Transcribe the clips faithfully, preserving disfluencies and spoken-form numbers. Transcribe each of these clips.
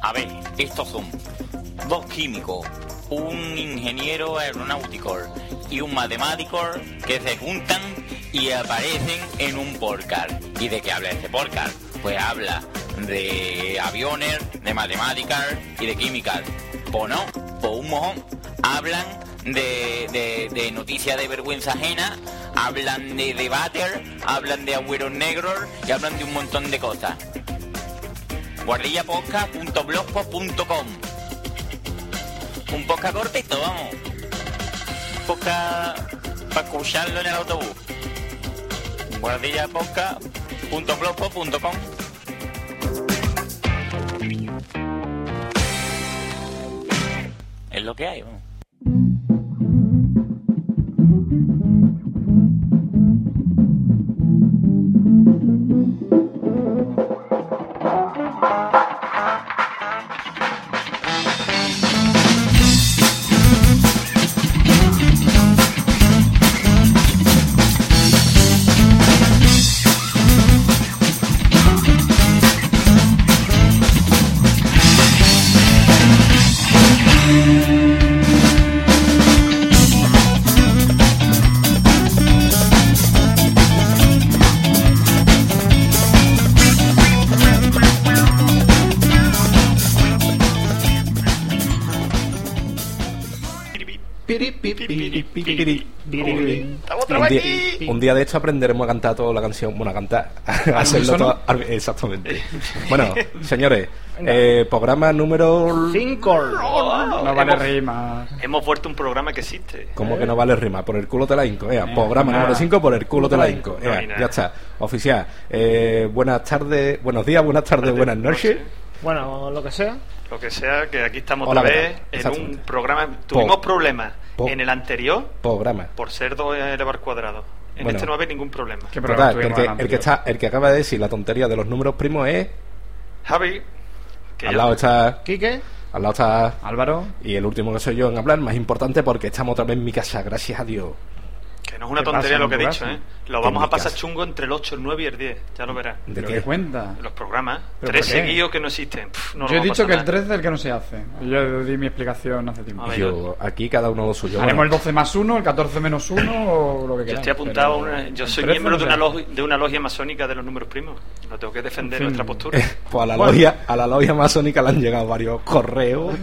A ver, estos son dos químicos, un ingeniero aeronáutico y un matemático que se juntan y aparecen en un podcast. ¿Y de qué habla este podcast? Pues habla de aviones, de matemáticas y de químicas. Pues no, pues un mojón. Hablan de, de, de noticias de vergüenza ajena, hablan de debater, hablan de agüeros negros y hablan de un montón de cosas. guardilla podcast punto blogspot punto com. Un podcast cortito, vamos. Podcast para escucharlo en el autobús. guardilla podcast punto blogspot punto com. Es lo que hay, vamos. Un día, un día de hecho aprenderemos a cantar toda la canción, bueno, a cantar, a hacerlo todo, exactamente. Bueno, señores, eh, programa número cinco. No, no vale hemos, rima. Hemos vuelto un programa que existe. ¿Cómo que no vale rima? Por el culo te la hinco. Eh, Eh, programa nada. número cinco, por el culo te la hinco. No Eh, hay nada. ya está, oficial. Eh, buenas tardes, buenos días, buenas tardes, buenas noches. Bueno, lo que sea. Lo que sea, que aquí estamos Hola, otra ¿qué vez tal? en Exactamente. un programa. Tuvimos problemas Po- en el anterior Programa. por ser dos elevar cuadrado. En Bueno. este no había ningún problema. ¿Qué programa Total, que el, tuvimos que, en el, que anterior? está, el que acaba de decir la tontería de los números primos es... Javi, que Al ya- lado está... Quique. Al lado está... Álvaro. Y el último que soy yo en hablar, más importante porque estamos otra vez en mi casa, gracias a Dios. que no es una ¿Qué tontería pasa lo en que he tu dicho, casa? ¿eh? Lo En vamos mi a pasar casa. chungo entre el ocho, el nueve y el diez. Ya lo verás. ¿De ¿Pero qué? qué cuenta? Los programas. ¿Pero Tres por qué? seguidos que no existen. Pff, no Yo he nos va a dicho pasar que el nada. trece es el que no se hace. Yo di mi explicación hace tiempo. A ver, Yo, aquí cada uno lo suyo. Haremos Bueno, el doce más uno, el catorce menos uno o lo que Yo quieras. estoy apuntado a pero una, yo el soy trece miembro no de se una, hace. logia, de una logia masónica de los números primos. No tengo que defender En fin. nuestra postura. pues a la, Bueno. logia, a la logia masónica le han llegado varios correos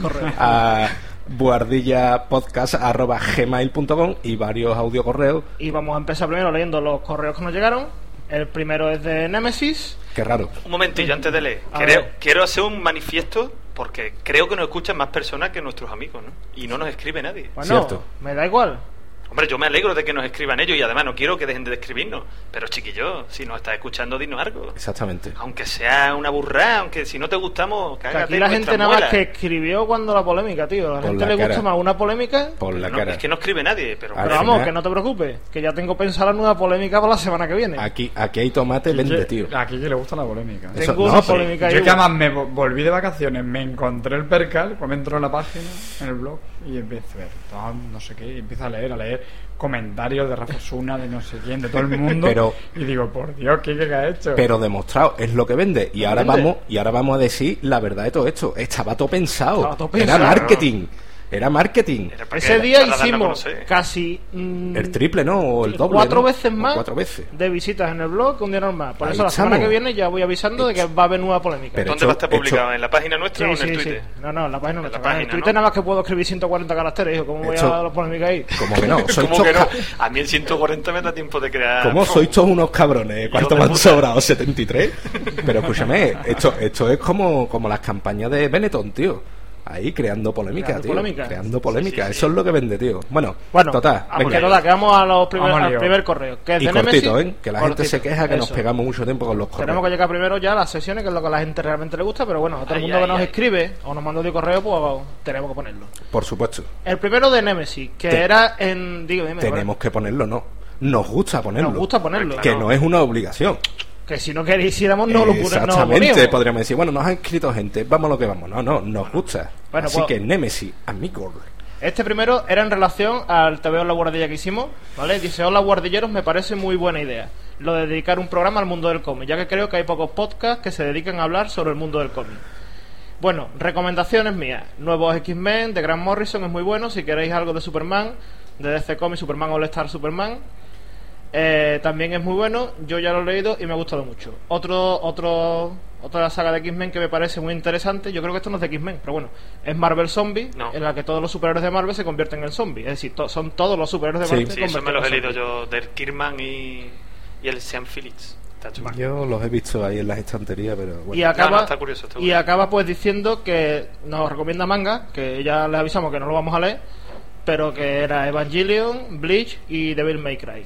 a buhardillapodcast arroba gmail punto com y varios audio correos. Y vamos a empezar primero leyendo los correos que nos llegaron. El primero es de Nemesis. Qué raro. Un momentillo antes de leer. A Creo, ver. quiero hacer un manifiesto porque creo que nos escuchan más personas que nuestros amigos, ¿no? Y no nos escribe nadie. Bueno, Cierto. me da igual. Hombre, yo me alegro de que nos escriban ellos y además no quiero que dejen de escribirnos. Pero chiquillos, si nos estás escuchando, dinos algo. Exactamente. Aunque sea una burrada, aunque si no te gustamos, Que cágate aquí en la nuestras gente nada más muelas. que escribió cuando la polémica, tío. A la Por gente la le gusta cara. más una polémica. Por la No, cara. es que no escribe nadie, pero... Al Pero vamos, final- que no te preocupes, que ya tengo pensada la nueva polémica para la semana que viene. Aquí, aquí hay tomate, vende, tío. Aquí que le gusta la polémica. Eso- Tengo no, una pero- polémica ahí. Yo que además me vo- volví de vacaciones, me encontré el percal, pues me entro en la página, en el blog, y empiezo a ver, todo, no sé qué, y empiezo a leer, a leer comentarios de Rafa Osuna, de no sé quién, de todo el mundo, Pero- y digo, por Dios, ¿qué, qué ha hecho? Pero demostrado, es lo que vende. Y ahora vende? vamos, y ahora vamos a decir la verdad de todo esto. Estaba todo pensado. Estaba todo Era pensado. marketing. Era marketing. Era para Ese que- día para darnos a hicimos conocer. casi mm, El triple, ¿no? O el doble. cuatro ¿no? veces O más Cuatro veces. de visitas en el blog que un día normal. Por Ahí eso la semana estamos. que viene ya voy avisando de que va a haber nueva polémica. Pero ¿Dónde hecho- va a estar publicado? hecho- ¿En la página nuestra o Sí, en el sí, Twitter? sí. No, no, en la página En nuestra. la página, en Twitter ¿no? nada más que puedo escribir ciento cuarenta caracteres, hijo. ¿Cómo voy Hecho- a la polémica ahí? Como que no. Sois ¿Cómo que no? todos ca- A mí el ciento cuarenta me da tiempo de crear... ¿Cómo sois todos unos cabrones? ¿Cuánto Hijo me de han puta. sobrado? ¿setenta y tres? Pero escúchame, esto, esto es como, como las campañas de Benetton, tío. Ahí creando polémica, Creando tío. polémica. Creando polémica. Sí, sí, sí. Eso es lo que vende, tío. Bueno, Bueno, total. ah, venga. que total, que vamos a los primer, Vamos al al lío. primer correo. Que es Y de cortito, Nemesis. ¿eh? Que la gente Cortito. se queja que nos Eso. pegamos mucho tiempo con los correos. Tenemos que llegar primero ya a las sesiones, que es lo que a la gente realmente le gusta, pero bueno, a todo el Ay, mundo ay, que nos ay. escribe o nos manda de correo, pues tenemos que ponerlo. Por supuesto. El primero de Nemesis, que Te- era en... Digo, dime, Tenemos que ponerlo, ¿no? Nos gusta ponerlo. Nos gusta ponerlo. Que no es una obligación. Que si no quisiéramos, no lo pone- no lo Exactamente, poníamos. podríamos decir, bueno, nos ha escrito gente, vamos a lo que vamos. No, no, nos gusta. Bueno, Así pues- que Nemesis, amigo. Este primero era en relación al Te veo en la guardilla que hicimos, ¿vale? Dice, hola guardilleros, me parece muy buena idea lo de dedicar un programa al mundo del cómic, ya que creo que hay pocos podcasts que se dedican a hablar sobre el mundo del cómic. Bueno, recomendaciones mías. Nuevos X-Men de Grant Morrison es muy bueno. Si queréis algo de Superman, de D C Comics, Superman All Star Superman, eh, también es muy bueno. Yo ya lo he leído y me ha gustado mucho. Otro, otro, otra saga de X-Men que me parece muy interesante. Yo creo que esto no es de X-Men, pero bueno, es Marvel Zombie, no. en la que todos los superhéroes de Marvel se convierten en zombies. Es decir, to- son todos los superhéroes de Sí. Marvel. Sí, eso me los he leído convertidos yo, del Kirkman y, y el Sean Phillips. Está chulo. Yo los he visto ahí en las estanterías, pero bueno. Y acaba, No, no, está curioso, está y curioso. acaba pues diciendo que nos recomienda manga, que ya les avisamos que no lo vamos a leer, pero que era Evangelion, Bleach y Devil May Cry.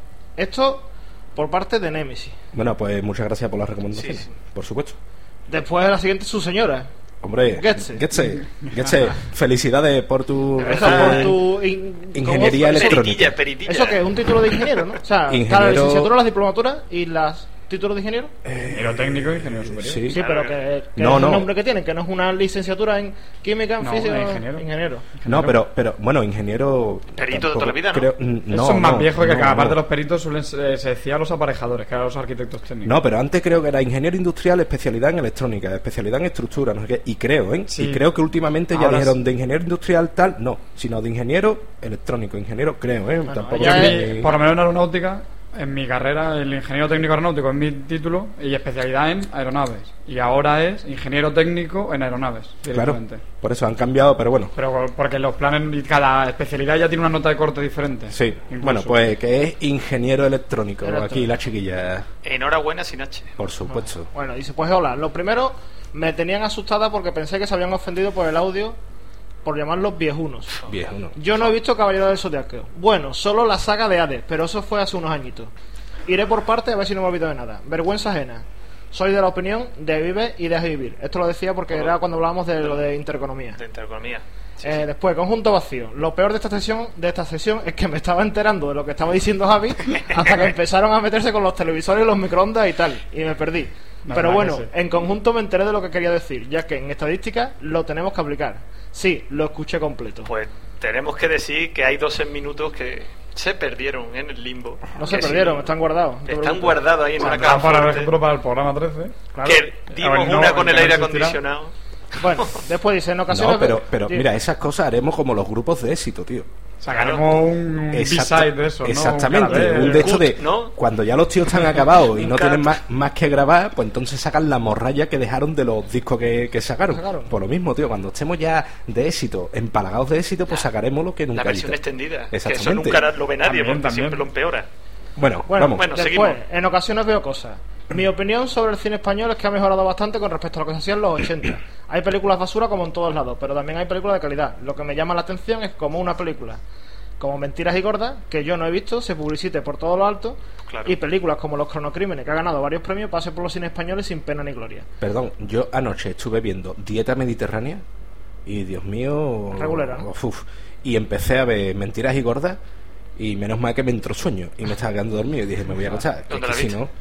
Esto por parte de Nemesis. Bueno, pues muchas gracias por las recomendaciones, Sí, sí. por supuesto. Después la siguiente su señora. Hombre, Getze. Getze, Getze, felicidades por tu, Eso eh, por tu in- ingeniería ¿cómo? electrónica. Peritilla, peritilla. ¿Eso qué es? ¿Un título de ingeniero, no? O sea, Ingeniero- cada licenciatura, las diplomaturas y las títulos de ingeniero. Ingeniero técnico y ingeniero superior. Sí. Sí, pero que, que No, es no. el nombre que tienen, que no es una licenciatura en química, en No, física, de ingeniero. ingeniero. No, pero, pero bueno, ingeniero. Perito de tampoco toda la vida, ¿no? creo- n- no, Eso es más no, viejo que no, cada no. parte de los peritos suelen ser- se decía los aparejadores, que eran los arquitectos técnicos. No, pero antes creo que era ingeniero industrial, especialidad en electrónica, especialidad en estructura, no sé qué. Y creo, ¿eh? Sí. Y creo que últimamente ya Ahora dijeron sí. de ingeniero industrial tal, no, sino de ingeniero electrónico, ingeniero, creo, ¿eh? Tampoco ya sé es- ni- Por lo menos en aeronáutica, en mi carrera, el ingeniero técnico aeronáutico es mi título y especialidad en aeronaves. Y ahora es ingeniero técnico en aeronaves, Claro, directamente. por eso han cambiado, pero bueno. Pero porque los planes y cada especialidad ya tiene una nota de corte diferente. Sí, Incluso. bueno, pues que es ingeniero electrónico, Electrónico. aquí la chiquilla, Enhorabuena sin H. por supuesto. Bueno, dice, pues hola, lo primero, me tenían asustada porque pensé que se habían ofendido por el audio, por llamarlos viejunos. Viejo, ¿no? Yo no he visto Caballero del Zodiaco. Bueno, solo la saga de Hades, pero eso fue hace unos añitos. Iré por parte a ver si no me olvido de nada. Vergüenza ajena. Soy de la opinión de vive y deja vivir. Esto lo decía porque era cuando hablábamos de lo de intereconomía. De intereconomía. Sí, Eh, después, conjunto vacío. Lo peor de esta sesión, de esta sesión es que me estaba enterando de lo que estaba diciendo Javi hasta que empezaron a meterse con los televisores y los microondas y tal, y me perdí. Normal Pero bueno, que sí. en conjunto me enteré de lo que quería decir, ya que en estadística lo tenemos que aplicar. Sí, lo escuché completo. Pues tenemos que decir que hay doce minutos que se perdieron en el limbo. No se Que perdieron, sí, están guardados. no te Están preocupes. guardados ahí en una Ah, caja por fuerte, ejemplo, para el programa trece. Claro. que dimos A ver, no, una con que el no aire existirá. acondicionado. Bueno, después dice, en ocasiones... No, pero, pero Sí. mira, esas cosas haremos como los grupos de éxito, tío. Sacaremos un Exacta- B-side de eso, ¿no? Exactamente, Un cara B, un de hecho de cut, ¿no? cuando ya los tíos están acabados y Un no cut. tienen más, más que grabar, pues entonces sacan la morralla que dejaron de los discos que, que sacaron. sacaron. Por lo mismo, tío, cuando estemos ya de éxito, empalagados de éxito, pues sacaremos lo que nunca La versión editamos. extendida. Que eso Exactamente. nunca lo ve nadie También, porque también. siempre lo empeora. Bueno, Bueno, vamos. bueno. después, seguimos. en ocasiones veo cosas. Mi opinión sobre el cine español es que ha mejorado bastante con respecto a lo que se hacía en los ochenta. Hay películas basura como en todos lados, pero también hay películas de calidad. Lo que me llama la atención es como una película como Mentiras y Gordas, que yo no he visto, se publicite por todo lo alto, Claro. y películas como Los Cronocrímenes, que ha ganado varios premios, pase por los cines españoles sin pena ni gloria. Perdón, yo anoche estuve viendo Dieta Mediterránea y, Dios mío... Regulera, ¿no? uf, y empecé a ver Mentiras y Gordas y menos mal que me entró sueño y me estaba quedando dormido y dije, me voy a acostar. Que es ¿Dónde que la si viste? no,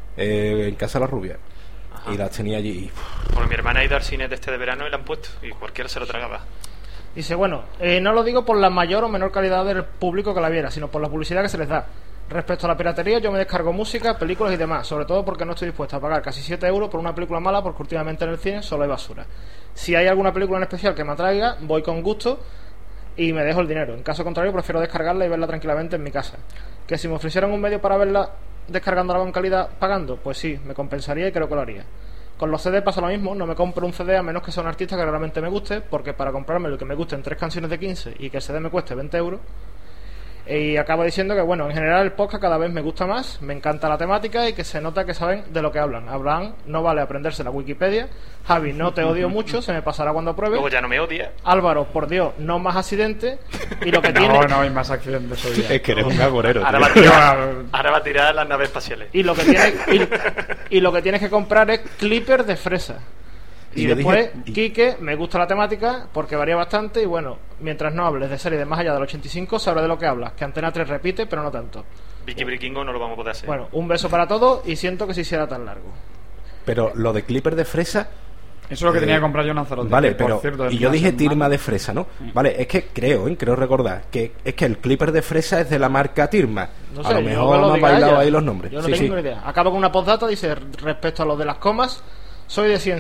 eh, en Casa de la Rubia. Ajá. Y las tenía allí y, uf, Porque mi hermana ha ido al cine de este de verano y la han puesto. Y cualquiera se lo tragaba. Dice, bueno, eh, no lo digo por la mayor o menor calidad del público que la viera, sino por la publicidad que se les da. Respecto a la piratería, yo me descargo música, películas y demás, sobre todo porque no estoy dispuesto a pagar casi siete euros por una película mala, porque últimamente en el cine solo hay basura. Si hay alguna película en especial que me atraiga, voy con gusto y me dejo el dinero. En caso contrario, prefiero descargarla y verla tranquilamente en mi casa. Que si me ofrecieran un medio para verla descargándola con calidad pagando, pues sí, me compensaría y creo que lo haría. Con los C D pasa lo mismo, no me compro un C D a menos que sea un artista que realmente me guste, porque para comprarme lo que me gusten tres canciones de quince y que el C D me cueste veinte euros. Y acabo diciendo que, bueno, en general el podcast cada vez me gusta más, me encanta la temática y que se nota que saben de lo que hablan. Abraham, no vale aprenderse la Wikipedia. Javi, no te odio mucho, se me pasará cuando apruebe. Luego ya no me odia. Álvaro, por Dios, no más accidentes. Y lo que tiene... No, no hay más accidentes hoy día. es que eres un agorero, Ahora tío. va, a tirar, ahora va a tirar las naves espaciales. Y lo que tienes y, y lo que tienes que comprar es clipper de fresa. Y, Y yo después, dije- y- Quique, me gusta la temática porque varía bastante y bueno, mientras no hables de series de más allá del ochenta y cinco, sabré de lo que hablas, que Antena tres repite, pero no tanto. Vicky Brikingo no lo vamos a poder hacer. Bueno, un beso para todos y siento que si será tan largo. Pero lo de Clipper de fresa, Eso es lo que tenía Eh, que comprar yo en Lanzarote. vale, que, por pero cierto, es y yo una dije semana. Tirma de fresa, ¿no? Vale, es que creo, ¿eh? creo recordar que es que el Clipper de fresa es de la marca Tirma. No a sé, lo yo mejor me lo no han diga bailado ella. ahí los nombres. Yo no Sí, tengo sí. ni idea. Acabo con una postdata, dice, respecto a lo de las comas, soy de ciencia.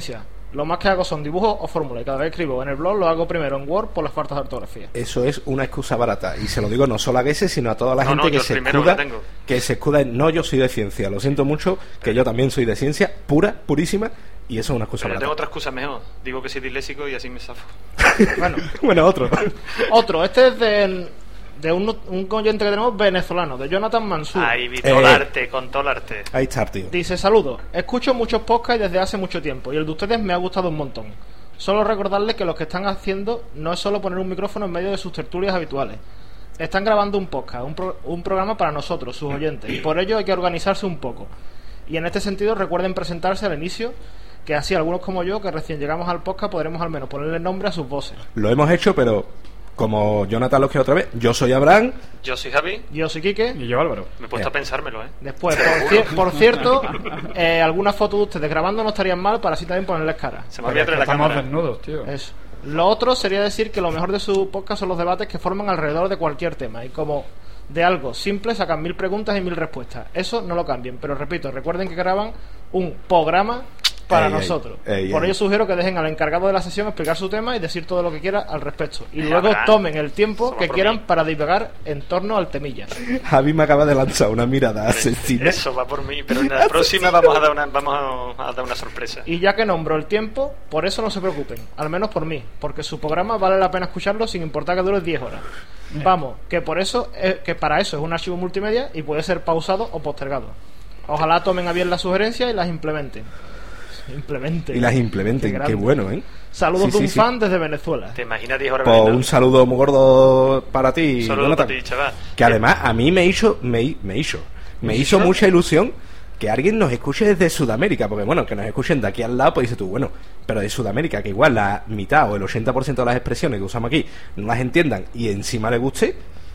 Lo más que hago son dibujos o fórmulas y cada vez que escribo en el blog lo hago primero en Word por las faltas de ortografía. Eso es una excusa barata y se lo digo no solo a Gese sino a toda la No, gente no, que yo se primero escuda lo tengo. que se escuda en no, yo soy de ciencia, lo siento mucho, que yo también soy de ciencia pura, purísima, y eso es una excusa Pero yo tengo barata. otra excusa mejor. Digo que soy disléxico y así me zafo. Bueno, Bueno, otro. otro, este es de, de un, un oyente que tenemos venezolano, de Jonathan Mansur. Ahí, vitolarte, con todo el arte. Ahí está, tío. Dice, saludos, escucho muchos podcasts desde hace mucho tiempo y el de ustedes me ha gustado un montón. Solo recordarles que lo que están haciendo no es solo poner un micrófono en medio de sus tertulias habituales. Están grabando un podcast, un, pro, un programa para nosotros, sus oyentes, y por ello hay que organizarse un poco. Y en este sentido recuerden presentarse al inicio, que así algunos como yo, que recién llegamos al podcast, podremos al menos ponerle nombre a sus voces. Lo hemos hecho, pero como Jonathan lo que otra vez, yo soy Abraham. Yo soy Javi. Yo soy Quique. Y yo, Álvaro. Me he puesto a pensármelo, ¿eh? Después, por, cier- por cierto, eh, algunas fotos de ustedes grabando no estarían mal para así también ponerles cara. Se me olvidó traer la Estamos cámara. desnudos, tío. Eso. Lo otro sería decir que lo mejor de su podcast son los debates que forman alrededor de cualquier tema y como de algo simple sacan mil preguntas y mil respuestas. Eso no lo cambien, pero repito, recuerden que graban un programa para Ey, ey, nosotros. ey, Por ey. ello sugiero que dejen al encargado de la sesión explicar su tema y decir todo lo que quiera al respecto. Y Eh, luego Abraham, tomen el tiempo solo que por quieran mí. para divagar en torno al temilla. Javi me acaba de lanzar una mirada asesina. Eso va por mí, pero en la próxima vamos a dar una, vamos a, a dar una sorpresa. Y ya que nombro el tiempo, por eso no se preocupen, al menos por mí, porque su programa vale la pena escucharlo sin importar que dure diez horas. Vamos, que por eso eh, que para eso es un archivo multimedia y puede ser pausado o postergado. Ojalá tomen a bien las sugerencias y las implementen. Implementen. Y las implementen, qué, grande. bueno, ¿eh? Saludos Sí, de sí, un sí. fan desde Venezuela. ¿Te imaginas diez horas Pues bebiendo? un saludo muy gordo para ti, Saludo Jonathan. para ti, chaval. Que además a mí me hizo, me, me hizo, me hizo mucha ilusión que alguien nos escuche desde Sudamérica, porque bueno, que nos escuchen de aquí al lado, pues dices tú, bueno, pero de Sudamérica, que igual la mitad o el ochenta por ciento de las expresiones que usamos aquí no las entiendan y encima le guste,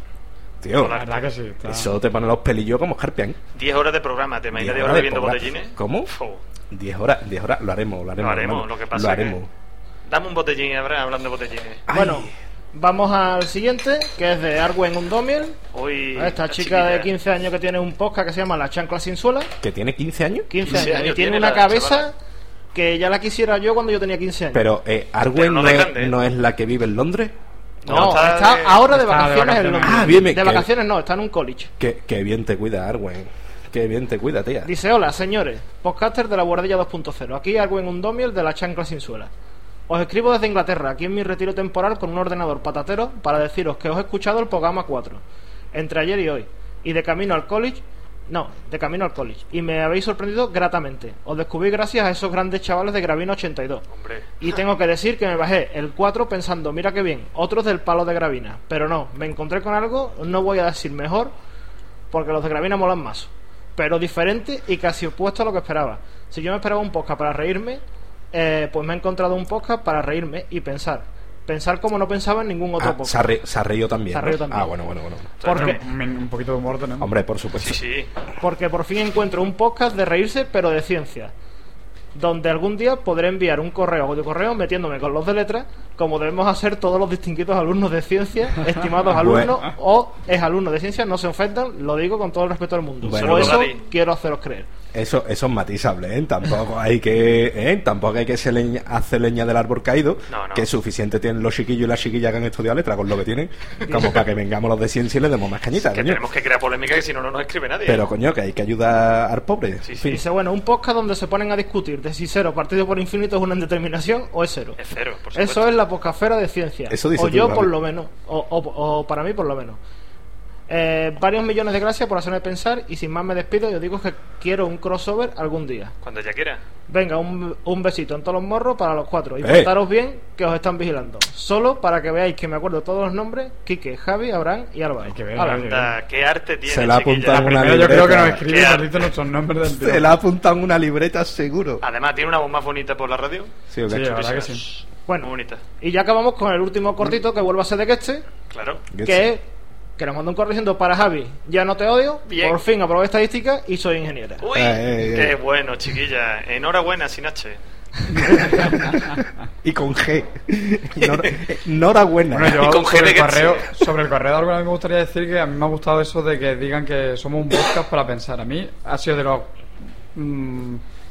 tío, La verdad que sí. Está... eso te pone los pelillos como escarpián. diez horas de programa, ¿te imaginas diez diez horas horas de bebiendo programa. botellines? ¿Cómo? Fo. diez horas, diez horas, lo haremos, lo haremos. Lo haremos, hermano. lo que pasa Lo es que- haremos. Dame un botellín, Abraham, hablando de botellines. Ay. Bueno, vamos al siguiente, que es de Arwen Undomiel. Hoy Esta la chica de chiquita. quince años que tiene un podcast que se llama La Chancla Sin Suela. ¿Que tiene quince años? quince quince años. años Y tiene tiene una la cabeza chavala. que ya la quisiera yo cuando yo tenía quince años. Pero, eh, Pero ¿Arwen no no, de es, grande, ¿eh? no es la que vive en Londres? No, No, está, está de- ahora de está de vacaciones en vacaciones. Londres. Ah, bien, me- de que- vacaciones no, está en un college. Que, que bien te cuida, Arwen. Que bien te cuida, tía. Dice, hola, señores, podcaster de la Guardilla dos punto cero. Aquí Arwen Undomiel de La Chancla Sin Suela. Os escribo desde Inglaterra, aquí en mi retiro temporal con un ordenador patatero para deciros que os he escuchado el programa cuatro, entre ayer y hoy, y de camino al college, no, de camino al college, y me habéis sorprendido gratamente. Os descubrí gracias a esos grandes chavales de Gravina ochenta y dos. Hombre. Y tengo que decir que me bajé el cuatro pensando, mira qué bien, otros del palo de Gravina. Pero no, me encontré con algo, no voy a decir mejor, porque los de Gravina molan más. Pero diferente y casi opuesto a lo que esperaba. Si yo me esperaba un podcast para reírme, eh, pues me he encontrado un podcast para reírme y pensar. Pensar como no pensaba en ningún otro Ah, podcast. se ha re- se ha reído también. Se ha ¿no? reído también. Ah, bueno, bueno, bueno. Porque, Un, un poquito de humor tenemos. Hombre, por supuesto. Sí, sí. porque por fin encuentro un podcast de reírse, pero de ciencia. Donde algún día podré enviar un correo o de correo metiéndome con los de letras, como debemos hacer todos los distinguidos alumnos de ciencia, estimados alumnos o exalumnos de ciencia, no se ofendan, lo digo con todo el respeto del mundo. Bueno, Solo eso David. quiero haceros creer. Eso, eso es matizable, ¿eh? Tampoco hay que, ¿eh? Tampoco hay que hacer leña, hacer leña del árbol caído, No, no. que suficiente tienen los chiquillos y las chiquillas que han estudiado letras con lo que tienen, como para que vengamos los de ciencia y les demos más cañitas, Que coño. tenemos que crear polémica que si no, no nos escribe nadie. Pero coño, que hay que ayudar al pobre. Sí, En sí. fin. Dice, bueno, un podcast donde se ponen a discutir de si cero partido por infinito es una indeterminación o es cero. Es cero, por supuesto. Eso es la podcastfera de ciencia. Eso dice o tú, yo David. por lo menos. O, o- o para mí por lo menos. Eh, varios millones de gracias por hacerme pensar y sin más me despido. Yo digo que quiero un crossover algún día. Cuando ella quiera. Venga, un, un besito en todos los morros para los cuatro. Y Eh. portaros bien que os están vigilando. Solo para que veáis que me acuerdo todos los nombres: Quique, Javi, Abraham y Álvaro. Hay que ver, Hala. hay que ver. Anda, ¿qué arte tiene, Se la ha chiquilla? apuntado La una primera yo creo que nos libreta. escribe y Qué nos ar- dice nuestros nombres del Se tío. la ha apuntado en una libreta seguro. Además, tiene una voz más bonita por la radio. Sí, ¿o qué? Sí, la verdad que sí. Bueno, Muy bonita. y ya acabamos con el último cortito que vuelve a ser de Queste. Claro. Que es que nos mandó un correo diciendo: para Javi, ya no te odio, Bien. por fin aprobé estadística y soy ingeniera. Uy, Eh, eh, qué eh. bueno, chiquilla. Enhorabuena, sin H. Y con G. Nor- Enhorabuena. Bueno, yo Y con sobre G de el, que correo, sí. sobre el correo de algo, a mí me gustaría decir que a mí me ha gustado eso de que digan que somos un podcast para pensar. A mí ha sido de los mm,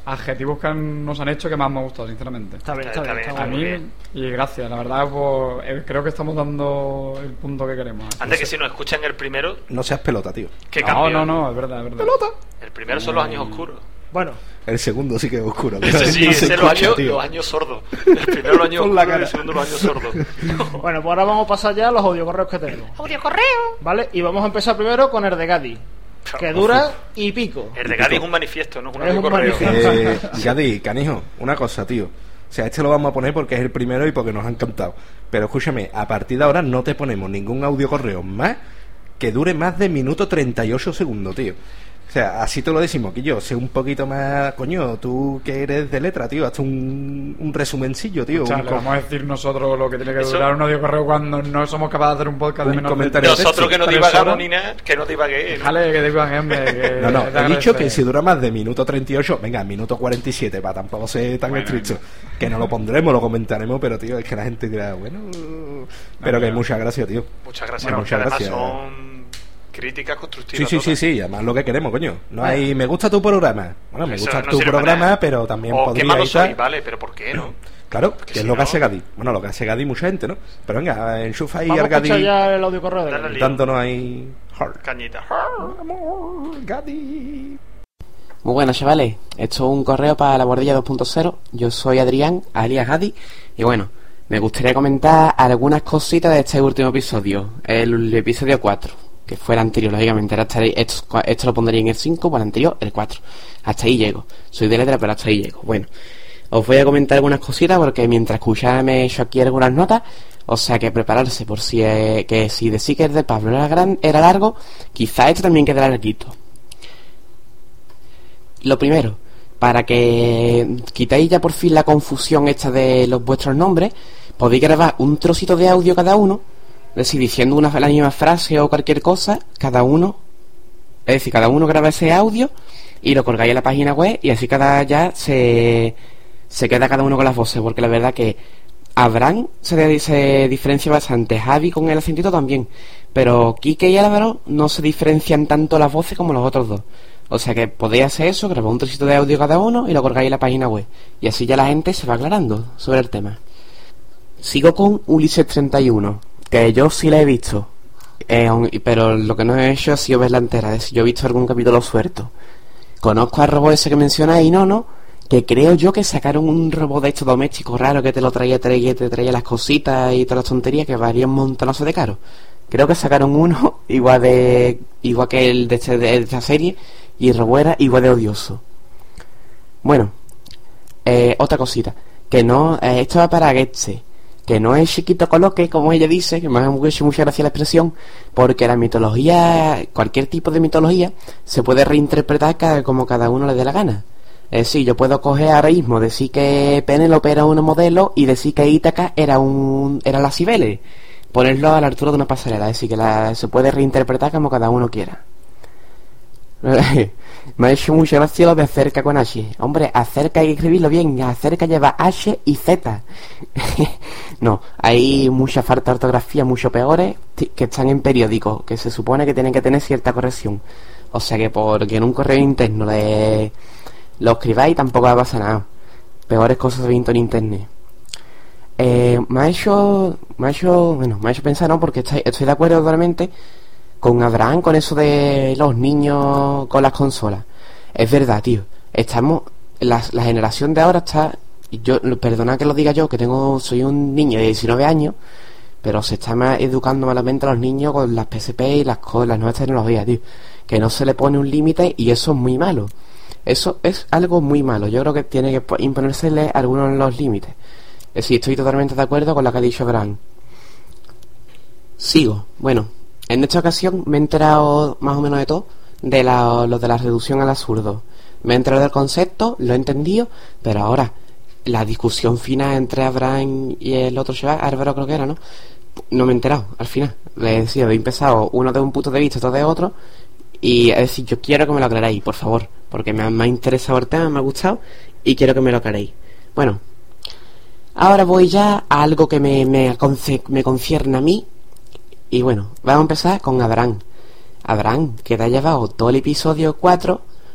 adjetivos que nos han hecho que más me ha gustado, sinceramente. Está bien, está, Está bien. bien, Está A muy muy bien. mí, y gracias, la verdad, pues, eh, creo que estamos dando el punto que queremos. Antes que si nos escuchan el primero, No seas pelota, tío. que No, cambió. no, no, es verdad, es verdad. El primero son los años oscuros. Bueno, El segundo sí que es oscuro. tío. Ese sí, No se ese los escucha, años, tío. los años sordos. El primero los años Pon la oscuros y cara. el segundo los años sordos. bueno, pues ahora vamos a pasar ya a los audiocorreos que tenemos. Audiocorreo. ¿Vale? Y vamos a empezar primero con el de Gadi, que dura y pico. El de Cádiz es un manifiesto, no es un Es un audio correo. manifiesto. Eh, Gadi, canijo, una cosa, tío. O sea, este lo vamos a poner porque es el primero y porque nos ha encantado. Pero escúchame, a partir de ahora no te ponemos ningún audio correo más que dure más de minuto treinta y ocho segundos, tío. O sea, así te lo decimos, que yo sé un poquito más, coño, tú que eres de letra, tío, hazte un, un resumencillo, tío. O sea, un le co- vamos a decir nosotros lo que tiene que Eso- durar un audio correo cuando no somos capaces de hacer un podcast de Un menos comentario de de Nosotros que no tres divagamos horas. ni nada, que no divagué. ¿no? Jale, que te iba hombre, que No, no, te he dicho agradecer. que si dura más de minuto treinta y ocho, venga, minuto cuarenta y siete, para tampoco ser tan Bueno, estricto. Que no lo pondremos, lo comentaremos, pero, tío, es que la gente dirá, bueno... Pero que no. muchas gracias, tío. Muchas gracias, Bueno, porque muchas además gracias. son críticas Sí, constructivas. sí, sí, todas. sí, además lo que queremos, coño. No hay, me gusta tu programa. Bueno, me Eso gusta no tu sirve para programa, nada. pero también O qué podría malo y tal. soy, vale, pero ¿por qué no? Claro, Porque que es si lo que no- hace Gadi. Bueno, lo que hace Gadi mucha gente, ¿no? Pero venga, enchufa ahí Vamos al a escuchar Gadi ya el audiocorreo de Dale Gadi. al lío. dándonos ahí... hard. Cañita. Amor, Gadi. Muy buenas, chavales. Esto es un correo para la bordilla dos punto cero. Yo soy Adrián, alias Gadi. Y bueno, me gustaría comentar algunas cositas de este último episodio. El episodio cuatro. Que fue el anterior, lógicamente. Ahora estaré- esto, esto lo pondría en el cinco, por el anterior, el cuatro. Hasta ahí llego. Soy de letra, pero hasta ahí llego. Bueno, os voy a comentar algunas cositas porque mientras escuchaba me he hecho aquí algunas notas. O sea que prepararse por si eh, que si de Seeker de Pablo era, gran, era largo, quizá este también quedará larguito. Lo primero, para que quitéis ya por fin la confusión esta de los vuestros nombres, podéis grabar un trocito de audio cada uno, es decir, diciendo una, la misma frase o cualquier cosa, cada uno, es decir, cada uno graba ese audio y lo colgáis en la página web y así cada ya se, se queda cada uno con las voces, porque la verdad que Abraham se, se diferencia bastante, Javi con el acentito también, pero Quique y Álvaro no se diferencian tanto las voces como los otros dos. O sea que podéis hacer eso, grabar un trocito de audio cada uno y lo colgáis en la página web. Y así ya la gente se va aclarando sobre el tema. Sigo con Ulises treinta y uno, que yo sí la he visto. Eh, aun- pero lo que no he hecho ha sido verla entera. Es decir, yo he visto algún capítulo suelto. Conozco al robot ese que mencionáis, no, no. Que creo yo que sacaron un robot de estos domésticos raro que te lo traía, traía, te traía las cositas y todas las tonterías que valía un montonazo de caro. Creo que sacaron uno igual de igual que el de, este, de esta serie y el robot era igual de odioso. Bueno, eh, otra cosita, que no, eh, esto va para Getze, que no es chiquito coloque, como ella dice, que me ha hecho mucha gracia la expresión, porque la mitología, cualquier tipo de mitología, se puede reinterpretar cada, como cada uno le dé la gana. Es decir, yo puedo coger ahora mismo, decir que Penélope era una modelo y decir que Ítaca era un era la Cibele, ponerlo a la altura de una pasarela, es decir, que la, se puede reinterpretar como cada uno quiera. Me ha hecho mucha gracia lo de acerca con H. Hombre, acerca hay que escribirlo bien. Acerca lleva H y Z. No, hay mucha falta de ortografía, mucho peores, t- que están en periódicos, que se supone que tienen que tener cierta corrección. O sea que porque en un correo interno le lo escribáis tampoco va a pasar nada. Peores cosas he visto en internet. Eh, me ha hecho, me ha hecho, bueno, me ha hecho pensar, ¿no? Porque estoy, estoy de acuerdo totalmente con Abraham, con eso de los niños con las consolas. Es verdad, tío. Estamos, la, la generación de ahora está, yo, perdona que lo diga yo, que tengo, soy un niño de diecinueve años, pero se está más educando malamente a los niños con las P S P y las, co- las nuevas tecnologías, tío. Que no se le pone un límite y eso es muy malo. Eso es algo muy malo. Yo creo que tiene que po- imponérsele algunos de los límites. Es decir, estoy totalmente de acuerdo con lo que ha dicho Abraham. Sigo. Bueno, en esta ocasión me he enterado más o menos de todo, de la, lo de la reducción al absurdo. Me he enterado del concepto, lo he entendido, pero ahora, la discusión final entre Abraham y el otro chaval, Álvaro creo que era, ¿no? No me he enterado, al final. Le he decidido, he empezado uno de un punto de vista, otro de otro, y es decir, yo quiero que me lo aclaréis, por favor, porque me ha, me ha interesado el tema, me ha gustado, y quiero que me lo aclaréis. Bueno, ahora voy ya a algo que me, me, conce- me concierne a mí. Y bueno, vamos a empezar con Abraham. Abraham, que te ha llevado todo el episodio cuatro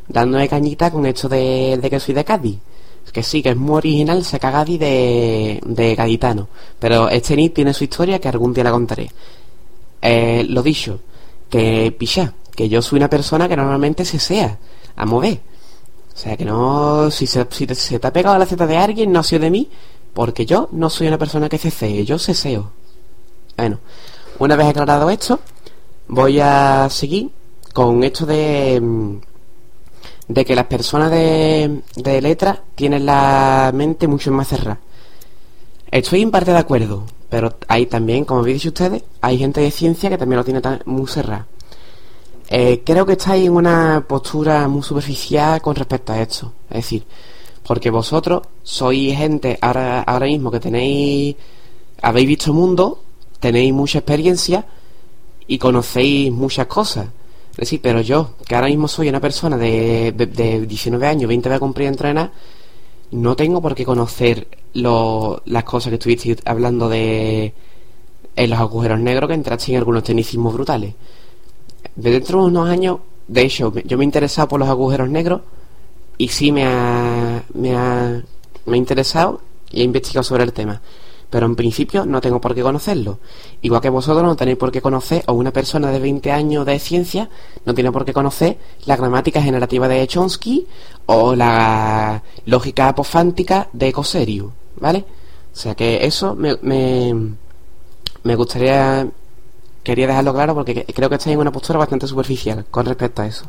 dándome cañita con esto de, de que soy de Cádiz. Que sí, que es muy original sacar Cádiz de, de gaditano. Pero este nick tiene su historia que algún día la contaré. Eh, lo dicho, que picha, que yo soy una persona que normalmente se sea a mover. O sea, que no, si se, si te, se te ha pegado la zeta de alguien, no ha sido de mí, porque yo no soy una persona que cesee, yo ceseo. Bueno, una vez aclarado esto, voy a seguir con esto de de que las personas de, de letras tienen la mente mucho más cerrada. Estoy en parte de acuerdo, pero hay también, como habéis dicho ustedes, hay gente de ciencia que también lo tiene tan, muy cerrada. Eh, creo que estáis en una postura muy superficial con respecto a esto. Es decir, porque vosotros sois gente ahora, ahora mismo que tenéis, habéis visto el mundo, tenéis mucha experiencia y conocéis muchas cosas. Es decir, pero yo, que ahora mismo soy una persona de, de, de diecinueve años, veinte voy a cumplir a entrenar, no tengo por qué conocer lo, las cosas que estuviste hablando de en los agujeros negros, que entraste en algunos tecnicismos brutales. De dentro de unos años, de hecho, yo me he interesado por los agujeros negros y sí me ha, me ha, me ha interesado y he investigado sobre el tema. Pero en principio no tengo por qué conocerlo. Igual que vosotros no tenéis por qué conocer, o una persona de veinte años de ciencia no tiene por qué conocer la gramática generativa de Chomsky o la lógica apofántica de Coserio, ¿vale? O sea que eso me, me, me gustaría, quería dejarlo claro porque creo que estáis en una postura bastante superficial con respecto a eso.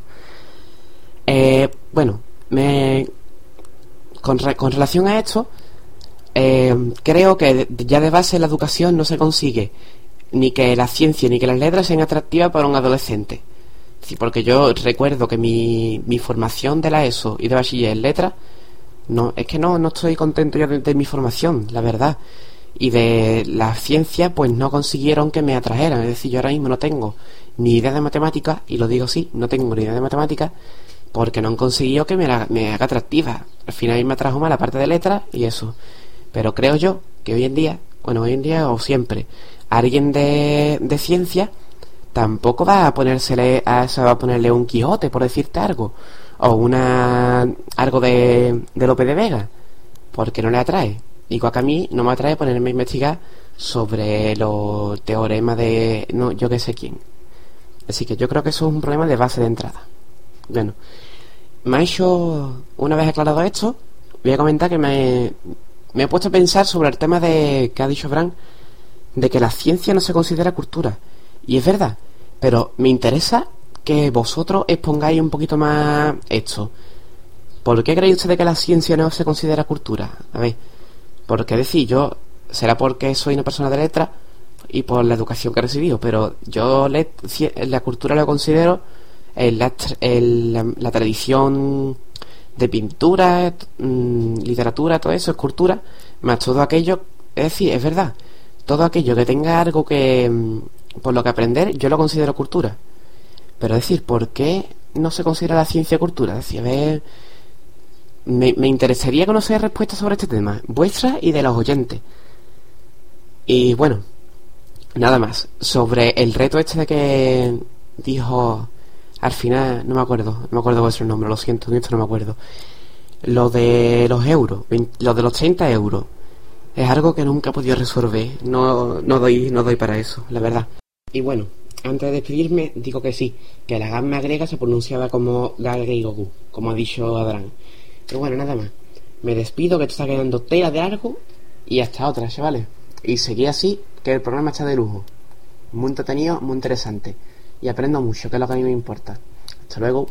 Eh, bueno, me, con, re, con relación a esto, Eh, creo que ya de base la educación no se consigue ni que la ciencia ni que las letras sean atractivas para un adolescente. Sí, porque yo recuerdo que mi, mi formación de la ESO y de bachiller en letras, no, es que no, no estoy contento yo de, de mi formación, la verdad. Y de la ciencia pues no consiguieron que me atrajeran. Es decir, yo ahora mismo no tengo ni idea de matemáticas, y lo digo así, no tengo ni idea de matemáticas porque no han conseguido que me, la, me haga atractiva. Al final me atrajo más la parte de letras y eso. Pero creo yo que hoy en día, bueno, hoy en día o siempre, alguien de, de ciencia tampoco va a ponérsele a, se va a ponerle un Quijote, por decirte algo, o una algo de, de Lope de Vega, porque no le atrae. Igual que a mí no me atrae ponerme a investigar sobre los teoremas de no, yo que sé quién. Así que yo creo que eso es un problema de base de entrada. Bueno, me ha hecho, una vez aclarado esto, voy a comentar que me... Me he puesto a pensar sobre el tema de que ha dicho Bran, de que la ciencia no se considera cultura. Y es verdad, pero me interesa que vosotros expongáis un poquito más esto. ¿Por qué creéis ustedes que la ciencia no se considera cultura? A ver, porque decir, yo, será porque soy una persona de letras y por la educación que he recibido, pero yo le, la cultura lo considero en la, en la, la tradición de pintura, mmm, literatura, todo eso, escultura, más todo aquello, es decir, es verdad, todo aquello que tenga algo que mmm, por lo que aprender, yo lo considero cultura. Pero es decir, ¿por qué no se considera la ciencia cultura? Es decir, a ver, me, me interesaría conocer respuestas sobre este tema, vuestras y de los oyentes. Y bueno, nada más, sobre el reto este de que dijo... Al final, no me acuerdo, no me acuerdo vuestro nombre, lo siento, en esto no me acuerdo. Lo de los euros, lo de los treinta euros, es algo que nunca he podido resolver. No, no doy, no doy para eso, la verdad. Y bueno, antes de despedirme, digo que sí, que la gamma griega se pronunciaba como Gageigogu, como ha dicho Adrán. Pero bueno, nada más. Me despido, que esto está quedando tela de algo, y hasta otra, chavales. Y seguí así, que el programa está de lujo. Muy entretenido, muy interesante. Y aprendo mucho, que es lo que a mí me importa. Hasta luego.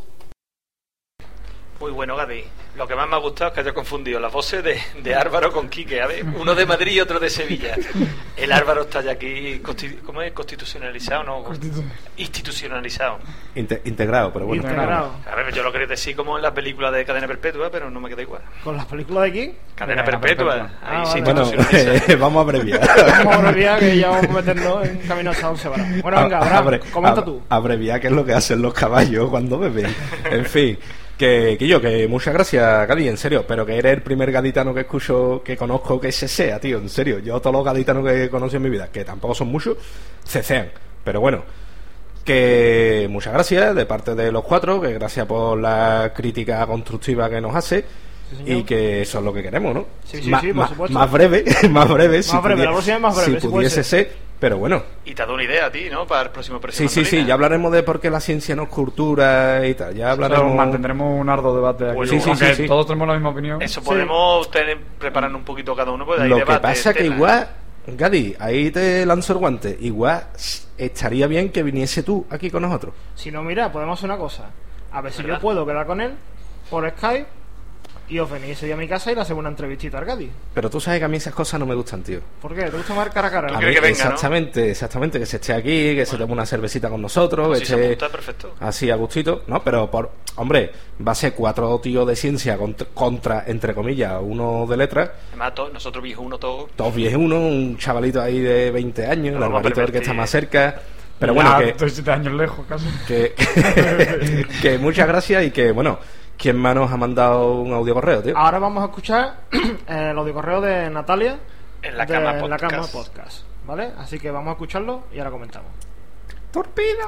Muy bueno, Gaby. Lo que más me ha gustado es que haya confundido las voces de, de Álvaro con Quique. A ver, uno de Madrid y otro de Sevilla. El Álvaro está ya aquí, constitu ¿cómo es? Constitucionalizado, ¿no? Constitu Institucionalizado. Inte integrado, pero bueno. Integrado. A ver, yo lo quería decir como en la película de Cadena Perpetua, pero no me queda igual. ¿Con las películas de quién? Cadena, Cadena Perpetua. Perpetua. Ahí Ah, sí, vale. Bueno, institucionalizado. vamos a abreviar. Vamos a abreviar, que ya vamos a meternos en camino hasta once varas. Bueno, venga, Abraham, Abre- comenta ab- tú. Abreviar, que es lo que hacen los caballos cuando beben. En fin, que, que yo, que muchas gracias, Gadi, en serio, pero que eres el primer gaditano que escucho, que conozco que se sea, tío, en serio. Yo todos los gaditanos que he conocido en mi vida, que tampoco son muchos, se sean. Pero bueno, que muchas gracias de parte de los cuatro, que gracias por la crítica constructiva que nos hace. Sí, y que eso es lo que queremos, ¿no? Sí, sí, Ma- sí, por ma- supuesto. más breve, más breve, si Más breve, pudi- la próxima es más breve, si si pudiese puede ser, pero bueno. Y te ha dado una idea a ti, ¿no? Para el próximo Sí, sí, sí, ya hablaremos de por qué la ciencia nos cultura y tal, ya Pero hablaremos. mantendremos un arduo debate aquí. Bueno, sí, sí, aunque sí, sí. todos tenemos la misma opinión. Eso Sí. podemos tener, prepararnos un poquito cada uno, pues hay Lo debate, que pasa que tela. igual, Gadi, ahí te lanzo el guante, igual estaría bien que viniese tú aquí con nosotros. Si no, mira, podemos hacer una cosa. A ver si ¿Verdad? yo puedo quedar con él por Skype y os venís ese día a mi casa y le hacemos una entrevistita al Gadi. Pero tú sabes que a mí esas cosas no me gustan, tío. ¿Por qué? ¿Te gusta más cara a cara? ¿Tú A quieres mí, que venga, no? exactamente, exactamente, que se esté aquí, que se tome una cervecita con nosotros, Pues que si se esté apunta, perfecto. así a gustito, ¿no? Pero, por hombre, va a ser cuatro tíos de ciencia contra, contra, entre comillas, uno de letras, Además, todos- nosotros viejos uno todos. dos viejos uno, un chavalito ahí de veinte años, el Nos vamos a Alvarito el que pervertir. está más cerca. Pero Ya bueno, que, estoy siete años lejos casi. que, que, que muchas gracias y que, bueno, ¿quién más nos ha mandado un audio correo, tío? Ahora vamos a escuchar el audio correo de Natalia En la de cama La podcast. Cama Podcast, ¿vale? Así que vamos a escucharlo y ahora comentamos. ¡Torpedo!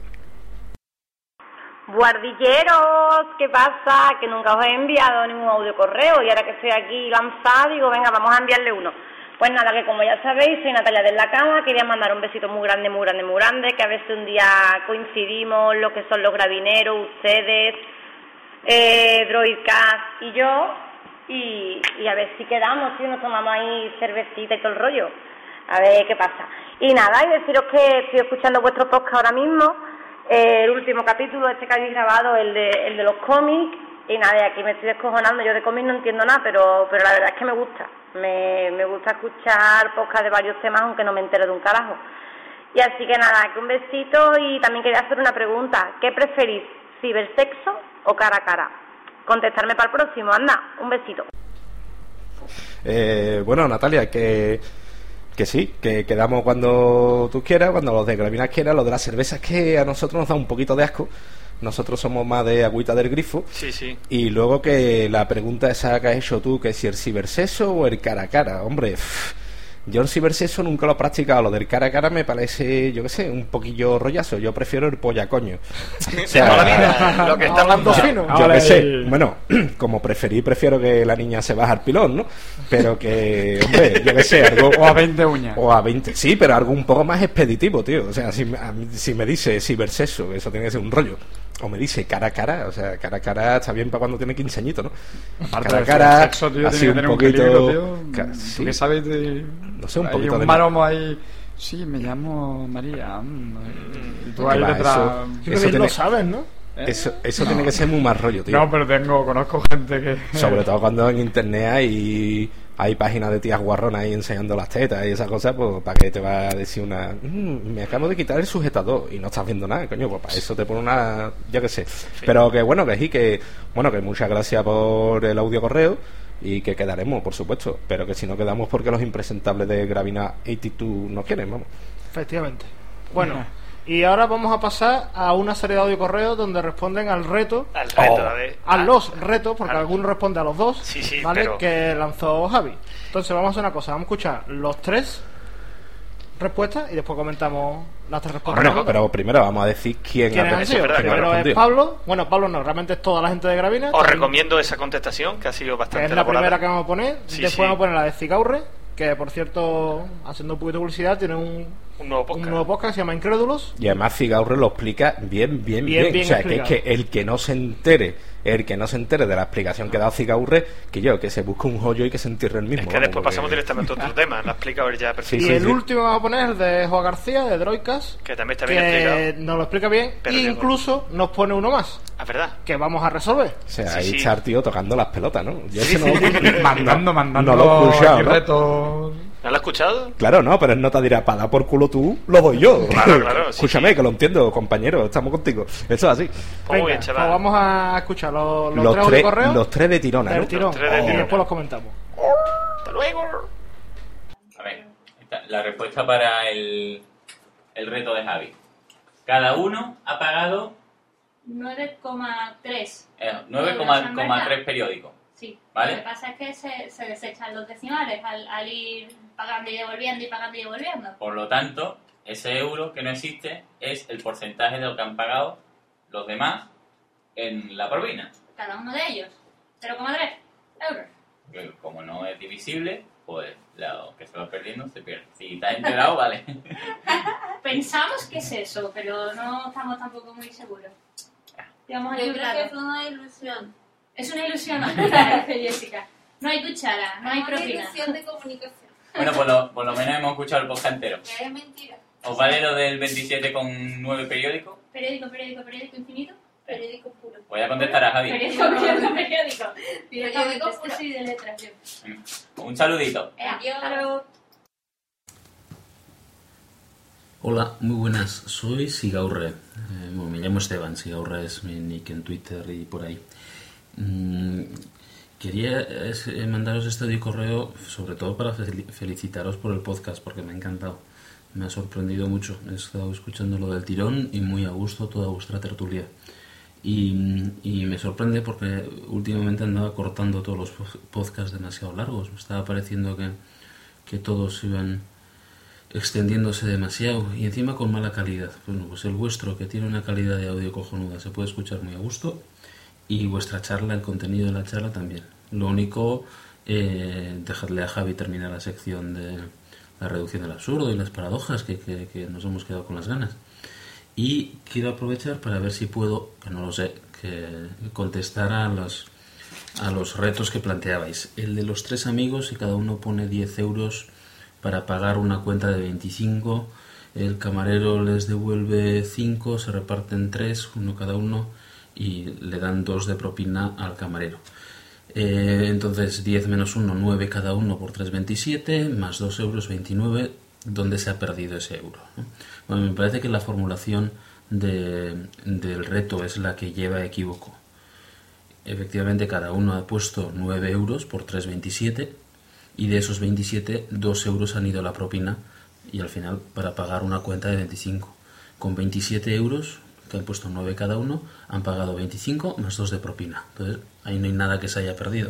Guardilleros, ¿qué pasa? Que nunca os he enviado ningún audio correo y ahora que estoy aquí lanzada digo, venga, vamos a enviarle uno. Pues nada, que como ya sabéis, soy Natalia de La Cama, quería mandar un besito muy grande, muy grande, muy grande, que a veces un día coincidimos lo que son los gravineros, ustedes, eh, Droidcast y yo, y, y a ver si quedamos, si nos tomamos ahí cervecita y todo el rollo, a ver qué pasa. Y nada, y deciros que estoy escuchando vuestro podcast ahora mismo, eh, el último capítulo este que habéis grabado, el de, el de los cómics, y nada, y aquí me estoy descojonando, yo de cómics no entiendo nada, pero, pero la verdad es que me gusta, me, me gusta escuchar podcast de varios temas aunque no me entero de un carajo. Y así que nada, que un besito y también quería hacer una pregunta, ¿qué preferís, cibersexo o cara a cara? Contestarme para el próximo, anda, un besito. Eh, bueno, Natalia, que, que sí, que quedamos cuando tú quieras, cuando los de Gravinas quieran. Lo de las cervezas que a nosotros nos da un poquito de asco. Nosotros somos más de agüita del grifo. Sí, sí. Y luego que la pregunta esa que has hecho tú, que si el cibersexo o el cara a cara. Hombre, pff, yo el cibersexo nunca lo he practicado. Lo del cara a cara me parece, yo qué sé, un poquillo rollazo. Yo prefiero el polla coño. O sea, Toda la vida, lo que está Hablando hablando fino. yo Vale. qué sé, bueno, como preferí, prefiero que la niña se baje al pilón, ¿no? Pero que, hombre, yo qué sé, algo... O a veinte uñas. O a veinte, sí, pero algo un poco más expeditivo, tío. O sea, si, me- a mí- si me dice cibersexo, eso tiene que ser un rollo. O me dice cara a cara, o sea, cara a cara está bien para cuando tiene quince añitos, ¿no? Aparte cara a del cara, sexo, tío, así tiene un que tener un poquito... peligro, tío. ca- ¿Tú sí. qué sabes de...? No sé, un Hay poquito un de- maromo ahí... Sí, me llamo María. mm, Y tú ahí Va, detrás... eso- Yo creo que Eso lo tiene- sabes, ¿no? ¿eh? Eso, eso tiene que ser muy más rollo, tío. No, pero tengo... Conozco gente que... Sobre todo cuando en internet hay, hay páginas de tías guarronas ahí enseñando las tetas y esas cosas, pues para que te va a decir una... "Mm, me acabo de quitar el sujetador y no estás viendo nada, coño, pues para eso te pone una... yo qué sé. Pero que bueno, que sí, que... bueno, que muchas gracias por el audio correo y que quedaremos, por supuesto. Pero que si no quedamos porque los impresentables de Gravina ochenta y dos no quieren, vamos. Efectivamente. Bueno, y ahora vamos a pasar a una serie de audio correos donde responden al reto, Al reto, Oh. a ver. a los retos, porque al- alguno responde a los dos, Sí, sí, ¿vale? pero- Que lanzó Javi. Entonces vamos a hacer una cosa, vamos a escuchar los tres respuestas y después comentamos las tres respuestas. Bueno, nosotros. pero primero vamos a decir quién, ¿Quiénes ha, han sido? verdad, quién ha Primero es respondido. Pablo. Bueno, Pablo no, realmente es toda la gente de Gravina. Os también, recomiendo esa contestación, que ha sido que bastante es la elaborada. primera que vamos a poner. Sí, Después sí. vamos a poner la de Cigaurre, que por cierto, haciendo un poquito de publicidad, tiene un, Un nuevo un podcast. nuevo podcast que se llama Incrédulos. Y además Figaurre lo explica bien, bien, Bien, bien. bien o sea, que es explicado. que el que no se entere, el que no se entere de la explicación que ha dado Figaurre, que yo, que se busque un joyo y que se entierre el mismo. Es que vamos, después porque- pasamos directamente a otro tema. Lo ha explicado él ya perfecto. Y Sí, sí, el sí. último que vamos a poner es de Joa García, de Droidcast, Que también está bien que explicado. nos lo explica bien Pero e yo no. incluso nos pone uno más, Ah, verdad. que vamos a resolver. O sea, Sí, ahí sí. está el tío tocando las pelotas, ¿no? Yo Sí, ese no, sí. Mandando, mandando... no lo he escuchado, aquí ¿no? retos... ¿No lo has escuchado? Claro, no, pero él no te dirá, para dar por culo tú, lo doy yo. Claro, claro, sí, Escúchame, sí. que lo entiendo, compañero, estamos contigo. Eso es así. Pues muy Venga, bien, pues chaval. vamos a escuchar los, los, Los, tres tres, correos los tres de tirona, del ¿no? tirón tres de y tirón. después los comentamos. Hasta luego. A ver, esta- la respuesta para el, el reto de Javi. Cada uno ha pagado nueve coma tres. eh, nueve coma tres periódicos. Sí. ¿Vale? Lo que pasa es que se, se desechan los decimales al, al ir pagando y devolviendo y pagando y devolviendo. Por lo tanto, ese euro que no existe es el porcentaje de lo que han pagado los demás en la propina. Cada uno de ellos. cero coma tres euros. Que como no es divisible, pues lo que se va perdiendo se pierde. Si estás enterado, vale. Pensamos que es eso, pero no estamos tampoco muy seguros. Vamos a Yo creo ayudar. que es una ilusión. Es una ilusión, dice Jessica. No hay cuchara, no hay Es una propina. ilusión de comunicación. Bueno, por lo, por lo menos hemos escuchado el podcast entero. Que es mentira. ¿Os vale lo del veintisiete con nueve periódicos? Periódico, periódico, periódico infinito. Periódico puro. Voy a contestar a Javi. Periódico, periódico, periódico. Directamente, Periódico es que puro. soy de letras yo. Un saludito. Eh, Adiós. hasta luego. Hola, muy buenas, soy Sigaurre. Eh, bueno, me llamo Esteban, Sigaurre es mi nick en Twitter y por ahí. Mm, quería es, eh, mandaros este audio correo sobre todo para fel- felicitaros por el podcast porque me ha encantado, me ha sorprendido mucho. He estado escuchando lo del tirón y muy a gusto toda vuestra tertulia. Y, y me sorprende porque últimamente andaba cortando todos los po- podcasts demasiado largos. Me estaba pareciendo que, que todos iban extendiéndose demasiado y encima con mala calidad. Bueno, pues el vuestro, que tiene una calidad de audio cojonuda, se puede escuchar muy a gusto, y vuestra charla, el contenido de la charla también. Lo único, eh, dejadle a Javi terminar la sección de la reducción del absurdo y las paradojas, que, que, que nos hemos quedado con las ganas. Y quiero aprovechar para ver si puedo, que no lo sé, que contestar a los, a los retos que planteabais. El de los tres amigos, y cada uno pone diez euros para pagar una cuenta de veinticinco, el camarero les devuelve cinco, se reparten tres, uno cada uno, y le dan dos de propina al camarero. Eh, entonces diez menos uno, nueve cada uno por tres, veintisiete, más dos euros, veintinueve. ¿Dónde se ha perdido ese euro? ¿no? Bueno, me parece que la formulación de, del reto es la que lleva a equívoco. Efectivamente, cada uno ha puesto nueve euros por tres, veintisiete, y de esos veintisiete, dos euros han ido a la propina, y al final para pagar una cuenta de veinticinco. Con veintisiete euros, que han puesto nueve cada uno, han pagado veinticinco más dos de propina. Entonces, ahí no hay nada que se haya perdido.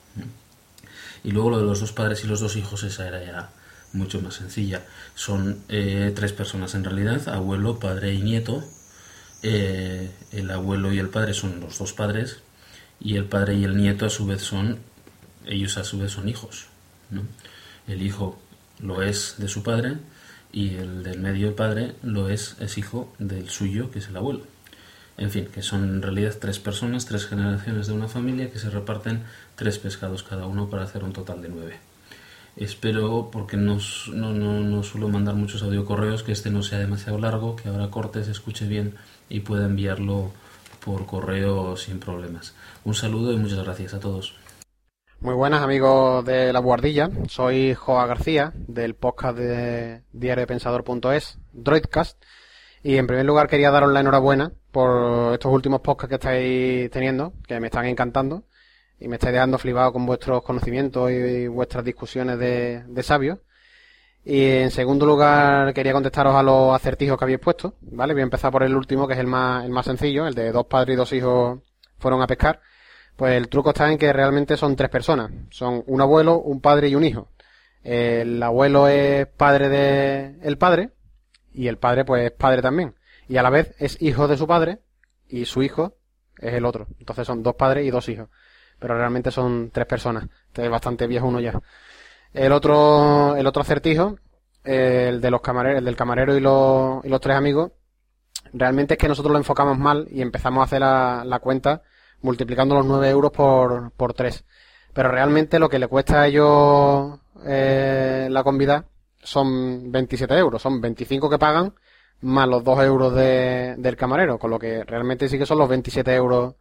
Y luego lo de los dos padres y los dos hijos, esa era ya mucho más sencilla. Son eh, tres personas en realidad, abuelo, padre y nieto. Eh, el abuelo y el padre son los dos padres, y el padre y el nieto a su vez son, ellos a su vez son hijos, ¿no? El hijo lo es de su padre, y el del medio, el padre, lo es, es hijo del suyo, que es el abuelo. En fin, que son en realidad tres personas, tres generaciones de una familia que se reparten tres pescados cada uno para hacer un total de nueve. Espero, porque no, no, no, no suelo mandar muchos audiocorreos, que este no sea demasiado largo, que ahora corte, se escuche bien y pueda enviarlo por correo sin problemas. Un saludo y muchas gracias a todos. Muy buenas, amigos de La Guardilla. Soy Joa García, del podcast de diario pensador punto es, Droidcast. Y en primer lugar quería daros la enhorabuena por estos últimos podcasts que estáis teniendo, que me están encantando, y me estáis dejando flipado con vuestros conocimientos y vuestras discusiones de, de sabios. Y en segundo lugar quería contestaros a los acertijos que habéis puesto, ¿vale? Voy a empezar por el último, que es el más, el más sencillo, el de dos padres y dos hijos fueron a pescar. Pues el truco está en que realmente son tres personas. Son un abuelo, un padre y un hijo. El abuelo es padre de el padre, y el padre pues es padre también. Y a la vez es hijo de su padre, y su hijo es el otro. Entonces son dos padres y dos hijos. Pero realmente son tres personas. Este es bastante viejo uno ya. El otro, el otro acertijo, el de los camareros, el del camarero y los, y los tres amigos, realmente es que nosotros lo enfocamos mal y empezamos a hacer la, la cuenta multiplicando los nueve euros por, por tres. Pero realmente lo que le cuesta a ellos eh, la convidad son veintisiete euros. Son veinticinco que pagan más los dos euros de, del camarero. Con lo que realmente sí que son los veintisiete euros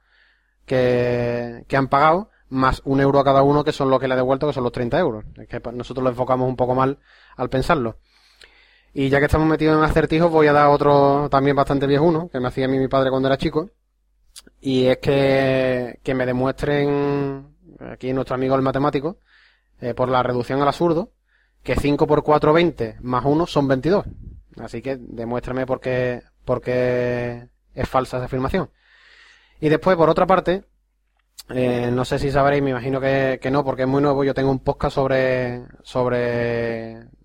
que, que han pagado, más un euro a cada uno, que son los que le ha devuelto, que son los treinta euros. Es que nosotros lo enfocamos un poco mal al pensarlo. Y ya que estamos metidos en acertijos, voy a dar otro también bastante viejuno, que me hacía a mí mi padre cuando era chico. Y es que, que me demuestren, aquí nuestro amigo el matemático, eh, por la reducción al absurdo, que cinco por cuatro, veinte, más uno son veintidós. Así que demuéstrame por qué, por qué es falsa esa afirmación. Y después, por otra parte, eh, no sé si sabréis, me imagino que, que no, porque es muy nuevo. Yo tengo un podcast sobre, sobre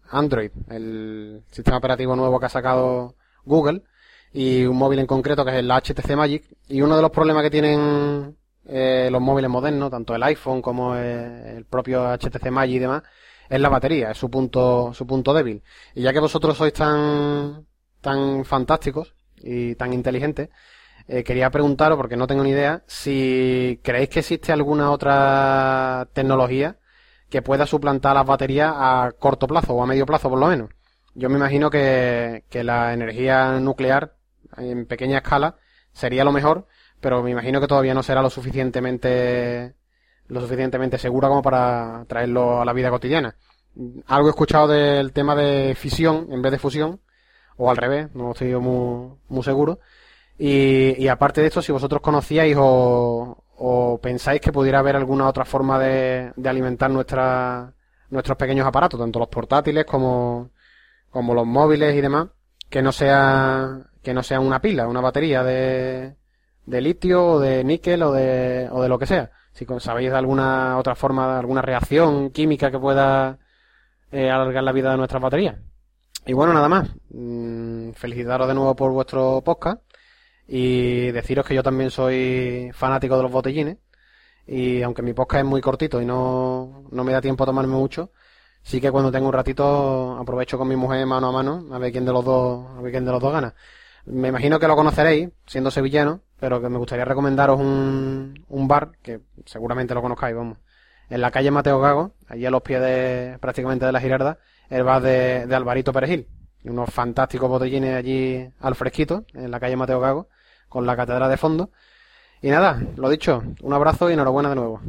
Android, el sistema operativo nuevo que ha sacado Google, y un móvil en concreto que es el H T C Magic. Y uno de los problemas que tienen eh, los móviles modernos, tanto el iPhone como el, el propio H T C Magic y demás, es la batería, es su punto su punto débil. Y ya que vosotros sois tan tan fantásticos y tan inteligentes, eh, quería preguntaros, porque no tengo ni idea, si creéis que existe alguna otra tecnología que pueda suplantar las baterías a corto plazo o a medio plazo por lo menos. Yo me imagino que, que la energía nuclear en pequeña escala sería lo mejor, pero me imagino que todavía no será lo suficientemente lo suficientemente segura como para traerlo a la vida cotidiana. Algo he escuchado del tema de fisión en vez de fusión, o al revés, no estoy muy, muy seguro. Y, y aparte de esto, si vosotros conocíais o, o pensáis que pudiera haber alguna otra forma de, de alimentar nuestra, nuestros pequeños aparatos, tanto los portátiles como, como los móviles y demás, que no sea, que no sea una pila, una batería de, de litio o de níquel o de, o de lo que sea. Si sabéis de alguna otra forma, de alguna reacción química que pueda eh, alargar la vida de nuestras baterías. Y bueno, nada más. Mm, felicitaros de nuevo por vuestro podcast y deciros que yo también soy fanático de los botellines, y aunque mi podcast es muy cortito y no, no me da tiempo a tomarme mucho, sí que cuando tengo un ratito aprovecho con mi mujer mano a mano a ver quién de los dos, a ver quién de los dos gana. Me imagino que lo conoceréis, siendo sevillano, pero que me gustaría recomendaros un, un bar, que seguramente lo conozcáis, vamos, en la calle Mateo Gago, allí a los pies de, prácticamente de la Girarda, el bar de, de Alvarito Perejil. Unos fantásticos botellines allí al fresquito, en la calle Mateo Gago, con la catedral de fondo. Y nada, lo dicho, un abrazo y enhorabuena de nuevo.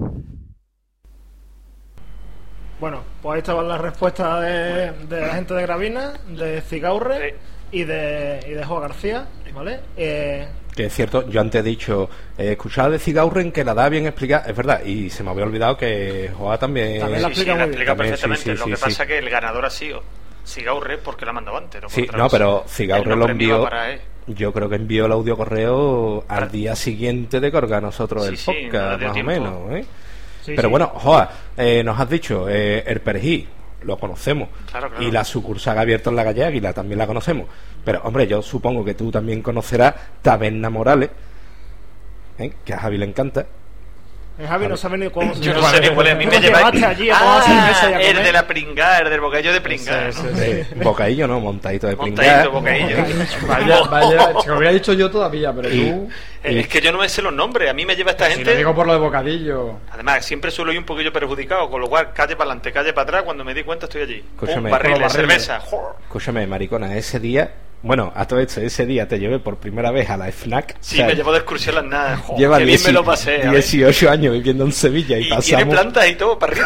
Bueno, pues ahí estaban las respuestas de, de la gente de Gravina, de Cigaurre y de, y de Joa García, ¿vale? Eh, que es cierto, yo antes he dicho, he escuchado de Cigaurren que la da bien explicada, es verdad, y se me había olvidado que Joa también... También la explica, sí, sí, la explica también, perfectamente, sí, sí, lo sí, que sí. pasa es que el ganador ha sido Cigaurre porque lo ha mandado antes. No, sí, no, pero Cigaurre lo envió, para él. Yo creo que envió el audio correo al día siguiente de que orga nosotros sí, el sí, podcast, no más tiempo. o menos, ¿eh? Sí, pero sí. bueno, Joa, eh, nos has dicho, eh, el Perejil, lo conocemos, claro, claro. Y la sucursal abierta en la calle Águila también la conocemos, pero hombre, yo supongo que tú también conocerás Taberna Morales, ¿eh? Que a Javi le encanta. Eh, Javi no sabe ni cómo se Yo no sé ni cuál es. A mí me llevaste allí a tomar cerveza y a el comer. de la pringada, el del bocadillo de pringada. Ese, ¿no? ese, ese. Eh, bocadillo, ¿no? Montadito de pringada. Montadito, bocadillo. Vaya, vaya, se lo hubiera dicho yo todavía, pero Y- tú... Es que yo no me sé los nombres. A mí me lleva esta Si gente. lo digo por lo de bocadillo. Además, siempre suelo ir un poquillo perjudicado, con lo cual, calle para adelante, calle para atrás. Cuando me di cuenta, estoy allí. Escúchame. Un barril Con de los barriles. cerveza. ¡Jor! Escúchame, maricona, ese día, bueno, a todo esto, ese día te llevé por primera vez a la FNAC. Sí, o sea, me llevo de excursión las nada. ¡Jor! Lleva Qué bien dieci- me lo pasé. a ver. dieciocho años viviendo en Sevilla y, Y tiene pasamos. plantas y todo para arriba.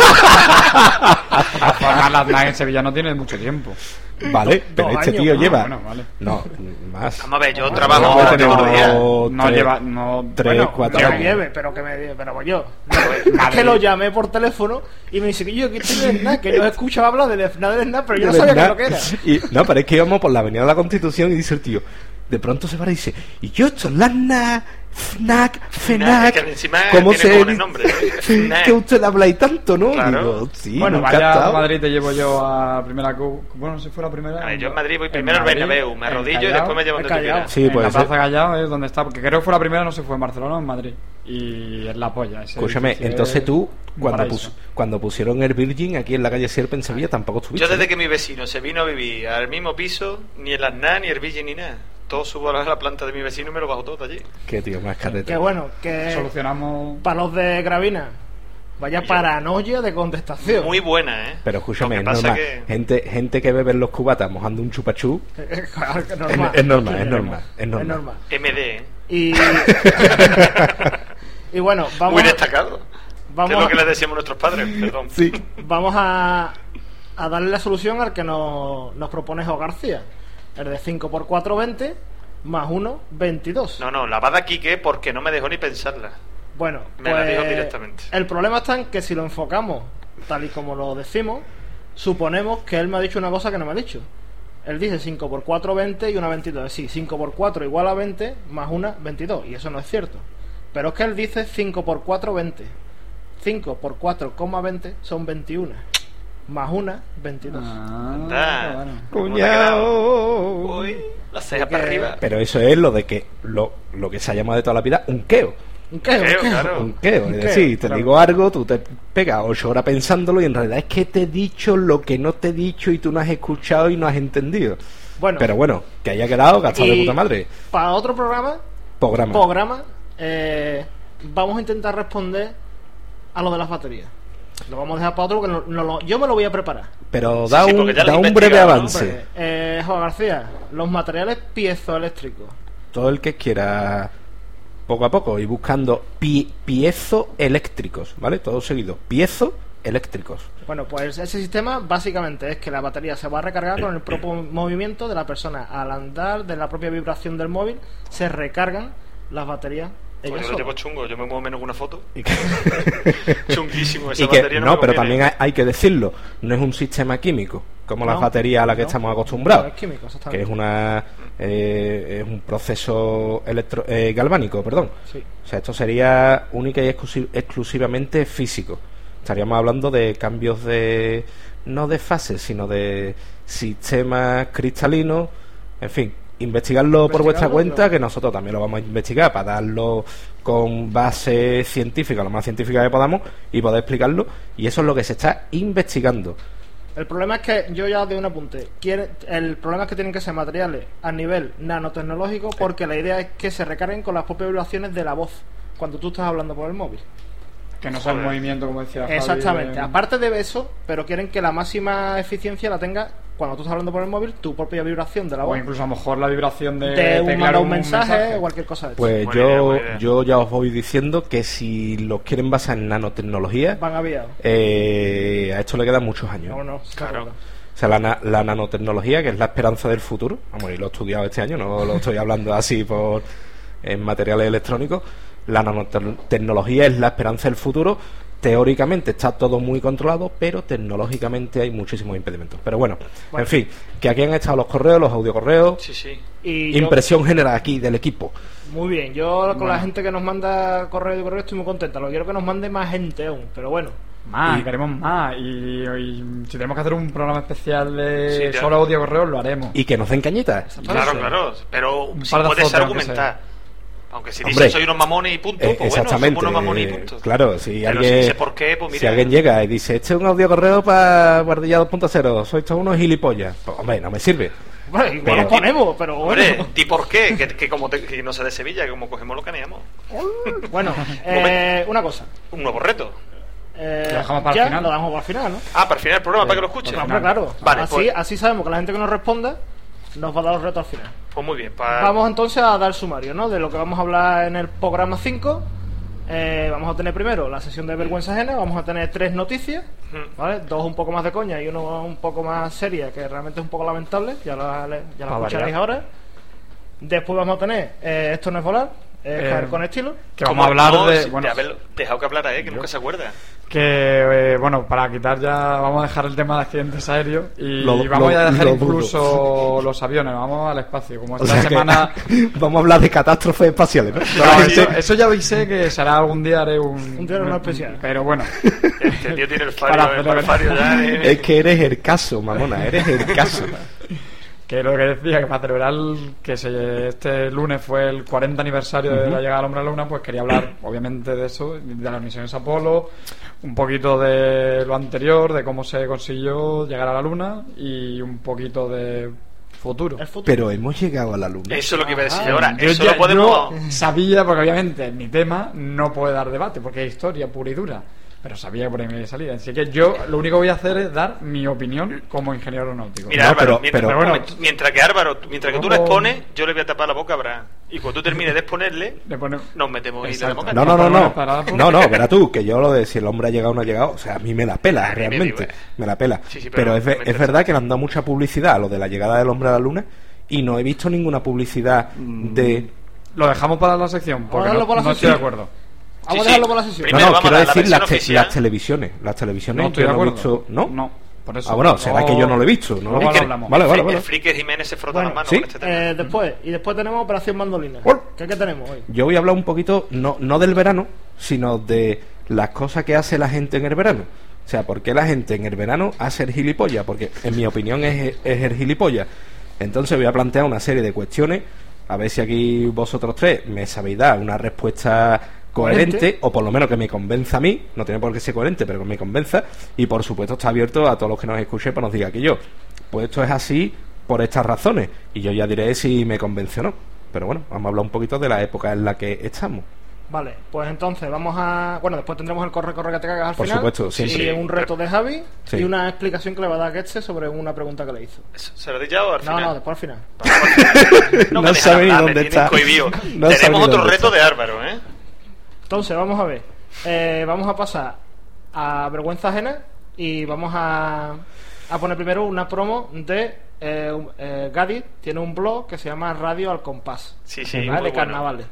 Además, la FNAC en Sevilla no tiene mucho tiempo. Vale, pero dos este años, tío ¿no? lleva. Bueno, vale. No, más. Vamos a ver, yo No, trabajo no, con la tenemos tecnología. dos, No tres- lleva... No, tres, Bueno, cuatro que me años. lleve, pero que me pero voy yo. Es que lo llamé por teléfono y me dice que yo que estoy de FNAC, que yo escuchaba hablar de FNAC de FNAC, pero yo no De sabía qué verdad. lo que era. Y, no, pero es que íbamos por la avenida de la Constitución y dice el tío, de pronto se para y dice, y yo esto es la FNAC, FNAC, FNAC, que encima ¿cómo tiene se como un nombre, ¿eh? FNAC. que usted habláis tanto, no? Claro. Digo, sí, Bueno, me ha vaya a encantado. Madrid, te llevo yo a primera... cu- Bueno, no sé si fue la primera... A ver, yo en Madrid voy En primero al Madrid, Bernabéu, me en arrodillo y Callao. después me llevo En donde tú Callao. quieras. Sí, en puede la ser. Plaza Callao es donde está, porque creo que fue la primera, no sé, fue en Barcelona o en Madrid. Y es la polla. ese Escúchame, edificio entonces es tú, un cuando, paraíso. pus- cuando pusieron el Virgin aquí en la calle Sierpe en Sevilla, tampoco estuviste. Yo desde ¿no? que mi vecino se vino a vivir al mismo piso, ni el Aznar, ni el Virgin, ni nada. Todo subo a la planta de mi vecino y me lo bajo todo de allí. Qué tío, más carreta. Que bueno, que Solucionamos... para los de Gravina, vaya Yo- paranoia de contestación. Muy buena, ¿eh? Pero escúchame, Lo es que pasa normal. que- Gente, gente que bebe en los cubatas mojando un chupachú. Claro que Es, normal. es normal, es normal, es Es normal. normal. M D, ¿eh? Y, y bueno, vamos, Muy destacado. vamos que es lo a- que les decíamos nuestros padres, perdón. Sí. vamos a, a darle la solución al que nos, nos propone Jo García. El de cinco por cuatro, veinte, más uno, veintidós. No, no, la va de aquí que porque no me dejó ni pensarla. Bueno, Me la pues, dijo directamente. el problema está en que si lo enfocamos tal y como lo decimos, suponemos que él me ha dicho una cosa que no me ha dicho. Él dice cinco por cuatro, veinte y una veintidós. Sí, cinco por cuatro igual a veinte más una, veintidós. Y eso no es cierto. Pero es que él dice cinco por cuatro, veinte. cinco por cuatro, veinte son veintiuno. más una, veintidós. Anda. bueno. Cuñao. Uy, la ceja para arriba. Pero eso es lo de que lo, lo que se ha llamado de toda la vida un queo. Un queo, un Queo, queo. claro. Un queo. Un Es queo, decir, te claro. digo algo, tú te pegas ocho horas pensándolo y en realidad es que te he dicho lo que no te he dicho y tú no has escuchado y no has entendido. Bueno, Pero bueno, que haya quedado gastado de y puta madre. para otro programa, Programa. programa eh, vamos a intentar responder a lo de las baterías. Lo vamos a dejar para otro, porque no, no lo- yo me lo voy a preparar. Pero Sí, da sí, un, porque ya lo da he un breve investigado, ¿no? avance. Hombre, eh, Juan García, los materiales piezoeléctricos. Todo el que quiera poco a poco y buscando pi piezoeléctricos, ¿vale? Todo seguido. Piezoeléctricos. Bueno, pues ese sistema básicamente es que la batería se va a recargar con el propio movimiento de la persona. Al andar, de la propia vibración del móvil, se recargan las baterías. Pues ellas yo lo tengo solas. chungo, yo me muevo menos que una foto. Y que, Chunguísimo, esa y que- batería no, no, me pero conviene. también hay, hay que decirlo, no es un sistema químico como las No, baterías a las que no, estamos acostumbrados, no es químico, que exactamente. es una eh, es un proceso electro, eh, galvánico, perdón. Sí. O sea, esto sería única y exclusi- exclusivamente físico. Estaríamos hablando de cambios de no de fases, sino de sistemas cristalinos, en fin. Investigarlo por vuestra Investigarlo, cuenta, claro. que nosotros también lo vamos a investigar para darlo con base científica, lo más científica que podamos, y poder explicarlo. Y eso es lo que se está investigando. El problema es que yo ya de un apunte. Quiere, el problema es que tienen que ser materiales a nivel nanotecnológico, porque la idea es que se recarguen con las propias vibraciones de la voz cuando tú estás hablando por el móvil. Que no sea el Joder. movimiento, como decía Javi, Exactamente. de- Aparte de eso, pero quieren que la máxima eficiencia la tenga cuando tú estás hablando por el móvil, tu propia vibración de la O voz. incluso a lo mejor la vibración de, De un, teclear mandar un mensaje, o cualquier cosa de eso. Pues Buena idea, yo, buena idea. yo ya os voy diciendo que si lo quieren basar en nanotecnología, Van aviados. eh, a esto le quedan muchos años. No, no, Claro. O sea, la, na- la nanotecnología, que es la esperanza del futuro, vamos, y lo he estudiado este año, no lo estoy hablando así por en materiales electrónicos. La nanotecnología es la esperanza del futuro. Teóricamente está todo muy controlado, pero tecnológicamente hay muchísimos impedimentos. Pero bueno, en fin, que aquí han estado los correos, los audiocorreos. Sí, sí. Y yo- Impresión general aquí del equipo. Muy bien, yo con Bueno. la gente que nos manda correo de correo estoy muy contenta. Lo quiero que nos mande más gente aún, pero bueno. Más, Y- queremos más. Y, y si tenemos que hacer un programa especial de Sí, ya. solo audio correos, lo haremos. Y que nos den cañitas. Claro, claro. Pero Un si par de puedes fotos, aunque argumentar. Aunque si Hombre, dicen soy unos mamones y punto, Eh, pues bueno, exactamente. somos unos mamones y eh, punto. Claro, si Pero alguien, si dice por qué, pues si mira. alguien llega y dice, este es un audio correo para Guardilla dos punto cero, sois todos unos gilipollas. Pues hombre, no me sirve. Bueno, igual Pero- lo ponemos, pero bueno. Hombre, ¿y por qué? Que, que como te- que no sea de Sevilla, que como cogemos lo caneamos. Bueno, eh, una cosa. Un nuevo reto. Eh, Lo dejamos para el ya, final. Lo dejamos para el final, ¿no? Ah, para el final del programa, para que lo escuchen. Pues, hombre, claro. Vale, así, pues, así sabemos que la gente que nos responda nos va a dar los retos al final. pues muy bien. pa- Vamos entonces a dar sumario, ¿no? De lo que vamos a hablar en el programa cinco. Eh, vamos a tener primero la sesión de vergüenza ajena. Vamos a tener tres noticias, Ujú. ¿vale? Dos un poco más de coña y uno un poco más seria, que realmente es un poco lamentable. Ya la, ya la Va a escucharéis variar. ahora. Después vamos a tener eh, Esto no es volar, es Eh, caer con estilo. Que vamos a ¿Cómo? hablar No, de... si- bueno, de haberlo dejado que hablara, ¿eh? Que nunca se acuerda. que, eh, bueno, para quitar ya... Vamos a dejar el tema de accidentes aéreos y Lo- vamos lo- a dejar lo incluso los aviones. Vamos al espacio. Como O esta sea que semana... vamos a hablar de catástrofes espaciales, ¿no? No, eso, eso ya avisé que será algún día haré un... Un día no especial. Pero bueno. Este tío tiene el Para fario, el hacer- fario ya. ¿eh? Es que eres el caso, mamona, eres el caso. Que lo que decía, que para celebrar que se, este lunes fue el cuarenta aniversario de la llegada al hombre a la luna, pues quería hablar obviamente de eso, de las misiones Apolo, un poquito de lo anterior, de cómo se consiguió llegar a la luna y un poquito de futuro. El futuro. Pero hemos llegado a la luna. Eso es lo que iba a decir Ah, ahora. Yo, Eso ya- lo podemos. yo sabía, porque obviamente mi tema no puede dar debate, porque es historia pura y dura. Pero sabía que por ahí me iba a salir. Así que yo lo único que voy a hacer es dar mi opinión como ingeniero aeronáutico. Mira, No, Álvaro, pero- mientras, pero- un momento, mientras que Álvaro, mientras que tú le ¿Cómo? expones, yo le voy a tapar la boca a Abraham. Y cuando tú termines de exponerle, Le pone- nos metemos y le Exacto. damos No, caña. no, no, no. Para- para- No, no, verá tú, que yo lo de si el hombre ha llegado o no ha llegado, o sea, a mí me la pela, A mí me realmente. digo, eh. Me la pela. Sí, sí, pero pero es, ve- me es interesa. verdad que le han dado mucha publicidad a lo de la llegada del hombre a la luna y no he visto ninguna publicidad de... Lo dejamos para la sección, porque Vamos a no, darlo por la no estoy de sección. acuerdo. Vamos Sí, a dejarlo sí. por la sesión. No, Primero no, vamos quiero a dar la decir las, versión te- oficial. las televisiones. Las televisiones No estoy yo de no he acuerdo. visto... ¿No? No, por eso. Ah, bueno, será No. que yo no lo he visto. ¿no? Luego Es que- lo hablamos. Vale, vale, El vale. friki Jiménez se frota Bueno, las manos ¿sí? con este tema. Eh, después, y después tenemos Operación Mandolina. Bueno. ¿Qué, qué tenemos hoy? Yo voy a hablar un poquito, no, no del verano, sino de las cosas que hace la gente en el verano. O sea, ¿por qué la gente en el verano hace el gilipollas? Porque en mi opinión es, es el gilipollas. Entonces voy a plantear una serie de cuestiones, a ver si aquí vosotros tres me sabéis dar una respuesta coherente, coherente, o por lo menos que me convenza a mí. No tiene por qué ser coherente, pero que me convenza. Y por supuesto está abierto a todos los que nos escuchen para nos diga que yo, pues esto es así por estas razones, y yo ya diré si me convence o no. Pero bueno, vamos a hablar un poquito de la época en la que estamos. Vale, pues entonces vamos a... Bueno, después tendremos el corre, corre que te cagas al por final. Por supuesto, sí, y sí. un reto de Javi, sí. Y una explicación que le va a dar a Getze sobre una pregunta que le hizo. ¿Se lo he dicho o al no, final? No, después al final. No, no me sabe ni hablar, dónde está. No tenemos otro reto está. de Álvaro, ¿eh? Entonces, vamos a ver. Eh, vamos a pasar a vergüenza ajena y vamos a, a poner primero una promo de... Eh, eh, Gadi tiene un blog que se llama Radio al Compás. Sí, sí, ¿vale? De bueno. carnavales.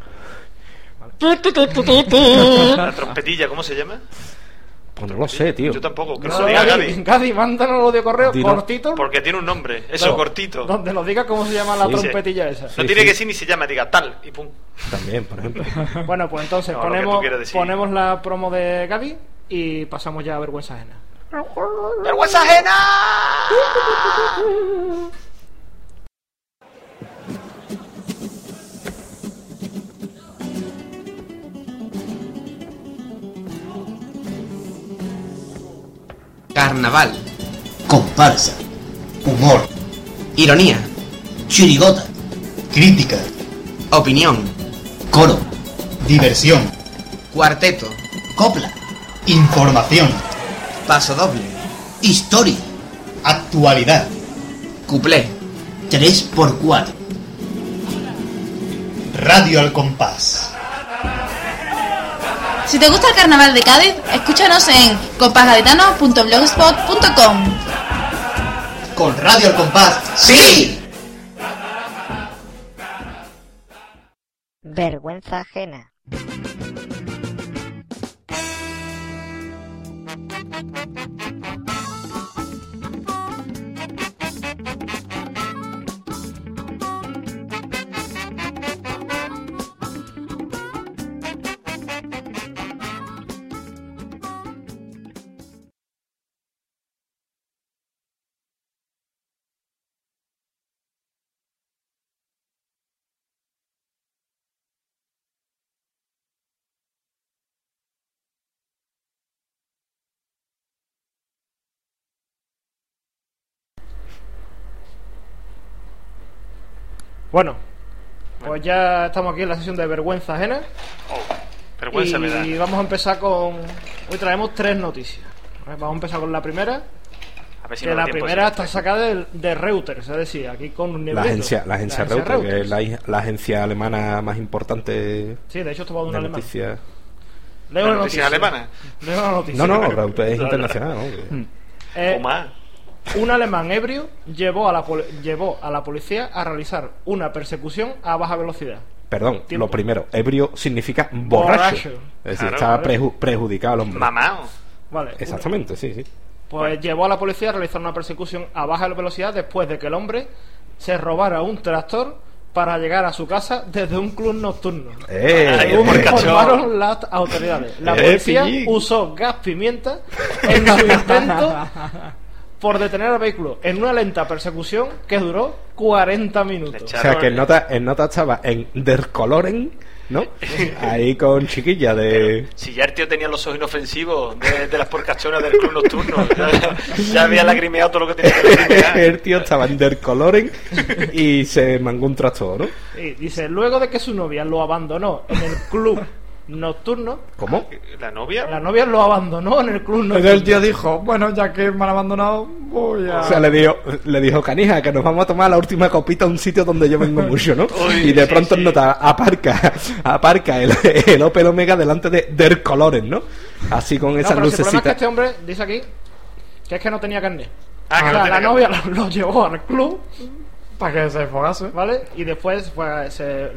La trompetilla, ¿cómo se llama? Pues no lo sé, tío. Yo tampoco, que no, lo diga Gadi, Gadi. Gadi, mándanos el audio correo Dino. cortito. Porque tiene un nombre, eso, no, cortito. Donde nos diga cómo se llama la sí, trompetilla esa. No sí, tiene sí. que ser ni se llama, diga tal y pum. También, por ejemplo. Bueno, pues entonces No, lo que ponemos, tú quieras decir. ponemos la promo de Gadi y pasamos ya a vergüenza ajena. ¡Vergüenza ajena! Carnaval, comparsa, humor, ironía, chirigota, crítica, opinión, coro, diversión, cuarteto, copla, información, paso doble, historia, actualidad, cuplé, tres por cuatro. Radio al compás. Si te gusta el carnaval de Cádiz, escúchanos en compasgaditano punto blogspot punto com. Con Radio al compás, ¡sí! Vergüenza ajena. Bueno, pues ya estamos aquí en la sesión de vergüenza ajena. Oh, vergüenza y me da. Y vamos a empezar con... Hoy traemos tres noticias. ¿Vale? Vamos a empezar con la primera. A ver si que no da la tiempo, primera sí. está sacada de, de Reuters, es decir, aquí con un La agencia, la agencia, la agencia Reuters, que es la, la agencia alemana más importante. Sí, de hecho esto va de un de alemán. Noticias. Leo ¿La la noticia noticia alemana? Leo la noticia. No, no, Reuters es internacional. ¿no? Eh, O más. un alemán ebrio llevó a, la poli- llevó a la policía a realizar una persecución a baja velocidad. Perdón, Tiempo. lo primero, ebrio significa borracho. Borracho. Es decir, Claro, estaba ¿vale? preju- perjudicado el hombre. Mamao. Vale. Exactamente, sí, sí. Pues llevó a la policía a realizar una persecución a baja velocidad después de que el hombre se robara un tractor para llegar a su casa desde un club nocturno. ¡Eh! Según eh, informaron las autoridades. La Eh, policía pillín. usó gas pimienta en su intento por detener al vehículo en una lenta persecución que duró cuarenta minutos. O sea, que en nota, en nota estaba en Der Coloren, ¿no? Ahí con chiquilla de... Si ya el tío tenía los ojos inofensivos de, de las porcachonas del club nocturno, ya, ya había lagrimeado todo lo que tenía que lagrimear. El tío estaba en Der Coloren y se mangó un trastorno, ¿no? Y dice, luego de que su novia lo abandonó en el club nocturno, ¿Cómo? ¿La novia? la novia lo abandonó en el club nocturno. Pero el tío dijo, bueno, ya que me han abandonado, voy a... O sea, le dijo, le dijo, canija, que nos vamos a tomar la última copita a un sitio donde yo vengo mucho, ¿no? Uy, y de sí, pronto sí. nota, aparca, aparca el, el Opel Omega delante de Der Coloren, ¿no? Así con No, esas pero si el problema es que lucecitas. este hombre dice aquí que es que no tenía carnet. Ah, que O no sea, tenía la novia lo, lo llevó al club, Para que se desfogase. ¿vale? Y después pues, se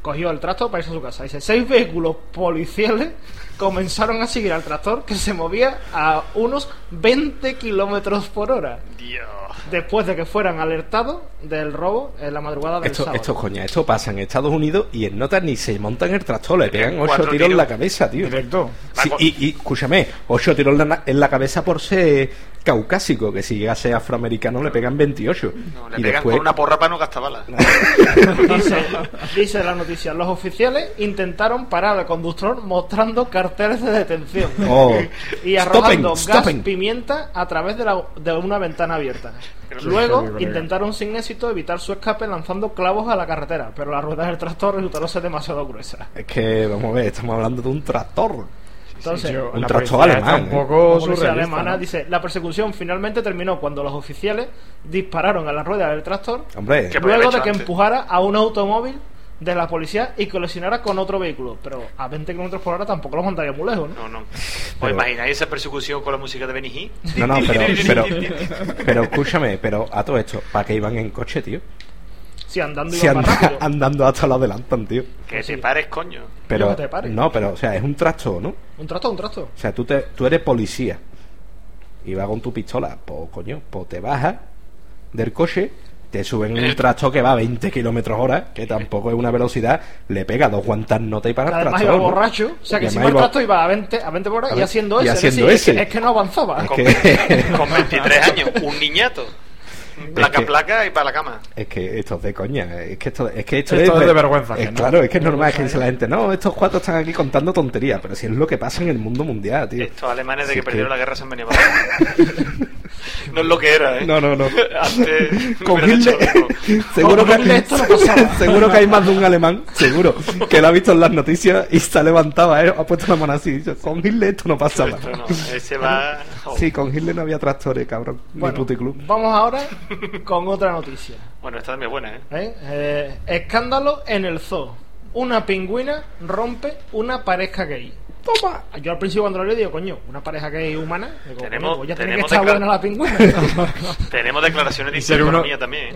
cogió el tractor para irse a su casa. Dice, seis vehículos policiales comenzaron a seguir al tractor que se movía a unos veinte kilómetros por hora. Dios. Después de que fueran alertados del robo en la madrugada del Esto, sábado. esto, coña, esto pasa en Estados Unidos y en notas ni se montan el tractor, le pegan ocho Cuatro tiros en tiros. la cabeza, tío. Directo. Sí, y, y, escúchame, ocho tiros en la, en la cabeza por ser caucásico, que si llega a ser afroamericano le pegan veintiocho. No, le y pegan después... con una porra para no gastar balas. Dice, dice la noticia, los oficiales intentaron parar al conductor mostrando carteles de detención Oh. y arrojando Stopping, gas stopping. pimienta a través de, la, de una ventana abierta. Sí, Luego sí, colega. intentaron sin éxito evitar su escape lanzando clavos a la carretera, pero las ruedas del tractor resultaron ser demasiado gruesas. Es que, vamos a ver, estamos hablando de un tractor. Entonces, Yo- Un la tractor policía está alemán, un ¿eh? poco la policía surrealista, alemana ¿no? dice, la persecución finalmente terminó cuando los oficiales dispararon a la rueda del tractor Hombre, ¿Qué podía luego haber de hecho que antes? empujara a un automóvil de la policía y colisionara con otro vehículo. Pero a veinte kilómetros por hora tampoco lo mandaría muy lejos, ¿no? No, no. ¿Os Pero- imagináis esa persecución con la música de Benny Hill? no, no, pero, pero, pero escúchame, pero a todo esto, ¿para qué iban en coche, tío? Si andando Si iba más anda- rápido. andando hasta lo adelantan, tío. Que Sí. te pares, coño. Pero, que te pare. no, pero, o sea, es un tractor, ¿no? Un tractor, un tractor. O sea, tú, te, tú eres policía y vas con tu pistola, pues coño, pues te bajas del coche, te suben en un tractor que va a veinte kilómetros hora, que tampoco es una velocidad, le pega dos guantas notas y para el Además tractor. iba ¿no? borracho. O sea, Y que si además el iba- tractor iba a veinte, a veinte por hora A y ver, haciendo y ese. haciendo es, decir, ese. Es, que, es que no avanzaba. Es Con, que- con veintitrés años, un niñato. Placa, que- placa y para la cama. Es que esto es de coña, es que esto, es que esto, Esto es de ver- vergüenza es- ajena. Claro, es que es normal que dice la gente, no, estos cuatro están aquí contando tonterías, pero si es lo que pasa en el mundo mundial, tío. Estos alemanes de Si que es perdieron la guerra se han venido abajo. No es lo que era, ¿eh? No, no, no. Antes Con hubieran hecho Hitler, lo mismo. seguro Con Hitler que, esto no pasaba. seguro que hay más de un alemán, seguro, que lo ha visto en las noticias y se ha levantado, ¿eh? Ha puesto la mano así y dice, con Hitler esto no pasaba. Esto no, ese va... oh. Sí, con Hitler no había tractores, cabrón, Bueno, ni puticlub. vamos ahora con otra noticia. Bueno, esta también es buena, ¿eh? ¿Eh? Eh, escándalo en el zoo. Una pingüina rompe una pareja gay. Toma. Yo al principio cuando lo leí digo, coño, una pareja gay humana. Digo, Tenemos- coño, pues ya tiene que tenemos estar declar- buena la pingüina. Tenemos declaraciones de Y ser uno- economía también.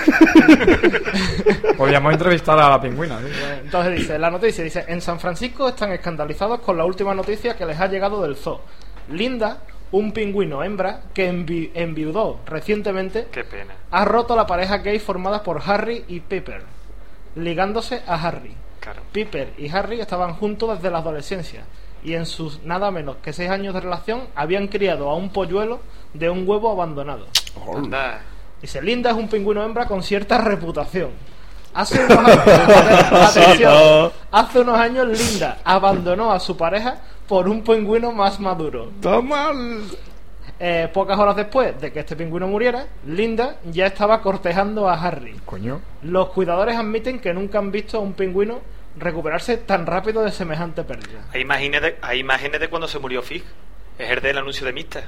Podríamos entrevistar a la pingüina. ¿sí? Entonces dice, la noticia dice, en San Francisco están escandalizados con la última noticia que les ha llegado del zoo. Linda, un pingüino hembra que envi- enviudó recientemente, Qué pena. ha roto la pareja gay formada por Harry y Piper, ligándose a Harry. Claro. Piper y Harry estaban juntos desde la adolescencia y en sus nada menos que seis años de relación habían criado a un polluelo de un huevo abandonado. Anda. Dice, Linda es un pingüino hembra con cierta reputación. Hace unos años, atención, hace unos años Linda abandonó a su pareja por un pingüino más maduro. Toma. Eh, pocas horas después de que este pingüino muriera, Linda ya estaba cortejando a Harry. Coño. Los cuidadores admiten que nunca han visto a un pingüino recuperarse tan rápido de semejante pérdida. Hay imágenes de, hay imágenes de cuando se murió Fig. Es el del anuncio de Mista.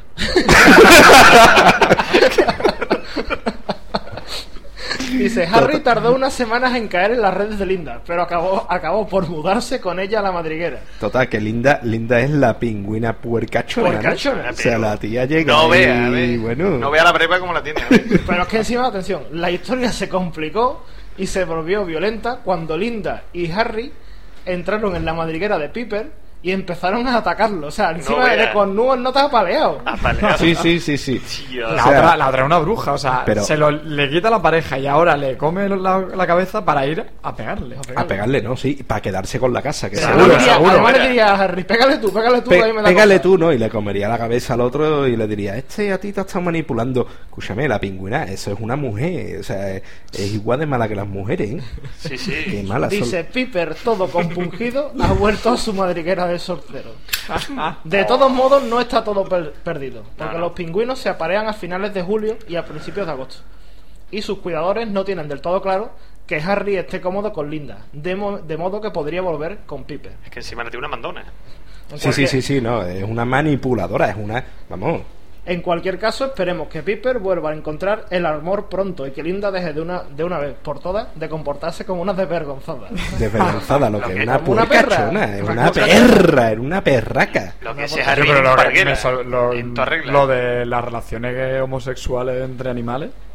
Dice, Harry tardó unas semanas en caer en las redes de Linda, pero acabó, acabó por mudarse con ella a la madriguera. Total, que Linda, Linda es la pingüina puercachona, ¿no? Puercachona. O sea, la tía llega No y, vea, a ver. bueno, No vea la brepa como la tiene. a ver. Pero es que encima, atención, la historia se complicó y se volvió violenta cuando Linda y Harry entraron en la madriguera de Piper y empezaron a atacarlo. O sea, encima vea. de con nubes no te has apaleado. Apaleado. sí, sí, sí, sí. Tío. La, O sea, otra, la otra es una bruja, o sea, pero- se lo, le quita la pareja y ahora le come la, la cabeza para ir a pegarle. A pegarle, ¿no? Sí, para quedarse con la casa, que Pero seguro. además diría- seguro, además le vaya. diría a Harry, pégale tú, pégale tú, Pe- ahí me la pégale cosa". tú, ¿no? Y le comería la cabeza al otro y le diría, este a ti te están manipulando. Escúchame, la pingüina, eso es una mujer. O sea, es, es igual de mala que las mujeres, ¿eh? Sí, sí. Qué mala son. Dice Piper, todo compungido, ha vuelto a su madriguera de soltero. De todos modos, no está todo per- perdido, porque No, no. los pingüinos se aparean a finales de julio y a principios de agosto. Y sus cuidadores no tienen del todo claro que Harry esté cómodo con Linda, de, mo- de modo que podría volver con Piper. Es que encima le tiene una mandona. Sí, sí, sí, sí, no, es una manipuladora, es una... Vamos, En cualquier caso, esperemos que Piper vuelva a encontrar el amor pronto y que Linda deje de una, de una vez por todas de comportarse como una desvergonzada. desvergonzada, lo Lo que que- es una como una perra. puercachona, es Una una cosa- perra, es una perraca. Lo que Una se cosa- Harry Yo, pero lo, que Parguera, me sol- lo, en tu arregla. lo de las relaciones homosexuales entre animales.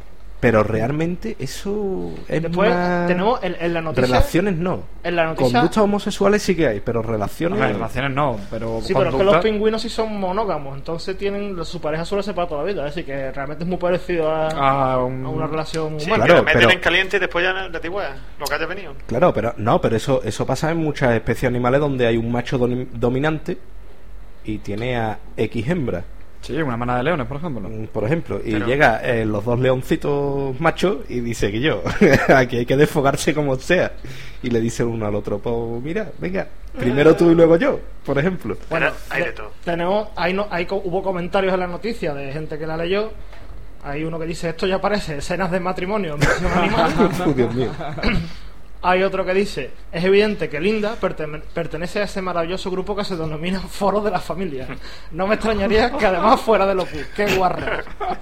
pero realmente eso es Después más... tenemos en, en la noticia... Relaciones no. En la noticia... Conductas homosexuales sí que hay, pero relaciones... A ver, relaciones no, pero... Sí, pero es que conducta- los pingüinos sí son monógamos, entonces tienen su pareja suele ser para toda la vida, es decir, que realmente es muy parecido a, a, un- a una relación Sí, humana. que la Claro, meten pero- en caliente y después ya le da igual lo que haya venido. Claro, pero no, pero eso eso pasa en muchas especies animales donde hay un macho doni- dominante y tiene a X hembras. Sí, una manada de leones, por ejemplo. Mm, Por ejemplo, y Pero- llega eh, los dos leoncitos machos y dice que yo, aquí hay que desfogarse como sea. Y le dice uno al otro, pues mira, venga, primero tú y luego yo, por ejemplo. Bueno, hay de te- todo. Tenemos, hay no, hay, co- hubo comentarios en la noticia de gente que la leyó. Hay uno que dice, esto ya parece escenas de matrimonio en versión animal. Uh, Dios mío. Hay otro que dice, es evidente que Linda pertene- pertenece a ese maravilloso grupo que se denomina Foro de la Familia. No me extrañaría que además fuera de locura. ¡Qué guarra!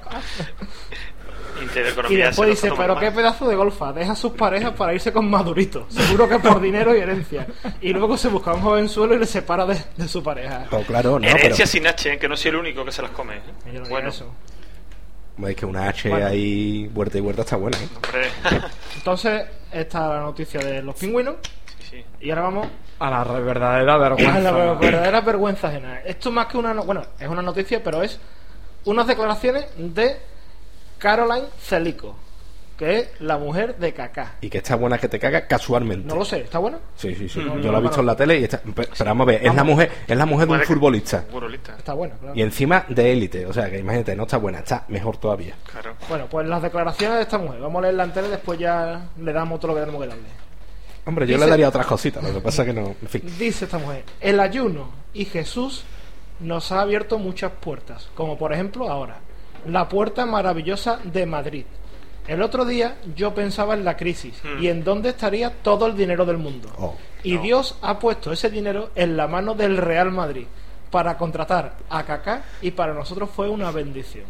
Y Intereconomía después se lo dice, toma pero mal. qué pedazo de golfa, deja a sus parejas para irse con Madurito, seguro que por dinero y herencia. Y luego se busca un jovenzuelo y le separa de, de su pareja. Pues claro, no, Herencia pero sin H, ¿eh? Que no soy el único que se las come. ¿eh? Yo no digo Bueno, eso. es que una H Bueno. ahí, vuelta y vuelta está buena, ¿eh? hombre. Entonces, esta es la noticia de los pingüinos. Sí. Y ahora vamos A la re- verdadera vergüenza. a la ver- verdadera vergüenza ajena. Esto más que una... no- Bueno, es una noticia, pero es unas declaraciones de Caroline Celico, que es la mujer de Kaká. Y que está buena que te caga casualmente. No lo sé, ¿está buena? Sí, sí, sí. No, Yo no, la he no, visto no. en la tele y está... Pero, pero vamos a ver, es la Vamos. mujer, es la mujer de un Puede que- futbolista. Futbolista. Está buena, claro. Y encima de élite, o sea que imagínate, no está buena, está mejor todavía. Claro. Bueno, pues las declaraciones de esta mujer. Vamos a leerla entera y después ya le damos todo lo que tenemos que darle. Hombre, yo Dice- le daría otras cositas, lo que pasa que no... En fin. Dice esta mujer, el ayuno y Jesús nos ha abierto muchas puertas, como por ejemplo ahora, la puerta maravillosa de Madrid. El otro día yo pensaba en la crisis Hmm. y en dónde estaría todo el dinero del mundo. Oh. Y Dios ha puesto ese dinero en la mano del Real Madrid para contratar a Kaká y para nosotros fue una bendición.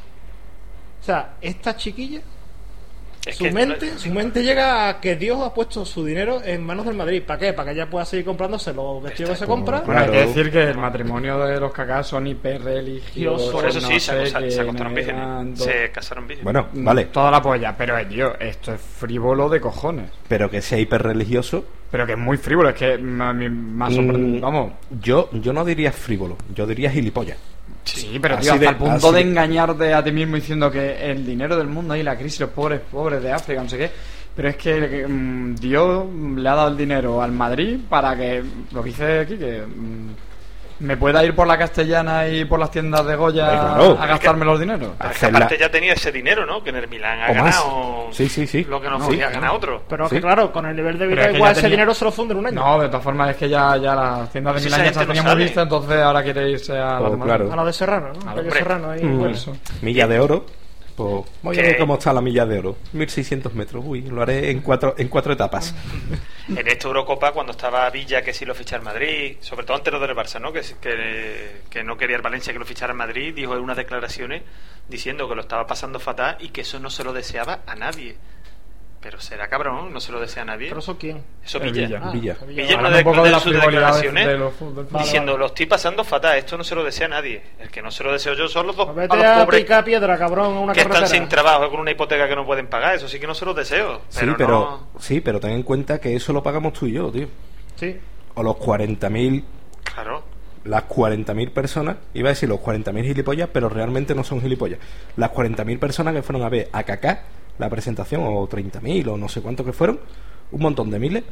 O sea, esta chiquilla, Es su que- mente, su mente llega a que Dios ha puesto su dinero en manos del Madrid. ¿Para qué? Para que ella pueda seguir comprándose los vestidos que se compra. Bueno, hay que Claro. decir que el matrimonio de los Cacás son hiperreligiosos. Por eso no sí, se, sé acosa- se qué, acostaron virgen. negan, todo. Se casaron virgen. Bueno, vale. Toda la polla, pero eh, tío, esto es frívolo de cojones. Pero que sea hiperreligioso... Pero que es muy frívolo, es que me, me- me ha sorprendido. mm, Vamos. Yo, yo no diría frívolo, yo diría gilipollas. Sí, pero Así tío, hasta de- el punto así de de- engañarte a ti mismo diciendo que el dinero del mundo y la crisis, los pobres, pobres de África, no sé qué. Pero es que, que, mm, Dios le ha dado el dinero al Madrid para que, lo que dice aquí, que mm, me pueda ir por la Castellana y por las tiendas de Goya Hombre, claro. a gastarme los dineros. Pero es que hacerla- aparte ya tenía ese dinero, ¿no? Que en el Milán ha O más. ganado Sí, sí, sí. lo que no, No, podía sí, ganar no. otro. Pero Sí. que claro, con el nivel de Pero vida es que igual ya ese tenía- dinero se lo funde en un año. No, de todas formas es que ya, ya las tiendas de Si Milán esa ya se gente no tenían muy sabe. vistas, entonces ahora quiere irse a la Oh, de Madrid. claro. A la de Serrano, ¿no? Ah, Calle hombre. Serrano ahí. Mm. bueno. Eso. Milla de oro. Pues voy a Que- ver cómo está la milla de oro. mil seiscientos metros. Uy, lo haré en cuatro, en cuatro etapas. En esta Eurocopa, cuando estaba Villa, que sí lo fichara el Madrid, sobre todo antes de lo del Barça, ¿no? Que, que, que no quería el Valencia que lo fichara el Madrid, dijo en unas declaraciones diciendo que lo estaba pasando fatal y que eso no se lo deseaba a nadie. Pero será cabrón, no se lo desea a nadie. ¿Pero eso quién? Eso Eh, Villa. Villa. Ah, Villa. Villa en Hablando una un poco de, de la sus frivolidad de- declaraciones de los fútbol. Vale, diciendo, vale. lo estoy pasando fatal, esto no se lo desea a nadie. El que no se lo deseo yo son los dos Pues a vete los a pobres picar piedra, cabrón, a una que están carretera. sin trabajo con una hipoteca que no pueden pagar. Eso sí que no se los deseo. Sí, Pero, pero, no... sí, pero ten en cuenta que eso lo pagamos tú y yo, tío. Sí. O los cuarenta mil, Claro. las cuarenta mil personas, iba a decir los cuarenta mil gilipollas, pero realmente no son gilipollas. Las cuarenta mil personas que fueron a ver a Kaká la presentación, o treinta mil, o no sé cuántos que fueron, un montón de miles,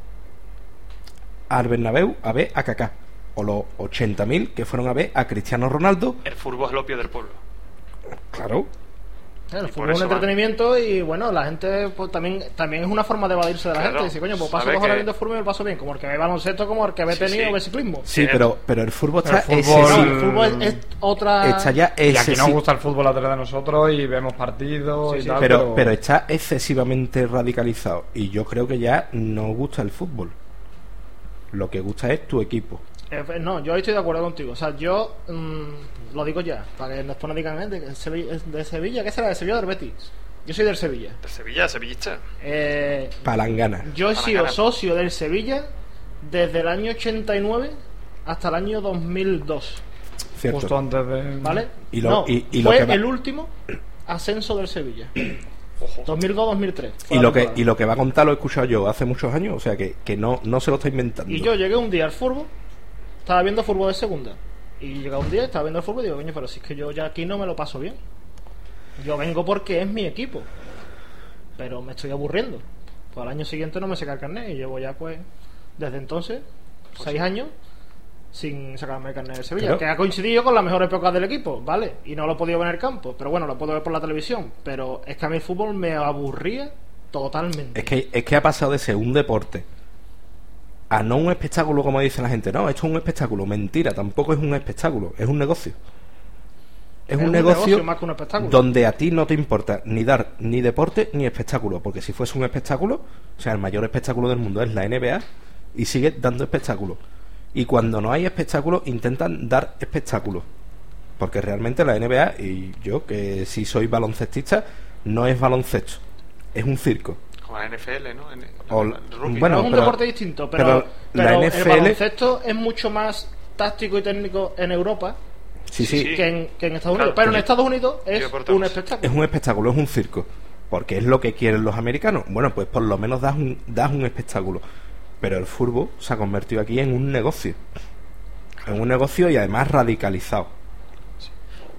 al Bernabéu a ver a Kaká. O los ochenta mil que fueron a ver a Cristiano Ronaldo. El fútbol es el opio del pueblo. Claro. El Y fútbol por es un eso van. entretenimiento y bueno, la gente pues, también también es una forma de evadirse de la Claro. gente. Dice, coño, pues paso Sabe dos horas que- viendo fútbol y me lo paso bien. Como el que ve baloncesto, como el que ve Sí, tenis sí. o ve ciclismo. Sí, Eh, pero, pero el fútbol pero está el fútbol- No, excesi- el fútbol es, es otra... está ya Y aquí nos excesi- gusta el fútbol a través de nosotros y vemos partidos Sí, y sí. tal, pero, pero está excesivamente radicalizado. Y yo creo que ya no gusta el fútbol. Lo que gusta es tu equipo. Eh, No, yo ahí estoy de acuerdo contigo. O sea, yo mm, lo digo ya, para que después no digan, ¿eh? De, que Sevilla, ¿de Sevilla? ¿Qué será? ¿De Sevilla o del Betis? Yo soy del Sevilla. De Sevilla, sevillista. Eh, Palangana. yo he Para sido ganar. socio del Sevilla desde el año ochenta y nueve hasta el año dos mil dos. Cierto. justo antes de... ¿Vale? Y lo- No, y- y lo fue que va- el último ascenso del Sevilla. dos mil dos dos mil tres. Y lo que y lo que va a contar lo he escuchado yo hace muchos años, o sea que, que no, no se lo está inventando. Y yo llegué un día al fútbol, estaba viendo fútbol de segunda. Y llega un día, estaba viendo el fútbol y digo, coño, pero si es que yo ya aquí no me lo paso bien. Yo vengo porque es mi equipo. Pero me estoy aburriendo. Pues al año siguiente no me saca el carnet y llevo ya pues desde entonces pues seis sí. años sin sacarme el carnet de Sevilla, claro. Que ha coincidido con la mejor época del equipo, ¿vale? Y no lo he podido ver en el campo, pero bueno, lo puedo ver por la televisión. Pero es que a mí el fútbol me aburría totalmente. Es que, es que ha pasado de ser un deporte a no un espectáculo, como dice la gente. No, esto es un espectáculo. Mentira, tampoco es un espectáculo, es un negocio. Es, es un, un negocio, negocio más que un espectáculo, donde a ti no te importa ni dar ni deporte ni espectáculo, porque si fuese un espectáculo, o sea, el mayor espectáculo del mundo es la N B A y sigue dando espectáculos. Y cuando no hay espectáculos intentan dar espectáculos, porque realmente la N B A, y yo que si soy baloncestista, no es baloncesto, es un circo. Como la N F L, ¿no? En, o, rugby. Bueno, es un pero, deporte distinto, pero, pero, pero la N F L, el baloncesto es mucho más táctico y técnico en Europa. Sí, sí. Que, en, que en Estados Unidos. Claro, pero en Estados Unidos es un espectáculo. Es un espectáculo, es un circo. Porque es lo que quieren los americanos. Bueno, pues por lo menos das un, das un espectáculo. Pero el fútbol se ha convertido aquí en un negocio. En un negocio y además radicalizado. Sí.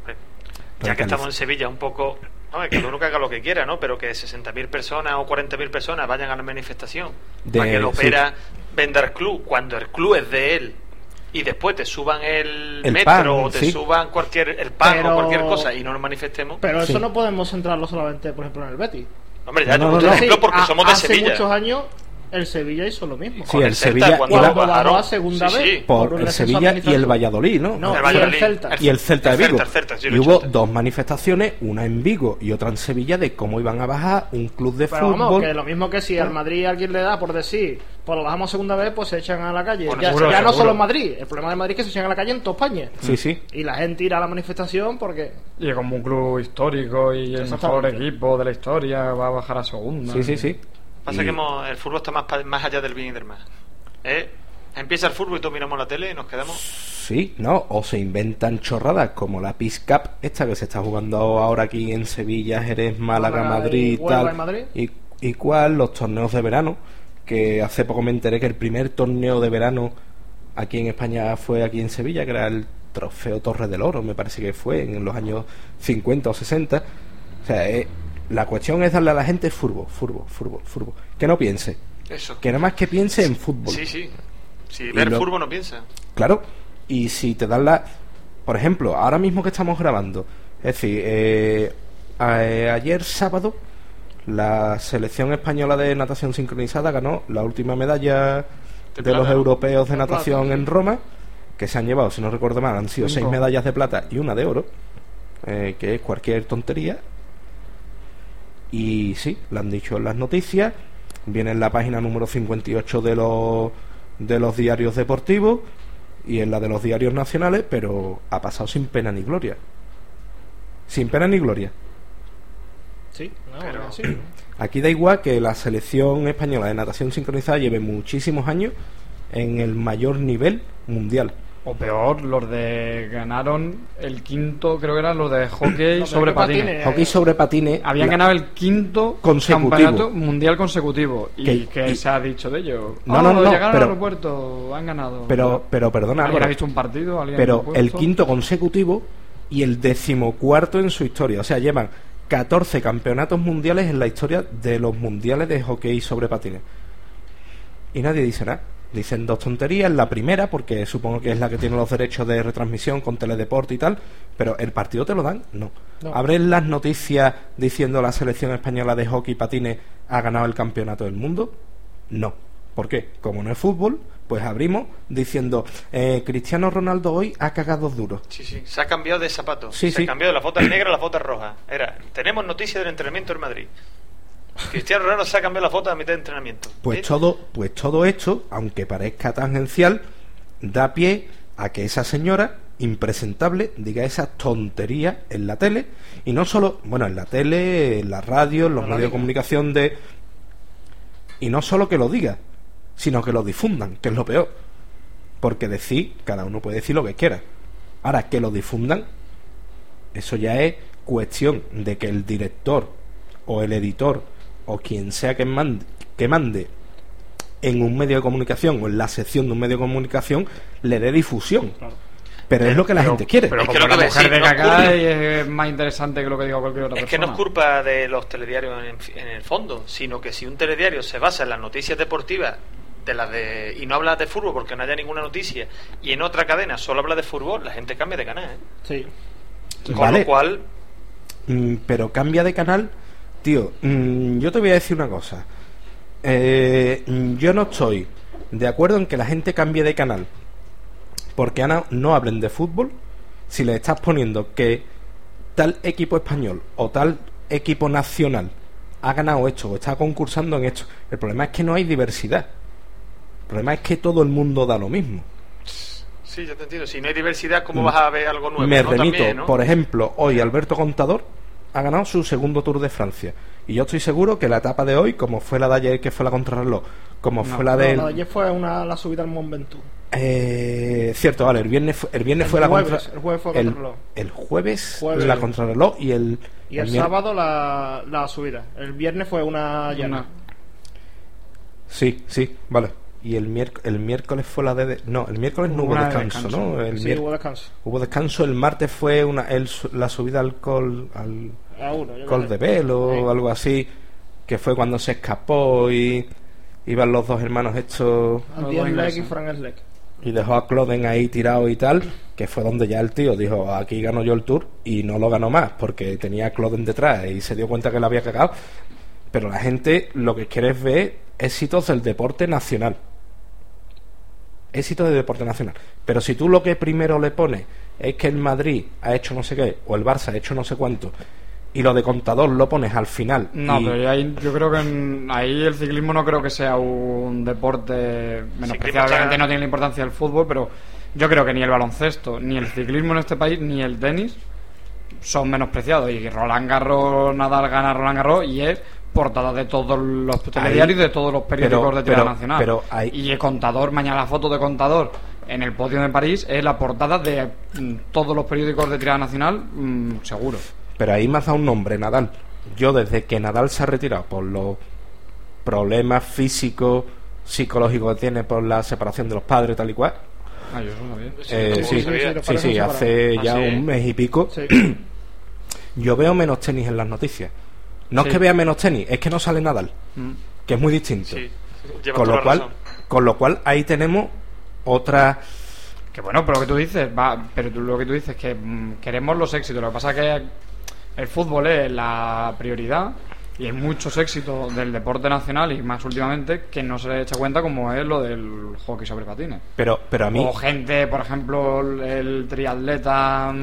Ya que estamos en Sevilla, un poco... No, que cada uno que haga lo que quiera, ¿no? Pero que sesenta mil personas o cuarenta mil personas vayan a la manifestación. De, para que lo opera sí. venda el club, cuando el club es de él. Y después te suban el, el metro pan, o te sí. suban cualquier el pan pero, o cualquier cosa y no nos manifestemos. Pero sí. eso no podemos centrarlo solamente, por ejemplo, en el Betis. Hombre, ya no, no, no, no. ejemplo porque sí, somos de hace Sevilla. Hace muchos años el Sevilla hizo lo mismo. Sí, el, el Sevilla cuando iba, bajó a segunda sí, vez sí. por, por el Sevilla y el Valladolid, ¿no? No, el Valladolid, y el Celta. Y el Celta el de Vigo. Celta, el Celta, sí, y hubo dos manifestaciones, una en Vigo y otra en Sevilla, de cómo iban a bajar un club de Pero fútbol. Vamos, que lo mismo que si al Madrid alguien le da por decir, pues lo bajamos a segunda vez, pues se echan a la calle. Bueno, ya seguro, ya no seguro. solo en Madrid, el problema de Madrid es que se echan a la calle en toda España. Sí, sí. Y la gente irá a la manifestación porque... Y como un club histórico y el mejor equipo de la historia va a bajar a segunda. Sí, sí, sí. Pasa y... que hemos, el fútbol está más, más allá del bien y del mal. ¿Eh? Empieza el fútbol y todos miramos la tele y nos quedamos. Sí, no, o se inventan chorradas como la Peace Cup, esta que se está jugando ahora aquí en Sevilla, Jerez, Málaga, Madrid y tal. Madrid. Y, y cuál, los torneos de verano, que hace poco me enteré que el primer torneo de verano aquí en España fue aquí en Sevilla, que era el Trofeo Torre del Oro, me parece que fue en los años cincuenta o sesenta. O sea, eh, la cuestión es darle a la gente fútbol, fútbol, fútbol, fútbol. Que no piense. Eso. Que nada más que piense en fútbol. Sí, sí. Si ver lo... fútbol no piensa. Claro. Y si te dan la... Por ejemplo, ahora mismo que estamos grabando, es decir, eh, a, eh, ayer sábado la selección española de natación sincronizada ganó la última medalla de, de plata, los ¿no? europeos de natación plata, en Roma, que se han llevado, si no recuerdo mal, han sido seis medallas de plata y una de oro, eh, que es cualquier tontería. Y sí, lo han dicho en las noticias. Viene en la página número cincuenta y ocho de los de los diarios deportivos y en la de los diarios nacionales, pero ha pasado sin pena ni gloria. Sin pena ni gloria. Sí, no, pero sí. Aquí da igual que la selección española de natación sincronizada lleve muchísimos años en el mayor nivel mundial. O peor, los de ganaron el quinto, creo que eran los de hockey los sobre patines. patines. Hockey sobre patines. Habían la... ganado el quinto consecutivo. campeonato mundial consecutivo. ¿Y que, que y... se ha dicho de ellos? No, oh, no, no. Llegaron pero, al aeropuerto, han ganado. Pero, pero perdona. ¿Alguien ha visto un partido? Pero el quinto consecutivo y el decimocuarto en su historia. O sea, llevan catorce campeonatos mundiales en la historia de los mundiales de hockey sobre patines. Y nadie dice nada. Dicen dos tonterías, la primera, porque supongo que es la que tiene los derechos de retransmisión con teledeporte y tal, pero el partido te lo dan, no. no. Abren las noticias diciendo la selección española de hockey y patines ha ganado el campeonato del mundo, no. ¿Por qué? Como no es fútbol, pues abrimos diciendo eh, Cristiano Ronaldo hoy ha cagado duro. Sí, sí, se ha cambiado de zapato, sí, se sí. ha cambiado de la foto negra a la foto roja. Era, tenemos noticias del entrenamiento en Madrid. Cristiano Ronaldo se ha cambiado la foto a mitad de entrenamiento. Pues ¿Eh? todo, pues todo esto, aunque parezca tangencial, da pie a que esa señora impresentable diga esas tonterías en la tele, y no solo, bueno, en la tele, en la radio, en los medios de comunicación de... Y no solo que lo diga, sino que lo difundan, que es lo peor. Porque decir, cada uno puede decir lo que quiera. Ahora, que lo difundan, eso ya es cuestión de que el director o el editor o quien sea que mande, que mande en un medio de comunicación o en la sección de un medio de comunicación le dé difusión. Claro. Pero es lo que la pero, gente quiere. Pero Es que como lo la que mujer decís, de no es Kaká culpa- es más interesante que lo que diga cualquier otra Es que persona. no es culpa de los telediarios en, en el fondo, sino que si un telediario se basa en las noticias deportivas de las de y no habla de fútbol porque no haya ninguna noticia, y en otra cadena solo habla de fútbol, la gente cambia de canal, ¿eh? Sí. Con Vale. lo cual, Mm, pero cambia de canal, tío. mm, yo te voy a decir una cosa. Eh, mm, yo no estoy de acuerdo en que la gente cambie de canal porque Ana no hablen de fútbol si le estás poniendo que tal equipo español o tal equipo nacional ha ganado esto o está concursando en esto. El problema es que no hay diversidad. El problema es que todo el mundo da lo mismo. sí, ya te entiendo. Si no hay diversidad, ¿cómo Mm. vas a ver algo nuevo? Me ¿no? remito, También, ¿no? por ejemplo, hoy Alberto Contador ha ganado su segundo Tour de Francia. Y yo estoy seguro que la etapa de hoy, como fue la de ayer, que fue la contrarreloj, como No, fue la no, del... la de ayer fue una, la subida al Mont Ventoux. Eh, cierto, vale, el viernes fue, el viernes El fue la jueves, contra... el jueves fue el, contrarreloj. el jueves, Jueves. la contrarreloj y el... Y el, mier- sábado la, la subida. El viernes fue una llana. Sí, sí, vale. Y el, miérc- el miércoles fue la de... No, el miércoles no hubo Una de descanso, descanso. ¿no? El Sí, mier- hubo descanso. Hubo descanso, el martes fue una el, la subida al col... Al, A uno, yo Col creo. de Velo Sí. o algo así, que fue cuando se escapó y iban los dos hermanos estos Andy Schleck y Frank Schleck. y dejó a Cloden ahí tirado y tal, que fue donde ya el tío dijo, aquí gano yo el Tour, y no lo ganó más porque tenía a Cloden detrás y se dio cuenta que lo había cagado. Pero la gente lo que quiere es ver éxitos del deporte nacional, éxitos del deporte nacional. Pero si tú lo que primero le pones es que el Madrid ha hecho no sé qué o el Barça ha hecho no sé cuánto y lo de Contador lo pones al final. No, y- pero yo, ahí, yo creo que en- ahí el ciclismo no creo que sea un deporte menospreciado. Ciclismo Obviamente está- no tiene la importancia del fútbol, pero yo creo que ni el baloncesto, ni el ciclismo en este país, ni el tenis son menospreciados. Y Roland Garros, Nadal gana Roland Garros y es portada de todos los telediarios y de todos los periódicos pero- de tirada pero- nacional. pero hay- Y el Contador, mañana la foto de Contador en el podio de París es la portada de mm, todos los periódicos de tirada nacional, mm, seguro. Pero ahí me has dado un nombre, Nadal. Yo desde que Nadal se ha retirado por los problemas físicos, psicológicos que tiene por la separación de los padres, tal y cual. Ah, yo eso lo sabía. Eh, Sí, sí, sí, sí, sí, sí, los sí, padres son hace separados. ya ¿Ah, sí? un mes y pico. Sí. Yo veo menos tenis en las noticias. No Sí. es que vea menos tenis, es que no sale Nadal, Mm. que es muy distinto. Sí, llevas Con toda lo la cual, razón. con lo cual ahí tenemos otra. Que bueno, pero lo que tú dices, va, pero tú, lo que tú dices que mm, queremos los éxitos. Lo que pasa es que el fútbol es la prioridad y hay muchos éxitos del deporte nacional y más últimamente que no se le echa cuenta, como es lo del hockey sobre patines. Pero, pero a mí. O gente, por ejemplo, el, el triatleta.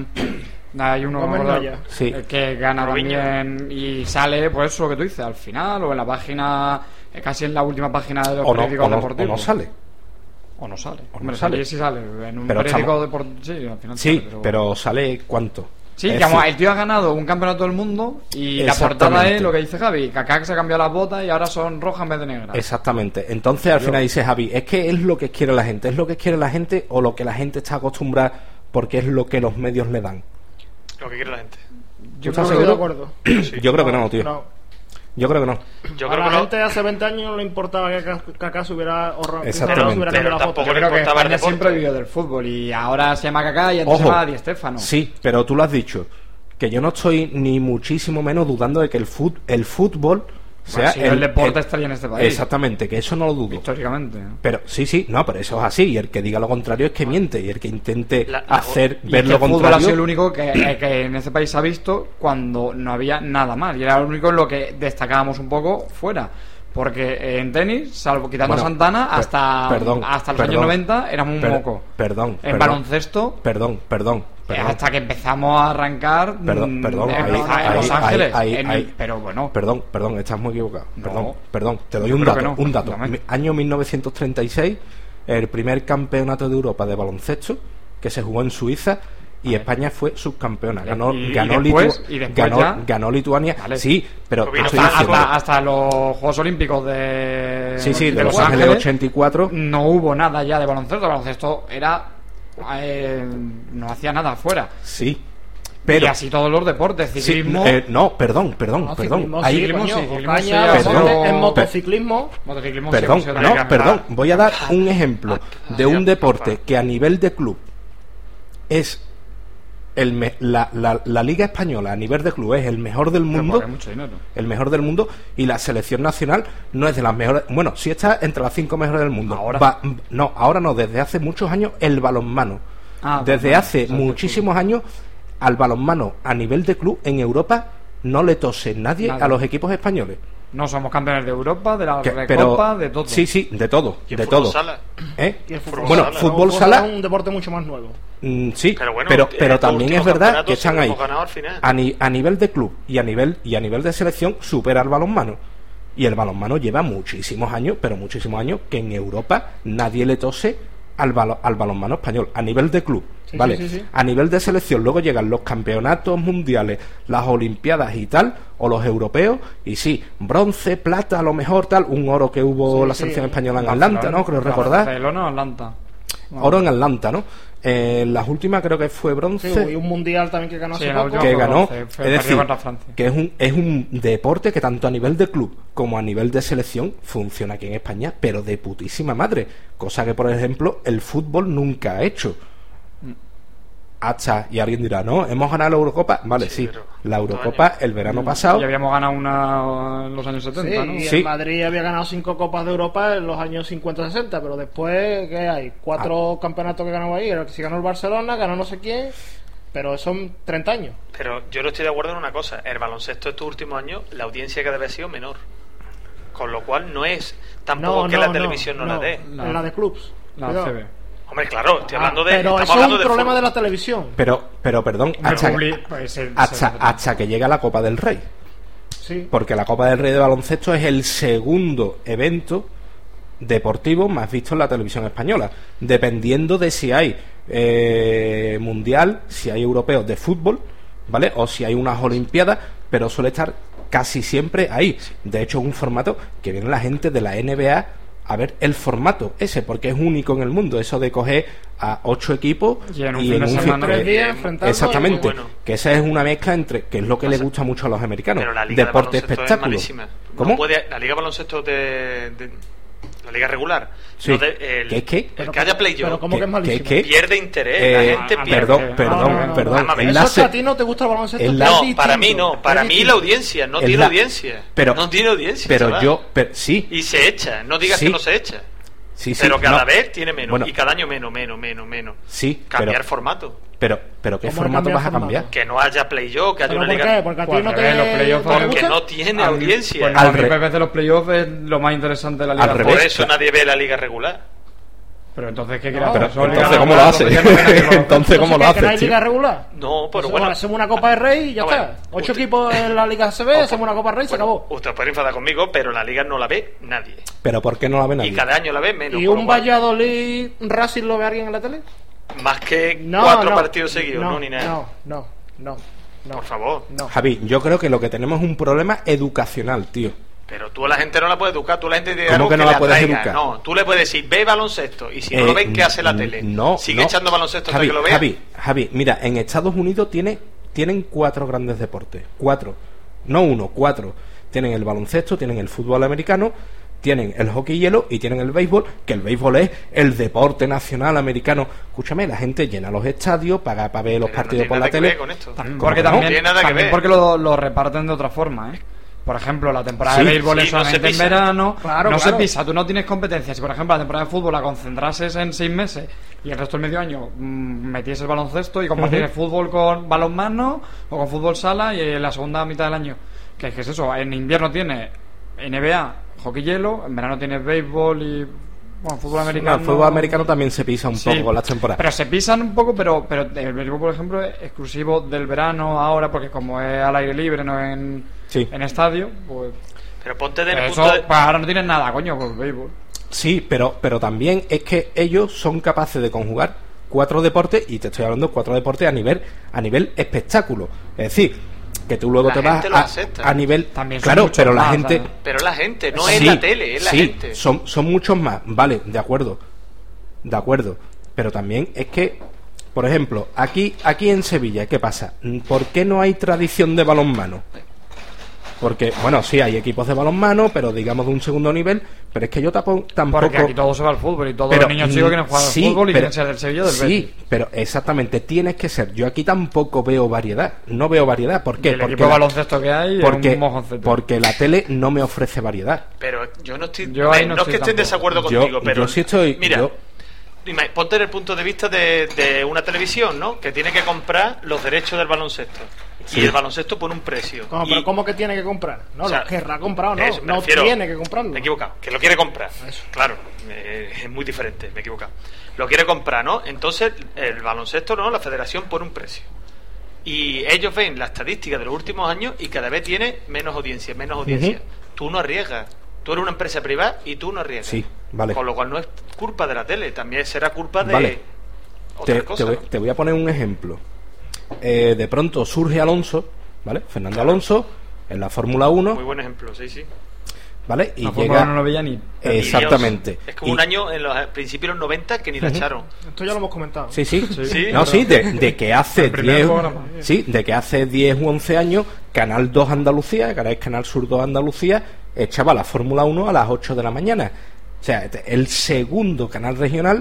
Hay uno Gómez me acuerdo, Noya. Sí. el que gana Robinho. también y sale, pues eso lo que tú dices, al final o en la página, eh, casi en la última página de los o no, periódicos o no- o deportivos. no sale. O no sale. O no Hombre, sale. salir sí sale. En un Pero periódico estamos- deportivo. Sí, al final Sí, sale, pero sale cuánto. Sí, Es que vamos, decir, el tío ha ganado un campeonato del mundo y la portada Exactamente. es lo que dice Javi. Kaká se ha cambiado las botas y ahora son rojas en vez de negras. Exactamente. Entonces al Yo- final dice Javi, es que es lo que quiere la gente, es lo que quiere la gente o lo que la gente está acostumbrada porque es lo que los medios le dan. Lo que quiere la gente. Yo ¿Estás creo que estoy de seguro? acuerdo. Yo creo que no, tío. No. Yo creo que no. Yo a creo la que no. gente de hace veinte años no le importaba que Kaká- Kaká se hubiera ahorrado. Exactamente. se hubiera Pero cambiado la tampoco foto. Yo creo que importaba el España deporte. siempre vivió del fútbol y ahora se llama Kaká y antes se Ojo. llama Di Stéfano. Sí, pero tú lo has dicho. Que yo no estoy ni muchísimo menos dudando de que el, fut, el fútbol sea si no, el deporte estaría en este país. Exactamente, que eso no lo dudo. Históricamente. Pero sí, sí, no, pero eso es así. Y el que diga lo contrario es que miente. Y el que intente La- la- hacer Y ver es que lo el fútbol ha contrario. sido el único que, eh, que en este país se ha visto cuando no había nada más. Y era lo único en lo que destacábamos un poco fuera. Porque en tenis, salvo quitando Bueno, a Santana, per- hasta, perdón, hasta los perdón, años noventa éramos un per- moco. Perdón, En perdón, baloncesto, Perdón, perdón, eh, perdón. hasta que empezamos a arrancar Perdón, mm, perdón, en, ahí- en ahí- Los ahí- Ángeles. ahí- en- ahí- pero bueno, Perdón, perdón, estás muy equivocado. No. Perdón, perdón, te doy Yo un creo dato, que no. un dato. Dame. Mi- Año mil novecientos treinta y seis, el primer campeonato de Europa de baloncesto que se jugó en Suiza y España fue subcampeona. Ganó, Y- y ganó, después- Litu- y después ganó, ya- ganó Lituania. Vale. Sí, pero Pues bien, estoy hasta, diciendo- hasta, hasta los Juegos Olímpicos de, sí, sí, de, Los Ángeles ochenta y cuatro. no hubo nada ya de baloncesto. El baloncesto era. eh, no hacía nada afuera. Sí, pero y así todos los deportes, sí, ciclismo. eh, no, perdón, perdón, No, perdón. ciclismo Ahí- sí, ciclismo coño, sí, ciclismo Ocaña, sí, Albacete, perdón. en motociclismo. Motociclismo Perdón, sí, no, sí, perdón. Voy a dar un Ah, ejemplo de un deporte que a nivel de club es el me- la, la, la Liga Española a nivel de club es el mejor del pero mundo, porque hay mucho dinero. el mejor del mundo, y la selección nacional no es de las mejores, bueno, sí está entre las cinco mejores del mundo. Ahora. Va- no, ahora no, desde hace muchos años el balonmano. Ah, Desde bueno, hace o sea, que muchísimos años al balonmano a nivel de club en Europa no le tose nadie Nada. a los equipos españoles. No somos campeones de Europa, de la Que- Recopa, de todo. Sí, sí, de todo, ¿Y el de fútbol todo. sala? ¿Eh? Y el fútbol Bueno, sala. fútbol El sala- es un deporte mucho más nuevo. Mm, sí, Pero bueno, pero, eh, pero estos también últimos es verdad campeonatos que sí están lo ahí. hemos ganado al final. A, ni- a nivel de club y a nivel y a nivel de selección supera al balonmano. Y el balonmano lleva muchísimos años, pero muchísimos años que en Europa nadie le tose al, balo- al balonmano español a nivel de club. Sí, ¿Vale? sí, sí, sí. A nivel de selección luego llegan los campeonatos mundiales, las olimpiadas y tal, o los europeos, y sí, bronce, plata, a lo mejor tal, un oro que hubo Sí, la sí. selección española en Atlanta, ¿no? Creo recordar. Barcelona o Atlanta. Oro en Atlanta, ¿no? Eh, las últimas creo que fue bronce. Sí, y un mundial también que ganó Sí, hace en la poco. última que fue ganó, bronce, fue es el partido decir, contra Francia. que es un, es un deporte que tanto a nivel de club como a nivel de selección funciona aquí en España, pero de putísima madre, cosa que por ejemplo el fútbol nunca ha hecho. Hasta, y alguien dirá, no, hemos ganado la Eurocopa, vale, sí, Sí, pero la ¿cuántos Eurocopa años? el verano pasado, Y habíamos ganado una en los años Sí, setenta, ¿no? y Sí. el Madrid había ganado cinco Copas de Europa en los años cincuenta sesenta, pero después, ¿qué hay? Cuatro Ah. campeonatos que ganó ahí. Si ganó el Barcelona, ganó no sé quién, pero son treinta años. Pero yo no estoy de acuerdo en una cosa. El baloncesto estos últimos años, la audiencia cada vez ha sido menor. Con lo cual no es tampoco que la televisión no, la dé. En la de clubs. La Cuidado. A C B. Hombre, claro, estoy hablando de... Ah, pero estamos eso es hablando un de problema fútbol. de la televisión. pero, pero perdón, Hombre, hasta, Publi- pues, se- hasta, se- hasta que llega la Copa del Rey. Sí. Porque la Copa del Rey de baloncesto es el segundo evento deportivo más visto en la televisión española, dependiendo de si hay eh, mundial, si hay europeos de fútbol, ¿vale? O si hay unas olimpiadas, pero suele estar casi siempre ahí. De hecho, es un formato que viene la gente de la N B A a ver el formato ese, porque es único en el mundo, eso de coger a ocho equipos Y en un y fin en de un semana. fin- Tres días eh, enfrentando exactamente, y bueno. que esa es una mezcla entre, que es lo que le gusta mucho a los americanos, Pero la liga deporte de baloncesto es espectáculo. malísima. ¿Cómo? No puede, la liga de baloncesto de, de- la liga regular. Sí. no de- el, ¿Qué es qué? El Pero que haya ¿cómo- playoff pero ¿cómo que es malísimo? ¿Qué- qué? pierde interés. Eh, la gente ah, pierde. Perdón, No, perdón, no, no, perdón. vamos a ver. Es Eso la es que a se- ti no te gusta el baloncesto. es que la- es No, distinto, para mí no. Para es mí distinto. la audiencia no Es tiene la- audiencia. pero- no tiene audiencia. Pero chaval. yo, pero, sí, Y se echa. No digas Sí. que no se echa. sí, sí. pero cada no, vez tiene menos. Bueno. Y cada año menos, menos, menos, menos. Sí, Cambiar pero, formato. pero, pero ¿qué ¿Cómo formato cambiar vas a formato? cambiar? Que no haya playoff, que haya ¿Pero una por liga. qué? Porque a ti Pues no al te, revés, los playoffs no te son- Porque gusta. no tiene A mí- audiencia. Pues Al no, a mí re- me parece los playoffs es lo más interesante de la liga. Al de revés. Por fútbol. eso nadie ve la liga regular. Pero entonces, ¿qué No, quieres pero hacer? Solo entonces, liga ¿cómo lo regular, haces? entonces ya no hay que- Entonces, ¿cómo lo ¿qué? ¿Que haces, no hay tío? liga regular? No, pero Pues bueno. hacemos una Copa de Rey y ya Ah, está. bueno. Ocho Usted- equipos en la Liga C B, Ojo. hacemos una Copa de Rey y se acabó. Usted puede enfadar conmigo, pero la liga no la ve nadie. Pero ¿por qué no la ven Y nadie? cada año la ve menos. ¿Y por lo un cual, Valladolid Racing lo ve alguien en la tele? Más que No, cuatro no, partidos seguidos, no, no, ni nada. No, no, no, no. Por favor. No. Javi, yo creo que lo que tenemos es un problema educacional, tío. Pero tú a la gente no la puedes educar, tú a la gente tiene ¿Cómo algo que no que la le puedes atraiga. educar? No, tú le puedes decir, ve baloncesto, y si no Eh, lo ven, ¿qué hace la n- tele? No, Sigue no. echando baloncesto hasta Javi, que lo vea. Javi, Javi, mira, en Estados Unidos tiene, tienen cuatro grandes deportes. Cuatro. No uno, cuatro. Tienen el baloncesto, tienen el fútbol americano, tienen el hockey hielo y tienen el béisbol, que el béisbol es el deporte nacional americano. Escúchame, la gente llena los estadios, paga para ver los Pero no partidos tiene por nada la que tele. ver con esto. También ¿Cómo porque que no? también, Tiene nada que también ver. porque lo, lo reparten de otra forma, ¿eh? Por ejemplo, la temporada Sí, de béisbol sí, es no se solamente en pisa. verano, Claro, no claro. se pisa, tú no tienes competencia. Si por ejemplo la temporada de fútbol la concentrases en seis meses y el resto del medio año mmm, metieses el baloncesto y compartieses fútbol con balonmano o con fútbol sala y en la segunda mitad del año, que es que es eso, en invierno tiene N B A, hockey hielo, en verano tienes béisbol y bueno, fútbol No, americano. el fútbol americano también se pisa un Sí, poco con las temporadas. Pero se pisan un poco, pero pero el béisbol, por ejemplo, es exclusivo del verano ahora, porque como es al aire libre, no en, Sí. en estadio, pues Pero ponte del eso, punto de... pues ahora no tienes nada, coño, pues béisbol. Sí, pero, pero también es que ellos son capaces de conjugar cuatro deportes, y te estoy hablando de cuatro deportes a nivel, a nivel espectáculo. Es decir, que tú luego La te vas gente lo a, acepta. a nivel... También son claro, muchos pero la más, gente... ¿sabes? Pero la gente, no Sí, es la tele, es la sí, gente. Son, son muchos más, vale, de acuerdo. De acuerdo. Pero también es que, Por ejemplo, aquí, aquí en Sevilla, ¿qué pasa? ¿Por qué no hay tradición de balonmano? Porque, bueno, sí, hay equipos de balonmano, pero digamos de un segundo nivel, pero es que yo tampoco... Porque aquí todo se va al fútbol y todos pero, los niños chicos quieren jugar sí, al fútbol y pero, quieren ser del Sevilla o del Betis. Sí, pero exactamente, tienes que ser. Yo aquí tampoco veo variedad, no veo variedad. ¿Por qué? El porque equipo de la, baloncesto que hay porque, es un mojoncete. Porque la tele no me ofrece variedad. Pero yo no estoy... Yo ahí no no es que esté en tampoco. desacuerdo Yo- contigo, pero... yo sí estoy- Mira, yo- ima- ponte en el punto de vista de, de una televisión, ¿no? Que tiene que comprar los derechos del baloncesto. Sí. Y el baloncesto pone un precio. ¿Cómo, Y- pero ¿cómo que tiene que comprar? No, O sea, lo querrá comprar o no. eso, me No refiero. tiene que comprarlo. Me he equivocado, que lo quiere comprar. Claro, eh, es muy diferente, me he equivocado. Lo quiere comprar, ¿no? Entonces, el baloncesto, ¿no? La federación pone un precio. Y ellos ven la estadística de los últimos años y cada vez tiene menos audiencia, menos audiencia. Ujú. Tú no arriesgas. Tú eres una empresa privada y tú no arriesgas. Sí, vale. Con lo cual no es culpa de la tele, también será culpa de Vale. otras Te, te cosas. voy, te voy a poner un ejemplo. Eh, de pronto surge Alonso, ¿vale? Fernando Alonso, en la Fórmula uno, Muy buen ejemplo, sí, sí. ¿vale? Y La llega... Fórmula uno no lo veía ni... Exactamente. Y Dios, es como Y- un año en los principios de los noventa que ni la Ujú. echaron. Esto ya lo hemos comentado. Sí, sí. Sí, no, pero- sí, de, de que hace El primer diez, programa. sí, de que hace diez u once años Canal dos Andalucía, que ahora es Canal Sur dos Andalucía, echaba la Fórmula uno a las ocho de la mañana. O sea, este, el segundo canal regional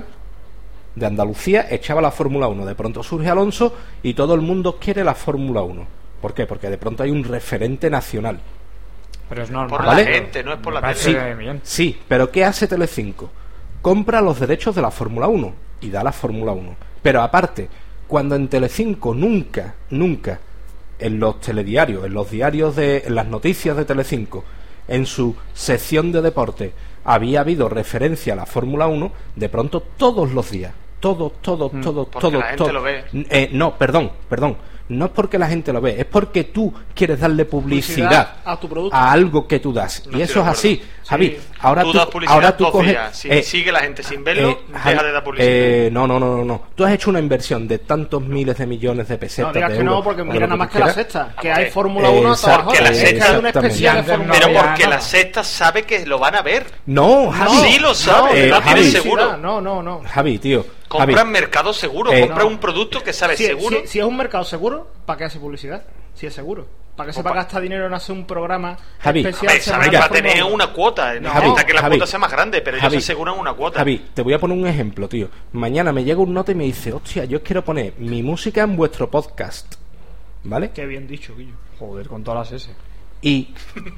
de Andalucía echaba la Fórmula uno. De pronto surge Alonso y todo el mundo quiere la Fórmula uno. ¿Por qué? Porque de pronto hay un referente nacional. Pero es normal. Por ¿Vale? la gente, no es por la Me tele. parece bien. Sí, pero ¿qué hace Telecinco? Compra los derechos de la Fórmula uno y da la Fórmula uno. Pero aparte, cuando en Telecinco nunca, nunca, en los telediarios, en los diarios de, en las noticias de Telecinco, en su sección de deporte, había habido referencia a la Fórmula uno, de pronto todos los días, todos, todos, todos, porque todos, la gente todos- lo ve. Eh, no, perdón, perdón. No es porque la gente lo ve, es porque tú quieres darle publicidad, Publicidad a tu producto. a algo que tú das. No y estoy eso de es acuerdo. así. Javi, ahora tú tú, das publicidad ahora tú dos coges... días. Si eh, sigue la gente sin verlo, eh, deja Javi, de dar publicidad. eh, no, no, no, no, no. Tú has hecho una inversión de tantos miles de millones de pesetas. No digas de que no, euros, porque o de mira lo nada que más tú que la quieras. sexta. Que Hombre, hay Fórmula uno hasta exacto, abajo. que la Es que hay un exactamente. especial de Antes no Fórmula Pero había uno. porque nada. la sexta sabe que lo van a ver. No, Javi. Sí, lo sabe, No, eh, la Javi. tienen seguro. No, no, no. Javi, tío. Javi, Compran mercado seguro, Eh, compran no. un producto que sabe Si, seguro. si- si es un mercado seguro, ¿para qué hace publicidad? Si es seguro. ¿Para qué se va a Opa. gastar dinero en hacer un programa Javi. especial? A ver, saben semanal que va a de Fórmula tener uno? una cuota. No Javi, importa que la Javi, cuota sea más grande, pero ellos Javi, aseguran una cuota. Javi, te voy a poner un ejemplo, tío. Mañana me llega un note y me dice, hostia, yo quiero poner mi música en vuestro podcast. ¿Vale? Qué bien dicho, Guillo. Joder, con todas las S. Y,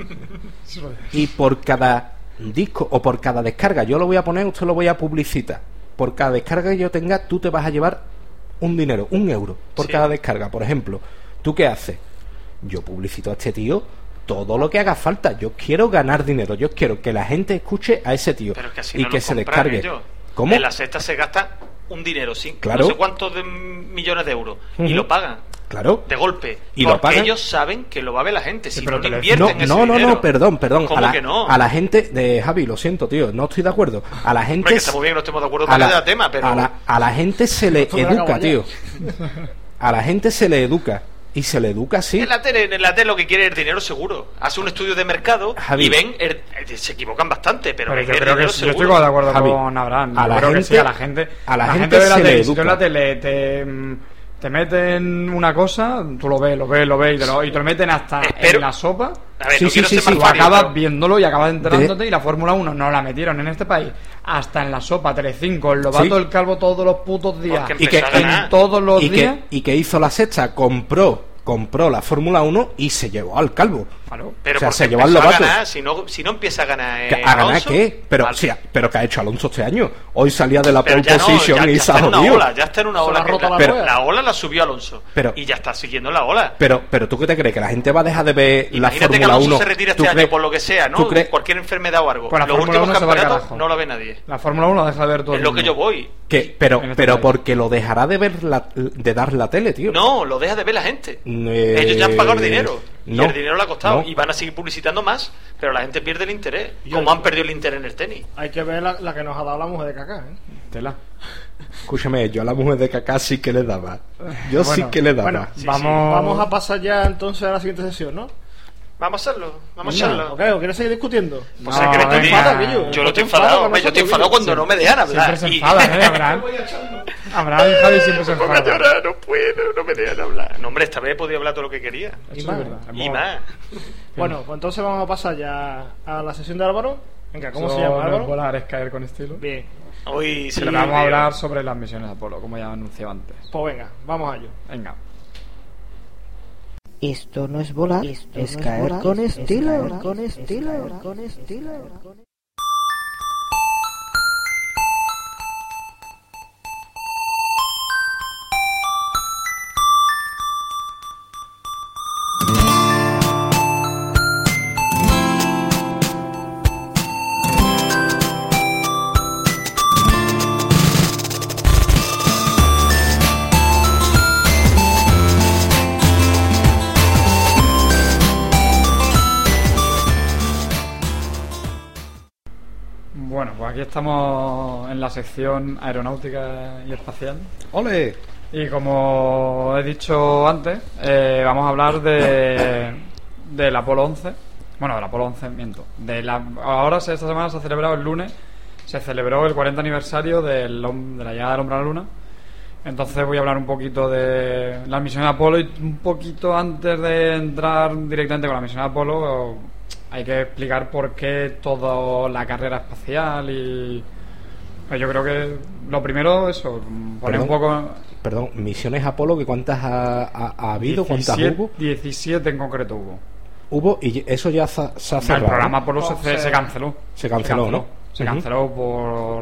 y por cada disco o por cada descarga yo lo voy a poner, usted lo voy a publicitar. Por cada descarga que yo tenga, tú te vas a llevar un dinero, un euro por Sí. cada descarga. Por ejemplo, ¿tú qué haces? Yo publicito a este tío todo lo que haga falta. Yo quiero ganar dinero, yo quiero que la gente escuche a ese tío Pero es que así y no que lo se compran descargue. ellos. ¿Cómo? En la sexta se gasta un dinero, sí, Claro. no sé cuántos de millones de euros, y Ujú. lo pagan Claro. de golpe. Y lo porque pagan. ellos saben que lo va a ver la gente. Si pero no te le lo- invierten No, ese no, no, dinero. no, perdón, perdón. ¿Cómo a la, que no? A la gente de Javi, lo siento, tío, no estoy de acuerdo. A la gente Hombre, que está muy bien que no estemos de acuerdo a con la, cada tema, pero a la, a la gente se le Esto me lo educa, acabo tío. A la gente se le educa. Y se le educa así. en la tele, en la tele lo que quiere es dinero seguro. Hace un estudio de mercado Javi. y ven, el- el- se equivocan bastante, pero, Pero ven yo el creo que dinero sí, yo seguro. estoy de acuerdo Javi, con Abraham. a Yo la creo que gente- sí, a la gente. a la gente ve la se le tele. Si tú en educa. la tele te, mm, te meten una cosa, tú lo ves, lo ves, lo ves y te lo, y te lo meten hasta Espero- en la sopa. A ver, Sí, no sí, quiero sí, ser sí. más Tú fario, acabas pero- viéndolo y acabas enterándote y la Fórmula uno no la metieron en este país. Hasta en la sopa, Telecinco, el Lobato Sí. del Calvo todos los putos días. Porque Y que, empezó a ganar. en todos los y, días. que, y que hizo la sexta, compró compró la Fórmula uno y se llevó al calvo. Claro. Pero O sea, porque se llevó al empezó a Lobato. ganar, si no, si no empieza a ganar ¿Que eh, ¿A ganar Alonso, qué? Pero, vale. sí, pero ¿qué ha hecho Alonso este año? Hoy salía de la Pero pole ya no, position ya, y ya se ha está en una jodido. ola, ya está en una Se ola. la ha que roto la, la pero rueda. la ola la subió Alonso Pero- y ya está siguiendo la ola. Pero, pero ¿tú qué te crees? ¿Que la gente va a dejar de ver la Imagínate que Fórmula Alonso uno? se retira ¿Tú este año crees- por lo que sea, ¿no? ¿tú crees- Cualquier enfermedad o algo. Pues la Los Fórmula últimos uno se va al campeonatos carajo. no lo ve nadie. La Fórmula uno deja de ver todo Es el lo que mundo. yo voy. que, pero, en este pero país. porque lo dejará de ver la, de dar la tele, tío. No, lo deja de ver la gente. Eh, Ellos ya han pagado el dinero. no, y el dinero le ha costado. no. Y van a seguir publicitando más. Pero la gente pierde el interés. Yo- Como han perdido el interés en el tenis. Hay que ver la, la que nos ha dado la mujer de Kaká, ¿eh? Tela. Escúchame, yo a la mujer de Kaká sí que le daba. Yo sí Bueno, que le daba. Bueno, Sí, Vamos. vamos a pasar ya entonces a la siguiente sesión, ¿no? Vamos a hacerlo. Vamos a Venga, hacerlo. ¿o qué? ¿O quieres seguir discutiendo? Pues No, es que me estoy venga. enfadado, Guillo. Yo no estoy Te enfado enfadado, con hombre, yo estoy nosotros, enfadado Guillo. cuando no me dejan hablar. Siempre se Y- enfada, ¿eh, Abraham? Abraham y Javi siempre se Me pongo a enfadan. llorar, no puedo, no me dejan hablar. No, hombre, esta vez he podido hablar todo lo que quería. Y Eso más. es verdad. Y más. Bueno, pues entonces vamos a pasar ya a la sesión de Álvaro. Venga, ¿cómo Eso se llama, no es Álvaro? volar, es caer con estilo. Bien, Hoy se Y lo vamos a hablar sobre las misiones Apolo, como ya anuncié antes. pues venga, vamos a ello. Venga. Esto no es volar, Esto es no es caer volar, con es estilo, caer con es estilo, caer con estilo. Bueno, pues aquí estamos en la sección aeronáutica y espacial. ¡Ole! Y como he dicho antes, eh, vamos a hablar de del Apolo once. Bueno, del Apolo once, miento. De la, ahora, se- esta semana se ha celebrado el lunes, se celebró el cuarenta aniversario del, hom- de la llegada del hombre a la luna. Entonces voy a hablar un poquito de la misión Apolo y un poquito antes de entrar directamente con la misión Apolo hay que explicar por qué toda la carrera espacial y pues yo creo que lo primero eso, poner Perdón, un poco Perdón, misiones Apolo, ¿que cuántas ha, ha- ha habido? ¿Cuántas diecisiete, hubo? diecisiete en concreto hubo. Hubo y eso ya se, ha- se ha cerrado. El programa ¿no? Apolo se, se- se canceló. Se canceló, ¿no? Se Ujú. canceló por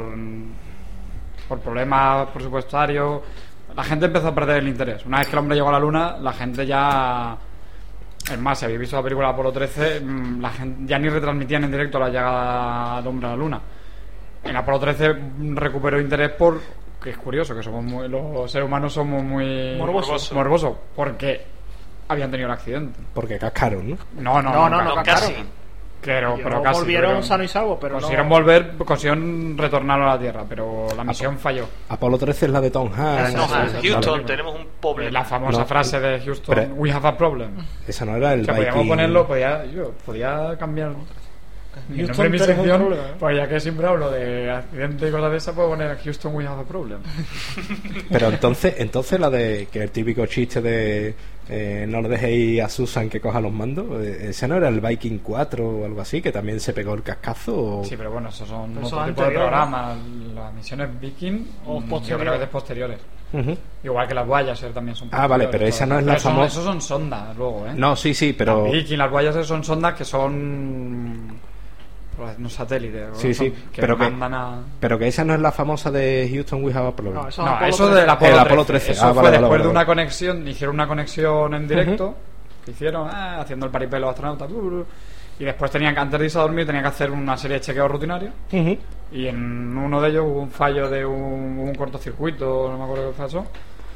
por problemas presupuestarios. La gente empezó a perder el interés. Una vez que el hombre llegó a la luna, la gente ya... Es más, si habéis visto la película Apolo trece, mm, la gente ya ni retransmitían en directo la llegada del hombre a la luna. En Apolo trece mm, recuperó interés por... Que es curioso, que somos muy, los seres humanos somos muy... Morbosos. Morbosos, porque habían tenido el accidente. Porque cascaron, ¿no? No, no, No, no, no, no, casi. Pero, Y pero luego casi. volvieron pero- sano y salvo, pero no- consiguieron volver, consiguieieron retornar a la Tierra, pero la misión falló. Apolo trece es la de Tom Hanks. No, esa- esa- Houston, vale. tenemos un problema. La famosa No, frase de Houston, pero- we have a problem. Esa no era el O sea, podíamos Viking. ponerlo, podía, yo, podía cambiar mi Houston, nombre de mi tenemos un sección, problema, ¿eh? pues ya que siempre hablo de accidente y cosas de esas, puedo poner Houston, we have a problem. Pero entonces, entonces la de que el típico chiste de eh, no le dejéis a Susan que coja los mandos, eh, ese no era el Viking cuatro o algo así, que también se pegó el cascazo. O... Sí, pero bueno, esos son Pero otro eso tipo de anterior, ¿no? programas. Las misiones Viking, O mm, yo posteriores. creo que es posteriores. Ujú. Igual que las Voyager también son Ah, vale, posteriores, pero esa no es la Pero son- famosa- Esos son sondas luego, ¿eh? No, sí, sí, pero Las Viking, las Voyager son sondas que son... pues, no satélites. sí, son- sí, que pero que, mandan a... pero que esa no es la famosa de Houston We Have a Problem. No, eso es No, Apolo eso trece. del Apolo, El Apolo trece. trece. Eso Ah, fue vale, vale, después vale, de una vale. conexión, hicieron una conexión en directo, que hicieron ah, haciendo el paripé los astronautas, blu, blu, y después tenían que, antes de irse a dormir, tenían que hacer una serie de chequeos rutinarios, Ujú. y en uno de ellos hubo un fallo de un, un cortocircuito, no me acuerdo qué pasó.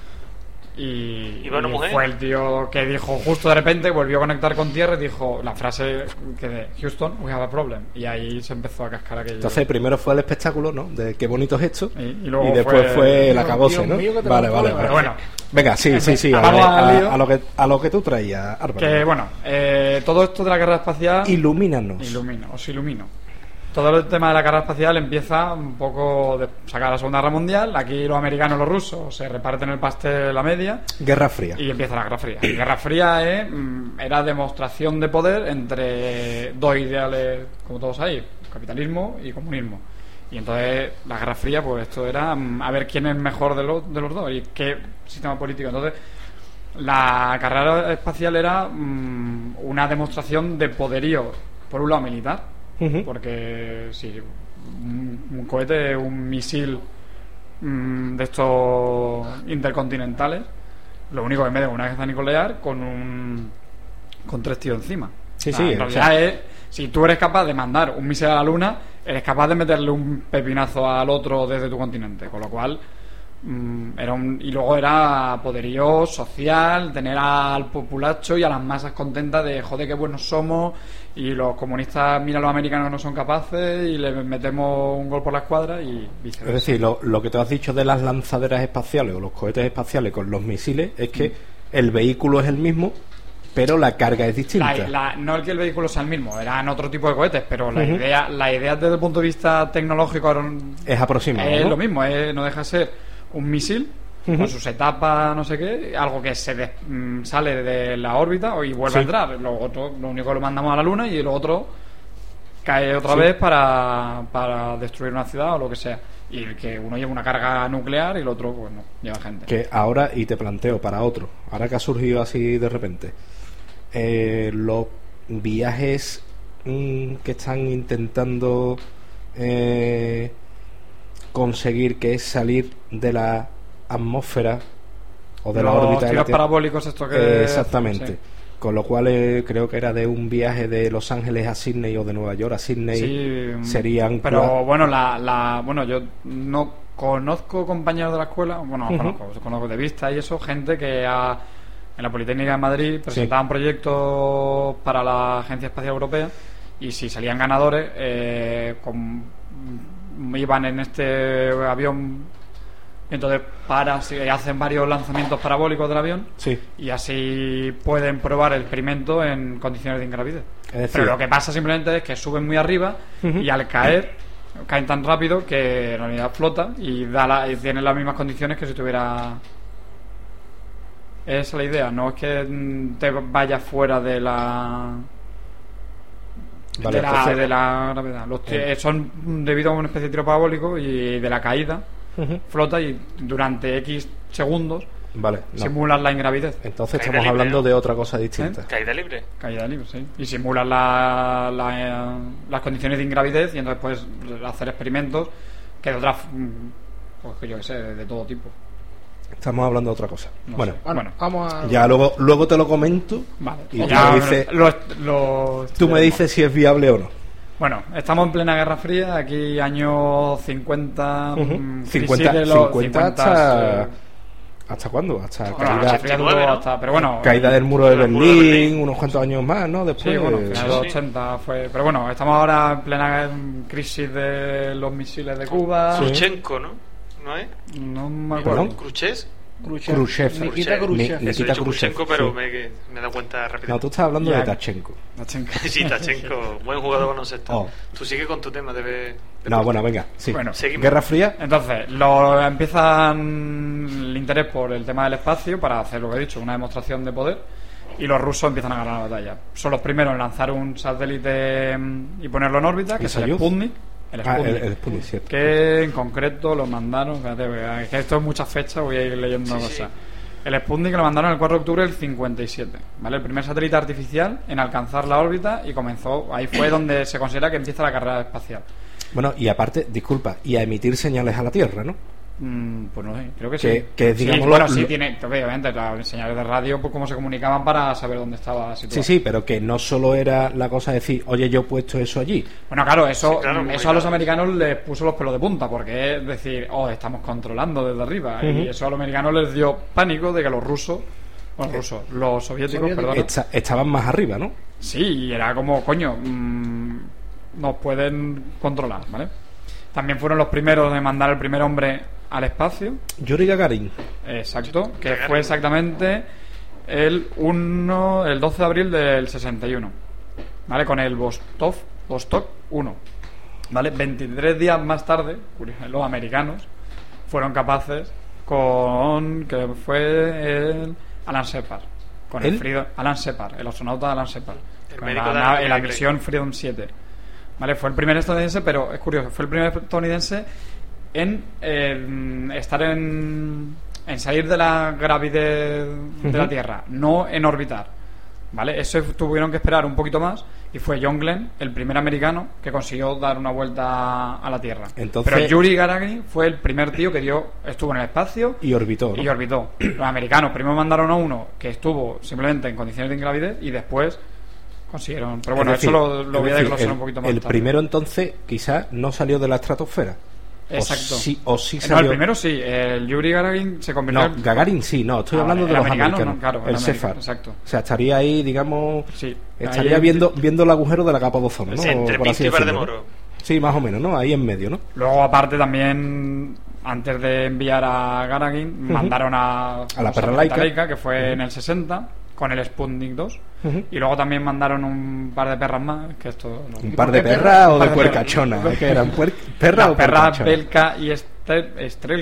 Y, ¿Iba una y mujer? fue el tío que dijo justo de repente, volvió a conectar con tierra y dijo la frase que de Houston, we have a problem. Y ahí se empezó a cascar aquello. Entonces primero fue el espectáculo, ¿no? De qué bonito es esto. Y- y Y, luego después fue- fue, el Dios acabose, ¿no? mío, que te Vale, lo vale, pone, vale. pero bueno. Venga, sí, sí, sí. A, Vamos a- al lío. a lo que, a lo que tú traías, Álvaro. Que bueno, eh, todo esto de la carrera espacial... Ilumínanos. Ilumino, os ilumino. Todo el tema de la carrera espacial empieza un poco de sacar la Segunda Guerra Mundial. Aquí los americanos y los rusos se reparten el pastel a media Guerra Fría. y empieza la Guerra Fría. La Guerra Fría es, mm, era demostración de poder entre dos ideales, como todos sabéis, capitalismo y comunismo. Y entonces la Guerra Fría, pues esto era mm, a ver quién es mejor de los, de los dos y qué sistema político. Entonces la carrera espacial era mm, una demostración de poderío, por un lado militar, Ujú. porque si un, un cohete, un misil mm, de estos intercontinentales, lo único que me da es una cabeza nuclear con un con tres tíos encima. Sí, O sea, sí, en o realidad sea- es, si tú eres capaz de mandar un misil a la luna, eres capaz de meterle un pepinazo al otro desde tu continente, con lo cual mm, era un, y luego era poderío social, tener al populacho y a las masas contentas de joder qué buenos somos, y los comunistas mira, los americanos no son capaces y le metemos un gol por la escuadra y viceversa. Es decir, lo, lo que tú has dicho de las lanzaderas espaciales o los cohetes espaciales con los misiles es que el vehículo es el mismo, pero la carga es distinta. La- la- no el que el vehículo sea el mismo, eran otro tipo de cohetes, pero la Ujú. idea la idea desde el punto de vista tecnológico Es aproximado, es ¿no? lo mismo, es- no deja de ser un misil Ujú. con sus etapas, no sé qué, algo que se de- mm, sale de la órbita y vuelve Sí. a entrar. Lo, otro, lo único que lo mandamos a la Luna y lo otro cae otra Sí. vez para, para destruir una ciudad o lo que sea. Y que uno lleva una carga nuclear y el otro, pues no, lleva gente. Que ahora, y te planteo para otro, ahora que ha surgido así de repente, eh, los viajes mm, que están intentando eh, conseguir, que es salir de la atmósfera o de la Los órbita de la tiros Tierra. parabólicos estos que- Eh, exactamente. sí. Con lo cual eh, creo que era de un viaje de Los Ángeles a Sydney o de Nueva York a Sydney. Sí, Serían pero cua- bueno, la, la bueno, yo no conozco compañeros de la escuela, bueno, Ujú. conozco, conozco de vista y eso, gente que ha, en la Politécnica de Madrid presentaban proyectos para la Agencia Espacial Europea y si salían ganadores, eh, con- iban en este avión. Entonces para, si hacen varios lanzamientos parabólicos del avión Sí. y así pueden probar el experimento en condiciones de ingravidez. Es decir- Pero lo que pasa simplemente es que suben muy arriba Ujú. y al caer caen tan rápido que la unidad flota y da la, y tiene las mismas condiciones que si tuviera. Esa es la idea, no es que mm, te vayas fuera de la Vale, de, la, entonces- de la gravedad. Los ti- Eh. son debido a una especie de tiro parabólico y de la caída Ujú. flota y durante X segundos Vale, no. simulas la ingravidez. Entonces Caída estamos libre, hablando ¿no? de otra cosa distinta. Caída libre. Caída libre, sí. Y simulas la, la, eh, las condiciones de ingravidez y entonces puedes hacer experimentos que de otras, mm, pues que yo que sé, de, de todo tipo. Estamos hablando de otra cosa. No bueno, sé. Bueno, vamos a... ya luego luego te lo comento. Vale. Y tú Ya me dices, lo, lo tú me dices si es viable o no. Bueno, estamos en plena Guerra Fría, aquí año cincuenta, Ujú. mm, crisis cincuenta, de los cincuenta hasta... ¿Hasta cuándo? Hasta Bueno, la caída, Guerra Fría duró hasta, pero bueno, caída del muro de del muro de Berlín, Berlín. unos cuantos años más, ¿no? Después, sí, bueno, final de los sí. ochenta fue, pero bueno, estamos ahora en plena mm, crisis de los misiles de Cuba. Sí. Khrushchenko, ¿no? ¿No es? No me ¿Perdón? acuerdo. ¿Khrushchev? Khrushchev. Khrushchev. Nikita Khrushchev. Khrushchev. Ni- Eso he Nikita dicho Khrushchev, Khrushchenko, pero sí. me, que- me he dado cuenta rápido. No, tú estás hablando Ya. de Tachenko. Tachenko. Sí, Tachenko, buen jugador baloncesto. Oh. Tú sigue con tu tema de... de No, bueno, venga, sí. Bueno, seguimos. Guerra Fría. Entonces, lo empiezan el interés por el tema del espacio para hacer lo que he dicho, una demostración de poder, y los rusos empiezan a ganar la batalla. Son los primeros en lanzar un satélite mm, y ponerlo en órbita, que ¿Y es el Soyuz? Sputnik. El Ah, Sputnik. el, el Sputnik, cierto. Que en concreto lo mandaron, espérate, que esto es muchas fechas, voy a ir leyendo Sí, cosas. sí. El Sputnik lo mandaron el cuatro de octubre del cincuenta y siete, ¿vale? El primer satélite artificial en alcanzar la órbita y comenzó, ahí fue donde se considera que empieza la carrera espacial. Bueno, y aparte, disculpa, y a emitir señales a la Tierra, ¿no? Mm, pues no sé, creo que, Que- sí. que, Sí, digamos, bueno, lo- sí lo- tiene, obviamente, las señales de radio, pues cómo se comunicaban para saber dónde estaba situado. Sí, sí, pero que no solo era la cosa de decir, oye, yo he puesto eso allí. Bueno, claro, eso, Sí, claro, mm, muy eso a los claro. americanos les puso los pelos de punta, porque es decir, oh, estamos controlando desde arriba. Ujú. Y eso a los americanos les dio pánico de que los rusos, bueno, rusos, los soviéticos, Soviéticos. perdón. Esta- estaban más arriba, ¿no? Sí, y era como, coño, mm, nos pueden controlar, ¿vale? También fueron los primeros de mandar el primer hombre al espacio. Yuri Gagarin. Exacto, que Gagarin. fue exactamente el uno, el doce de abril del sesenta y uno, ¿vale? Con el Vostok, Vostok uno, ¿vale? veintitrés días más tarde, los americanos fueron capaces con, que fue el Alan Shepard, con el, ¿El? Freedom, Alan Shepard, el astronauta Alan Shepard, El con médico la, de nave- Anakin la Grey. misión Freedom siete. ¿Vale? Fue el primer estadounidense, pero es curioso, fue el primer estadounidense en eh, estar en, en salir de la gravidez de Ujú. la Tierra, no en orbitar. ¿Vale? Eso tuvieron que esperar un poquito más y fue John Glenn, el primer americano que consiguió dar una vuelta a la Tierra. Entonces- Pero Yuri Gagarin fue el primer tío que dio estuvo en el espacio Y orbitó, ¿no? y orbitó. Los americanos primero mandaron a uno que estuvo simplemente en condiciones de ingravidez y después consiguieron. Pero bueno, Es decir, eso lo, lo es voy a decir, desglosar el, un poquito más el tarde. primero, entonces, quizás no salió de la estratosfera. Exacto. O sí, o sí Eh, salió... No, el primero sí. El Yuri Gagarin se convirtió No, en... Gagarin sí, no, estoy Ah, hablando vale, de el los americano, americanos. no, claro, el el americano, Cefar. exacto. O sea, estaría ahí, digamos... Sí. Estaría Ahí- viendo, viendo el agujero de la capa de ozono, ¿no? Entre Por así Pinto y decirlo, Valdemoro. ¿no? Sí, más o menos, ¿no? Ahí en medio, ¿no? Luego, aparte, también, antes de enviar a Gagarin, Ujú. mandaron a... A la perra satélite laica. que fue en el sesenta, con el Sputnik dos. Ujú. Y luego también mandaron un par de perras más, que esto... no- Un par de qué perras perra? o Un de par de puercachona. ¿eh? ¿Qué eran? Puer- ¿Perra Las o perras puercachona? Belka y Estre- Estrelka,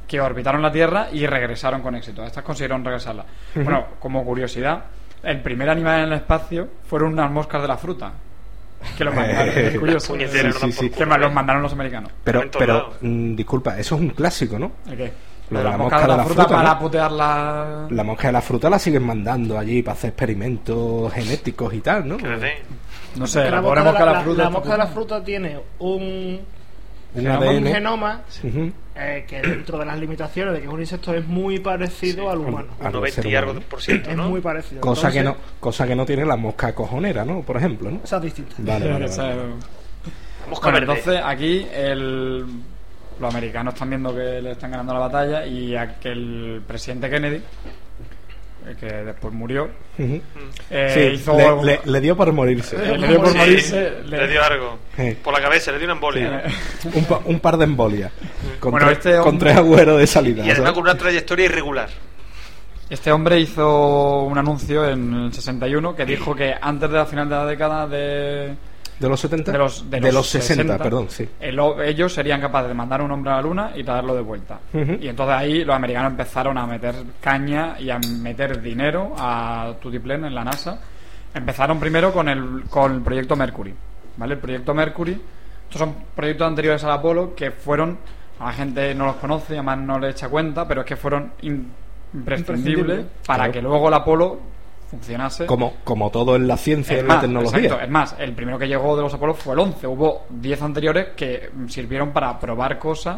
que orbitaron la Tierra y regresaron con éxito. Estas consiguieron regresarla. Ujú. Bueno, como curiosidad, el primer animal en el espacio fueron unas moscas de la fruta. Que los mandaron, es curioso. Puñetera, Sí, sí, sí. Que los mandaron los americanos. Pero, pero mm, disculpa, eso es un clásico, ¿no? ¿El qué? Lo de la la mosca mosca de la fruta para ¿no? putear la... La mosca de la fruta la siguen mandando allí para hacer experimentos genéticos y tal, ¿no? No sé, Porque la la, pobre mosca, mosca de de la, la fruta la está mosca de la fruta tiene un, Un genoma, A D N. un genoma Ujú. eh, que dentro de las limitaciones de que es un insecto es muy parecido al humano. Al- al noventa ser y algo humano. por ciento, Es ¿no? muy parecido. Cosa que no, Entonces, cosa que no tiene la mosca cojonera, ¿no? Por ejemplo, ¿no? Esa es distinta. Vale, vale, Esa vale. es- Mosca Bueno, verde. entonces aquí el... los americanos están viendo que le están ganando la batalla y a que el presidente Kennedy, eh, que después murió, Ujú. eh, Sí, hizo le, algo- le- le dio por morirse. Eh, le dio por Sí, morirse. le dio algo. Sí. Por la cabeza, le dio una embolia. un, pa- un par de embolias. Con, Bueno, tres, este con hombre- tres agüeros de salida. Y además ¿sabes? con una trayectoria irregular. Este hombre hizo un anuncio en el sesenta y uno que dijo que antes de la final de la década de... ¿De los setenta? De los, de De los los sesenta, sesenta, perdón, sí. el- ellos serían capaces de mandar un hombre a la luna y traerlo de vuelta. Ujú. Y entonces ahí los americanos empezaron a meter caña y a meter dinero a Tutiplén en la NASA. Empezaron primero con el, con el proyecto Mercury, ¿vale? El proyecto Mercury, estos son proyectos anteriores al Apolo que fueron, a la gente no los conoce, además no le echa cuenta, pero es que fueron in- imprescindibles Imprescindible. para Claro. que luego el Apolo funcionase. Como, como todo en la ciencia y Es en la más, tecnología. exacto, es más, el primero que llegó de los Apolo fue el once. Hubo diez anteriores que mm, sirvieron para probar cosas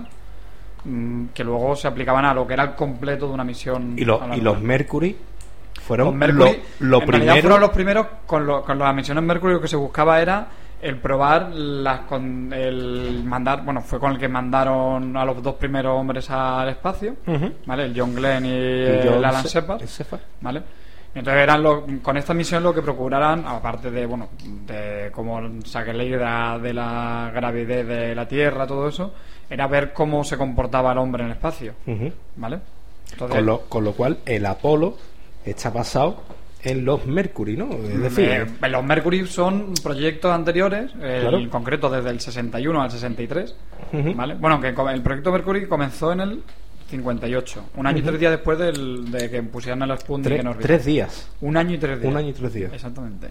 mm, que luego se aplicaban a lo que era el completo de una misión. Y, lo- a la y Luna. los Mercury fueron Los Mercury, lo, lo en realidad primero. fueron los primeros con, lo- con las misiones Mercury. Lo que se buscaba era el probar las con el mandar, bueno, fue con el que mandaron a los dos primeros hombres al espacio, Ujú. ¿vale? El John Glenn y, Y John el Alan Se- Shepard, Shepard. ¿vale? Y entonces eran lo- con esta misión lo que procuraran, aparte de, bueno, de cómo saqué la idea de la gravidez de la Tierra, todo eso, era ver cómo se comportaba el hombre en el espacio, Ujú. ¿vale? Entonces, Con lo, con lo cual el Apolo está basado en los Mercury, ¿no? Es decir, Eh, los Mercury son proyectos anteriores, el- Claro. en concreto desde el sesenta y uno al sesenta y tres, Ujú. ¿vale? Bueno, que el proyecto Mercury comenzó en el cincuenta y ocho, un año y Ujú. tres días después del, de que pusieran el Sputnik Tres- en órbita. tres días. Un año y tres días. Un año y tres días. Exactamente.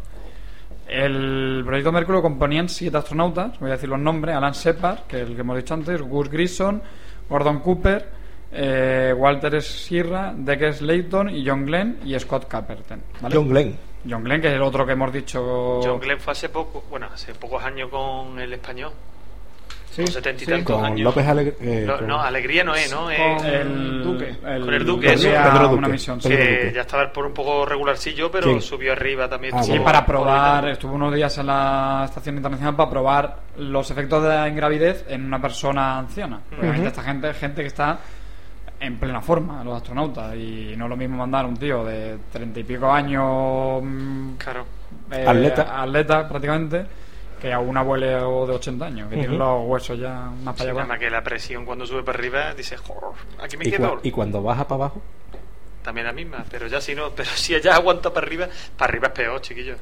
El proyecto Mercury lo componían siete astronautas, voy a decir los nombres: Alan Shepard, que es el que hemos dicho antes, Gus Grissom, Gordon Cooper, eh, Walter Sierra, Decker Slayton y John Glenn y Scott Carpenter, ¿vale? John Glenn. John Glenn, que es el otro que hemos dicho. John Glenn fue hace poco, bueno, hace pocos años con el español. Sí, con setenta y sí. tantos Con años. López Alegre- eh, No, con- no, Alegría no es, ¿no? Es- Con el Duque. Con el Duque, Pedro eso. Pedro Duque. una misión, sí. Pedro que Duque. ya estaba por un poco regularcillo, pero ¿Quién? subió arriba también. Ah, Sí, Estuvo para por probar, ahí. estuvo unos días en la estación internacional para probar los efectos de la ingravidez en una persona anciana. Obviamente Ujú. esta gente es gente que está en plena forma, los astronautas, y no es lo mismo mandar a un tío de treinta y pico años, mm, Claro. eh, Atleta. atleta prácticamente, que a un abuelo de ochenta años, que tiene Ujú. los huesos ya más Sí, para allá nada abajo. más que la presión cuando sube para arriba, dice, joder, aquí me Y, quedo. cua- y cuando baja para abajo, También la misma, pero ya si no, pero si ella aguanta para arriba, para arriba es peor, chiquillos.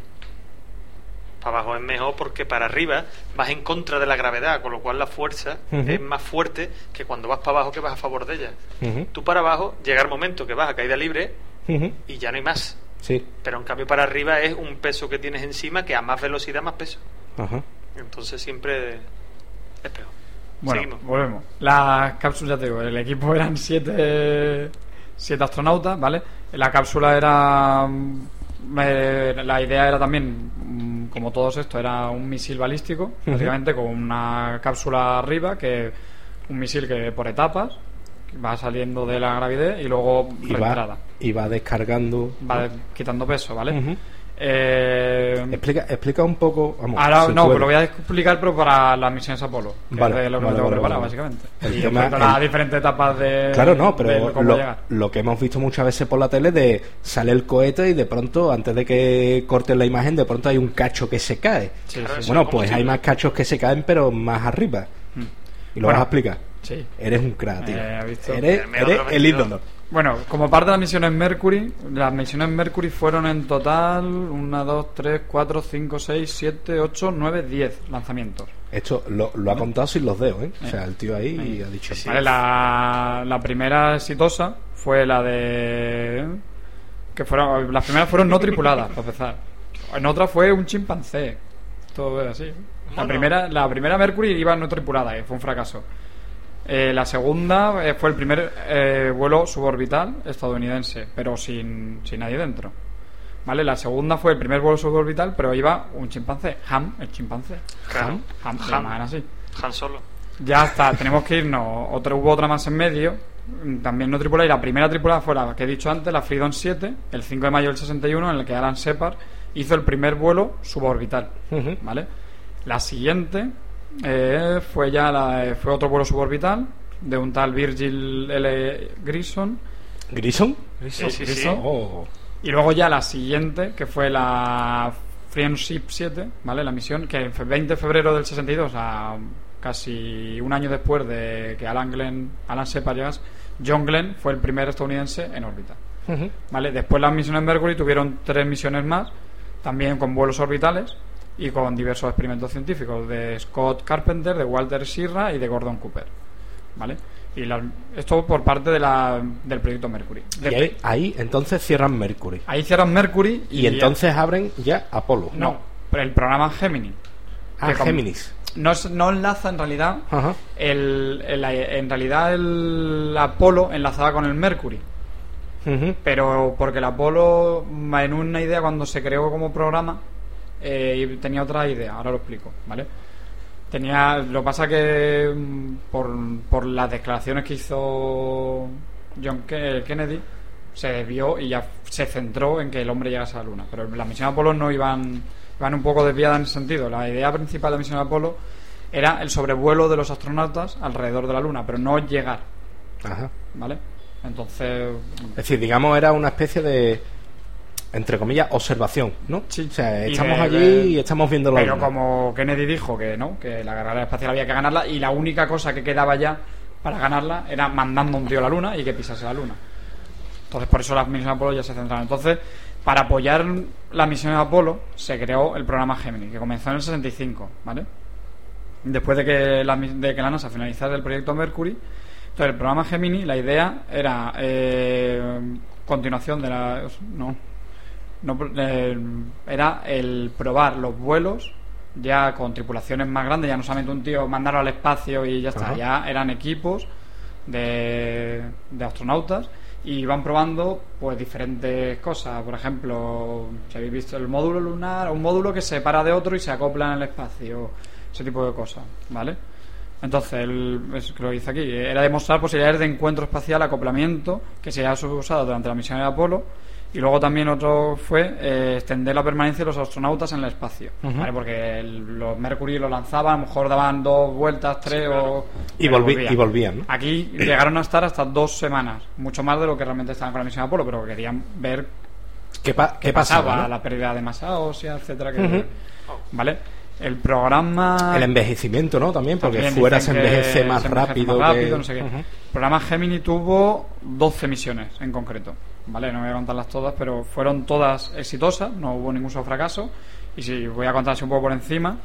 Para abajo es mejor porque para arriba vas en contra de la gravedad, con lo cual la fuerza Ujú. es más fuerte que cuando vas para abajo que vas a favor de ella. Ujú. Tú para abajo llega el momento que vas a caída libre Ujú. y ya no hay más. Sí. Pero en cambio para arriba es un peso que tienes encima que a más velocidad más peso. Ajá. Entonces siempre es peor. Bueno, Seguimos. volvemos. Las cápsulas, ya te digo, el equipo eran siete, siete astronautas, ¿vale? La cápsula era... mm, eh, la idea era también, mm, como todos estos, era un misil balístico, Ujú. básicamente con una cápsula arriba, que un misil que por etapas va saliendo de la gravidez y luego Y reentrada. va, y va descargando. Va de- quitando peso, ¿vale? Ujú. Eh, Explica, explica un poco. Vamos, Ahora si no, puedes. pero lo voy a explicar, pero para las misiones Apolo, que Vale, es de lo que vale, me tengo vale, preparado, vale. básicamente. El y tema- os cuento las el- diferentes etapas de. Claro, no, de pero cómo lo, llegar. lo que hemos visto muchas veces por la tele de sale el cohete y de pronto, antes de que corten la imagen, de pronto hay un cacho que se cae. Sí, Claro, sí, eso Bueno, es pues combustible. hay más cachos que se caen, pero más arriba. Mm. Y lo Bueno, vas a explicar. Sí. Eres un crack, tío. Eh, ¿has visto? Eres, El eres Megatron el veintidós. ídolo. Bueno, como parte de las misiones Mercury, las misiones Mercury fueron en total uno, dos, tres, cuatro, cinco, seis, siete, ocho, nueve, diez lanzamientos. Esto lo, lo ha contado sin los dedos, ¿eh? O sea, el tío ahí Eh. ha dicho... Vale, la, la primera exitosa fue la de... que fueron Las primeras fueron no tripuladas, para empezar. En otra fue un chimpancé. Todo es así. La primera, la primera Mercury iba no tripulada, y fue un fracaso. Eh, la segunda eh, fue el primer eh, vuelo suborbital estadounidense, pero sin, sin nadie dentro. Vale, la segunda fue el primer vuelo suborbital, pero iba un chimpancé, Ham, el chimpancé. Claro. Ham, Han. se llaman así. Han Solo. Ya está, tenemos que irnos. Otra, hubo otra más en medio, también no tripulada, y la primera tripulada fue la que he dicho antes, la Freedom siete, el cinco de mayo del sesenta y uno, en el que Alan Shepard hizo el primer vuelo suborbital. Uh-huh. ¿Vale? La siguiente eh, fue ya la, fue otro vuelo suborbital de un tal Virgil L. Grison. ¿Grison? Grison, Sí, sí, sí. Grison. Oh. Y luego ya la siguiente, que fue la Friendship siete, ¿vale? La misión, que el veinte de febrero del sesenta y dos, a casi un año después de que Alan Glenn, Alan Shepard llegase, John Glenn fue el primer estadounidense en órbita. Uh-huh. ¿Vale? Después las misiones Mercury tuvieron tres misiones más, también con vuelos orbitales y con diversos experimentos científicos de Scott Carpenter, de Walter Sirra y de Gordon Cooper. ¿Vale? Y la, esto por parte de la, del proyecto Mercury. Y ahí, ahí entonces cierran Mercury. Ahí cierran Mercury y, y entonces abren ya Apolo. No, pero el programa Gemini. Ah, que Géminis. No, es- no enlaza en realidad. Ajá. El, el- en realidad el Apolo enlazaba con el Mercury. Uh-huh. Pero porque el Apolo, en una idea cuando se creó como programa, eh, tenía otra idea. Ahora lo explico, ¿vale? Tenía, lo que pasa que mm, por, por las declaraciones que hizo John Ke- Kennedy se desvió y ya se centró en que el hombre llegase a la Luna. Pero las misiones Apolo no iban, iban un poco desviadas en ese sentido. La idea principal de la misión Apolo era el sobrevuelo de los astronautas alrededor de la Luna, pero no llegar, Ajá. ¿vale? Entonces, Es decir, digamos, era una especie de, entre comillas, observación, ¿no? Sí. O sea, Y estamos de- allí de- y estamos viendo la pero Luna. como Kennedy dijo que no, que la carrera espacial había que ganarla y la única cosa que quedaba ya para ganarla era mandando un tío a la Luna y que pisase la Luna. Entonces por eso las misiones Apolo ya se centraron. Entonces, para apoyar las misiones Apolo se creó el programa Gemini, que comenzó en el sesenta y cinco, ¿vale? Después de que la, de que la NASA finalizara el proyecto Mercury. Entonces el programa Gemini, la idea era eh, continuación de la... no, no eh, era el probar los vuelos ya con tripulaciones más grandes, ya no solamente un tío mandarlo al espacio y ya está. Ajá. Ya eran equipos de, de astronautas y van probando pues diferentes cosas. Por ejemplo, si habéis visto el módulo lunar, un módulo que se separa de otro y se acopla en el espacio, ese tipo de cosas, ¿vale? Entonces, el, es que lo dice aquí, era demostrar posibilidades de encuentro espacial, acoplamiento, que se ha usado durante la misión de Apolo. Y luego también otro fue eh, extender la permanencia de los astronautas en el espacio, Ujú. ¿vale? Porque el- los Mercury lo lanzaban, a lo mejor daban dos vueltas, tres o... Y, pero volví- volvían. y volvían, ¿no? Aquí llegaron a estar hasta dos semanas, mucho más de lo que realmente estaban con la misión Apolo, pero querían ver ¿Qué, pa- qué qué pasaba, pasaba, ¿no? la pérdida de masa ósea, etcétera, que, Ujú. ¿vale? El programa... El envejecimiento, ¿no? También, porque También fuera dicen se que envejece más se envejece rápido. más que- rápido, no sé qué. Ujú. El programa Gemini tuvo doce misiones en concreto, ¿vale? No voy a contarlas todas, pero fueron todas exitosas, no hubo ningún solo fracaso. Y si voy a contarse un poco por encima,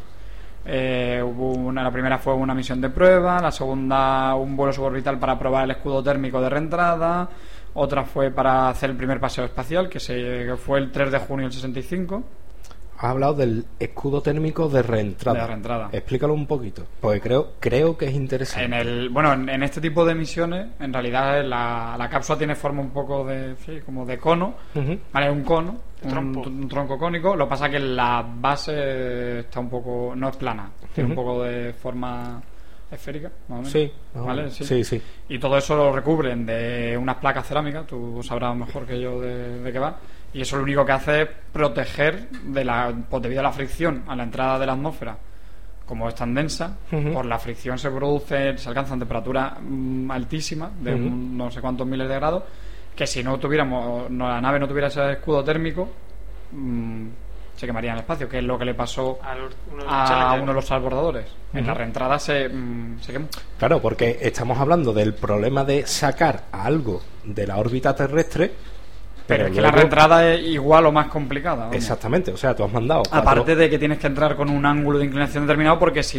eh, hubo una, la primera fue una misión de prueba, la segunda un vuelo suborbital para probar el escudo térmico de reentrada, otra fue para hacer el primer paseo espacial, que, se, que fue el tres de junio del sesenta y cinco. Has hablado del escudo térmico de reentrada. De reentrada. Explícalo un poquito, porque creo creo que es interesante. En el bueno, en, en este tipo de misiones, en realidad la, la cápsula tiene forma un poco de, sí, como de cono, Ujú. ¿vale? Un cono, un, Trompo. un tronco cónico. Lo que pasa es que la base está un poco, no es plana, tiene Ujú. un poco de forma esférica, más o menos. Sí, más o ¿Vale? menos. Sí. Sí, sí. Y todo eso lo recubren de unas placas cerámicas, tú sabrás mejor que yo de, de qué va. Y eso lo único que hace es proteger de la, pues debido a la fricción a la entrada de la atmósfera. Como es tan densa, Ujú. por la fricción se produce, se alcanzan temperaturas mm, altísimas, de Ujú. un- no sé cuántos miles de grados, que si no tuviéramos, no, la nave no tuviera ese escudo térmico, mm, se quemaría en el espacio, que es lo que le pasó Al- uno de los a Challenger. uno de los transbordadores. En la Ujú. reentrada se, mm, se quemó. Claro, porque estamos hablando del problema de sacar a algo de la órbita terrestre. Pero, es que luego- la reentrada es igual o más complicada. vamos. Exactamente, o sea, tú has mandado. cuatro- Aparte de que tienes que entrar con un ángulo de inclinación determinado, porque si no,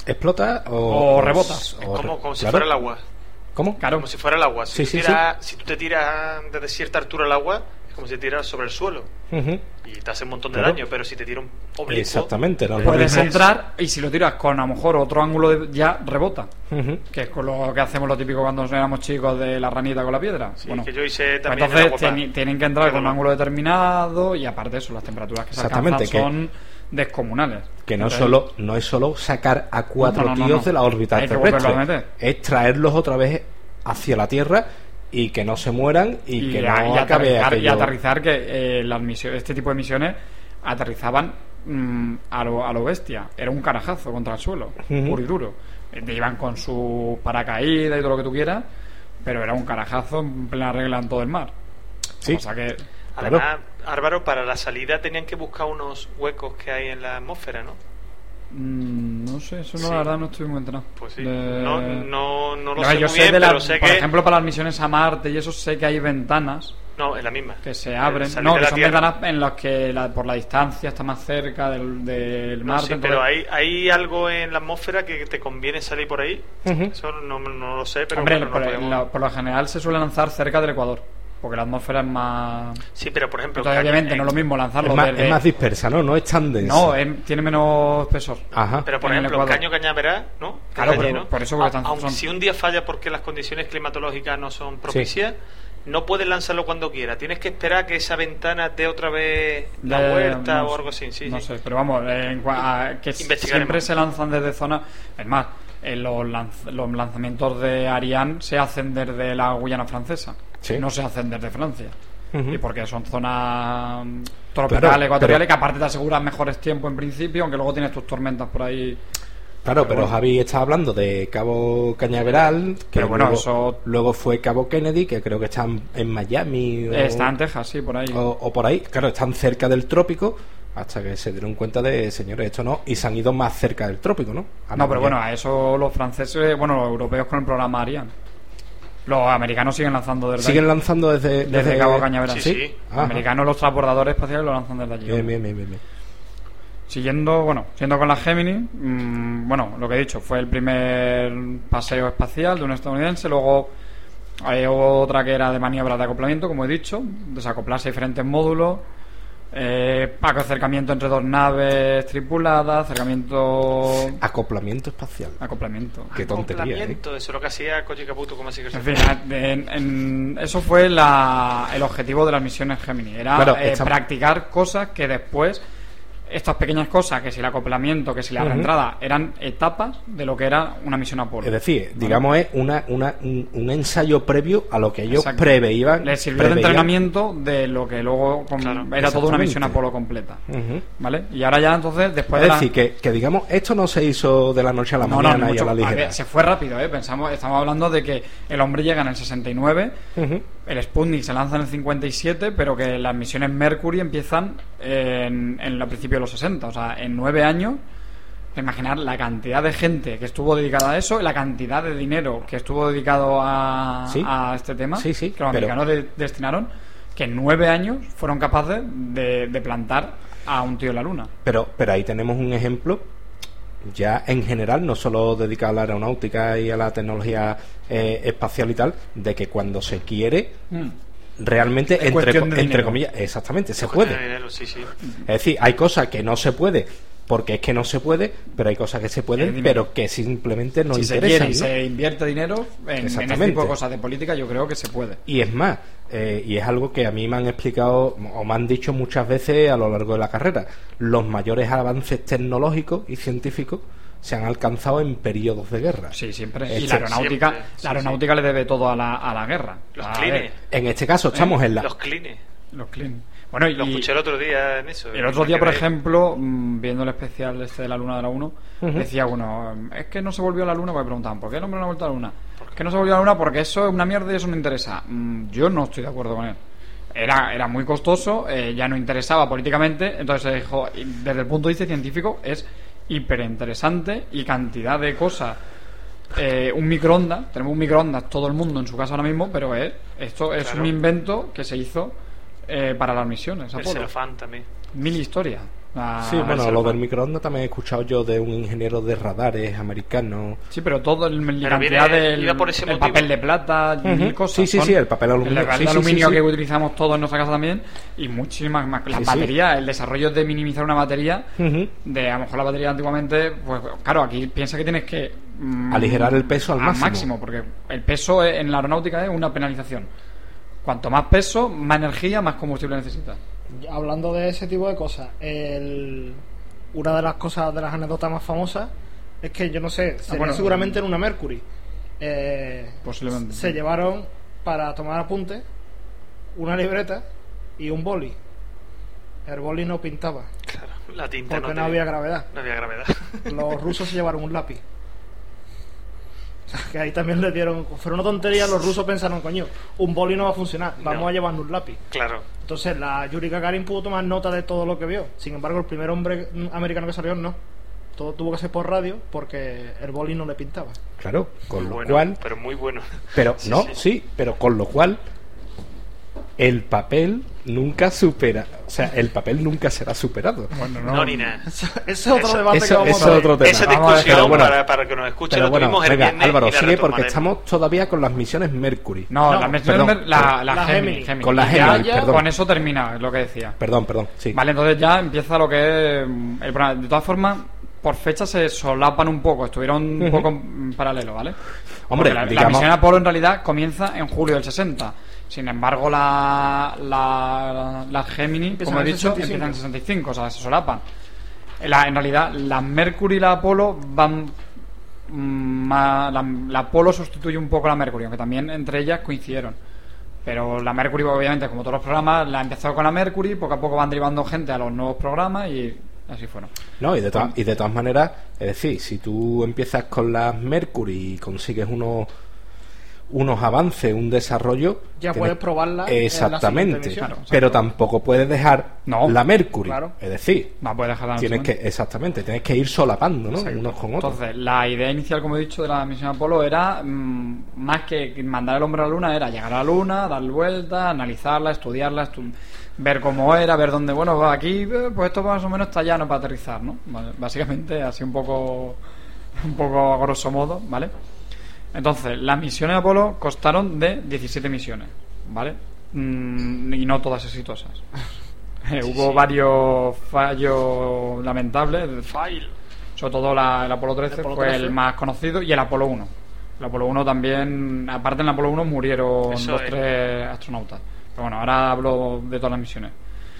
¿Explota o, O rebota. Es o- como, como si claro. fuera el agua. ¿Cómo? Como si fuera el agua. Si, Sí, tú sí, tiras- si tú te tiras desde cierta altura al agua, es como si te tiras sobre el suelo. Ujú. Y te hace un montón de Claro. daño, pero si te tira un oblicuo... Exactamente, no es lo Puedes mismo. entrar y si lo tiras con a lo mejor otro ángulo de- ya rebota. Ujú. Que es con lo que hacemos lo típico cuando éramos chicos de la ranita con la piedra. Sí, bueno, que yo hice pues también en entonces la guapa. tieni- tienen que entrar Qué con un bueno. ángulo determinado y aparte de eso, las temperaturas que se Exactamente, alcanzan que- son descomunales. Que no, Entonces, solo, no es solo sacar a cuatro No, no, no, tíos no. de la órbita Hay que volverlo a terrestre, meter. es traerlos otra vez hacia la Tierra y que no se mueran y, y, que a- no y acabe aterrizar, y aquello. aterrizar que eh, las misiones, este tipo de misiones aterrizaban mm, a, lo, a lo bestia. Era un carajazo contra el suelo, Ujú. puro y duro. Eh, Te iban con su paracaídas y todo lo que tú quieras, pero era un carajazo en plena regla en todo el mar. Sí. O sea que Además, Álvaro, para la salida tenían que buscar unos huecos que hay en la atmósfera, ¿no? mm, no sé, eso no, Sí. la verdad no estoy muy enterado. Pues sí. De- No, no, no lo A ver, sé yo muy sé bien, de la- pero sé por que... ejemplo, para las misiones a Marte y eso sé que hay ventanas No, es la misma. que se abren. Salir No, de que la son Tierra. ventanas en las que la- por la distancia está más cerca del, del No, Marte. sí, entonces- pero hay, hay algo en la atmósfera que te conviene salir por ahí. Ujú. Eso no, no lo sé, pero Hombre, bueno, por, lo podemos- la- por lo general se suele lanzar cerca del Ecuador, porque la atmósfera es más... Sí, pero por ejemplo... Entonces, caño- obviamente en- no es lo mismo lanzarlo Es más, desde- es más dispersa, ¿no? No es tan densa. No, es- tiene menos espesor. Ajá. Pero por en el ejemplo, Ecuador. Caño Cañaveral, ¿no? Que Claro, es allí, pero ¿no? por eso porque A- están- aunque son- si un día falla porque las condiciones climatológicas no son propicias, no puedes lanzarlo cuando quieras. Tienes que esperar que esa ventana dé otra vez la De- vuelta no o sé, algo así. Sí, no sí. sé, pero vamos, eh, en cua- a- que s- Investigaremos. siempre se lanzan desde zonas... Es más, eh, los, lanz- los lanzamientos de Ariane se hacen desde la Guyana francesa, Sí. no se hacen desde Francia. Ujú. Y porque son zonas mm, tropicales, Claro, ecuatoriales, pero- que aparte te aseguran mejores tiempos en principio, aunque luego tienes tus tormentas por ahí. Claro, Pero pero bueno. Javi está hablando de Cabo Cañaveral, que Pero bueno, luego, eso- luego fue Cabo Kennedy, que creo que están en Miami o, Eh, Está en Texas, sí, por ahí. o, o por ahí. Claro, están cerca del trópico hasta que se dieron cuenta de, señores, esto no, y se han ido más cerca del trópico, ¿no? A No, pero Navidad. bueno, a eso los franceses, bueno, los europeos con el programa Ariane. Los americanos siguen lanzando desde Siguen ahí. lanzando desde, Desde Cabo Cañaveral. Sí, sí. Los Ajá. americanos, los transbordadores espaciales lo lanzan desde allí. Bien, bien, bien, bien, bien. Siguiendo, bueno, siguiendo con la Gemini, mmm, bueno, lo que he dicho, fue el primer paseo espacial de un estadounidense, luego hay otra que era de maniobras de acoplamiento, como he dicho, desacoplarse diferentes módulos, eh, acercamiento entre dos naves tripuladas, acercamiento... Acoplamiento espacial. Acoplamiento. Qué tontería, ¿eh? Acoplamiento, eso es lo que hacía Koji Kabuto, como así que se En fin, en- en- eso fue la- el objetivo de las misiones Gemini. Era Claro, eh, esta- practicar cosas que después, estas pequeñas cosas, que si el acoplamiento, que si la Ujú. reentrada, eran etapas de lo que era una misión Apolo. Es decir, ¿Vale? digamos, es una, una, un, un ensayo previo a lo que ellos Exacto. preveían. Les sirvió de preveían. entrenamiento de lo que luego com- era toda una Exactamente. misión Apolo completa. Ujú. ¿Vale? Y ahora ya entonces, después Es de la- decir, que, que digamos, esto no se hizo de la noche a la No, no, mañana ni y mucho- a la a ligera. ver, se fue rápido, ¿eh? Pensamos, estamos hablando de que el hombre llega en el sesenta y nueve, Ujú. el Sputnik se lanza en el cincuenta y siete, pero que las misiones Mercury empiezan en, en el principio de los sesenta, o sea, en nueve años. Imaginar la cantidad de gente que estuvo dedicada a eso y la cantidad de dinero que estuvo dedicado a, Sí. a este tema, Sí, sí, que los pero- americanos de- destinaron, que en nueve años fueron capaces de, de plantar a un tío en la luna. Pero, pero ahí tenemos un ejemplo ya en general, no solo dedicado a la aeronáutica y a la tecnología eh, espacial y tal, de que cuando se quiere, realmente, Es entre, cuestión de entre dinero. comillas, exactamente, se Cuestión puede. de dinero, sí, sí. Es decir, hay cosas que no se puede porque es que no se puede, pero hay cosas que se Es pueden, dinero. pero que simplemente no si se interesan. quiere y ¿no? se invierte dinero en, en este Exactamente. tipo de cosas de política, yo creo que se puede. Y es más, eh, y es algo que a mí me han explicado o me han dicho muchas veces a lo largo de la carrera, los mayores avances tecnológicos y científicos se han alcanzado en periodos de guerra. Sí, siempre. Este- Y la aeronáutica, Siempre, sí, la aeronáutica le debe todo a la, a la guerra. Los A clines. ver, En este caso estamos en la... Los clines. los clines. Bueno, y Lo escuché el otro día en eso. el otro día, por Que- ejemplo, mm, viendo el especial este de la Luna de la uno, Ujú. decía uno, es que no se volvió a la Luna, porque preguntaban, ¿por qué el hombre no ha vuelto a la Luna? Que no se volvió a la Luna porque eso es una mierda y eso no interesa. Mm, yo no estoy de acuerdo con él. Era, era muy costoso, eh, ya no interesaba políticamente, entonces se dijo, y desde el punto de vista científico es hiper interesante y cantidad de cosas. Eh, un microondas, tenemos un microondas todo el mundo en su casa ahora mismo, pero es, esto es Claro. un invento que se hizo eh, para las misiones El Apolo. celofán también. Mil historias. A Sí, ver bueno, si lo lo- del microondas también he escuchado yo de un ingeniero de radares americano. Sí, pero todo el, la Pero cantidad viene- del iba por ese el motivo. papel de plata, Ujú. mil cosas. Sí, sí, son sí, el papel aluminio. El papel Sí, de sí, aluminio sí, sí. que utilizamos todos en nuestra casa también y muchísimas más. Las Sí, sí. baterías, el desarrollo de minimizar una batería, Ujú. de a lo mejor la batería antiguamente, pues claro, aquí piensa que tienes que mm, Aligerar el peso al máximo. porque el peso es- en la aeronáutica es una penalización. Cuanto más peso, más energía, más combustible necesitas. Hablando de ese tipo de cosas, el... una de las cosas, de las anécdotas más famosas, es que yo no sé, sería bueno, seguramente en una Mercury. Eh, Posiblemente. se llevaron para tomar apuntes una libreta y un boli. El boli no pintaba, Claro, la tinta porque no, no tenía- había gravedad. No había gravedad. Los rusos se llevaron un lápiz. O sea, que ahí también le dieron... Fue una tontería, los rusos pensaron, coño, un boli no va a funcionar, vamos No. a llevarnos un lápiz. Claro. Entonces la Yuri Gagarin pudo tomar nota de todo lo que vio. Sin embargo, el primer hombre mm, americano que salió no. Todo tuvo que ser por radio porque el boli no le pintaba. Claro, con lo Bueno, cual... pero muy bueno. Pero, Sí, no, sí. sí, pero con lo cual el papel nunca supera, o sea, el papel nunca será superado. Bueno, No, ni nada. Ese es otro Eso- debate eso- que vamos eso a es ver. otro tema. Esa Vamos a ver, discusión, pero bueno, para, para que nos escuchen, Pero lo bueno, tuvimos el venga, viernes Álvaro, y la sigue porque retomaremos. estamos todavía con las misiones Mercury. No, No, la, perdón, la, la, la la Gemini, Gemini. Gemini. Con la Y ya- Gemini, ya perdón. Con eso termina lo que decía. Perdón, perdón, sí. Vale, entonces ya empieza lo que es mm, el programa. De todas formas, por fecha se solapan un poco, estuvieron un Ujú. poco en paralelo, ¿vale? Hombre, Porque la, la digamos- misión Apolo en realidad comienza en julio del sesenta. Sin embargo, la, la, la Gemini, Empiezan como he en dicho, sesenta y cinco. empieza en sesenta y cinco, o sea, se solapan. La- en realidad, la Mercury y la Apolo van. mm, ma- la, la Apolo sustituye un poco a la Mercury, aunque también entre ellas coincidieron. Pero la Mercury, obviamente, como todos los programas, la ha empezado con la Mercury, poco a poco van derivando gente a los nuevos programas y así fueron. No, y de, to- y de todas maneras, es decir, si tú empiezas con las Mercury y consigues unos unos avances, un desarrollo, Ya tienes- puedes probarla en la exactamente, siguiente misión. Claro, pero exacto. tampoco puedes dejar No, la Mercury, claro. es decir, No puedes dejar la tienes que exactamente, tienes que ir solapando, ¿no? Exacto. Unos con otros. Entonces, la idea inicial, como he dicho, de la misión Apolo era mm, más que mandar el hombre a la luna, era llegar a la luna, darle vuelta, analizarla, estudiarla, estu- ver cómo era, ver dónde, bueno, aquí, eh, pues esto más o menos está llano para aterrizar, ¿no? Vale, básicamente, así un poco, un poco a grosso modo, ¿vale? Entonces, las misiones Apolo costaron de diecisiete misiones, ¿vale? Mm, y no todas exitosas. Eh, hubo sí. varios fallos lamentables. Fail. Sobre todo la, el Apolo trece El Apolo fue trece. el más conocido y el Apolo uno. El Apolo uno también, aparte en el Apolo uno murieron Eso los es. tres astronautas. Pero bueno, ahora hablo de todas las misiones.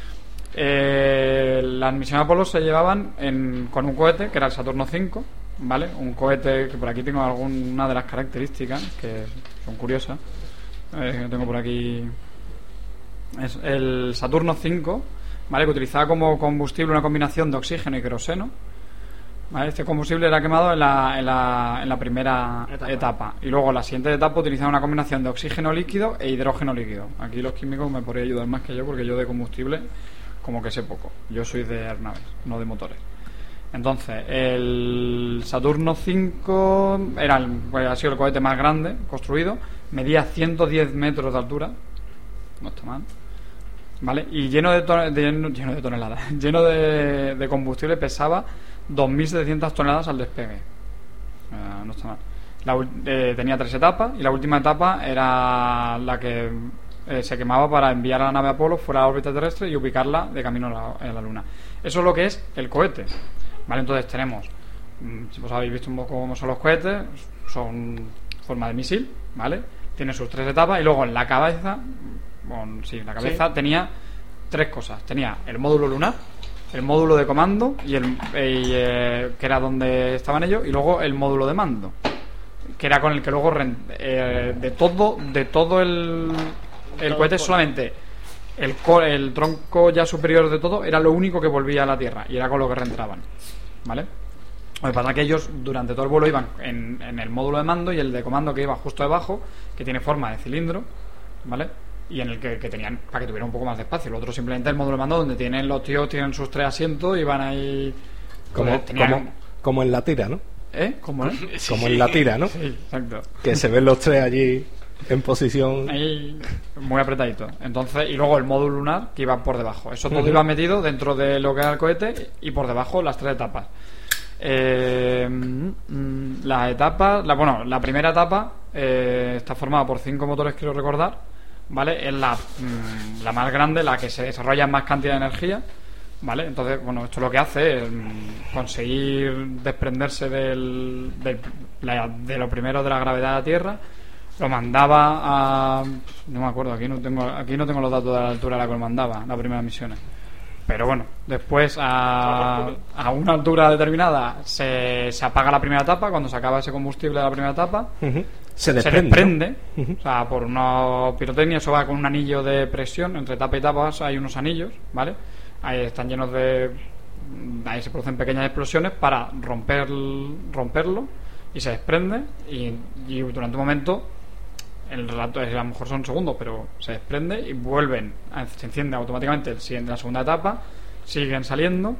Eh, las misiones Apolo se llevaban en, con un cohete que era el Saturno cinco, ¿vale? Un cohete que por aquí tengo alguna de las características que son curiosas. Eh, tengo por aquí es el Saturno cinco, ¿vale? Que utilizaba como combustible una combinación de oxígeno y queroseno. ¿Vale? Este combustible era quemado en la, en la, en la primera etapa. Etapa. Y luego la siguiente etapa utilizaba una combinación de oxígeno líquido e hidrógeno líquido. Aquí los químicos me podrían ayudar más que yo porque yo de combustible como que sé poco. Yo soy de aeronaves, no de motores. Entonces, el Saturno cinco era el, pues, ha sido el cohete más grande construido. Medía ciento diez metros de altura. No está mal. ¿Vale? Y lleno de, ton- de- lleno de toneladas. Lleno de, de combustible pesaba dos mil setecientas toneladas al despegue. Eh, no está mal. La ul- eh, tenía tres etapas y la última etapa era la que eh, se quemaba para enviar a la nave Apolo fuera de la órbita terrestre y ubicarla de camino a la, a la Luna. Eso es lo que es el cohete. ¿Vale? Entonces tenemos, mm, si vos habéis visto un poco cómo son los cohetes, son forma de misil, ¿vale? Tiene sus tres etapas y luego en la cabeza, bueno, sí, la cabeza Sí. tenía tres cosas. Tenía el módulo lunar, el módulo de comando y el y, eh, que era donde estaban ellos, y luego el módulo de mando, que era con el que luego ren- eh, de todo de todo el el cohete solamente el, co- el tronco ya superior de todo era lo único que volvía a la Tierra y era con lo que reentraban, ¿vale? Lo que pasa es que ellos durante todo el vuelo iban en, en el módulo de mando y el de comando que iba justo debajo, que tiene forma de cilindro, ¿vale? Y en el que, que tenían, para que tuviera un poco más de espacio. El otro simplemente el módulo de mando donde tienen los tíos, tienen sus tres asientos y van ahí... Como, tenían- como, como en la tira, ¿no? ¿Eh? ¿Cómo es? Como en la tira, ¿no? Sí, exacto. Que se ven los tres allí. en posición ahí muy apretadito. Entonces, y luego el módulo lunar que iba por debajo. Eso todo Uh-huh. iba metido dentro de lo que era el cohete y por debajo las tres etapas. Eh, mm, las etapas, la, bueno, la primera etapa eh, está formada por cinco motores, quiero recordar, ¿vale? Es la, mm, la más grande, la que se desarrolla en más cantidad de energía, ¿vale? Entonces, bueno, esto lo que hace es mm, conseguir desprenderse del, del- la- de lo primero de la gravedad de la Tierra. Lo mandaba a... no me acuerdo, aquí no tengo aquí no tengo los datos de la altura a la que lo mandaba, las primeras misiones. Pero bueno, después a, a una altura determinada se, se apaga la primera etapa. Cuando se acaba ese combustible de la primera etapa, Uh-huh. Se desprende, desprende, ¿no? Uh-huh. o sea, por una pirotecnia. Eso va con un anillo de presión. Entre etapa y etapa hay unos anillos, ¿vale? Ahí están llenos de... ahí se producen pequeñas explosiones para romper romperlo y se desprende y, y durante un momento, el rato a lo mejor son segundos, pero se desprende y vuelven a- se enciende automáticamente el siguiente, la segunda etapa, siguen saliendo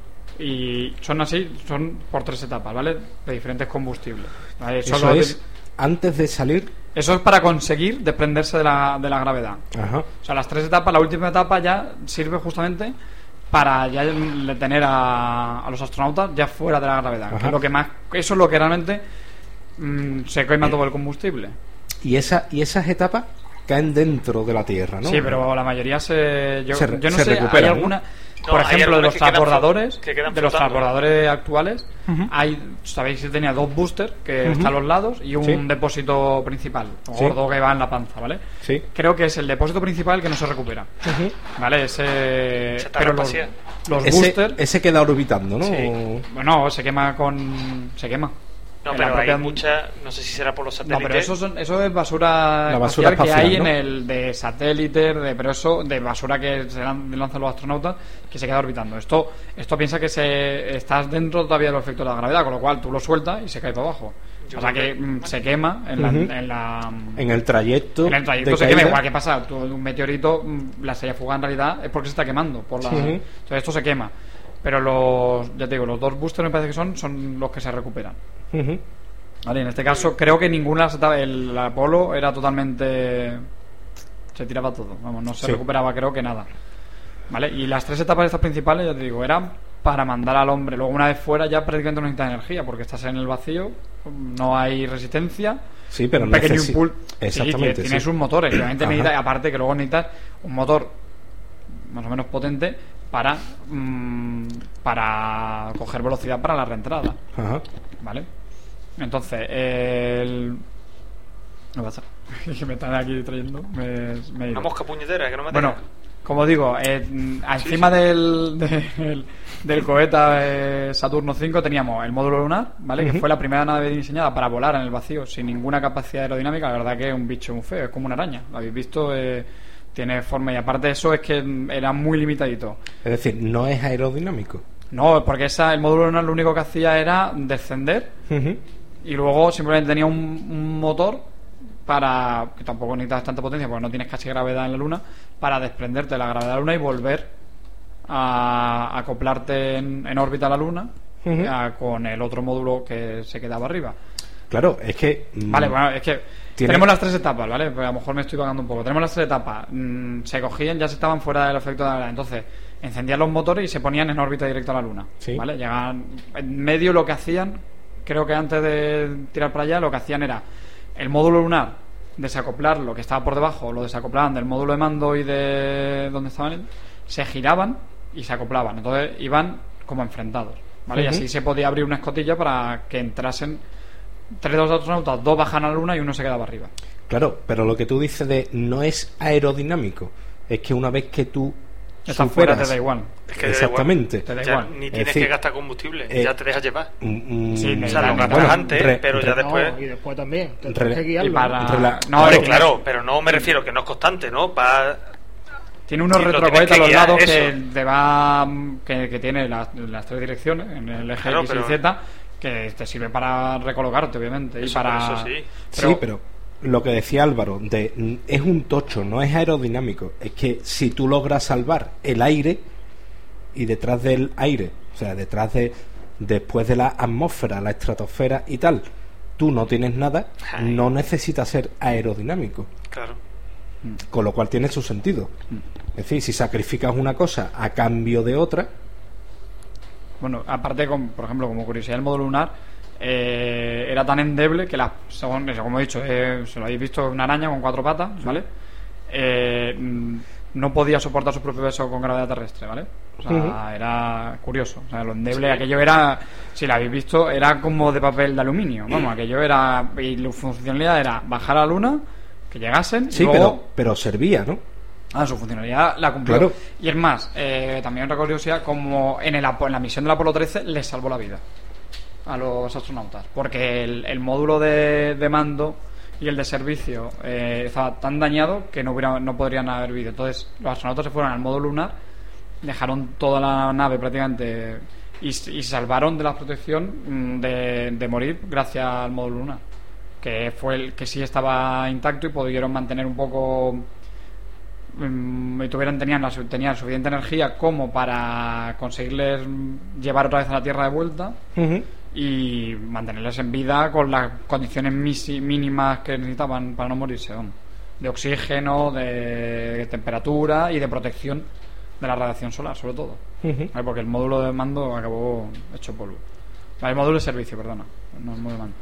y son así, son por tres etapas, ¿vale? De diferentes combustibles, ¿vale? Eso Solo es de- antes de salir. eso es para conseguir desprenderse de la, de la gravedad. Ajá. O sea, las tres etapas, la última etapa ya sirve justamente para ya le- tener a, a los astronautas ya fuera de la gravedad. Que Ajá. es lo que más, eso es lo que realmente mm, se quema todo el combustible. Y, esa, y esas etapas caen dentro de la Tierra, ¿no? Sí, pero la mayoría se... Yo, Se re- yo no se sé, recuperan, hay ¿no? alguna... No, por hay ejemplo, de algunas los que quedan transbordadores, flo- que quedan de los flotando. transbordadores actuales, Ujú. hay, sabéis que tenía dos boosters que Ujú. están a los lados y un Sí. depósito principal, Sí. gordo que va en la panza, ¿vale? Sí. Creo que es el depósito principal el que no se recupera. ¿Vale? Ese... Esa Pero los, espacial. los ese, boosters... ese queda orbitando, ¿no? Sí. Bueno, se quema con... se quema. No, En pero la propia- hay mucha, no sé si será por los No, satélites. pero eso, son, eso es basura, La basura espacial que espacial, hay ¿no? en el de satélites, de, pero eso de basura que se lan- lanzan los astronautas que se queda orbitando. Esto esto piensa que se estás dentro todavía del efecto de la gravedad, con lo cual tú lo sueltas y se cae para abajo. Yo O sea creo que que- mm, se quema en la, Ujú. en la En el trayecto. en el trayecto de se quema. caída. Igual que pasa, tú, un meteorito, mm, la estrella fugaz en realidad es porque se está quemando por la, Sí. entonces esto se quema. Pero los, ya te digo, los dos boosters me parece que son son los que se recuperan. Ujú. Vale, en este caso creo que ninguna de las etapas- el Apolo era totalmente, se tiraba todo, vamos, no se Sí. recuperaba creo que nada. Vale, y las tres etapas estas principales, ya te digo, eran para mandar al hombre. Luego una vez fuera ya prácticamente no necesitas energía porque estás en el vacío, no hay resistencia. Sí, pero un pequeño necesi- impulso. Exactamente, Sí, que tienes sí. sus motores, y obviamente Ajá. necesitas, aparte que luego necesitas un motor más o menos potente para mm, para coger velocidad para la reentrada. Ajá. Vale. Entonces, el... ¿qué pasa? Que me están aquí trayendo. Me, me he ido. Una mosca puñetera que no me Bueno, deja. como digo, eh, mm, encima sí. Del, del, del cohete eh, Saturno cinco teníamos el módulo lunar, ¿vale? Que Ujú. fue la primera nave diseñada para volar en el vacío sin ninguna capacidad aerodinámica. La verdad que es un bicho muy feo, es como una araña. Lo habéis visto, eh, tiene forma y aparte de eso es que mm, era muy limitadito. Es decir, no es aerodinámico. No, porque esa, el módulo lunar lo único que hacía era descender Ujú. y luego simplemente tenía un, un motor para que tampoco necesitas tanta potencia porque no tienes casi gravedad en la luna, para desprenderte de la gravedad de la luna y volver a, a acoplarte en, en órbita a la luna. Ujú. a- con el otro módulo que se quedaba arriba. Claro, es que. mm, Vale, bueno, es que tiene- tenemos las tres etapas, ¿vale? Pues a lo mejor me estoy vagando un poco. Tenemos las tres etapas. Mm, se cogían, ya se estaban fuera del efecto de la gravedad. Entonces, encendían los motores y se ponían en órbita directa a la Luna. Sí. ¿Vale? Llegaban. En medio lo que hacían, creo que antes de tirar para allá, lo que hacían era el módulo lunar, desacoplarlo, que estaba por debajo, lo desacoplaban del módulo de mando y de donde estaban, se giraban y se acoplaban. Entonces iban como enfrentados. ¿Vale? Y Ujú. así se podía abrir una escotilla para que entrasen tres de los astronautas, dos bajan a la Luna y uno se quedaba arriba. Claro, pero lo que tú dices de no es aerodinámico es que una vez que tú Estás fuera, superas- te da igual. Es que te da exactamente igual. Te da Ya igual. ni Es tienes decir, que gastar combustible, eh, ya te dejas llevar. Mm, mm, Sí, O sea, lo Bueno, gastas antes, re- pero ya re- después. No, y después también. Te Re- tienes que guiarlo. y para- Rela- No, Hombre, es que- claro, pero no me refiero que no es constante, ¿no? Va. Tiene unos Sí, lo retrocohetes tienes a los que guiar, lados eso. que te va que, que tiene las, las tres direcciones en el eje Claro, X pero- y Z, que te sirve para recolocarte, obviamente, y Eso, para por eso sí. Sí, pero lo que decía Álvaro, de mm, es un tocho, no es aerodinámico. Es que si tú logras salvar el aire y detrás del aire, o sea, detrás de después de la atmósfera, la estratosfera y tal, tú no tienes nada, no necesitas ser aerodinámico. Claro. Con lo cual tiene su sentido. Es decir, si sacrificas una cosa a cambio de otra. Bueno, aparte, con, por ejemplo, como curiosidad, el módulo lunar eh, era tan endeble que, la, según, como he dicho, eh, se lo habéis visto, una araña con cuatro patas, ¿vale? Eh, no podía soportar su propio peso con gravedad terrestre, ¿vale? O sea, uh-huh. era curioso. O sea, lo endeble, sí. aquello era, si lo habéis visto, era como de papel de aluminio. Vamos, aquello era, y la funcionalidad era bajar a la luna, que llegasen. Sí, y luego, pero, pero servía, ¿no? Ah, su funcionalidad la cumplió. Claro. Y es más, eh, también otra curiosidad, como en, el, en la misión del Apolo trece les salvó la vida a los astronautas, porque el, el módulo de, de mando y el de servicio eh, estaba tan dañado que no, hubiera, no podrían haber vivido. Entonces los astronautas se fueron al módulo lunar, dejaron toda la nave prácticamente y, y se salvaron de la protección de, de morir gracias al módulo lunar, que fue el que sí estaba intacto y pudieron mantener un poco y tuvieran tenían, la, tenían suficiente energía como para conseguirles llevar otra vez a la Tierra de vuelta uh-huh. y mantenerles en vida con las condiciones misi, mínimas que necesitaban para no morirse, ¿no? De oxígeno, de, de temperatura y de protección de la radiación solar, sobre todo, uh-huh. ¿vale? Porque el módulo de mando acabó hecho polvo. El módulo de servicio, perdona, no el módulo de mando.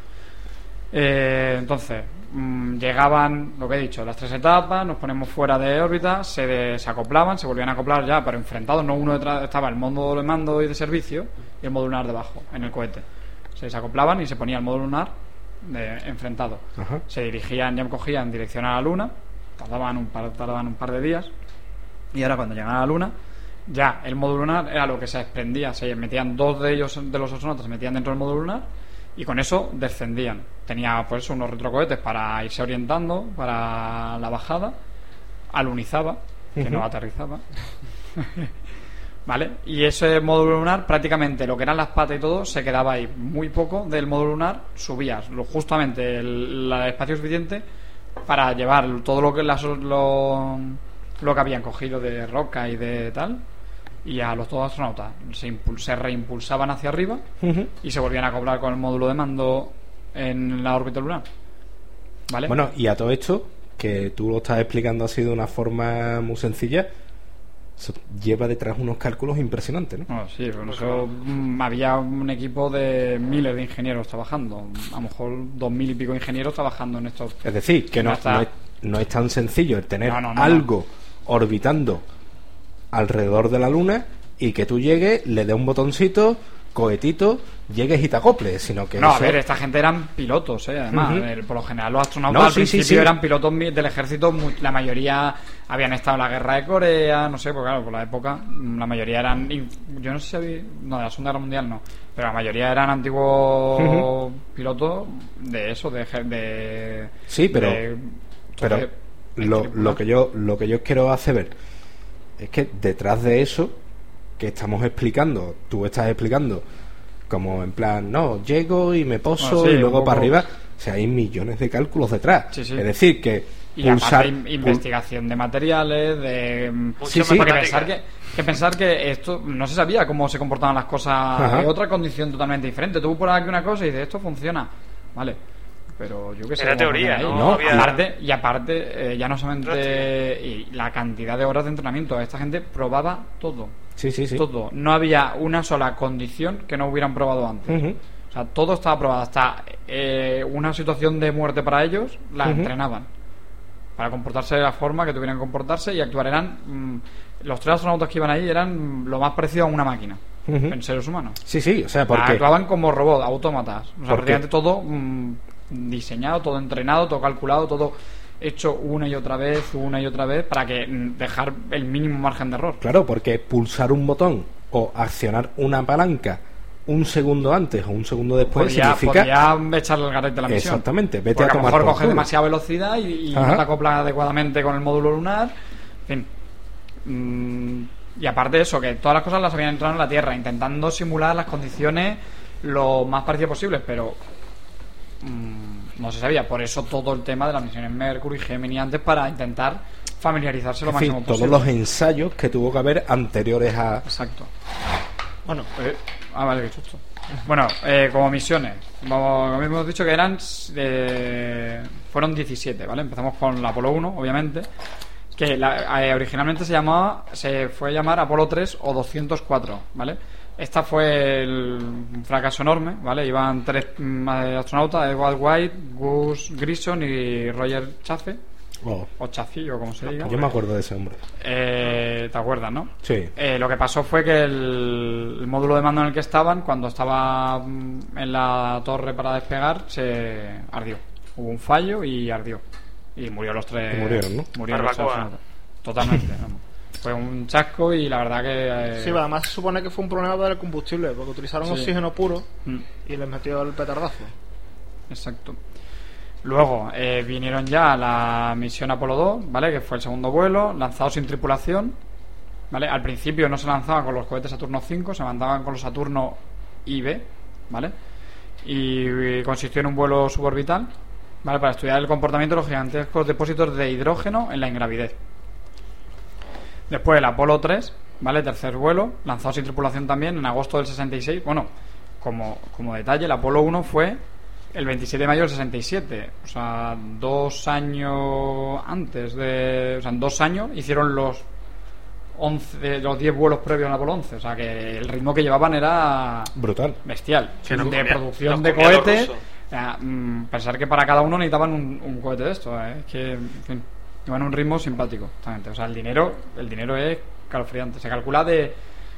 Eh, entonces mmm, llegaban, lo que he dicho, las tres etapas, nos ponemos fuera de órbita, se desacoplaban, se volvían a acoplar ya, pero enfrentados, no uno detrás, estaba el módulo de mando y de servicio y el módulo lunar debajo, en el cohete. Se desacoplaban y se ponía el módulo lunar de, enfrentado. Ajá. Se dirigían, ya cogían en dirección a la luna, tardaban un par, tardaban un par de días, y ahora cuando llegaban a la luna, ya el módulo lunar era lo que se desprendía, se metían dos de ellos, de los astronautas, se metían dentro del módulo lunar y con eso descendían. Tenía pues unos retrocohetes para irse orientando para la bajada, alunizaba, que uh-huh. no aterrizaba. ¿Vale? Y ese módulo lunar, prácticamente lo que eran las patas y todo, se quedaba ahí. Muy poco del módulo lunar subías, lo, justamente el, el espacio suficiente para llevar todo lo que las, lo, lo que habían cogido de roca y de tal, y a los dos astronautas se, impul- se reimpulsaban hacia arriba uh-huh. y se volvían a acoplar con el módulo de mando en la órbita lunar. ¿Vale? Bueno, y a todo esto, que tú lo estás explicando así de una forma muy sencilla, eso lleva detrás unos cálculos impresionantes, ¿no? No, sí, pero eso, mm, había un equipo de miles de ingenieros trabajando, a lo mejor dos mil y pico ingenieros trabajando en esto. Es decir, que no, está... no, es, no es tan sencillo el tener no, no, no, algo no. orbitando alrededor de la luna y que tú llegues, le des un botoncito, cohetito, llegues y te acoples, sino que no, eso... a ver, esta gente eran pilotos, ¿eh? Además, uh-huh. eh, por lo general los astronautas no, al sí, principio sí, sí. eran pilotos del ejército, muy, la mayoría habían estado en la guerra de Corea, no sé, porque claro, por la época la mayoría eran, yo no sé si había, no, de la Segunda Guerra Mundial no, pero la mayoría eran antiguos uh-huh. pilotos de eso, de... de sí, pero, de, pero de, lo, lo que yo lo que yo quiero hacer ver es que detrás de eso que estamos explicando, tú estás explicando como en plan, no, llego y me poso ah, sí, y luego poco... para arriba, o sea, hay millones de cálculos detrás. Sí, sí. Es decir, que y pulsar, aparte, investigación de materiales, de sí, sí. porque pensar que, que pensar que esto no se sabía cómo se comportaban las cosas en otra condición totalmente diferente. Tú pones aquí una cosa y dices, esto funciona, vale. Pero yo que sé. Era teoría, ¿no? ¿no? Había... Aparte, y aparte, eh, ya no solamente y la cantidad de horas de entrenamiento, esta gente probaba todo. Sí, sí, sí. Todo. No había una sola condición que no hubieran probado antes. Uh-huh. O sea, todo estaba probado. Hasta eh, una situación de muerte para ellos la uh-huh. entrenaban para comportarse de la forma que tuvieran que comportarse y actuar. Eran mmm, los tres astronautas que iban ahí eran lo más parecido a una máquina uh-huh. en seres humanos. Sí, sí, o sea, porque actuaban como robots, autómatas. O sea, prácticamente todo mmm, diseñado, todo entrenado, todo calculado, todo hecho una y otra vez, una y otra vez, para que dejar el mínimo margen de error. Claro, porque pulsar un botón o accionar una palanca un segundo antes o un segundo después podía, significa... Podía echarle el garete a la misión. Exactamente, vete porque a tomar a lo mejor por coge culo. demasiada velocidad y, y no te acopla adecuadamente con el módulo lunar. En fin. Mm, y aparte de eso, que todas las cosas las habían entrado en la Tierra, intentando simular las condiciones lo más parecidas posibles, pero... Mm, no se sabía, por eso todo el tema de las misiones Mercury y Gemini antes, para intentar familiarizarse lo en máximo fin, posible. todos los ensayos que tuvo que haber anteriores a... Exacto. Bueno, eh, ah, vale, qué susto. Bueno, eh, como misiones, como como hemos dicho que eran eh, fueron diecisiete, ¿vale? Empezamos con la Apolo uno, obviamente, que la, eh, originalmente se llamaba se fue a llamar Apolo tres o doscientos cuatro, ¿vale? Esta fue el, un fracaso enorme, ¿vale? Iban tres mm, astronautas, Edward White, Gus Grissom y Roger Chaffee. Oh. O Chaffee, o como se diga. Yo me acuerdo de ese hombre. Eh, ¿Te acuerdas, no? Sí. Eh, lo que pasó fue que el, el módulo de mando en el que estaban, cuando estaba mm, en la torre para despegar, se ardió. Hubo un fallo y ardió. Y murió los tres. Y murieron, ¿no? Murieron los tres Barbacoa. astronautas. Totalmente. Vamos. Fue un chasco y la verdad que... Eh, Sí, además se supone que fue un problema del combustible, porque utilizaron Sí. oxígeno puro mm, y les metió el petardazo. exacto. Luego eh, vinieron ya la misión Apolo dos, ¿vale? Que fue el segundo vuelo, lanzado sin tripulación, ¿vale? Al principio no se lanzaban con los cohetes Saturno cinco, se mandaban con los Saturno I B, ¿vale? Y, y consistió en un vuelo suborbital, ¿vale? Para estudiar el comportamiento de los gigantescos depósitos de hidrógeno en la ingravidez. Después el Apolo tres, ¿vale? Tercer vuelo, lanzado sin tripulación también en agosto del sesenta y seis. Bueno, como, como detalle, el Apolo uno fue el veintisiete de mayo del sesenta y siete. O sea, dos años antes de... O sea, en dos años hicieron los once, los diez vuelos previos al Apolo once. O sea, que el ritmo que llevaban era... Brutal. Bestial. Que nos de comía- producción nos de comía los cohetes. rusos. O sea, mm, pensar que para cada uno necesitaban un, un cohete de estos, ¿eh? Es que, en fin, iban a un ritmo simpático, exactamente. O sea, el dinero, el dinero es calofriante. Se calcula de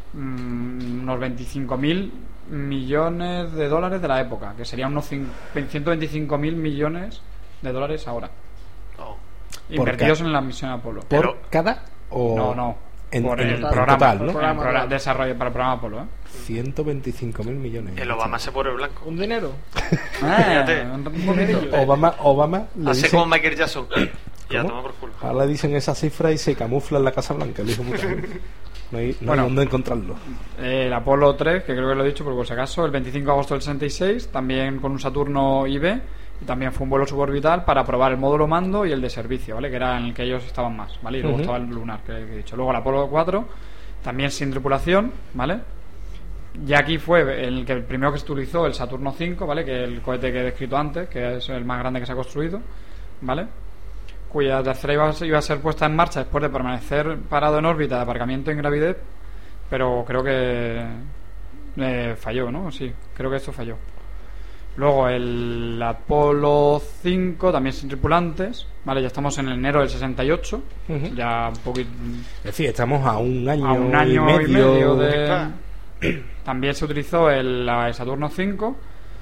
mm, unos veinticinco mil millones de dólares de la época, que serían unos cin- ciento veinticinco mil millones de dólares ahora, Oh. invertidos ca- en la misión Apolo. ¿Por Pero- cada o...? No, no. En, por en- el en programa, total, por ¿no? el programa, programa- claro. desarrollo para el programa Apolo, ¿eh? ciento veinticinco mil millones. El Obama se pone blanco. ¿Un dinero? Fíjate. Ah, un poquito. Obama, Obama le Hace dice- como Michael Jackson. Ya, ¿Cómo? toma por culo. Ahora le dicen esa cifra y se camufla en la Casa Blanca, el hijo puta. No hay, no Bueno. hay dónde encontrarlo. El Apolo tres, que creo que lo he dicho, pero por si acaso, el veinticinco de agosto del sesenta y seis, también con un Saturno I B, y también fue un vuelo suborbital para probar el módulo mando y el de servicio, ¿vale? Que era en el que ellos estaban más, ¿vale? Y luego Ujú. estaba el lunar, que he dicho. Luego el Apolo cuatro, también sin tripulación, ¿vale? Y aquí fue el que el primero que se utilizó, el Saturno cinco, ¿vale? Que es el cohete que he descrito antes, que es el más grande que se ha construido, ¿vale? Cuya tercera iba a, ser, iba a ser puesta en marcha después de permanecer parado en órbita de aparcamiento en gravidez, pero creo que eh, falló, ¿no? Sí, creo que esto falló. Luego el Apolo cinco, también sin tripulantes, ¿vale? Ya estamos en enero del sesenta y ocho, Ujú. ya un poquito... Es decir, estamos a un año, a un año y medio, de... También se utilizó el, el Saturno cinco,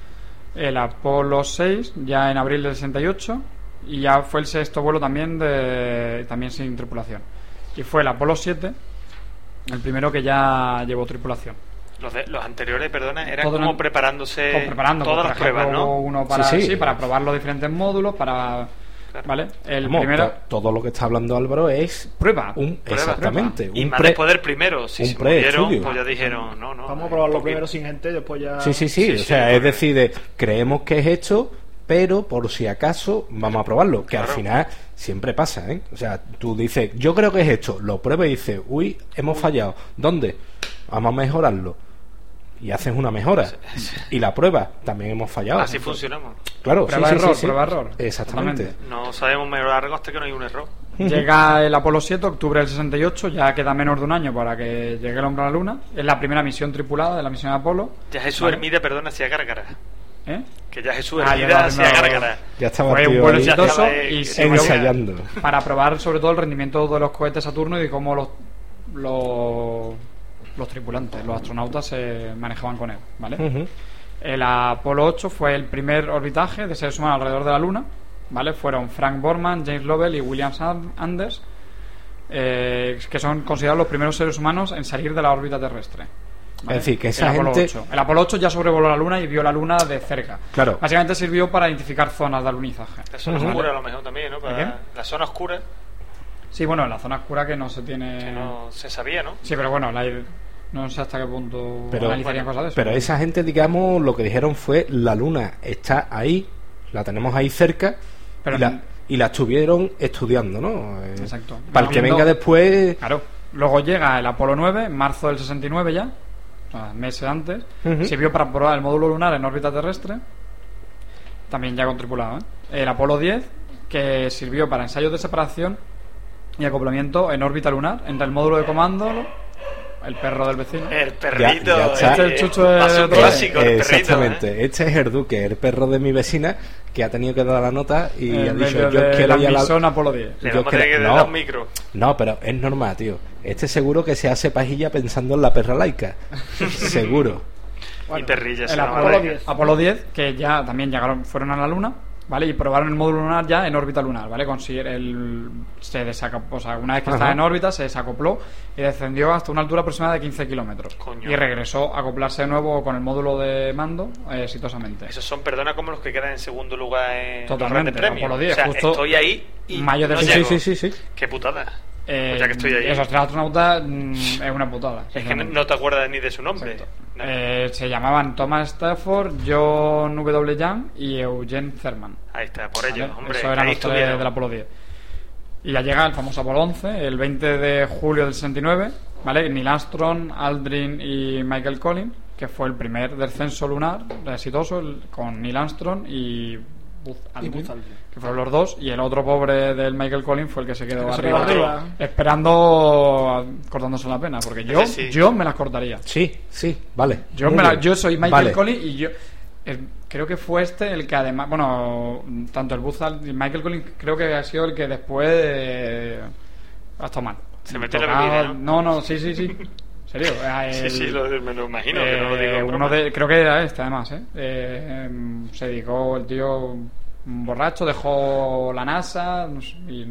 el Apolo seis, ya en abril del sesenta y ocho, y ya fue el sexto vuelo también de también sin tripulación. Y fue el Apolo siete, el primero que ya llevó tripulación. Los, de- los anteriores, perdona, eran Todo como eran- preparándose Como preparando, todas por las ejemplo, pruebas, ¿no? uno para, Sí, sí, sí. para probar los diferentes módulos, para... ¿Vale? El Vamos, primero... to- todo lo que está hablando Álvaro es Prueba. un Prueba, exactamente prueba. Y un más pre- después del primero. Si un se murieron, preestudio. pues ya dijeron, no, no. Vamos a eh, probarlo porque- primero sin gente y después ya... Sí, sí, sí, Sí, o sí, sea, porque- es decir, de, creemos que es esto, pero por si acaso vamos a probarlo, que al Claro. final siempre pasa, ¿eh? O sea, tú dices, yo creo que es esto, lo pruebas y dices, uy, hemos fallado, ¿dónde? Vamos a mejorarlo. Y haces una mejora. Y la prueba, también hemos fallado. Así funcionamos. Claro, Prueba sí, sí, error, sí, sí. prueba error. Exactamente. Totalmente. No sabemos mejorar algo hasta que no hay un error. Llega el Apolo siete, octubre del sesenta y ocho, ya queda menos de un año para que llegue el hombre a la Luna. Es la primera misión tripulada de la misión Apolo. Ya Jesús ¿Vale? Hermida, perdón, hacía gárgara. ¿Eh? Que ya Jesús Ah, ya Hermida lo- hacía no, gárgara. Ya estaba Fue un tío vuelo ahí exitoso estaba, eh, y sirvió ensayando. para probar sobre todo el rendimiento de los cohetes Saturno y de cómo los, los, los tripulantes, los astronautas se manejaban con él, ¿vale? Ujú. El Apolo ocho fue el primer orbitaje de seres humanos alrededor de la Luna, ¿vale? Fueron Frank Borman, James Lovell y William Anders, eh, que son considerados los primeros seres humanos en salir de la órbita terrestre. ¿vale? Es decir, que esa el Apolo gente- ocho. El Apolo ocho ya sobrevoló la Luna y vio la Luna de cerca. Claro. Básicamente sirvió para identificar zonas de alunizaje. La zona Ujú. oscura a lo mejor también, ¿no? Para ¿Qué? la zona oscura Sí, bueno, en la zona oscura que no se tiene... que no se sabía, ¿no? Sí, pero bueno, la... no sé hasta qué punto Pero, analizarían cosas de eso. pero esa gente, digamos, lo que dijeron fue la luna está ahí, la tenemos ahí cerca, Pero y, la, en- y la estuvieron estudiando, ¿no? Eh, Exacto. Para el que Viendo- venga después, Claro. Luego llega el Apolo nueve, en marzo del sesenta y nueve ya, o sea, meses antes, Ujú. sirvió para probar el módulo lunar en órbita terrestre, también ya con tripulado, ¿eh? El Apolo diez, que sirvió para ensayos de separación y acoplamiento en órbita lunar entre el módulo de comando, el perro del vecino. El perrito. Ya- ya está. Este es el chucho de Paso otro clásico, el Eh, perrito. exactamente. ¿eh? Este es el Duque, el perro de mi vecina, que ha tenido que dar la nota y En ha dicho, medio yo de quiero la ya la... misión Apolo diez. Le yo vamos a tener quiero- que no. dar un micro. No, pero es normal, tío. Este seguro que se hace pajilla pensando en la perra laica. Seguro. y perrilla. El se llama Apolo la- diez. Apolo diez, que ya también llegaron, fueron a la Luna, ¿vale? Y probaron el módulo lunar ya en órbita lunar, ¿vale? Conseguir el se desaca, o sea, una vez que Ajá. estaba en órbita se desacopló y descendió hasta una altura aproximada de quince kilómetros. Coño. Y regresó a acoplarse de nuevo con el módulo de mando eh, exitosamente. Esos son, perdona, como los que quedan en segundo lugar en Totalmente, los grandes premios. Apolo diez, o sea, justo estoy ahí y mayo de no sí, llego. Sí, sí, sí, sí. Qué putada. Eh, Pues ya que estoy ahí. Esos tres astronautas mm, es una putada. Es que no, sinceramente. no te acuerdas ni de su nombre. No. Eh, se llamaban Thomas Stafford, John W. Young y Eugene Cernan. Ahí está, por ello, ¿Vale? hombre. Eso que eran ahí los tres estuvieron. del Apolo diez. Y ya llega el famoso Apolo once, el veinte de julio del sesenta y nueve, ¿vale? Neil Armstrong, Aldrin y Michael Collins, que fue el primer descenso lunar exitoso el- con Neil Armstrong y Buzz Aldrin, Buzz Aldrin. que fueron los dos, y el otro pobre del Michael Collins fue el que se quedó Que se arriba, quedó arriba. esperando cortándose la pena, porque yo, Ese sí. yo me las cortaría. Sí, sí, vale. Yo, Muy me la- bien. yo soy Michael Vale. Collins y yo eh, creo que fue este el que además, bueno, tanto el Buzz Aldrin, Michael Collins creo que ha sido el que después eh, ha estado mal. Se metió en la Tocaba- bebida, ¿no? No, no, sí, sí, sí. En serio. eh, Sí, el- sí, lo- me lo imagino, que no lo digo en eh, broma. uno de, creo que era este además, ¿eh? Eh, em, se dedicó el tío un borracho, dejó la NASA no sé, y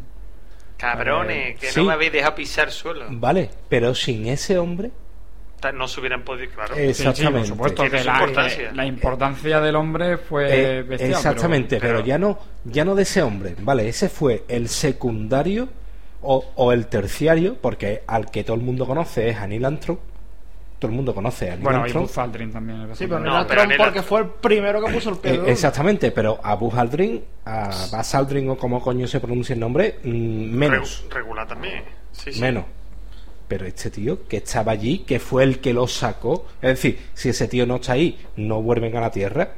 Cabrones, que Sí. no me habéis dejado pisar suelo. Vale, pero sin ese hombre... Ta- No se hubieran podido, claro. Es- Sí, sí, Exactamente. por supuesto Tiene que su la, importancia. la importancia del hombre fue Eh, bestial. exactamente, pero, pero- ya no ya no de ese hombre, vale, ese fue el secundario o, o el terciario, porque al que todo el mundo conoce es a Neil Armstrong, todo el mundo conoce a Neil Bueno, y Armstrong. Buzz Aldrin también. es Sí, verdad. pero No, Neil pero Armstrong Neil porque Armstrong- fue el primero que puso el pie. Eh, exactamente, pero a Buzz Aldrin, a Buzz Aldrin o como coño se pronuncia el nombre, mm, menos, Regu- regular también. Sí, sí. menos. Pero este tío que estaba allí, que fue el que lo sacó, es decir, si ese tío no está ahí, no vuelven a la Tierra.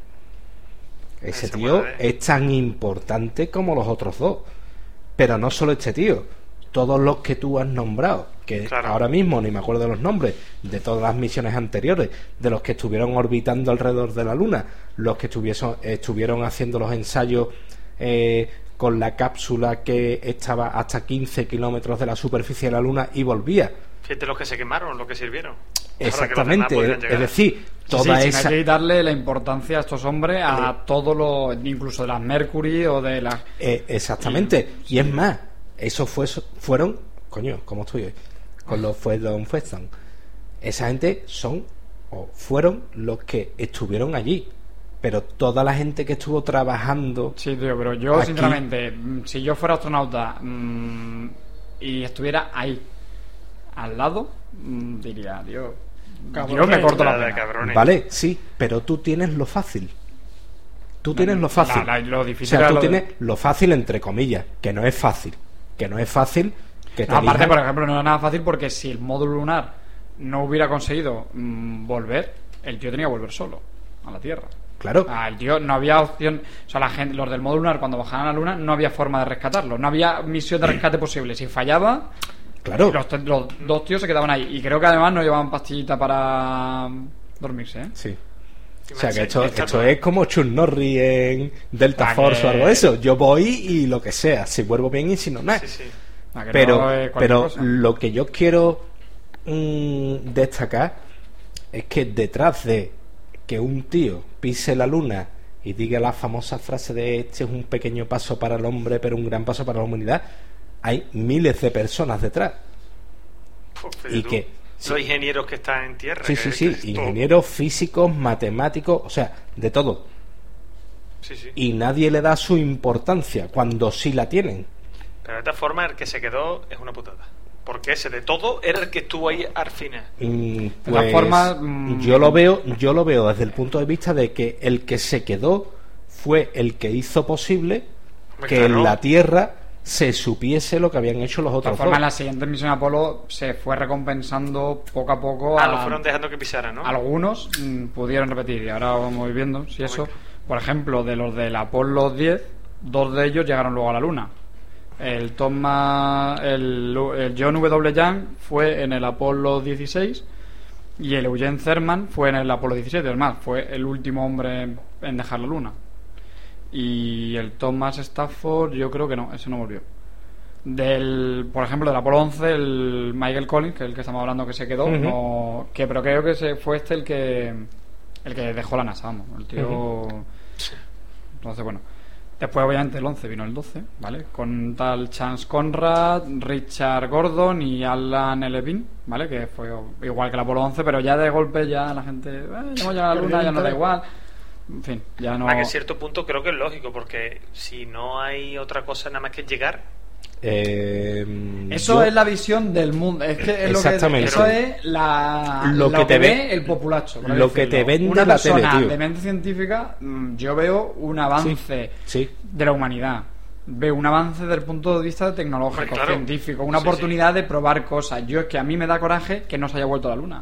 Ese Ese tío puede. es tan importante como los otros dos. Pero no solo este tío, todos los que tú has nombrado, que Claro. ahora mismo ni me acuerdo de los nombres, de todas las misiones anteriores, de los que estuvieron orbitando alrededor de la Luna, los que estuviesen, estuvieron haciendo los ensayos eh, con la cápsula que estaba hasta quince kilómetros de la superficie de la Luna y volvía. Fíjate los que se quemaron, los que sirvieron. Ahora que los Exactamente, demás podrían es, llegar. es decir, toda Sí, sin esa... aquí darle la importancia a estos hombres a todo lo, incluso de las Mercury o de las... Eh, exactamente, y es más, eso fue, fueron, coño, ¿cómo estoy hoy? Con los Fueron Feston. Esa gente son, o fueron los que estuvieron allí, pero toda la gente que estuvo trabajando... Sí, tío, pero yo, aquí- sinceramente, mm, si yo fuera astronauta mm, y estuviera ahí, al lado, mm, diría, tío, yo me corto la Nada, pena. cabrones. Vale, sí, pero tú tienes lo fácil. Tú tienes lo fácil. La- la- lo o difícil sea, era tú lo de- tienes lo fácil entre comillas, que no es fácil. Que no es fácil que te No, aparte, elijan- por ejemplo, no era nada fácil porque si el módulo lunar no hubiera conseguido mm, volver, el tío tenía que volver solo a la Tierra. Claro. Ah, el tío no había opción, o sea, la gente, los del módulo lunar cuando bajaban a la Luna no había forma de rescatarlo, no había misión de rescate posible. Si fallaba, Claro. los, te- los dos tíos se quedaban ahí y creo que además no llevaban pastillita para dormirse, ¿eh? Sí. O sea, que esto, Está esto todo. es como Chuck Norris en Delta Pa' Force que- o algo de eso. Yo voy y lo que sea. Si vuelvo bien y si no, nada. Sí, sí. Ah, que Pero, no es cualquier pero cosa. lo que yo quiero mm, destacar es que detrás de que un tío pise la luna y diga la famosa frase de este es un pequeño paso para el hombre pero un gran paso para la humanidad, hay miles de personas detrás. Pues, Y tú, que- los ingenieros que están en tierra. Sí, que- sí, que sí, es todo. ingenieros físicos, matemáticos, o sea, de todo. Sí, sí. Y nadie le da su importancia cuando sí la tienen. Pero de esta forma, el que se quedó es una putada. Porque ese de todo era el que estuvo ahí al final. Mm, todas pues, formas, mm, yo lo veo yo lo veo desde el punto de vista de que el que se quedó fue el que hizo posible Hombre, que claro. en la Tierra se supiese lo que habían hecho los De otros todas formas, en dos. la siguiente misión Apolo se fue recompensando poco a poco. Ah, a- lo fueron dejando que pisaran, ¿no? Algunos mm, pudieron repetir y ahora vamos a ir viendo si eso. Por ejemplo, de los del Apolo diez, dos de ellos llegaron luego a la Luna. El Thomas, el, el John W. Young fue en el Apolo dieciséis y el Eugene Cernan fue en el Apolo diecisiete. Es más, fue el último hombre en dejar la Luna. Y el Thomas Stafford, yo creo que no, ese no volvió. Del, por ejemplo, del Apolo once, el Michael Collins, que es el que estamos hablando que se quedó, Ujú. no, que pero creo que se fue este el que el que dejó la NASA, vamos, el tío. Ujú. Entonces, bueno. Después, obviamente, el once vino el doce, ¿vale? Con tal Chance Conrad, Richard Gordon y Alan Levine, ¿vale? Que fue igual que el Apolo once, pero ya de golpe ya la gente, eh, ya hemos llegado a la Luna, ya no da igual. En fin, ya no... A que cierto punto creo que es lógico, porque si no hay otra cosa nada más que llegar. Eh, Eso yo- es la visión del mundo. Es que es lo que Exactamente. eso es la Lo que te ve- el populacho. por lo que decirlo. te vende Una la persona tele, tío. de mente científica, mm, yo veo un avance Sí. de la humanidad. Veo un avance desde el punto de vista tecnológico, Hombre, claro. científico, una Sí, sí. oportunidad de probar cosas. Yo es que a mí me da coraje que no se haya vuelto a la Luna.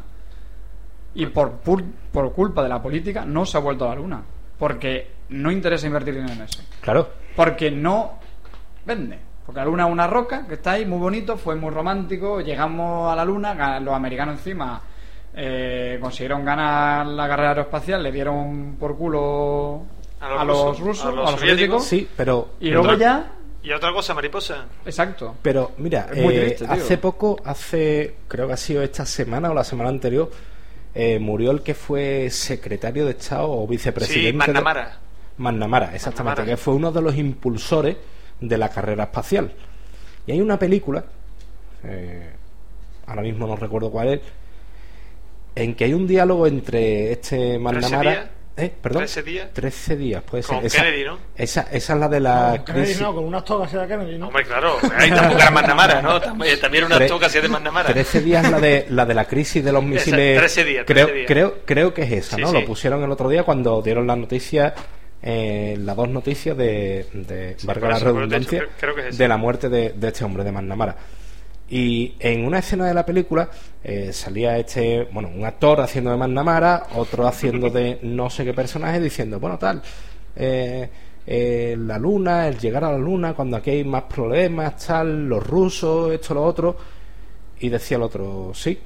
Y por, pur- por culpa de la política no se ha vuelto a la Luna. Porque no interesa invertir dinero en eso. Claro. Porque no vende. Porque la Luna es una roca que está ahí, muy bonito, fue muy romántico. Llegamos a la Luna, ga- los americanos encima eh, consiguieron ganar la carrera aeroespacial, le dieron por culo A los a los rusos, rusos, a a los los, soviéticos. soviéticos. Sí, pero... Y luego pero- ya... Y otra cosa, mariposa. Exacto. Pero mira, Es muy eh, triste, tío. hace poco, hace creo que ha sido esta semana o la semana anterior, eh, murió el que fue secretario de Estado o vicepresidente. Sí, McNamara. de... McNamara, exactamente, McNamara. que fue uno de los impulsores de la carrera espacial. Y hay una película, eh, ahora mismo no recuerdo cuál es, en que hay un diálogo entre este McNamara... días? ¿Eh? ¿Perdón? ¿Trece días? trece días, puede ser. Con esa, Kennedy, ¿no? Esa, esa es la de la Kennedy crisis... no, con unas togas así de Kennedy, ¿no? Hombre, claro. Ahí tampoco era McNamara, ¿no? También, también era una Tre- toca así de McNamara. trece días la de la de la crisis de los Esa, misiles. trece días, creo, trece días. creo creo que es esa, Sí, ¿no? sí. Lo pusieron el otro día cuando dieron las noticias, eh, las dos noticias de, de Sí, valga por la eso, por eso te he redundancia, dicho, creo- creo que es esa. de la muerte de, de este hombre de McNamara. Y en una escena de la película eh, salía este, bueno, un actor haciendo de McNamara, otro haciendo de no sé qué personaje, diciendo, bueno, tal, eh, eh, la luna, el llegar a la luna, cuando aquí hay más problemas, tal, los rusos, esto, lo otro. Y decía el otro, sí,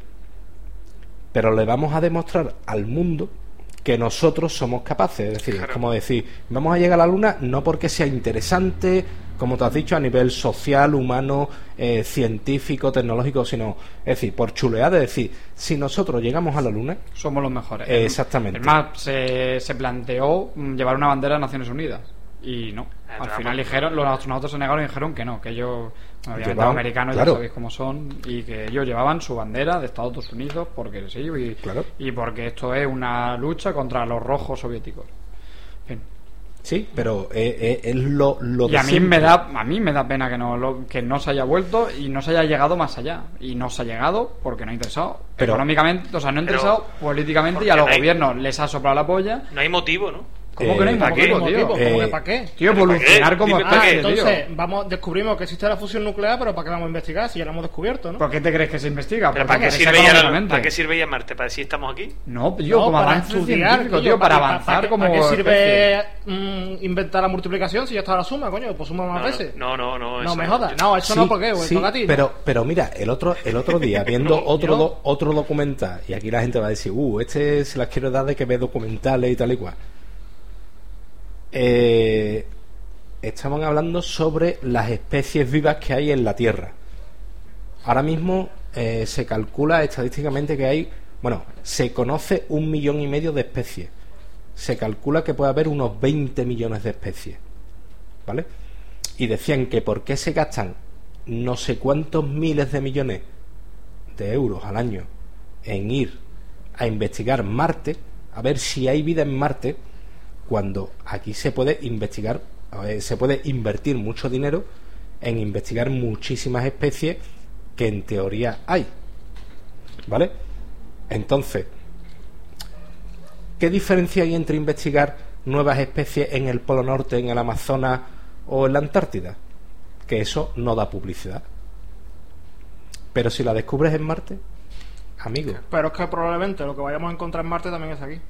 pero le vamos a demostrar al mundo que nosotros somos capaces. Es decir, es como decir, vamos a llegar a la luna no porque sea interesante, como te has dicho, a nivel social, humano, eh, científico, tecnológico, sino, es decir, por chulear, de decir, si nosotros llegamos a la luna, somos los mejores. Eh, exactamente. Es más, se, se planteó mm, llevar una bandera de Naciones Unidas. Y no. Al claro, final pues- dijeron, los astronautas se negaron y dijeron que no, que ellos, obviamente Llevaban- los americanos claro. ya sabéis cómo son, y que ellos llevaban su bandera de Estados Unidos porque sí, y, y porque esto es una lucha contra los rojos soviéticos. En fin. sí, pero eh, eh, es lo, lo Y de a mí siempre. me da a mí me da pena que no lo- que no se haya vuelto y no se haya llegado más allá, y no se ha llegado porque no ha interesado Pero- económicamente, o sea, no ha Pero- interesado políticamente, y porque a los no hay- gobiernos les ha soplado la polla. No hay motivo, ¿no? ¿Cómo que no hay Eh, motivo, ¿para qué? tío? ¿Cómo Eh, que para qué? Tío, evolucionar como Dime para Ah, qué, especie, tío. entonces, vamos, descubrimos que existe la fusión nuclear, pero ¿para qué vamos a investigar si ya la hemos descubierto, no? ¿Por qué te crees que se investiga? ¿Pero Porque para qué, interesa sirve ya la- económicamente. ¿Para qué sirve ya Marte? ¿Para decir estamos aquí? No, tío, No, como para avance estudiar, científico, tío, para avanzar qué- como ¿Para qué especie. sirve mm, inventar la multiplicación si ya está la suma, coño? Pues suma más No, veces. no, no, no. No eso me jodas. No, eso Sí, no, ¿por qué? Pues sí, toca a ti, ¿no? pero, pero mira, el otro, el otro día, viendo No, otro, yo- do- otro documental, y aquí la gente va a decir, uh, este se las quiero dar de que ve documentales y tal y cual. Eh, estaban hablando sobre las especies vivas que hay en la Tierra. Ahora mismo eh, se calcula estadísticamente que hay, bueno, se conoce un millón y medio de especies. Se calcula que puede haber unos veinte millones de especies, ¿vale? Y decían que por qué se gastan no sé cuántos miles de millones de euros al año en ir a investigar Marte, a ver si hay vida en Marte, cuando aquí se puede investigar, eh, se puede invertir mucho dinero en investigar muchísimas especies que en teoría hay, ¿vale? Entonces, ¿qué diferencia hay entre investigar nuevas especies en el Polo Norte, en el Amazonas o en la Antártida? que eso no da publicidad. Pero si la descubres en Marte, amigo. Pero es que probablemente lo que vayamos a encontrar en Marte también es aquí.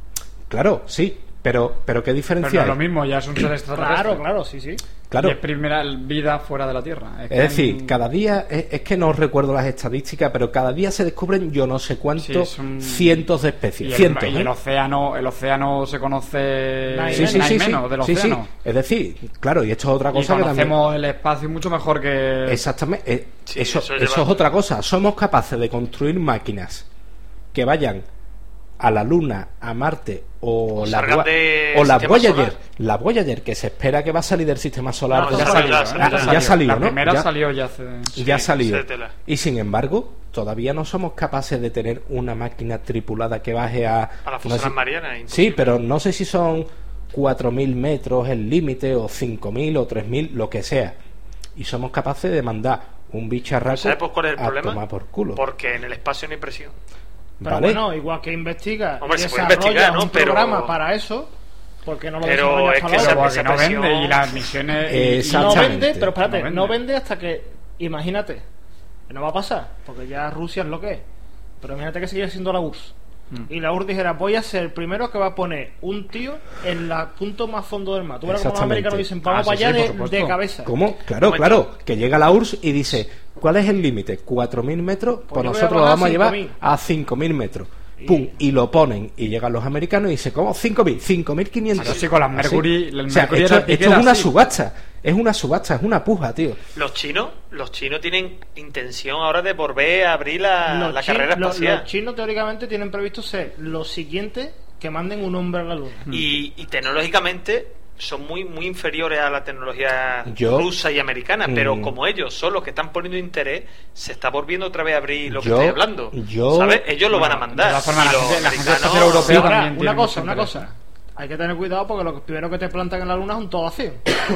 Claro, sí, pero, pero ¿qué diferencia Pero no es hay? lo mismo, ya es un ser extraterrestre. Claro, claro, sí, sí. Claro. Y es primera vida fuera de la Tierra. Es decir, cada día, es, es que no recuerdo las estadísticas, pero cada día se descubren yo no sé cuántos Sí, son- cientos de Y especies. el, cientos, y el ¿eh? océano, el océano se conoce Sí, sí, nada sí, y sí. menos del Sí, sí. océano. Es decir, claro, y esto es otra Y cosa que también... conocemos el espacio mucho mejor que... Exactamente. eh, Sí, eso, eso eso, lleva- es otra cosa. Somos capaces de construir máquinas que vayan a la Luna, a Marte o, O la, salgan Voa- de o la sistema Voyager. solar. La Voyager, que se espera que va a salir del sistema solar. No, con- ya salió, ya salió, Ah, ya ya salió. salió, La ¿no? primera Ya- salió ya hace... ya ha salido. sé tela. Y sin embargo, todavía no somos capaces de tener una máquina tripulada que baje a... A las no fosas sé- marianas. Sí, pero no sé si son cuatro mil metros el límite, o cinco mil, o tres mil, lo que sea. Y somos capaces de mandar un bicharraco ¿Sabes por cuál es el a problema? tomar por culo. Porque en el espacio no hay presión. Pero ¿Vale? bueno, igual que investiga Hombre, y se puede desarrolla investigar, ¿no? un Pero- programa para eso, porque no lo Pero desarrolla es hasta que ahora? esa- Porque esa no presión- vende y las misiones... y- No Exactamente. vende, pero espérate, No vende. no vende hasta que, imagínate, no va a pasar, porque ya Rusia es lo que es, pero imagínate que sigue siendo la U R S S. Mm. Y la U R S S dijera, voy a ser el primero que va a poner un tío en la punto más fondo del mar. Tú verás como los Exactamente. americanos dicen, vamos Ah, sí, para allá sí, por de, supuesto. de cabeza. ¿Cómo? Claro, Momento. claro. Que llega la U R S S y dice, ¿cuál es el límite? cuatro mil metros, pues yo voy a nosotros lo bajar vamos a llevar cinco mil. a cinco mil metros. Y- Pum, y lo ponen, y llegan los americanos y dicen, ¿cómo? cinco mil, cinco mil quinientos. Claro, sí, con las Mercury- el O sea, Mercury esto, era esto piquera es una así. subasta, es una subasta, es una puja, tío. Los chinos, los chinos tienen intención ahora de volver a abrir la, Los la chin- carrera los- espacial. los chinos teóricamente tienen previsto ser los siguientes que manden un hombre a la luna. y, y tecnológicamente son muy muy inferiores a la tecnología Yo- rusa y americana, pero Mm. como ellos son los que están poniendo interés, se está volviendo otra vez a abrir lo que Yo- estoy hablando. yo- ¿Sabes? Ellos lo van a Bueno, mandar. de todas formas, Y la los gente- la Agencia americanos- Espacial Europea Ahora, también una tiene cosa, mucho una interés. cosa. Hay que tener cuidado porque lo primero que te plantan en la luna es un todo vacío.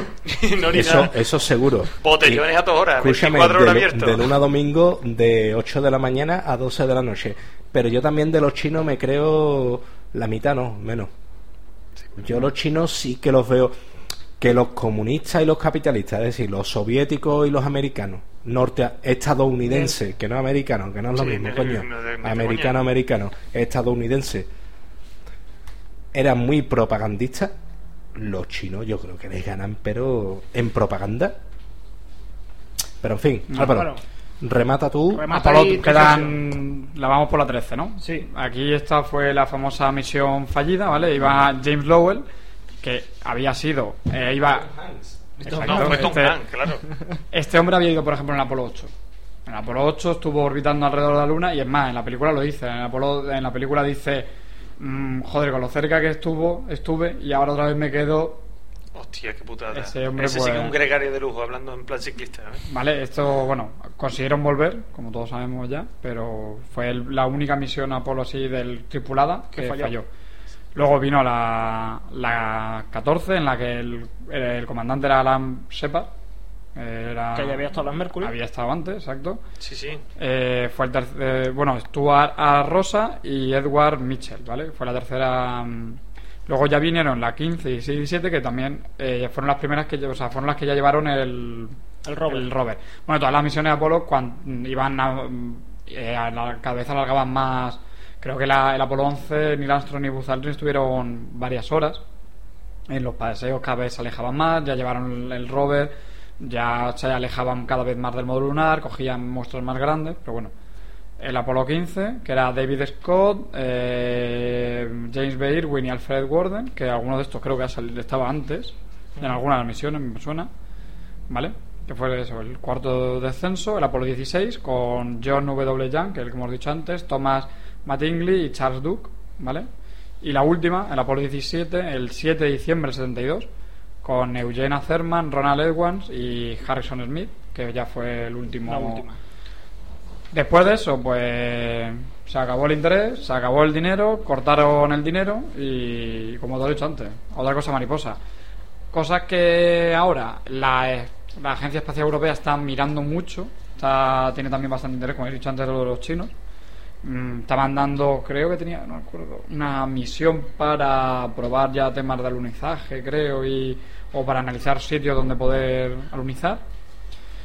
no, ni Eso, nada. eso seguro. Botellones Y- a todas horas, escúchame, veinticuatro horas de, abiertos. de luna a domingo, de ocho de la mañana a doce de la noche. Pero yo también de los chinos me creo la mitad, no, menos. Yo los chinos sí que los veo, que los comunistas y los capitalistas, es decir, los soviéticos y los americanos, norte estadounidenses, que no americanos, que no es lo Sí, mismo, ni- coño, ni- ni- ni- americano, coña. americano, estadounidense, eran muy propagandistas. Los chinos yo creo que les ganan, pero en propaganda. Pero en fin, No, Álvaro, bueno. remata tú. Remata Apolo, ahí tu quedan... La vamos por la trece, ¿no? Sí. Aquí esta fue la famosa misión fallida, ¿vale? Iba James Lowell, que había sido... eh, iba... Exacto, No, fue Tom este- Hanks, claro. Este hombre había ido, por ejemplo, en el Apolo ocho. En el Apolo ocho estuvo orbitando alrededor de la Luna y es más, en la película lo dice. En, el Apolo, en la película dice, mm, joder, con lo cerca que estuvo, estuve y ahora otra vez me quedo. Hostia, qué putada. Ese hombre, Ese sí que pues- es un gregario de lujo, hablando en plan ciclista. ¿eh? Vale, esto, bueno, consiguieron volver, como todos sabemos ya, pero fue el- la única misión Apolo así del tripulada que, Que falló. falló. Luego vino la, la catorce, en la que el, el comandante era Alan Shepard. Era, Que ya había estado en las Mercury. Había estado antes, exacto. Sí, sí. Eh, fue el tercer, bueno, Stuart A. Rosa y Edward Mitchell, ¿vale? Fue la tercera. mm. Luego ya vinieron la quince, dieciséis y diecisiete, que también eh, fueron las primeras que, lle- o sea, fueron las que ya llevaron el, El rover. el rover. Bueno, todas las misiones de Apolo cuando iban a, eh, a la, cada vez alargaban más. Creo que la, el Apolo once, Neil Armstrong y Buzz Aldrin estuvieron varias horas. En los paseos cada vez se alejaban más, ya llevaron el, el rover, ya se alejaban cada vez más del módulo lunar, cogían muestras más grandes, pero bueno. El Apolo quince, que era David Scott, eh, James B. Irwin y Alfred Worden, que alguno de estos creo que ha salido- estaba antes, en alguna de las misiones, me suena, ¿vale? Que fue eso, el cuarto descenso. El Apolo dieciséis, con John W. Young, que es el que hemos dicho antes, Thomas Mattingly y Charles Duke, ¿vale? Y la última, el Apolo diecisiete, el siete de diciembre del setenta y dos, con Eugene Cernan, Ronald Edwards y Harrison Smith, que ya fue el último. La última. Después de eso, pues se acabó el interés, se acabó el dinero, cortaron el dinero y, como te he dicho antes, otra cosa mariposa. Cosas que ahora la, la Agencia Espacial Europea está mirando mucho, está, tiene también bastante interés, como he dicho antes, lo de los chinos. Mm, está mandando, creo que tenía, no me acuerdo, una misión para probar ya temas de alunizaje, creo, y o para analizar sitios donde poder alunizar.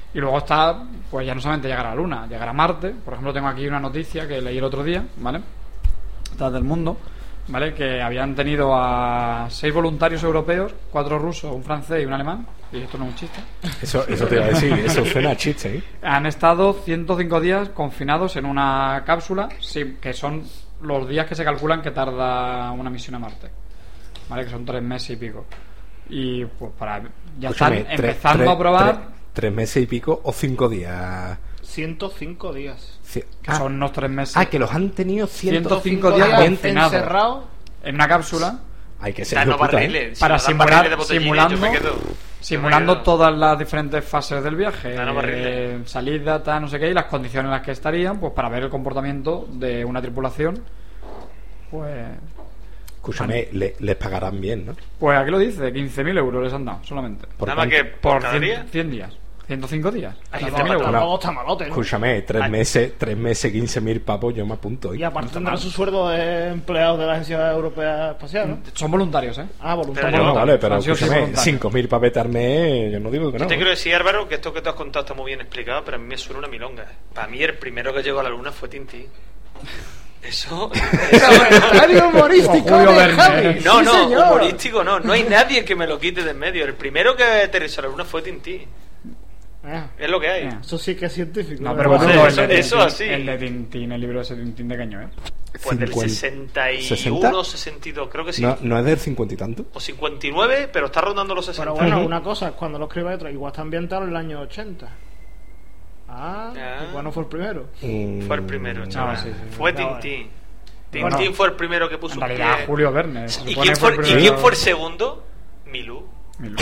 Y luego está, pues ya no solamente llegar a la Luna, llegar a Marte. Por ejemplo, tengo aquí una noticia que leí el otro día, ¿vale? Esta del Mundo, ¿vale? Que habían tenido a seis voluntarios europeos, cuatro rusos, un francés y un alemán. Y esto no es un chiste. Eso, eso te iba a decir, eso suena a chiste, ¿eh? Han estado ciento cinco días confinados en una cápsula, sí, que son los días que se calculan que tarda una misión a Marte, ¿vale? Que son tres meses y pico. Y pues para ya Escúchame, están tres- empezando tres- a probar. tres- tres meses y pico o cinco días. ciento cinco días. Sí. Que son unos tres meses. Ah, que los han tenido ciento ciento cinco días días confinados. encerrados en una cápsula. Hay que ser Danos hijo puta, ¿eh? barriles. Si Para nos dan simular, barriles de botellines, simulando, yo me quedo. simulando Yo me quedo. todas las diferentes fases del viaje, Danos barriles. eh, salida, tal, no sé qué, y las condiciones en las que estarían, pues para ver el comportamiento de una tripulación. Pues, Escúchame, le- les pagarán bien, ¿no? pues aquí lo dice, quince mil euros les han dado solamente. ¿Por Nada más cuánto? que por cada cien, día. cien días, ciento cinco días. Ahí quince está, mil euros. Tampoco está malote, ¿no? Escúchame, tres meses, tres meses, quince mil papos, yo me apunto. ¿eh? Y aparte tendrá su sueldo de empleado de la Agencia Europea Espacial, ¿no? Son voluntarios, ¿eh? Ah, voluntario. Bueno, vale, pero Han sido sí escúchame, voluntarios. cinco mil para petarme, yo no digo que no. Yo te ¿eh? quiero decir, Álvaro, que esto que te has contado está muy bien explicado, pero a mí me suena una milonga. Para mí el primero que llegó a la luna fue Tintín. Eso... Comentario humorístico Julio de Verne. Javi. No, Sí, no, señor. humorístico no. No hay nadie que me lo quite de en medio. El primero que aterrizó a la luna fue Tintín. Ah, Es lo que hay. Ah. eso sí que es científico. No, ¿eh? pero Bueno, boludo, eso- el de eso Tintín- así. El de Tintín, el libro de ese Tintín de Caño, ¿eh? Pues del cincuenta, sesenta y ¿sesenta? uno, sesenta y dos, creo que sí. No, no es del cincuenta y tanto. O cincuenta y nueve, pero está rondando los sesenta. Pero bueno, Ujú. una cosa, cuando lo escriba otra, igual está ambientado en el año ochenta. Ah, Ah. igual no fue el primero. Mm, Fue el primero, chaval. sí, sí, sí. Fue No, Tintín. Tintín Bueno, fue el primero que puso En un realidad, pie. Julio Verne. se ¿Y supone quién que fue, el ¿Y primero- quién fue el segundo? Milú. Milú.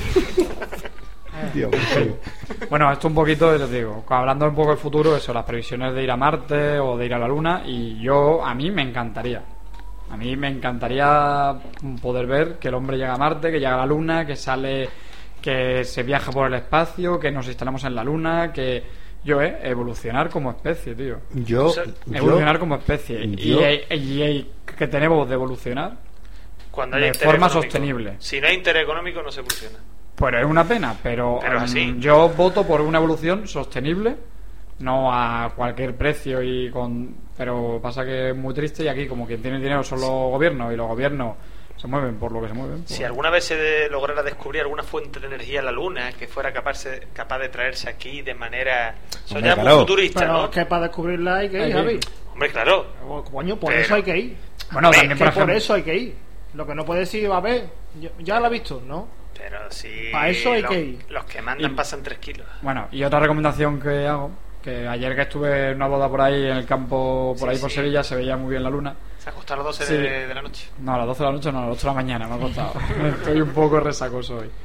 Dios mío. Bueno, esto un poquito, les digo, hablando un poco del futuro, eso, las previsiones de ir a Marte o de ir a la Luna, y yo, a mí me encantaría. A mí me encantaría poder ver que el hombre llega a Marte, que llega a la Luna, que sale, que se viaja por el espacio, que nos instalamos en la Luna, que yo, eh, evolucionar como especie, tío. Yo, O sea, yo- Evolucionar como especie. yo- Y, y, y que tenemos de evolucionar Cuando de haya interés forma económico. sostenible. Si no hay interés económico, no se evoluciona. Pero es una pena, pero, Pero mm, así. yo voto por una evolución sostenible, no a cualquier precio y con, pero pasa que es muy triste y aquí como quien tiene dinero son los gobiernos y los gobiernos se mueven por lo que se mueven. pues- Si alguna vez se de- lograra descubrir alguna fuente de energía en la Luna que fuera capaz, capaz de traerse aquí de manera... Eso Hombre, ya es muy claro. futurista, Pero ¿no? es que para descubrirla hay que Hay ir, que Javi. ir. Hombre, claro. Oh, coño, por Pero- eso hay que ir. Bueno, Hombre, también Que por por ejemplo, eso hay que ir. Lo que no puede decir, a ver, ya, ya la ha visto, ¿no? Pero si... Pa' eso hay los, que ir. Los que mandan Y- pasan tres kilos. bueno, y otra recomendación que hago, que ayer que estuve en una boda por ahí en el campo, por Sí, ahí por sí. Sevilla, se veía muy bien la luna. Se acostó a las doce Sí. de, de la noche. No, a las doce de la noche no, a las ocho de la mañana me ha costado. Estoy un poco resacoso hoy.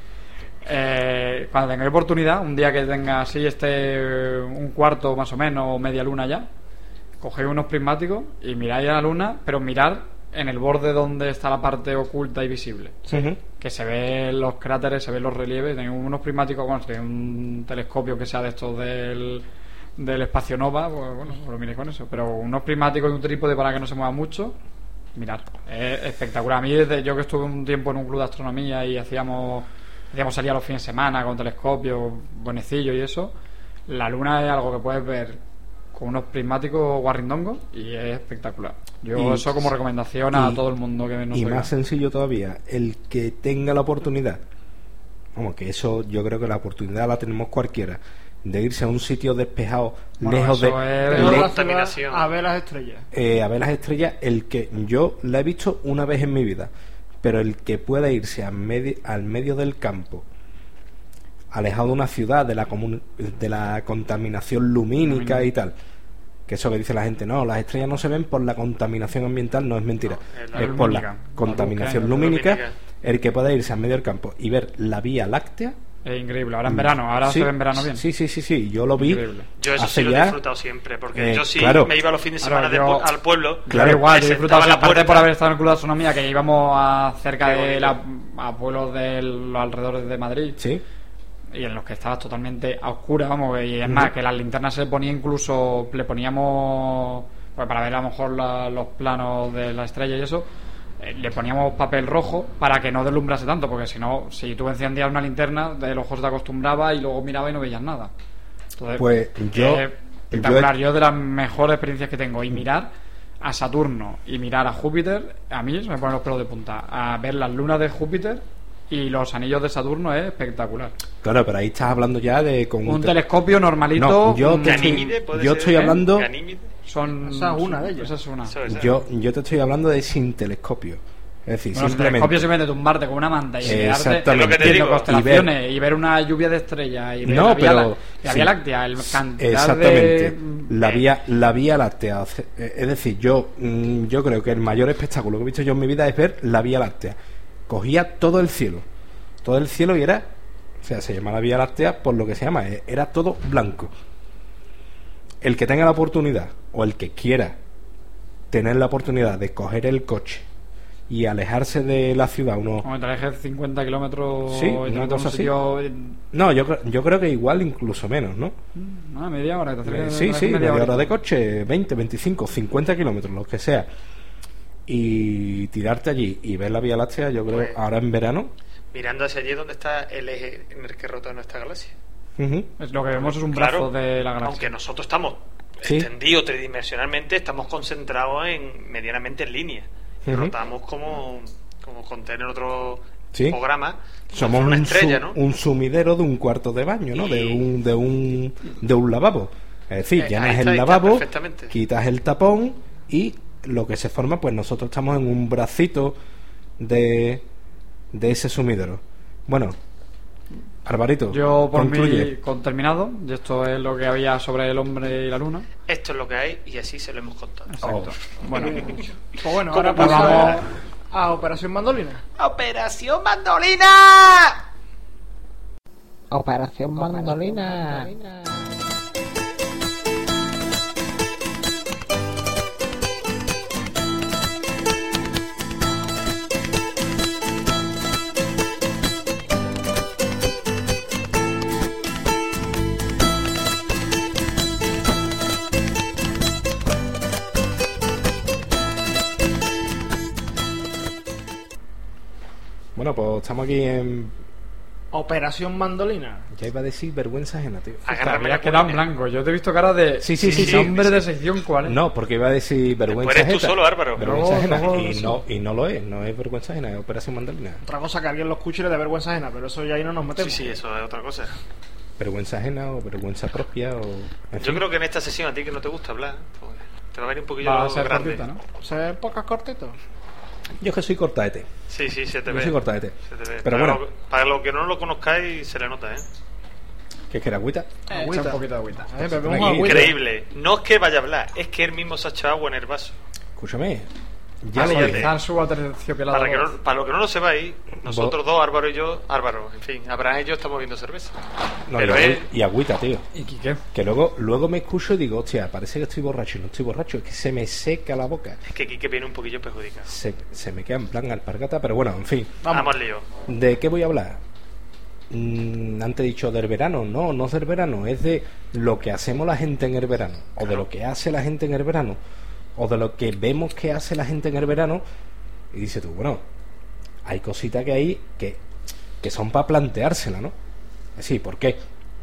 Eh, cuando tengáis oportunidad, un día que tenga así este un cuarto más o menos o media luna ya, cogéis unos prismáticos y miráis a la luna, pero mirar en el borde donde está la parte oculta y visible. Ujú. Que se ven los cráteres, se ven los relieves. Tenéis unos prismáticos con tenéis un telescopio que sea de estos del, del espacio Nova, pues bueno, os lo miréis con eso. Pero unos prismáticos y un trípode para que no se mueva mucho. Mirad, es espectacular. A mí, desde yo que estuve un tiempo en un club de astronomía y hacíamos, hacíamos salir a los fines de semana con telescopios, bonecillos y eso, la luna es algo que puedes ver con unos prismáticos guarrindongos y es espectacular. Yo Y- eso como recomendación a y- todo el mundo que nos Y oiga. más sencillo todavía, el que tenga la oportunidad, vamos, que eso yo creo que la oportunidad la tenemos cualquiera, de irse a un sitio despejado, Bueno, lejos de eso es- Pero le- la ciudad contaminación. a ver las estrellas. eh, a ver las estrellas, el que yo la he visto una vez en mi vida, pero el que pueda irse a medio, al medio del campo, alejado de una ciudad, de la comun- de la contaminación lumínica Lumínica. y tal, que eso que dice la gente, no, las estrellas no se ven por la contaminación ambiental, no es mentira, No, es la es por la lumínica. contaminación La lumínica, lumínica. el que pueda irse al medio del campo y ver la Vía Láctea. Es increíble. Ahora en verano, ahora Sí, se ve en verano bien. Sí, sí, sí, sí, yo lo vi Increíble. Yo eso hace sí lo he ya- disfrutado siempre, porque Eh, yo sí claro. me iba los fines de Claro, semana de yo- pu- al pueblo. Claro, Yo igual, me yo he sentaba disfrutado en la aparte puerta. por haber estado en el club de astronomía, que íbamos a cerca Qué de bonito. la, a pueblos de los alrededores de Madrid Sí, y en los que estabas totalmente a oscuras, vamos, y es más, que las linternas se ponía incluso, le poníamos, pues para ver a lo mejor la- los planos de la estrella y eso, eh, le poníamos papel rojo para que no deslumbrase tanto, porque si no, si tú encendías una linterna, el ojo se te acostumbraba y luego miraba y no veías nada. Entonces, Pues yo- es espectacular. Yo, de las mejores experiencias que tengo, y mirar a Saturno y mirar a Júpiter, a mí se me ponen los pelos de punta. A ver las lunas de Júpiter y los anillos de Saturno es espectacular. Claro, pero ahí estás hablando ya de... Con Un telescopio normalito. No, yo un- te estoy, Ganímide, puede yo ser, estoy ¿eh? hablando... Ganímide. Son, Esa es una de ellas. Esa es una. Eso es, ¿eh? Yo, yo te estoy hablando de sin telescopio. Es decir, Bueno, los simplemente... telescopios simplemente tumbarte con una manta y quedarte Exactamente. Es lo que te viendo digo. constelaciones y ver, una lluvia de estrellas y ver No, la Vía, pero- la, la sí. Vía Láctea, el cantidad Exactamente. de... La vía, la vía láctea. Eh, Es decir, yo, mm, yo creo que el mayor espectáculo que he visto yo en mi vida es ver la Vía Láctea. Cogía todo el cielo. Todo el cielo y era... O sea, se llama la Vía Láctea por lo que se llama. eh, Era todo blanco. El que tenga la oportunidad, o el que quiera tener la oportunidad de coger el coche y alejarse de la ciudad unos... Como te alejes cincuenta kilómetros Sí, y te una metes en cosa un así. sitio... No, yo, cre- yo creo que igual incluso menos, ¿no? Ah, media hora. Te Eh, acercas- sí, te sí, acercas media hora horita. de coche, veinte, veinticinco, cincuenta kilómetros, lo que sea. Y tirarte allí y ver la Vía Láctea, yo creo, Pues- ahora en verano. Mirando hacia allí donde está el eje en el que rota nuestra galaxia. Ujú. Es lo que vemos es un Claro, brazo de la galaxia. Aunque nosotros estamos Sí. extendidos tridimensionalmente, estamos concentrados en medianamente en línea. Y Ujú. rotamos como, como conté en otro Sí. programa. Somos una un, estrella, su- ¿no? un sumidero de un cuarto de baño, ¿no? Y- De un de un de un lavabo. Es decir, Eh, llenas ahí está, el ahí está, lavabo, perfectamente. quitas el tapón y lo que se forma, pues nosotros estamos en un bracito de de ese sumidero. Bueno, Alvarito, Yo por concluye. mí con terminado, y esto es lo que había sobre el hombre y la luna. Esto es lo que hay y así se lo hemos contado. Exacto. Oh. Bueno, Pues bueno, ¿Cómo ahora pasamos? pasamos a Operación Mandolina. ¡Operación Mandolina! Operación Mandolina. Bueno, pues estamos aquí en... Operación Mandolina. Ya iba a decir vergüenza ajena, tío. te habías quedado en blanco. Yo te he visto cara de... Sí, sí, sí, sí. nombre de sección, ¿cuál es? No, porque iba a decir vergüenza eres tú ajena. solo, Álvaro. Vergüenza No, ajena. no, y, sí. no, y no lo es, no es vergüenza ajena, es Operación Mandolina. Otra cosa que alguien lo escuche y le dé vergüenza ajena, pero eso ya ahí no nos Sí, metemos. sí, eso es otra cosa. Vergüenza ajena o vergüenza propia o... en Yo fin. creo que en esta sesión a ti que no te gusta hablar, pues, te va a venir un poquillo Va a ser grande. cortita, ¿no? ¿Ser pocas cortitos? Yo es que soy cortaete. Sí, sí, se te Yo ve. soy cortaete. Se te ve. Pero para, bueno. lo, para lo que no lo conozcáis, se le nota, ¿eh? ¿Qué es que era agüita? Eh, echa un poquito de agüita. Eh, bebemos Aquí, agüita. Increíble. No es que vaya a hablar, es que él mismo se ha echado agua en el vaso. Escúchame. Ya Ya lo fíjate. dije. Dejar su aterciopelado. Para, que no, para lo que no lo sepáis, nosotros dos, Álvaro y yo, Álvaro, en fin, Abraham y yo estamos viendo cerveza. No, Pero y, él, agü- y agüita, tío. ¿Y qué? Que luego, luego me escucho y digo, hostia, parece que estoy borracho. Y no estoy borracho, es que se me seca la boca. es que Quique viene un poquillo perjudicado. Se, se me queda en plan alpargata, pero bueno, en fin. Vamos, lío. ¿De qué voy a hablar? Mm, antes he dicho del verano. No, no es del verano, es de lo que hacemos la gente en el verano. O de lo que hace la gente en el verano. O de lo que vemos que hace la gente en el verano. Y dices tú, bueno, hay cositas que hay que, que son para planteársela, ¿no? Sí, ¿por qué?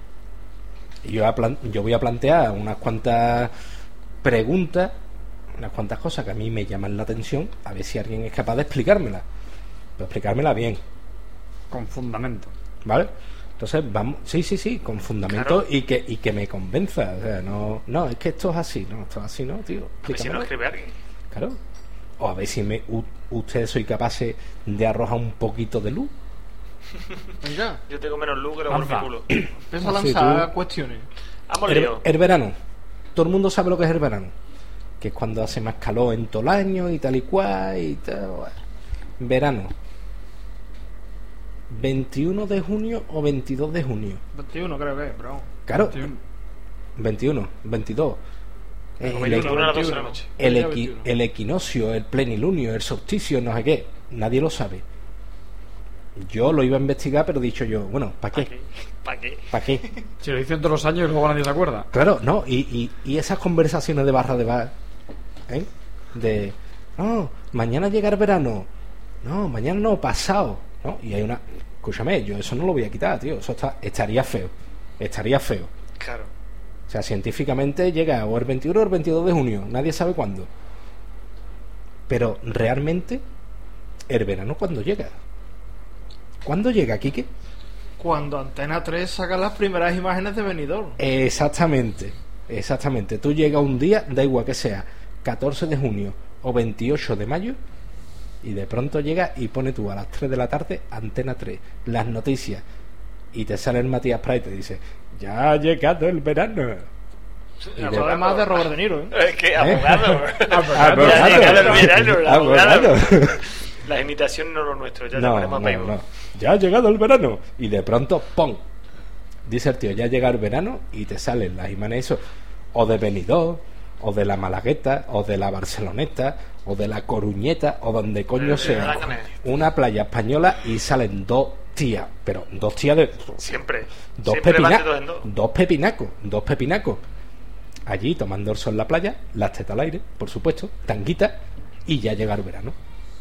Y yo, voy a plan- yo voy a plantear unas cuantas preguntas, unas cuantas cosas que a mí me llaman la atención, a ver si alguien es capaz de explicármela. Pero explicármela bien, Con fundamento. ¿vale? Entonces vamos, sí, sí, sí, con fundamento Claro. y que y que me convenza, o sea, no, no, es que esto es así, no, esto es así, no, tío. A ver si explícamelo. no escribe alguien. Claro. O a ver si me, u- ustedes sois capaces de arrojar un poquito de luz. Venga, Yo tengo menos luz que lo por mi Lanza. culo. empieza a Sí, lanzar tú. cuestiones. Vamos, El, lío. el verano. Todo el mundo sabe lo que es el verano. Que es cuando hace más calor en todo el año y tal y cual y tal. Verano. ¿veintiuno de junio o veintidós de junio? veintiuno creo que es, pero vamos. Claro. veintiuno. veintiuno, veintidós. Es Como el, veintiuno a las equi- doce de la noche. el, Día equi- veintiuno. el equinoccio, el plenilunio, el solsticio, no sé qué. Nadie lo sabe. Yo lo iba a investigar, pero he dicho yo, bueno, ¿para ¿Para qué? qué? ¿Para qué? ¿Para qué? Si lo dicen todos los años y luego nadie se acuerda. Claro, no, y, y, y esas conversaciones de barra de bar, ¿eh? De, no, mañana llega el verano, no, mañana no, pasado, ¿no? Y hay una, escúchame, yo eso no lo voy a quitar, tío, eso está, estaría feo, estaría feo, Claro. O sea, científicamente llega o el veintiuno o el veintidós de junio, nadie sabe cuándo. Pero realmente, el verano, ¿cuándo llega? ¿Cuándo llega, Quique? Cuando Antena tres saca las primeras imágenes de Benidorm. Exactamente, exactamente. Tú llegas un día, da igual que sea catorce de junio o veintiocho de mayo, y de pronto llega y pone tú a las tres de la tarde Antena tres, las noticias, y te sale el Matías Prat y te dice: ya ha llegado el verano. Y Hablo además de Robert De Niro, ¿eh? Es que abogado. Abogado. Ya llega el verano, el abogado. Abogado. Las imitaciones no lo nuestro, ya No, llamaremos a no, Paimon. no. Ya ha llegado el verano. Y de pronto, ¡pum! Dice el tío: ya llega el verano, y te salen las imágenes eso, o de Benidorm, o de la Malagueta, o de la Barceloneta, o de la Coruñeta, o donde coño Eh, sea, Málaga. una playa española, y salen dos tías, pero dos tías de... Siempre. Dos Siempre pepina- bate dos en dos. dos pepinacos, dos pepinacos. Allí tomando el sol en la playa, las tetas al aire, por supuesto, tanguita, y ya llega el verano.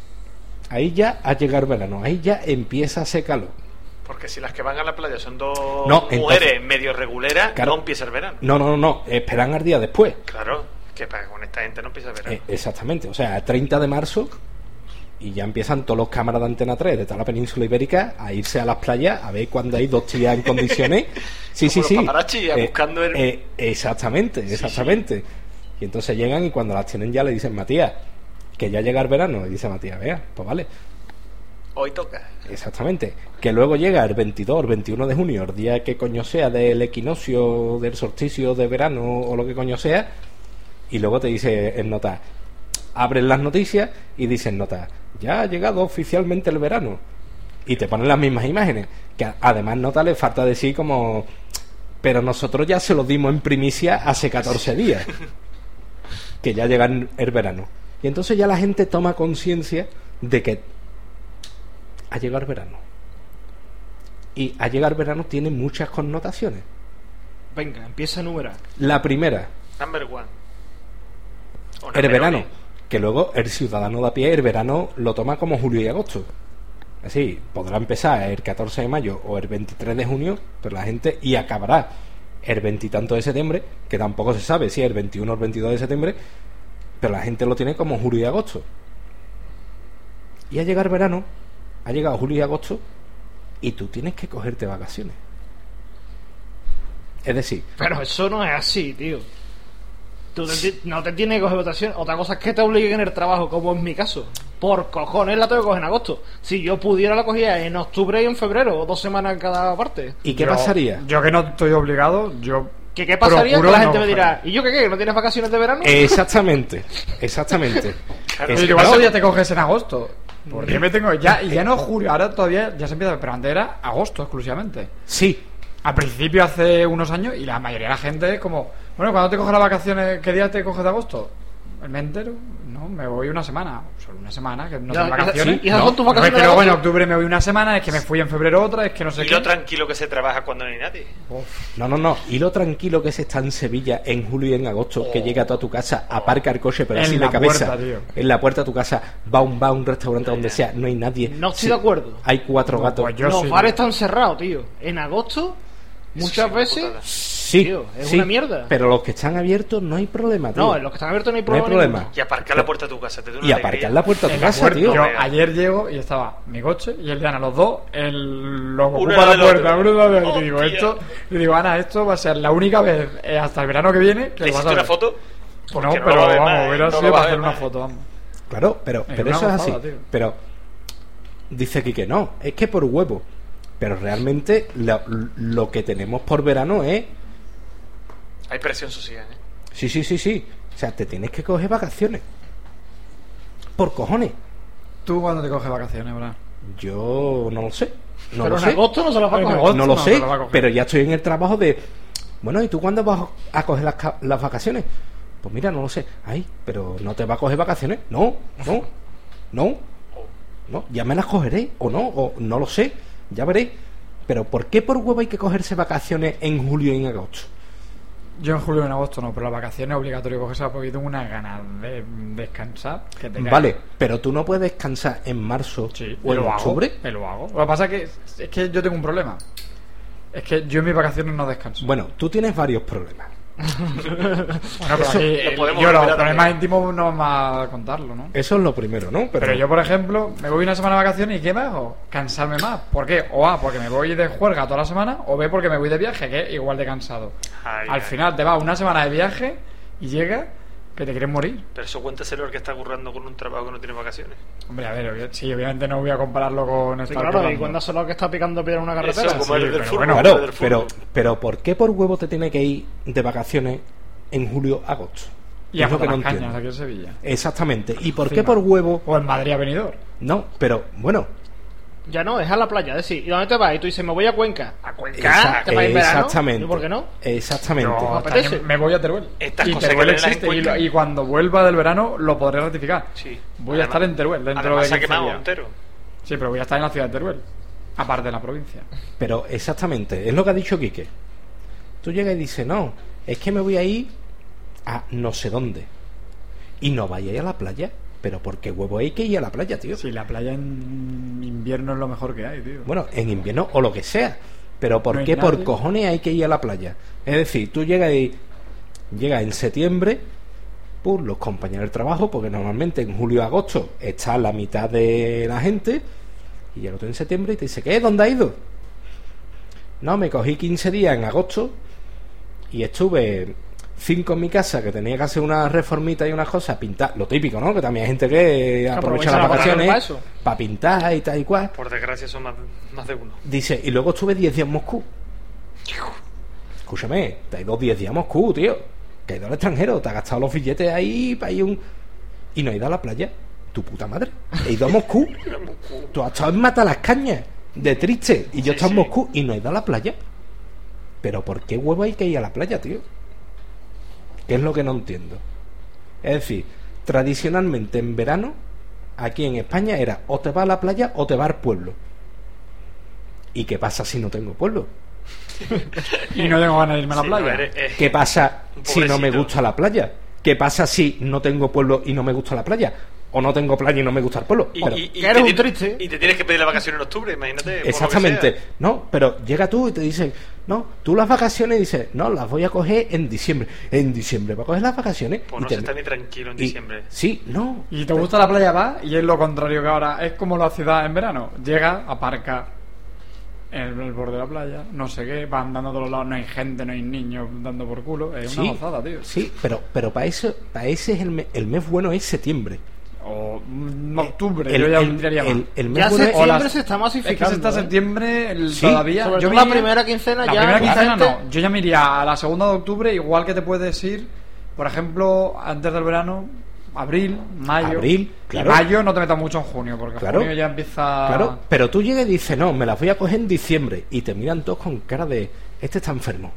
Ahí ya ha llegado el verano, ahí ya empieza a hacer calor. Porque si las que van a la playa son dos No, mujeres entonces- medio reguleras, Claro. no empieza el verano. No, no, no, no, esperan al día después. Claro, que para- con esta gente no empieza el verano. Eh, exactamente, o sea, treinta de marzo, y ya empiezan todos los cámaras de Antena tres de toda la península ibérica a irse a las playas a ver cuando hay dos tías en condiciones. Sí, sí, Como sí. los paparazzi, buscando el- eh, exactamente, exactamente. Y entonces llegan, y cuando las tienen ya le dicen: Matías, que ya llega el verano. Y dice Matías: vea, pues vale. Hoy toca. Exactamente. Que luego llega el veintidós, el veintiuno de junio, el día que coño sea del equinoccio, del solsticio de verano o lo que coño sea, y luego te dice en nota, abren las noticias y dicen nota: ya ha llegado oficialmente el verano, y te ponen las mismas imágenes, que a- además nota le falta decir como: pero nosotros ya se lo dimos en primicia hace catorce días que ya llega el verano. Y entonces ya la gente toma conciencia de que ha llegado el verano. Y a llegar verano tiene muchas connotaciones. Venga, empieza a enumerar. La primera, Number one. O el number verano, one. que luego el ciudadano de a pie el verano lo toma como julio y agosto. Así, podrá empezar el catorce de mayo o el veintitrés de junio, pero la gente, y acabará el veintitanto de septiembre, que tampoco se sabe si es el veintiuno o el veintidós de septiembre, pero la gente lo tiene como julio y agosto. Y a llegar verano, ha llegado julio y agosto, y tú tienes que cogerte vacaciones. Es decir, Pero eso no es así, tío. Tú te ti- no te tienes que coger votación. Otra cosa es que te obliguen en el trabajo, como en mi caso. Por cojones la tengo que coger en agosto. Si yo pudiera, la cogía en octubre y en febrero, o dos semanas en cada parte. ¿y qué Yo- pasaría? Yo que no estoy obligado, yo. ¿Que qué pasaría? procuro Que la gente no me dirá: ¿y yo qué qué? ¿Que no tienes vacaciones de verano? Exactamente, exactamente. Pero Es- igual no, todavía te coges en agosto. Porque me tengo ya, y ya no julio, ahora todavía ya se empieza, pero antes era agosto exclusivamente. Sí. Al principio hace unos años, y la mayoría de la gente es como, bueno, cuando te coges las vacaciones, ¿qué día te coges de agosto? ¿El mes entero? No, me voy una semana. Solo una semana, que no Ya, tengo vacaciones. sí, ¿y esas no, son tus no, vacaciones es que de luego en agosto? octubre me voy una semana, es que me fui en febrero otra, es que no sé Y qué. lo tranquilo que se trabaja cuando no hay nadie. No, no, no. Y lo tranquilo que se está en Sevilla en julio y en agosto, que llega a toda tu casa, aparca el coche, pero En así de la cabeza. puerta, tío. En la puerta de tu casa, va a un bar, un restaurante, donde sea, no hay nadie. No estoy Sí, de acuerdo. Hay cuatro No, gatos. pues yo Los sí. bares están cerrados, tío. En agosto, muchas una veces. putada. Sí, Tío, es sí, una mierda. Pero los que están abiertos no hay problema, tío. No, en los que están abiertos no hay No hay problema. problema. Y aparcar la puerta de tu casa. Te da una Y alegría. aparcar la puerta de En tu la casa, puerta. tío. Yo Venga. ayer llego y estaba mi coche y el Diana, los dos, el, lo que Uno ocupa al la lado del puerta, otro. uno al lado del otro. Y digo, Hostia. esto, y digo, Ana, esto va a ser la única vez eh, hasta el verano que viene que ¿Le lo vas hiciste a una ver. foto? No, Porque no pero lo va a ver vamos, más, ¿eh? hubiera No sido lo va para a hacer ver una más. foto, vamos. Claro, pero, Es pero una eso es gozada, así. tío. Pero dice aquí que no, es que por huevo. Pero realmente lo, lo que tenemos por verano es... Hay presión social, ¿eh? Sí, sí, sí, sí. O sea, te tienes que coger vacaciones. Por cojones. ¿Tú cuándo te coges vacaciones, verdad? Yo no lo sé. No Pero lo en sé. agosto no se las va a En coger. agosto No lo no, sé, te lo va a coger. pero ya estoy en el trabajo de... Bueno, ¿y tú cuándo vas a coger las, ca- las vacaciones? Pues mira, no lo sé. Ay, pero ¿no te vas a coger vacaciones? No, no, no. No, ya me las cogeré, o no, o no lo sé. Ya veré. Pero ¿por qué por huevo hay que cogerse vacaciones en julio y en agosto? Yo en julio y en agosto no, pero las vacaciones es obligatorio cogerse porque tengo unas ganas de descansar que te cagas. Vale, pero tú no puedes descansar en marzo Sí, o y en lo octubre. hago, y lo hago. Lo que pasa es que, es que yo tengo un problema. Es que yo en mis vacaciones no descanso. Bueno, tú tienes varios problemas. Bueno, pero Eso- aquí lo el- podemos yo los revelar problemas también. íntimos no vamos a contarlo, ¿no? Eso es lo primero, ¿no? Pero yo, por ejemplo, me voy una semana de vacaciones y ¿qué me hago? Cansarme más. ¿Por qué? O A, porque me voy de juerga toda la semana, o B, porque me voy de viaje, que es igual de cansado. Ay, Al ay. final te vas una semana de viaje y llega que te quieres morir. Pero eso cuéntaselo al que está currando con un trabajo que no tiene vacaciones. Hombre, a ver, obvia- sí, obviamente no voy a compararlo con Sí, estar claro, y currando. cuéntaselo que está picando piedra en una carretera. Eso, como Sí, el del pero fútbol. bueno, el Claro, del pero, fútbol. pero ¿por qué por huevo te tiene que ir de vacaciones en julio, agosto? Y a Es lo que las no cañas entiendo. aquí en Sevilla. Exactamente. ¿Y por qué Encima. por huevo? O en Madrid Avenidor. No, pero bueno, Ya no, es a la playa, es decir, ¿y dónde te vas? Y tú dices, me voy a Cuenca. ¿A Cuenca? Exa- ¿Te vas en verano? exactamente. ¿Y por qué no? Exactamente. Yo ¿Me apetece? también me voy a Teruel. Estas y cosas Teruel que leen las existe. Y, lo- encuestas. y cuando vuelva del verano lo podré ratificar. Sí. Voy Además- a estar en Teruel dentro además de se ha quince quemado días. entero. Sí, pero voy a estar en la ciudad de Teruel. Aparte de la provincia. Pero exactamente, es lo que ha dicho Quique. Tú llegas y dices, no, es que me voy a ir a no sé dónde. Y no vayáis a la playa. Pero ¿por qué huevo hay que ir a la playa, tío? Sí, la playa en invierno es lo mejor que hay, tío. Bueno, en invierno o lo que sea. Pero ¿por No hay qué por nadie. cojones hay que ir a la playa? Es decir, tú llegas y llegas en septiembre, por los compañeros del trabajo, porque normalmente en julio y agosto está la mitad de la gente, y llega tú en septiembre y te dice, ¿qué? ¿Dónde has ido? No, me cogí quince días en agosto y estuve cinco en mi casa, que tenía que hacer una reformita y unas cosas, pintar, lo típico, ¿no? Que también hay gente que aprovecha aprovecha las las vacaciones vacaciones para para pintar y tal y cual. Por desgracia son más, más de uno. Dice, y luego estuve diez días en Moscú. Escúchame, te has ido diez días a Moscú, tío. Que has ido al extranjero, te has gastado los billetes ahí para ir un... Y no has ido a la playa. Tu puta madre. He ido a Moscú. Tú has estado en Matalascañas, de triste. Y yo he estado en Moscú y no he ido a la playa. Pero ¿por qué huevo hay que ir a la playa, tío? ¿Qué es lo que no entiendo? Es decir, tradicionalmente en verano, aquí en España era o te vas a la playa o te vas al pueblo. ¿Y qué pasa si no tengo pueblo? Y no tengo ganas de irme a la Sí, playa. no, eres- eh, ¿Qué pasa un si no me pobrecito. gusta la playa? ¿Qué pasa si no tengo pueblo y no me gusta la playa? ¿O no tengo playa y no me gusta el pueblo? Y, Pero- y- y Que eres te un ti- triste. y te tienes que pedir la vacación en octubre, imagínate. por lo que Exactamente. sea. No, pero llega tú y te dicen, no, tú las vacaciones dices, no, las voy a coger en diciembre. En diciembre, ¿va a coger las vacaciones? Pues Y no te- se está ni tranquilo en y- diciembre. Sí, no. Y te gusta la playa, va, y es lo contrario que ahora. Es como la ciudad en verano. Llega, aparca en el, el borde de la playa, no sé qué, va andando a todos lados, no hay gente, no hay niños dando por culo. Es una Sí, gozada, tío. sí, pero, pero para eso, para ese es el, me- el mes bueno es septiembre. O mm, octubre, El- yo ya el- tiraría más. el- el mes Ya bueno es- septiembre o las- se está masificando. Es que se está ¿eh? septiembre el- Sí, todavía. sobre Yo todo la me- primera quincena la ya primera la quincena gente- no. Yo ya me iría a la segunda de octubre, igual que te puedes ir, por ejemplo, antes del verano, abril, mayo. Abril, Y claro. mayo no te metas mucho en junio, porque Claro. junio ya empieza. Claro, pero tú llegas y dices, no, me las voy a coger en diciembre. Y te miran todos con cara de, este está enfermo.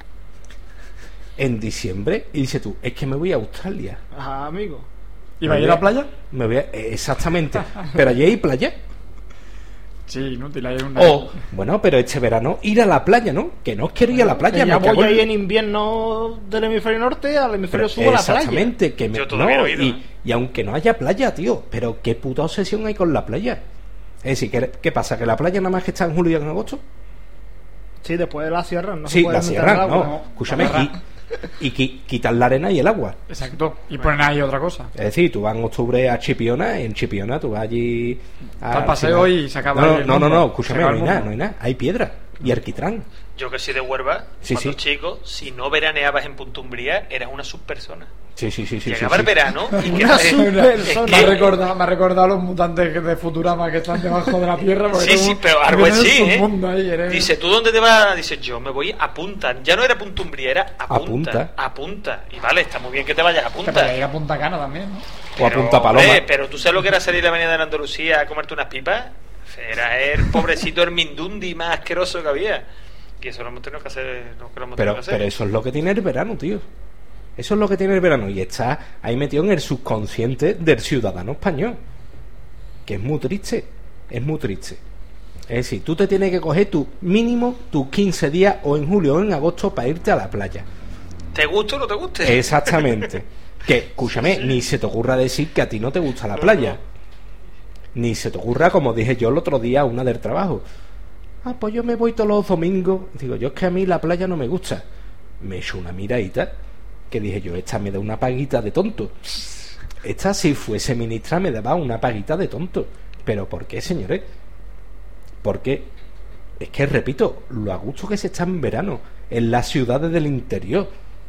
En diciembre, y dices tú, es que me voy a Australia. Ajá, amigo. ¿Y va a ir a la playa? Me voy a- eh, exactamente. Pero allí hay playa. Sí, inútil, hay una. O, bueno, pero este verano ir a la playa, ¿no? Que no quiero ir a la playa. Que ya me cago voy en- ahí en invierno del hemisferio norte al hemisferio Pero sur a la playa. exactamente, que me, Yo todavía no no, he ido, y, ¿eh? y aunque no haya playa, tío, pero qué puta obsesión hay con la playa. Es decir, ¿qué, qué pasa? ¿Que la playa nada más que está en julio y en agosto? Sí, después de la sierra no se sí, puede la meter sierra, el agua. no. Escúchame, y, y qui- quitar la arena y el agua. Exacto. Y ponen ahí otra cosa. Es decir, tú vas en octubre a Chipiona, y en Chipiona tú vas allí a- Al paseo y se acaba No, el no, no, mundo. no, Se escúchame, acaba no el hay nada, mundo. no hay nada. Hay piedra y alquitrán. Yo que soy de Huelva, Sí, cuando sí. chico, si no veraneabas en Punta Umbría, eras una subpersona. Sí, sí, sí, sí. Llegaba sí, el sí. verano y que Una es subpersona. Me ha que- recordado, me ha recordado a los mutantes de Futurama que están debajo de la tierra. porque Sí, todo- sí, pero algo tienes así, un ¿eh? mundo ahí, eres- Dice, ¿tú dónde te vas? Dice, yo me voy a Punta. Ya no era Punta Umbría, era a A Punta. Punta. A Punta. Y vale, está muy bien que te vayas a Te Punta. podías ir a Punta Cana también, ¿no? O a Pero, Punta Paloma. hombre, pero tú sabes lo que era salir a la avenida de la Andalucía a comerte unas pipas. Era el pobrecito el Mindundi más asqueroso que había. Y eso lo hemos tenido que hacer. Lo que lo hemos tenido Pero, que hacer. pero eso es lo que tiene el verano, tío. Eso es lo que tiene el verano. Y está ahí metido en el subconsciente del ciudadano español. Que es muy triste. Es muy triste. Es decir, tú te tienes que coger tu mínimo tus quince días o en julio o en agosto para irte a la playa. ¿Te gusta o no te guste? Exactamente. Que, escúchame, ni se te ocurra decir que a ti no te gusta la playa. Ni se te ocurra, como dije yo el otro día, una del trabajo. Ah, pues yo me voy todos los domingos. Digo, yo es que a mí la playa no me gusta. Me echo una miradita que dije yo, esta me da una paguita de tonto. Esta, si fuese ministra, me daba una paguita de tonto. ¿Pero por qué, señores? Porque, es que repito, lo a gusto que se está en verano, en las ciudades del interior,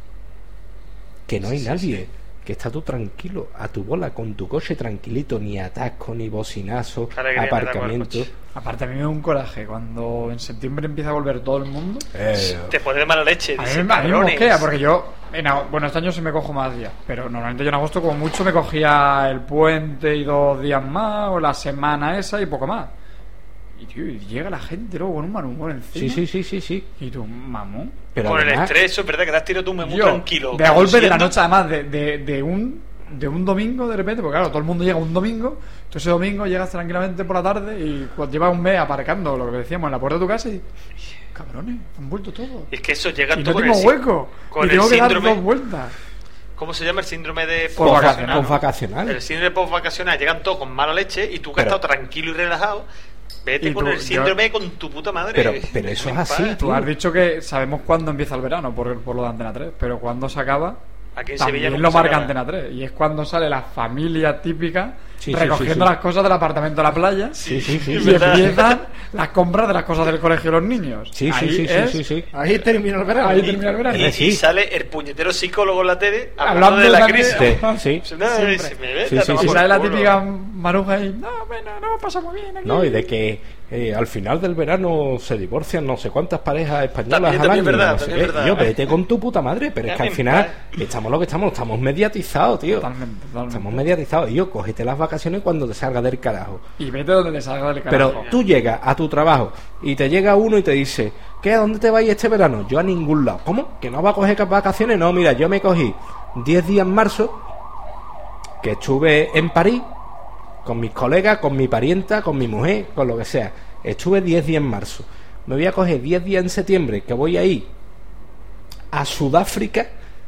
que no hay Sí, nadie, sí. que está tú tranquilo, a tu bola, con tu coche tranquilito, ni atasco, ni bocinazo, Qué alegría me da con el aparcamiento. coche. Aparte, a mí me da un coraje cuando en septiembre empieza a volver todo el mundo. Eh, Te pone de mala leche. A mí, dice, a mí me cabrones. mosquea, porque yo, en ag- bueno, este año sí me cojo más días, pero normalmente yo en agosto como mucho me cogía el puente y dos días más, o la semana esa y poco más. Y tío, y llega la gente luego con un mal humor encima. sí, sí, sí, sí, sí. Y tú, mamón. Pero Con el además- estrés, eso es verdad que te has tirado tú muy Yo, tranquilo. de a golpe de la conduciendo. noche, además, de, de, de un de un domingo de repente, porque claro, todo el mundo llega un domingo, tú ese domingo llegas tranquilamente por la tarde y cuando llevas un mes aparcando, lo que decíamos, en la puerta de tu casa y... Cabrones, han vuelto todos. Y es que eso llega Y todo no con tengo el sí- hueco. con Y tengo el que dar síndrome. dos vueltas. ¿Cómo se llama el síndrome de Postvacacional. Postvacacional. El síndrome post-vacacional. Llegan todos con mala leche y tú que has Pero- estado tranquilo y relajado, vete Y con tú- el síndrome con tu puta madre. Pero, pero eso es Déjame en así, paz. Tú tío. has dicho que sabemos cuándo empieza el verano por, por lo de Antena tres, pero cuándo se acaba, Aquí en Sevilla también nunca lo se marca acaba. Antena tres. Y es cuando sale la familia típica Sí, sí, recogiendo sí, sí. las cosas del apartamento de la playa. Sí, sí, sí, Y sí. empiezan las compras de las cosas del colegio de los niños. Sí, sí, Ahí sí, sí, es- sí, sí. Ahí termina el verano. Ahí termina el verano. Y, Es y decir- sale el puñetero psicólogo en la tele hablando, Hablando de la también- crisis. Sí, sí. No, Siempre. si me ves, Sí, a sí, tomar Y por sale la culo. típica maruja y no, bueno, no pasa muy bien aquí. No, y de que eh, al final del verano se divorcian no sé cuántas parejas españolas También, al también año. es verdad, no sé también qué. es verdad. Y yo, vete con tu puta madre, pero es que al También, final estamos lo que estamos, estamos mediatizados, tío. Totalmente, totalmente. Estamos mediatizados. Y yo, cógete las vacaciones cuando te salga del carajo. Y vete donde te salga del Pero carajo. tú llegas a tu trabajo y te llega uno y te dice, ¿qué? ¿A dónde te vais este verano? Yo a ningún lado. ¿Cómo? ¿Que no va a coger vacaciones? No, mira, yo me cogí diez días en marzo, que estuve en París, con mis colegas, con mi parienta, con mi mujer, con lo que sea. Estuve diez días en marzo. Me voy a coger diez días en septiembre, que voy a ir a Sudáfrica,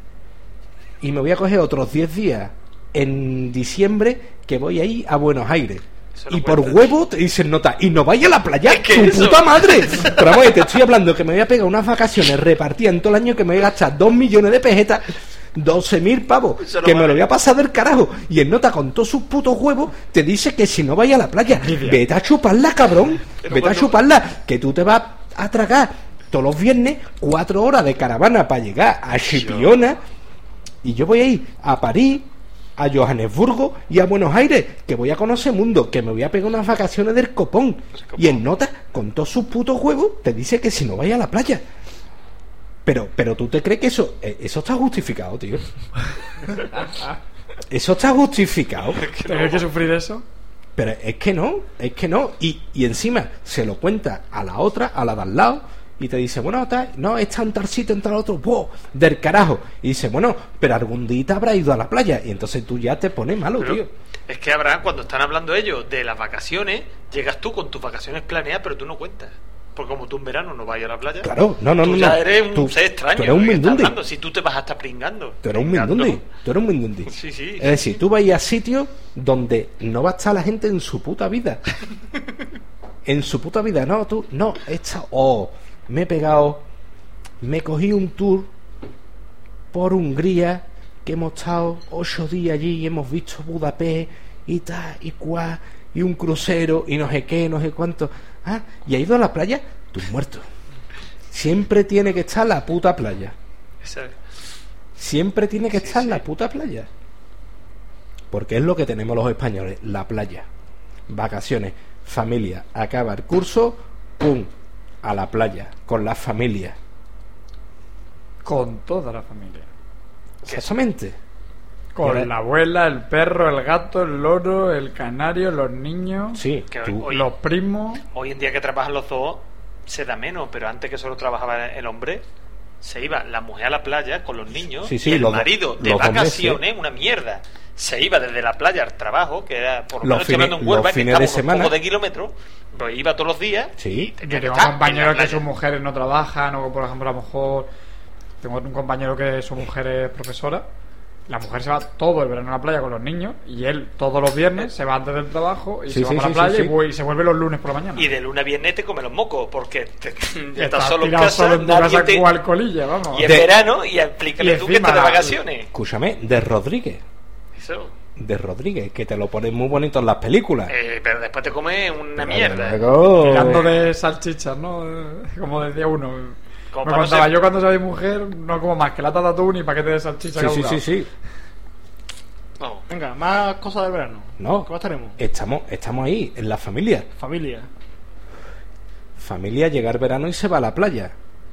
y me voy a coger otros diez días en diciembre, que voy a ir a Buenos Aires. Eso no Y por cuenta. huevo te dicen nota, y no vaya a la playa, Es que tu eso- puta madre. Pero vamos, te estoy hablando que me voy a pegar unas vacaciones repartidas en todo el año, que me voy a gastar dos millones de pesetas, doce mil pavos, Eso no que me vale. lo voy a pasar del carajo. Y el nota, con todos sus putos huevos, te dice que si no vaya a la playa, vete a chuparla, cabrón. Pero Vete a cuando- chuparla, que tú te vas a tragar todos los viernes cuatro horas de caravana para llegar a Chipiona. Y yo voy a ir a París, a Johannesburgo y a Buenos Aires, que voy a conocer mundo, que me voy a pegar unas vacaciones del copón. Y en nota, con todos sus putos huevos, te dice que si no vaya a la playa. Pero, pero tú te crees que eso, eh, eso está justificado, tío. Eso está justificado. ¿Tener que sufrir eso? Pero es que no, es que no. Y, y encima se lo cuenta a la otra, a la de al lado, y te dice, bueno, tal, no, está en tal sitio, en tal otro, ¡wow! Del carajo. Y dice, bueno, pero algún día te habrá ido a la playa. Y entonces tú ya te pones malo, Pero tío. es que Abraham, cuando están hablando ellos de las vacaciones, llegas tú con tus vacaciones planeadas, pero tú no cuentas. Porque como tú en verano no vas a ir a la playa, Claro, no, no, tú no, ya no. eres un Tú- ser extraño. tú eres un ¿de qué estás mindundi. hablando? Si tú te vas a estar pringando. Tú eres un Pringando. mindundi. Tú eres un mindundi. Sí, sí. Es decir, tú vas a ir a sitios donde no va a estar la gente en su puta vida. En su puta vida, no, tú, no, esta, oh, me he pegado, me cogí un tour por Hungría, que hemos estado ocho días allí y hemos visto Budapest y tal, y cuá, y un crucero, y no sé qué, no sé cuánto. Ah, y ha ido a la playa, tú muerto. Siempre tiene que estar la puta playa. Esa- Siempre tiene que Sí, estar sí. la puta playa. Porque es lo que tenemos los españoles, la playa. Vacaciones, familia, acaba el curso, pum, a la playa, con la familia. Con toda la familia. Exactamente. Con Ahora- la abuela, el perro, el gato, el loro, el canario, los niños, Sí, Que tú- hoy- los primos. Hoy en día que trabajan los dos, se da menos, pero antes que solo trabajaba el hombre, se iba la mujer a la playa con los niños Sí, sí, y el los do- marido de los dos vacaciones, una mierda. Se iba desde la playa al trabajo, que era por lo Los menos estoy fines- hablando en Huelva, los que fines de estamos semana. un poco de kilómetros, pues iba todos los días. Sí. tenía Yo que tengo estar en compañeros la que playa. sus mujeres no trabajan, o por ejemplo, a lo mejor tengo un compañero que su mujer es profesora la mujer se va todo el verano a la playa con los niños y él todos los viernes se va antes del trabajo y Sí, se sí, va para sí, la playa sí, y, sí. vuelve- y se vuelve los lunes por la mañana. Y de lunes a viernes te come los mocos, porque te, Y estás solo en tirado casa, solo en tu nadie casa te- cual colilla, vamos. y en De- verano, y explícale Y tú que encima estás de la- vacaciones. Escúchame, de Rodríguez. Eso. De Rodríguez, que te lo ponen muy bonito en las películas. Eh, pero después te comes una Pero mierda. luego- Tirando de salchichas, ¿no? Eh, Como decía uno. Como Me para no contaba, ser- yo cuando soy mujer no como más que lata de atún y paquete de salchicha. Sí, sí, caducado. sí, sí. Vamos. Venga, más cosas del verano. No. ¿Cómo estaremos? Estamos, estamos ahí, en la familia. Familia. Familia, llegar verano y se va a la playa.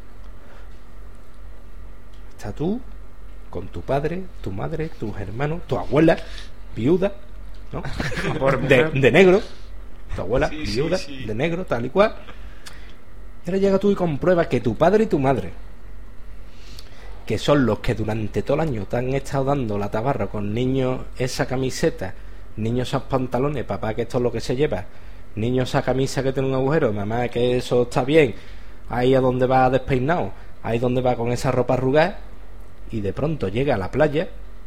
Está tú, con tu padre, tu madre, tus hermanos, tu abuela, viuda, ¿no? Pobre de, mujer. de negro. Tu abuela, Sí, sí, viuda, sí. de negro, tal y cual. Y ahora llega tú y compruebas que tu padre y tu madre, que son los que durante todo el año te han estado dando la tabarra con niños esa camiseta, niños esos pantalones, papá que esto es lo que se lleva, niños esa camisa que tiene un agujero, mamá que eso está bien, ahí a donde va despeinado, ahí donde va con esa ropa arrugada, y de pronto llega a la playa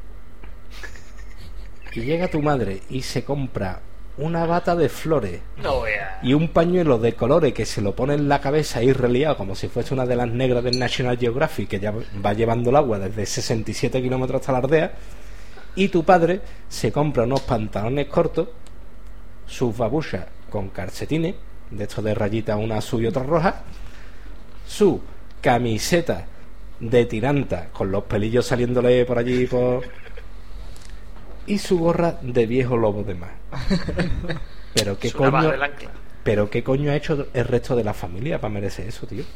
y llega tu madre y se compra una bata de flores No veas. y un pañuelo de colores que se lo pone en la cabeza ahí reliado como si fuese una de las negras del National Geographic que ya va llevando el agua desde sesenta y siete kilómetros hasta la aldea, y tu padre se compra unos pantalones cortos, sus babuchas con calcetines de estos de rayitas, una azul y otra roja, su camiseta de tiranta con los pelillos saliéndole por allí por... y su gorra de viejo lobo de mar. Pero qué Es una baja coño, del ancla. pero qué coño ha hecho el resto de la familia para merecer eso, tío.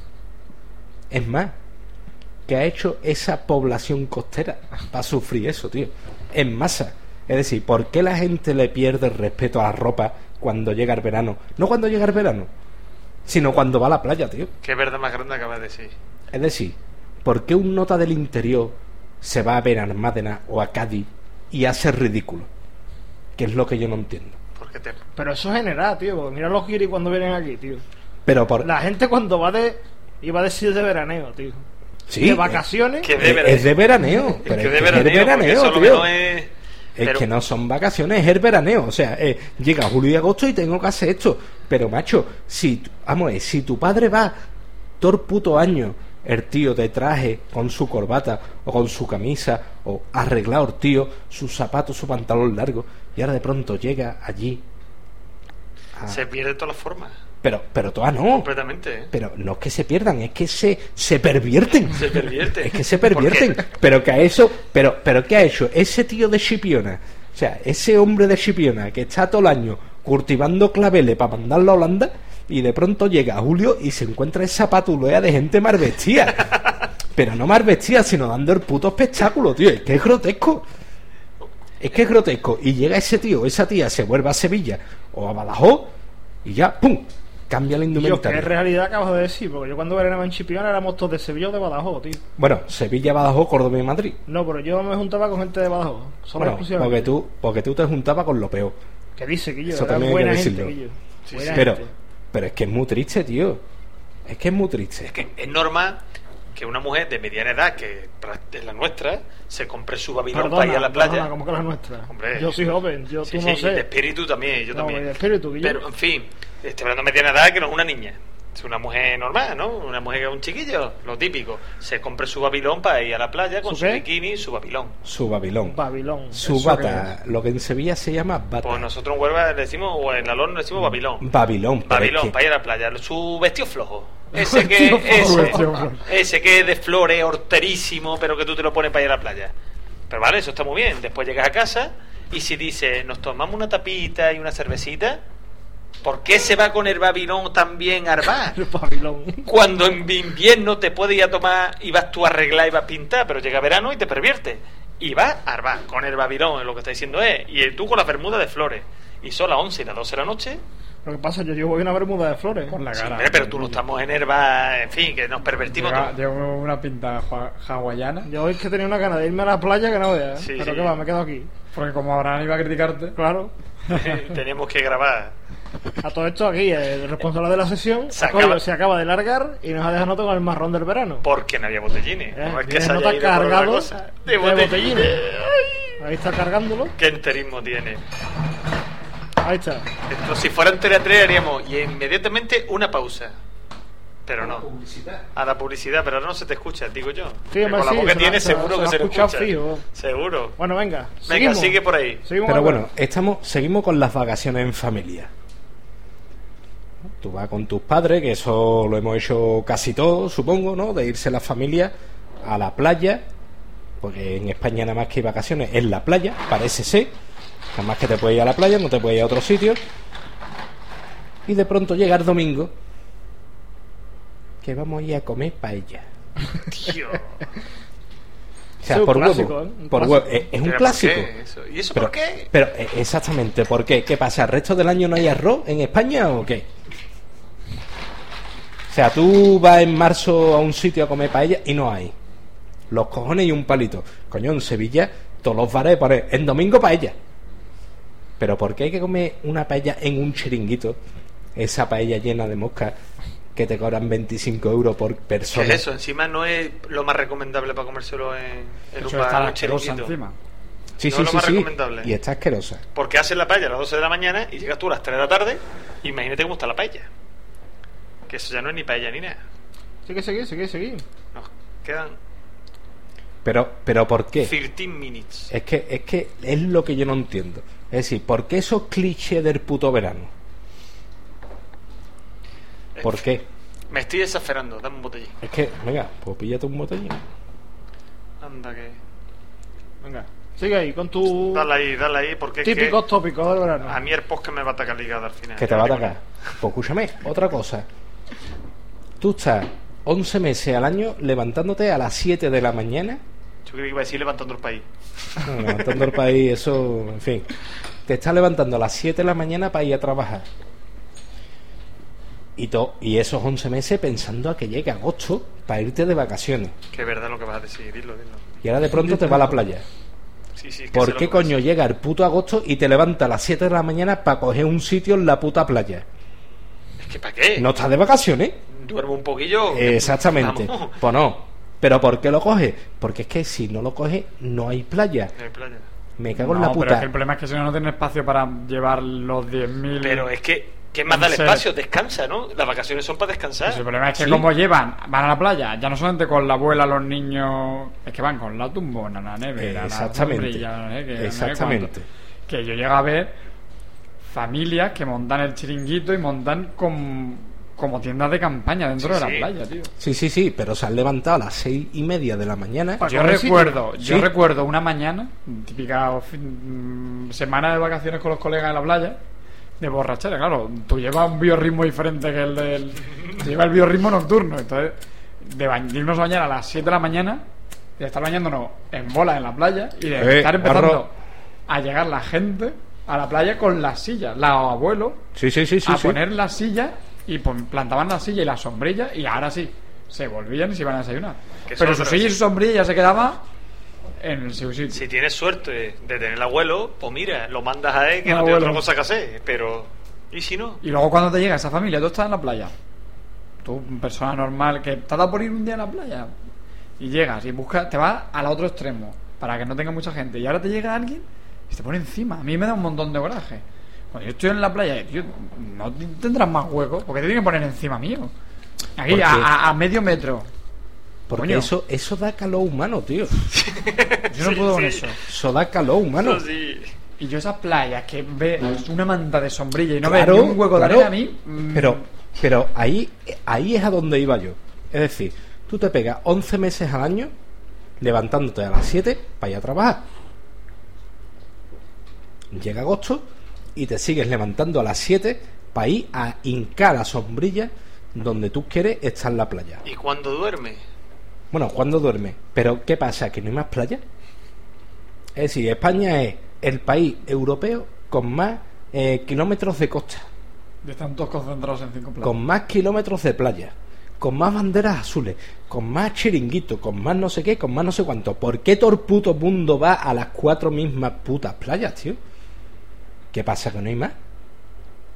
Es más, ¿qué ha hecho esa población costera para sufrir eso, tío? En masa. Es decir, ¿por qué la gente le pierde el respeto a la ropa cuando llega el verano? No cuando llega el verano, sino cuando va a la playa, tío. Qué verdad más grande acabas de decir. Es decir, ¿por qué un nota del interior se va a ver a Almádena o a Cádiz y hace ridículo? Que es lo que yo no entiendo. Porque te... Pero eso es general, tío. Porque mira los guiris cuando vienen aquí, tío. Pero por... La gente cuando va de... Iba a decir de veraneo, tío. Sí, de eh, vacaciones. que de es, es de veraneo. Pero que es de que veraneo, es de porque veraneo, eso lo tío. que no es... Es Pero- que no son vacaciones, es el veraneo. O sea, eh, llega julio y agosto y tengo que hacer esto. Pero, macho, si, vamos a ver, si tu padre va todo el puto año, el tío de traje, con su corbata, o con su camisa, o arreglado el tío, sus zapatos, su pantalón largo, y ahora de pronto llega allí. a- Se pierde de todas las formas. Pero, pero todas no. Completamente. ¿eh? Pero no es que se pierdan, es que se, se pervierten. Se pervierte. Es que se pervierten. Pero que a eso, pero, pero ¿qué ha hecho? Ese tío de Chipiona, o sea, ese hombre de Chipiona que está todo el año cultivando claveles para mandarlo a Holanda, y de pronto llega a julio y se encuentra esa patulea de gente mal vestida. Pero no mal vestida, sino dando el puto espectáculo, tío. Es que es grotesco. Es que es grotesco. Y llega ese tío, esa tía se vuelve a Sevilla o a Badajoz y ya, ¡pum! Cambia la Tío, indumentaria. ¿qué realidad acabas de decir? Porque yo cuando veranaba en Chipiona éramos todos de Sevilla o de Badajoz, tío. Bueno, Sevilla, Badajoz, Córdoba y Madrid. No, pero yo me juntaba con gente de Badajoz. Solo Bueno, exclusivamente. porque tú, porque tú te juntabas con lo peor. ¿Qué dice, Guillo? Eso Era también hay buena que gente, decirlo. Guillo. Sí, Buena sí. Pero, gente. pero es que es muy triste, tío. Es que es muy triste. Es que es normal que una mujer de mediana edad, que es la nuestra, se compre su babilón Perdona, para ir a la playa. perdona, ¿cómo que la nuestra? Hombre. Yo soy joven, yo Sí, tú sí, no sé. de espíritu también, yo No, también. de espíritu, Guillo. Pero, en fin, estoy hablando de mediana edad, que no es una niña. Es una mujer normal, ¿no? Una mujer que es un chiquillo, lo típico. Se compre su babilón para ir a la playa con ¿Su su, qué? bikini y su babilón. Su Babilón. Babilón. Su ¿Eso bata. Lo que en Sevilla se llama bata. Pues nosotros en Huelva le decimos, o en Alón le decimos babilón. Babilón. pero Babilón, es que- para ir a la playa. Su vestido flojo. Ese Vestido que, flojo, ese, vestido flojo. ese que es de flores, horterísimo, pero que tú te lo pones para ir a la playa. Pero vale, eso está muy bien. Después llegas a casa y si dices, nos tomamos una tapita y una cervecita, ¿por qué se va con el babilón también a armar? El Babilón. Cuando en invierno te puedes ir a tomar y vas tú a arreglar y vas a pintar, pero llega verano y te pervierte. Y vas a armar con el babilón, es lo que está diciendo es. Y tú con las bermudas de flores. Y son las once y las doce de la noche. Lo que pasa, yo llevo una bermuda de flores. Con la Sí, cara. hombre, pero tú no estamos en herba, en fin, que nos pervertimos Lleva- todos. Llevo una pinta hua- hawaiana. Yo es que tenía una gana de irme a la playa que no veas. Sí, pero sí. que va, me quedo aquí. Porque como Abraham iba a criticarte. Claro. Tenemos que grabar. A todo esto aquí, el responsable de la sesión Se ha cogido, acaba- se acaba de largar y nos ha dejado con el marrón del verano. Porque no había botellines. Eh, No es que tienes se haya notas ido por otra cargado cosa. De de botellines. botellines. Ahí está cargándolo. ¿Qué enterismo tiene? Ahí está. Esto, si fuera un tres haríamos y inmediatamente una pausa. Pero no. A la publicidad, pero ahora no se te escucha, digo yo. Sí, Que hombre, con la sí, boca se tiene la- se la- seguro se que la se ha le escuchado escucha. fijo. Seguro. Bueno, venga. Venga, seguimos. sigue por ahí. Seguimos Pero ahora. bueno, estamos, seguimos con las vacaciones en familia. Tú vas con tus padres, que eso lo hemos hecho casi todos, supongo, ¿no? De irse la familia a la playa, porque en España nada más que hay vacaciones es la playa, parece ser. Nada más que te puedes ir a la playa, no te puedes ir a otro sitio. Y de pronto llega el domingo, que vamos a ir a comer paella. Tío. O sea, Es un por clásico, huevo. ¿eh? Un Por clásico. huevo. Es, es un ¿Pero por clásico. qué eso? ¿Y eso pero, por qué? Pero eh, exactamente, ¿por qué? ¿Qué pasa? ¿El resto del año no hay arroz en España o qué? O sea, tú vas en marzo a un sitio a comer paella y no hay. Los cojones y un palito. Coño, en Sevilla todos los bares ponen en domingo paella. Pero ¿por qué hay que comer una paella en un chiringuito? Esa paella llena de moscas que te cobran veinticinco euros por ¿Qué persona. es eso? Encima no es lo más recomendable para comérselo en, en un Eso bar, está en un asquerosa chiringuito. encima. Sí, No sí, es lo sí, más sí. recomendable. Y está asquerosa. Porque haces la paella a las doce de la mañana y llegas tú a las tres de la tarde. Imagínate cómo está la paella. Que eso ya no es ni paella ni nada. Sigue, sigue, sigue, sigue. Nos quedan Pero, pero ¿por qué? trece minutes. Es que, es que es lo que yo no entiendo. Es decir, ¿por qué esos clichés del puto verano? ¿Por qué? Me estoy desaferando, dame un botellín. Es que, venga, pues píllate un botellín. Anda que... Venga. Sigue ahí con tu Dale ahí, dale ahí, porque típicos es que tópicos del verano. a mí el podcast me va a atacar ligado al final. Que te va a atacar. Pues escúchame, otra cosa. Tú estás once meses al año levantándote a las siete de la mañana. Yo creo que iba a decir levantando el país. Bueno, levantando el país, eso, en fin. Te estás levantando a las siete de la mañana para ir a trabajar. Y, to, y esos once meses pensando a que llegue agosto para irte de vacaciones. Que es verdad lo que vas a decir, dilo, dilo. Y ahora de pronto te va a la playa. Sí, sí, es que ¿Por sé lo qué que pasa. coño llega el puto agosto y te levanta a las siete de la mañana para coger un sitio en la puta playa? Es que ¿para qué? ¿No estás de vacaciones? Duermo un poquillo. Exactamente. Vamos. Pues no. ¿Pero por qué lo coges? Porque es que si no lo coges, no hay playa. No hay playa. Me cago en No, la pero es puta. que el problema es que si no, no tiene espacio para llevar los diez mil. Pero es que, ¿qué más da el Entonces- espacio? Descansa, ¿no? Las vacaciones son para descansar. Pues el problema es que Sí. como llevan, van a la playa, ya no solamente con la abuela, los niños, es que van con la tumbona, la nevera, Exactamente. la sombrilla, no sé qué, no sé Exactamente. cuánto. Que yo llego a ver familias que montan el chiringuito y montan con, como tiendas de campaña dentro Sí, de la sí. playa, tío. Sí, sí, sí, pero se han levantado a las seis y media de la mañana. Para Yo comer recuerdo, sitio. yo Sí. recuerdo una mañana, típica fin- mm, semana de vacaciones con los colegas en la playa, de borrachera, claro, tú llevas un biorritmo diferente que el del... tú llevas el biorritmo nocturno, entonces, de ba- de irnos a bañar a las siete de la mañana, de estar bañándonos en bolas en la playa, y de Eh, estar empezando barro. a llegar la gente a la playa con las sillas, los abuelos, Sí, sí, sí, sí. a sí. poner las sillas, y pon- plantaban la silla y la sombrilla, y ahora sí, se volvían y se iban a desayunar. Que Pero son su silla y su sombrilla ya se quedaba en el su sitio. Si tienes suerte de tener el abuelo, pues mira, lo mandas a él, que Un no tiene abuelo. otra cosa que hacer. Pero, ¿y si no? Y luego cuando te llega esa familia, tú estás en la playa, tú, persona normal, que te ha dado por ir un día a la playa, y llegas y buscas, te vas al otro extremo, para que no tenga mucha gente, y ahora te llega alguien y te pone encima. A mí me da un montón de coraje. Cuando yo estoy en la playa, tío, no tendrás más hueco, porque te tienen que poner encima mío. Aquí, Porque- a, a- a medio metro. Porque Coño. eso, eso da calor humano, tío. Yo no Sí, puedo con sí. eso. Eso da calor humano. Eso sí. Y yo esas playas que ves una manta de sombrilla y no Claro, ves ni un hueco claro. de arena a mí. mm, Pero, pero ahí, ahí es a donde iba yo. Es decir, tú te pegas once meses al año levantándote a las siete para ir a trabajar. Llega agosto y te sigues levantando a las siete para ir a hincar la sombrilla donde tú quieres estar en la playa. ¿Y cuando duerme? Bueno, ¿cuándo duermes? Pero ¿qué pasa? ¿Que no hay más playa? Es decir, España es el país europeo con más eh, kilómetros de costa, Están todos concentrados en cinco playas. con más kilómetros de playa, con más banderas azules, con más chiringuitos, con más no sé qué, con más no sé cuánto. ¿Por qué todo el puto mundo va a las cuatro mismas putas playas, tío? ¿Qué pasa? ¿Que no hay más?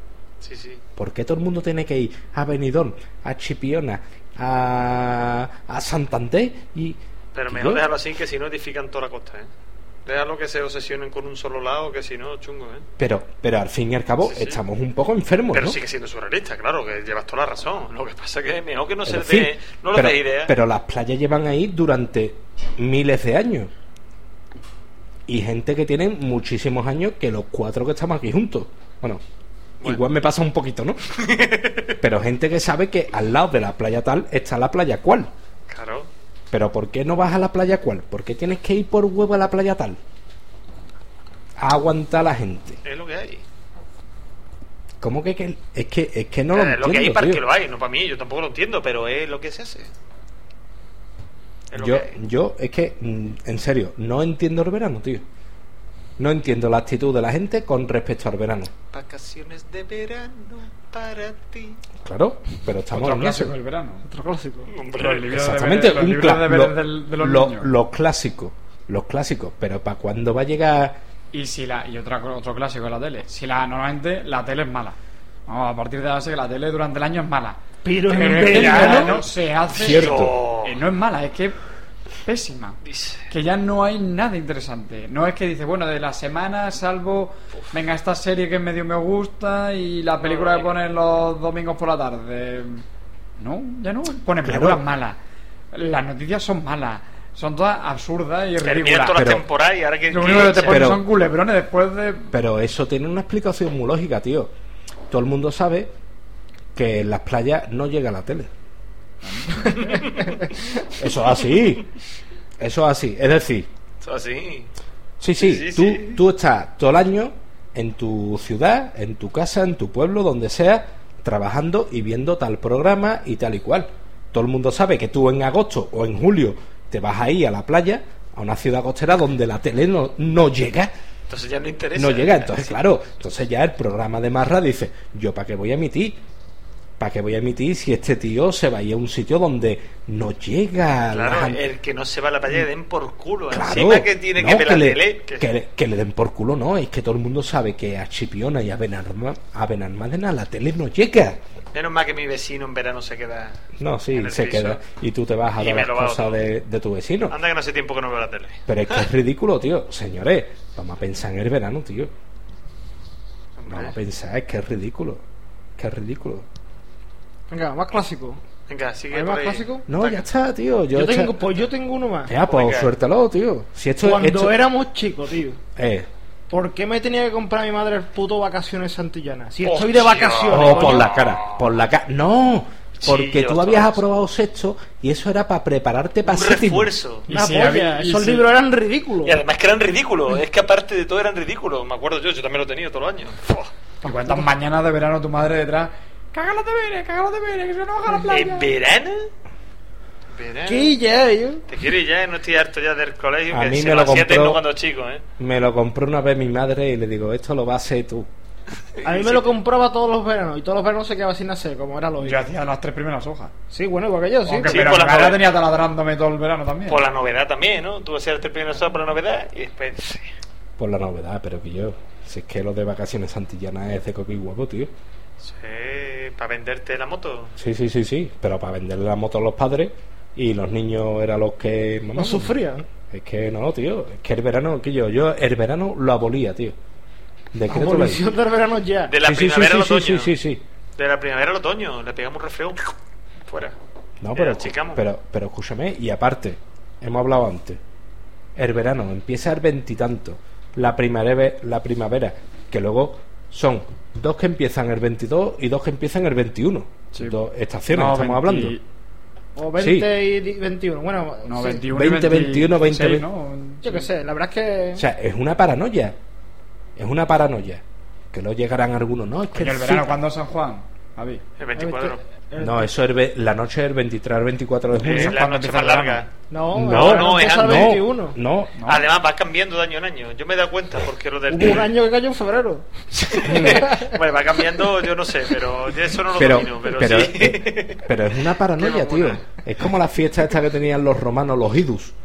Sí, sí. ¿Por qué todo el mundo tiene que ir a Benidorm, a Chipiona, a, a Santander y... Pero tío, mejor dejarlo así, que si no edifican toda la costa, ¿eh? Déjalo que se obsesionen con un solo lado, que si no, chungo, ¿eh? Pero, pero al fin y al cabo Sí, sí. estamos un poco enfermos, Pero ¿no? sigue siendo surrealista, claro, que llevas toda la razón. Lo que pasa es que es mejor que no Es se decir, dé, no lo pero, dé idea. pero las playas llevan ahí durante miles de años. Y gente que tiene muchísimos años que los cuatro que estamos aquí juntos. Bueno, Bueno. igual me pasa un poquito, ¿no? Pero gente que sabe que al lado de la playa tal está la playa cual. Claro. Pero ¿por qué no vas a la playa cual? ¿Por qué tienes que ir por huevo a la playa tal? A aguantar a la gente. Es lo que hay. ¿Cómo que, que es que es que no lo Eh, es entiendo, lo que hay para tío. que lo hay, no para mí, yo tampoco lo entiendo, pero es lo que se hace. Es lo Yo, que hay. yo, es que, mm, en serio, no entiendo el verano, tío. No entiendo la actitud de la gente con respecto al verano. Vacaciones de verano para ti. Claro, pero estamos Otro en clásico eso. del verano. Otro clásico. Hombre, Los libros de Exactamente, deberes- los un libros de cla- deberes lo- del- de los lo- niños. los clásicos, los clásicos, pero ¿para cuándo va a llegar? Y si la y otra, otro clásico de la tele. Si la normalmente la tele es mala. Vamos, a partir de la base que la tele durante el año es mala. Pero en es que verano- ya no se hace. Cierto. Eh, no es mala, es que es pésima. Dice. Que ya no hay nada interesante. No es que dice, bueno, de la semana salvo, venga, esta serie que medio me gusta y la película No, que no. ponen los domingos por la tarde. No, ya no. Ponen Claro. películas malas. Las noticias son malas. Son todas absurdas y Terminan ridículas. todas las Pero- temporadas y ahora que... Lo que único que te echan. ponen Pero- son culebrones después de... Pero eso tiene una explicación muy lógica, tío. Todo el mundo sabe que en las playas no llega la tele. Eso es así. Eso es así. Es decir, Eso así. sí, sí, Sí, sí, tú, sí. tú estás todo el año en tu ciudad, en tu casa, en tu pueblo, donde sea, trabajando y viendo tal programa y tal y cual. Todo el mundo sabe que tú en agosto o en julio te vas a ir a la playa, a una ciudad costera donde la tele no, no llega. Entonces ya no interesa. No llega, entonces claro, entonces ya el programa de Marra dice, yo para qué voy a emitir, para qué voy a emitir si este tío se va a ir a un sitio donde no llega. Claro, la- el que no se va a la playa le den por culo. Claro, Encima que tiene no, que ver la le, tele. Que... que le- que le den por culo, no, es que todo el mundo sabe que a Chipiona y a Benalma- a Benalmádena la tele no llega. Menos mal que mi vecino en verano se queda. No, sí, en el se piso. queda y tú te vas a Y dar me las lo va cosas todo. de, de tu vecino. Anda que no hace tiempo que no veo la tele. Pero es que es ridículo, tío. Señores, vamos a pensar en el verano, tío. Hombre. Vamos a pensar, es que es ridículo. Que es ridículo. Venga, más clásico. Venga, sigue ¿Hay por más ahí. clásico? No, ya está, tío. Yo, Yo he tengo, hecho- pues yo tengo uno más. Ya, pues Venga. suéltalo, tío. Si esto Cuando esto- éramos chicos, tío. Eh. ¿Por qué me tenía que comprar mi madre el puto vacaciones santillanas? Si estoy Hostia. de vacaciones. Oh, por coño. la cara, por la cara. No, porque Sí, tú yo habías todo aprobado sexto y eso era para prepararte para Un séptimo. refuerzo. Una Y si polla, había- y esos si- libros eran ridículos. Y además que eran ridículos. Es que aparte de todo eran ridículos. Me acuerdo yo, yo también lo he tenido todos los años. Fua. ¿Y cuántas mañanas de verano tu madre detrás? Caga los deberes, caga los deberes, que se nos baja la playa. ¿En verano? ¿Verano? ¿Qué ya, yo? Te quiero ir ya, no estoy harto ya del colegio. A que mí se me lo hacía compró- eterno cuando chico, ¿eh? Me lo compró una vez mi madre y le digo, esto lo vas a hacer tú. A mí me lo compraba todos los veranos y todos los veranos se quedaba sin hacer, como era lo Yo hacía las tres primeras hojas. Sí, bueno, igual que yo, sí. Aunque Sí, pero por mi la madre novedad. tenía taladrándome todo el verano también. Por la novedad también, ¿no? Tú hacías el primer por la novedad y después... sí. Por la novedad, pero que yo. Si es que lo de vacaciones santillanas es de coco y huevo, tío. Sí, para venderte la moto. Sí, sí, sí, sí. Pero para venderle la moto a los padres y los niños eran los que. No sufrían. Es que no, tío. Es que el verano, que yo, yo el verano lo abolía, tío. Decreto ley. Abolición del verano ya. De la Sí, sí, sí, primavera al sí, otoño. sí, sí, sí, sí. De la primavera al otoño. Le pegamos un refreo. Fuera. No, Y pero, la achicamos. pero, pero escúchame, y aparte, hemos hablado antes, el verano empieza el veintitanto, la primavera, la primavera, que luego son dos que empiezan el veintidós y dos que empiezan el veintiuno. Sí. Dos estaciones, No, estamos veinte hablando. O veinte y di- veintiuno. Bueno, No, sí. veintiuno y veinte, veintiuno, veinte, veintiséis, veinte. ¿no? Yo qué sé, la verdad es que. O sea, es una paranoia. Es una paranoia. Que luego llegarán algunos, no, es que Coño, el el verano, cita- ¿cuándo es San Juan? Javi. El veinticuatro. el- No, eso es ve- la noche del veintitrés al veinticuatro de junio. Es Eso la cuando noche empieza más el verano. larga. No, No, no, no, es empieza el antes. veintiuno. No, No. Además, va cambiando de año en año. Yo me he dado cuenta porque lo del. Hubo un año que cayó en febrero. Bueno, va cambiando, yo no sé, pero yo eso no lo pero, domino. Pero, pero, sí. eh, pero es una paranoia, Qué tío. mamona. Es como la fiesta esta que tenían los romanos, los idus.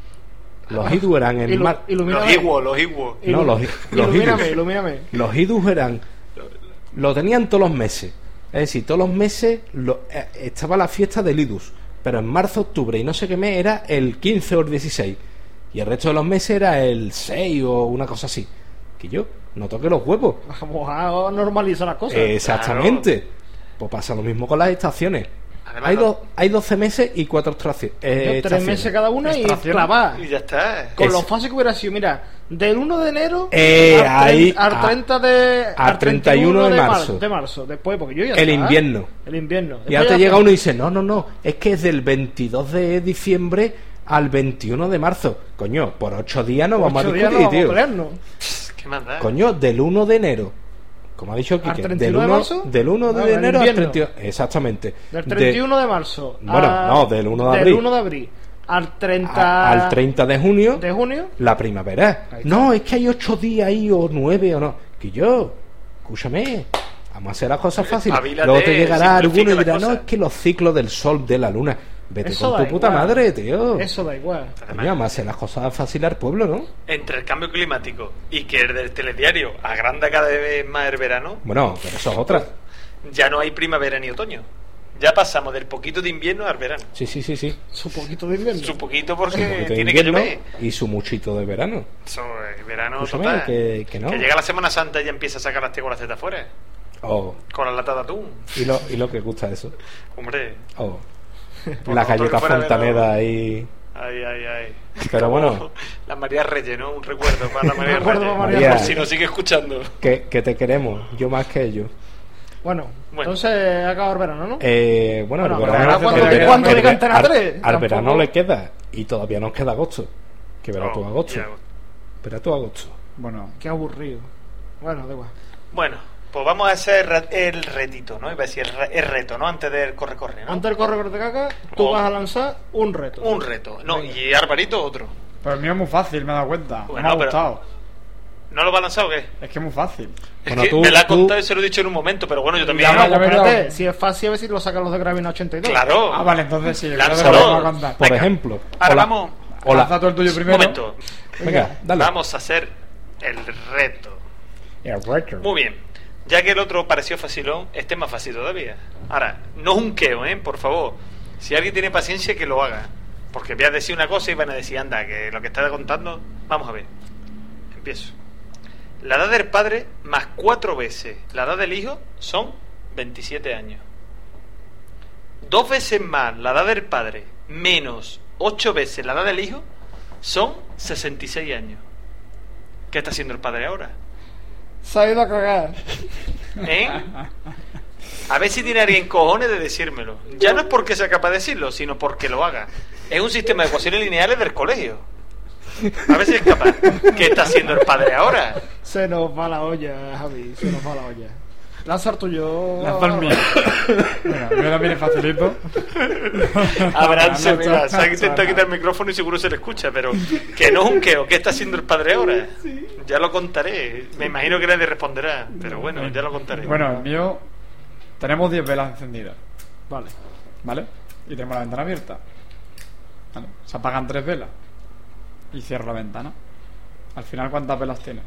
Los idus eran el Ilu- mar. Los ilumíname. iguos, los iguos. No, los, los Ilumíname, idus. ilumíname. Los idus eran lo tenían todos los meses. Es decir, todos los meses lo, eh, estaba la fiesta del Idus, pero en marzo, octubre y no sé qué mes era el quince o el dieciséis. Y el resto de los meses era el seis o una cosa así. Que yo no toque los huevos. Vamos a normalizar las cosas. Exactamente. Claro. Pues pasa lo mismo con las estaciones. Además, hay, do, hay doce meses y cuatro estaciones. Eh, tres meses cada una y clavada. Y ya está. Con es. lo fácil que hubiera sido, mira, del uno de enero eh, al, ahí, al treinta de al treinta y uno de marzo. Mar, de marzo. Después, porque yo ya el está, invierno. El invierno. Y ahora te llega uno y dice, no, no, no, es que es del veintidós de diciembre al veintiuno de marzo. Coño, por ocho días no vamos a discutir, no tío. Vamos a ¿Qué más da? Coño, del uno de enero, como ha dicho Quique, del uno de, marzo? Del uno de no, enero al treinta y uno. Exactamente. Del treinta y uno de, de marzo. Bueno, a, no, del uno de abril. Del uno de abril. Al treinta a, al treinta de junio. De junio. La primavera. No, es que hay ocho días ahí o nueve o no. Que yo, escúchame. Vamos a hacer las cosas fáciles. Avílate, luego te llegará alguno y dirá, cosa. no, es que los ciclos del sol, de la luna. Vete Eso con tu puta igual. madre, tío. Eso da igual. Coño, vamos a hacer las cosas fáciles al pueblo, ¿no? Entre el cambio climático y que el del telediario agranda cada vez más el verano. Bueno, pero eso es otra. Ya no hay primavera ni otoño. Ya pasamos del poquito de invierno al verano. Sí, sí, sí, sí. Su poquito de invierno. Su poquito porque Su poquito de tiene invierno que llover. Y su muchito de verano. Eso, el verano Escúchame, total. Que, que no. Que llega la Semana Santa y ya empieza a sacar las tegolas de afuera. Oh. Con la lata de atún. ¿Y lo, y lo que gusta eso? Hombre. Oh. Las galletas Fontaneda ahí. Ay, ay, ay. Pero bueno. La María Reyes, ¿no? Un recuerdo para la María recuerdo Reyes. María María, por si nos sigue escuchando. Que, que te queremos, yo más que ellos. Bueno, bueno. entonces acaba el verano, ¿no? Eh, bueno, bueno, el verano, ¿cuándo, el verano, ¿cuándo el, le Antena tres? Al, al verano le queda. Y todavía nos queda agosto. Que verá oh, tú agosto. Yeah. Verá tú agosto. Bueno. Qué aburrido. Bueno, da igual. Bueno, pues vamos a hacer el retito, ¿no? Iba a decir el reto, ¿no? Antes del corre-corre, ¿no? Antes del corre-corre de caca, tú oh. vas a lanzar un reto. Un reto. No, Venga. y Arbarito otro. Pues el mío es muy fácil, me he dado cuenta. Bueno, me ha pero- gustado. ¿No lo va a lanzar o qué? Es que es muy fácil. Es Bueno, que tú- me lo ha tú- contado y se lo he dicho en un momento, pero bueno, yo también. Ya, ya pues, me he espérate, dado. si es fácil, a ver si lo sacan los de Gravina ochenta y dos. Claro. Ah, vale, entonces sí. Lánzalo. creo que lo vamos a contar. Por Venga. ejemplo. Ahora hola. vamos. Hola. Lanza tú el tuyo Un primero. momento. Venga, dale. Vamos a hacer el reto. El reto. Muy bien. Ya que el otro pareció facilón, este es más fácil todavía. Ahora, no es un queo, ¿eh? Por favor. Si alguien tiene paciencia, que lo haga. Porque voy a decir una cosa y van a decir, anda, que lo que está contando. Vamos a ver. Empiezo. La edad del padre más cuatro veces la edad del hijo son veintisiete años. Dos veces más la edad del padre menos ocho veces la edad del hijo son sesenta y seis años. ¿Qué está haciendo el padre ahora? Se ha ido a cagar. ¿Eh? A ver si tiene alguien cojones de decírmelo. Ya no es porque sea capaz de decirlo, sino porque lo haga. Es un sistema de ecuaciones lineales del colegio. A ver si es capaz. ¿Qué está haciendo el padre ahora? Se nos va la olla, Javi. Se nos va la olla. Lanza el tuyo. Lanza el mío. Venga, el mío también es facilito. Abraham se, No, mira, no, se ha no, intentado no. quitar el micrófono y seguro se le escucha, pero que no es un queo. ¿Qué está haciendo el padre ahora? Ya lo contaré. Me imagino que nadie responderá, pero bueno, ya lo contaré. Bueno, el mío. Tenemos diez velas encendidas. Vale. ¿Vale? Y tenemos la ventana abierta. ¿Vale? Se apagan tres velas. Y cierro la ventana. Al final, ¿cuántas velas tienes?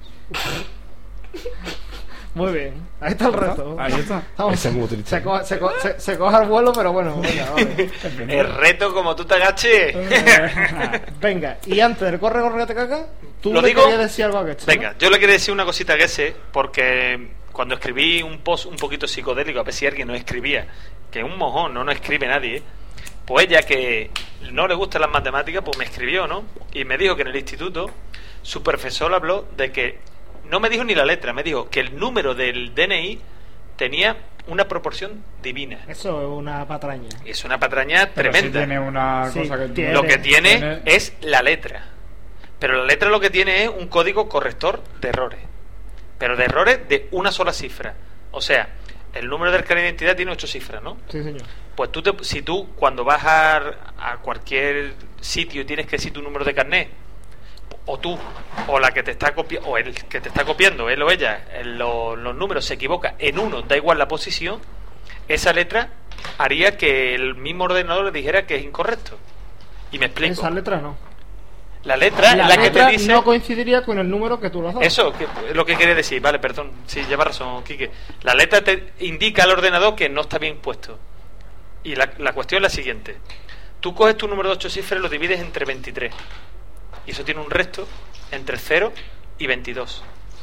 Muy bien. Ahí está el reto. Ahí está. Vamos. Ese es muy triste. Se, co- se, co- se, se coge el vuelo, pero bueno, venga, vale. El reto, como tú te agaches. Venga, y antes del corre, corre, te caca, tú ¿Lo le digo? querías decir algo a Getz, ¿no? Venga, yo le quería decir una cosita a Gese, porque cuando escribí un post un poquito psicodélico, a ver si alguien nos escribía, que es un mojón, no nos escribe nadie, ¿eh? Pues ella, que no le gustan las matemáticas, pues me escribió, ¿no? Y me dijo que en el instituto su profesor habló de que, no me dijo ni la letra, me dijo que el número del D N I tenía una proporción divina. Eso es una patraña. Y es una patraña Pero tremenda. sí tiene una Sí, cosa que tiene. Lo que tiene, tiene- es la letra. Pero la letra lo que tiene es un código corrector de errores. Pero de errores de una sola cifra. O sea, el número del carnet de identidad tiene ocho cifras, ¿no? Sí, señor. Pues tú, te, si tú cuando vas a, a cualquier sitio y tienes que decir tu número de carnet, o tú, o la que te está copiando, o el que te está copiando, él o ella, el- lo- los números se equivoca en uno, da igual la posición, esa letra haría que el mismo ordenador le dijera que es incorrecto. Y me explico. Esa letra no. La letra la es la que letra te dice... no coincidiría con el número que tú le has dado. Eso, que, es lo que quiere decir. Vale, perdón. Sí, lleva razón, Quique. La letra te indica al ordenador que no está bien puesto. Y la, la cuestión es la siguiente. Tú coges tu número de ocho cifras y lo divides entre veintitrés. Y eso tiene un resto entre cero y veintidós.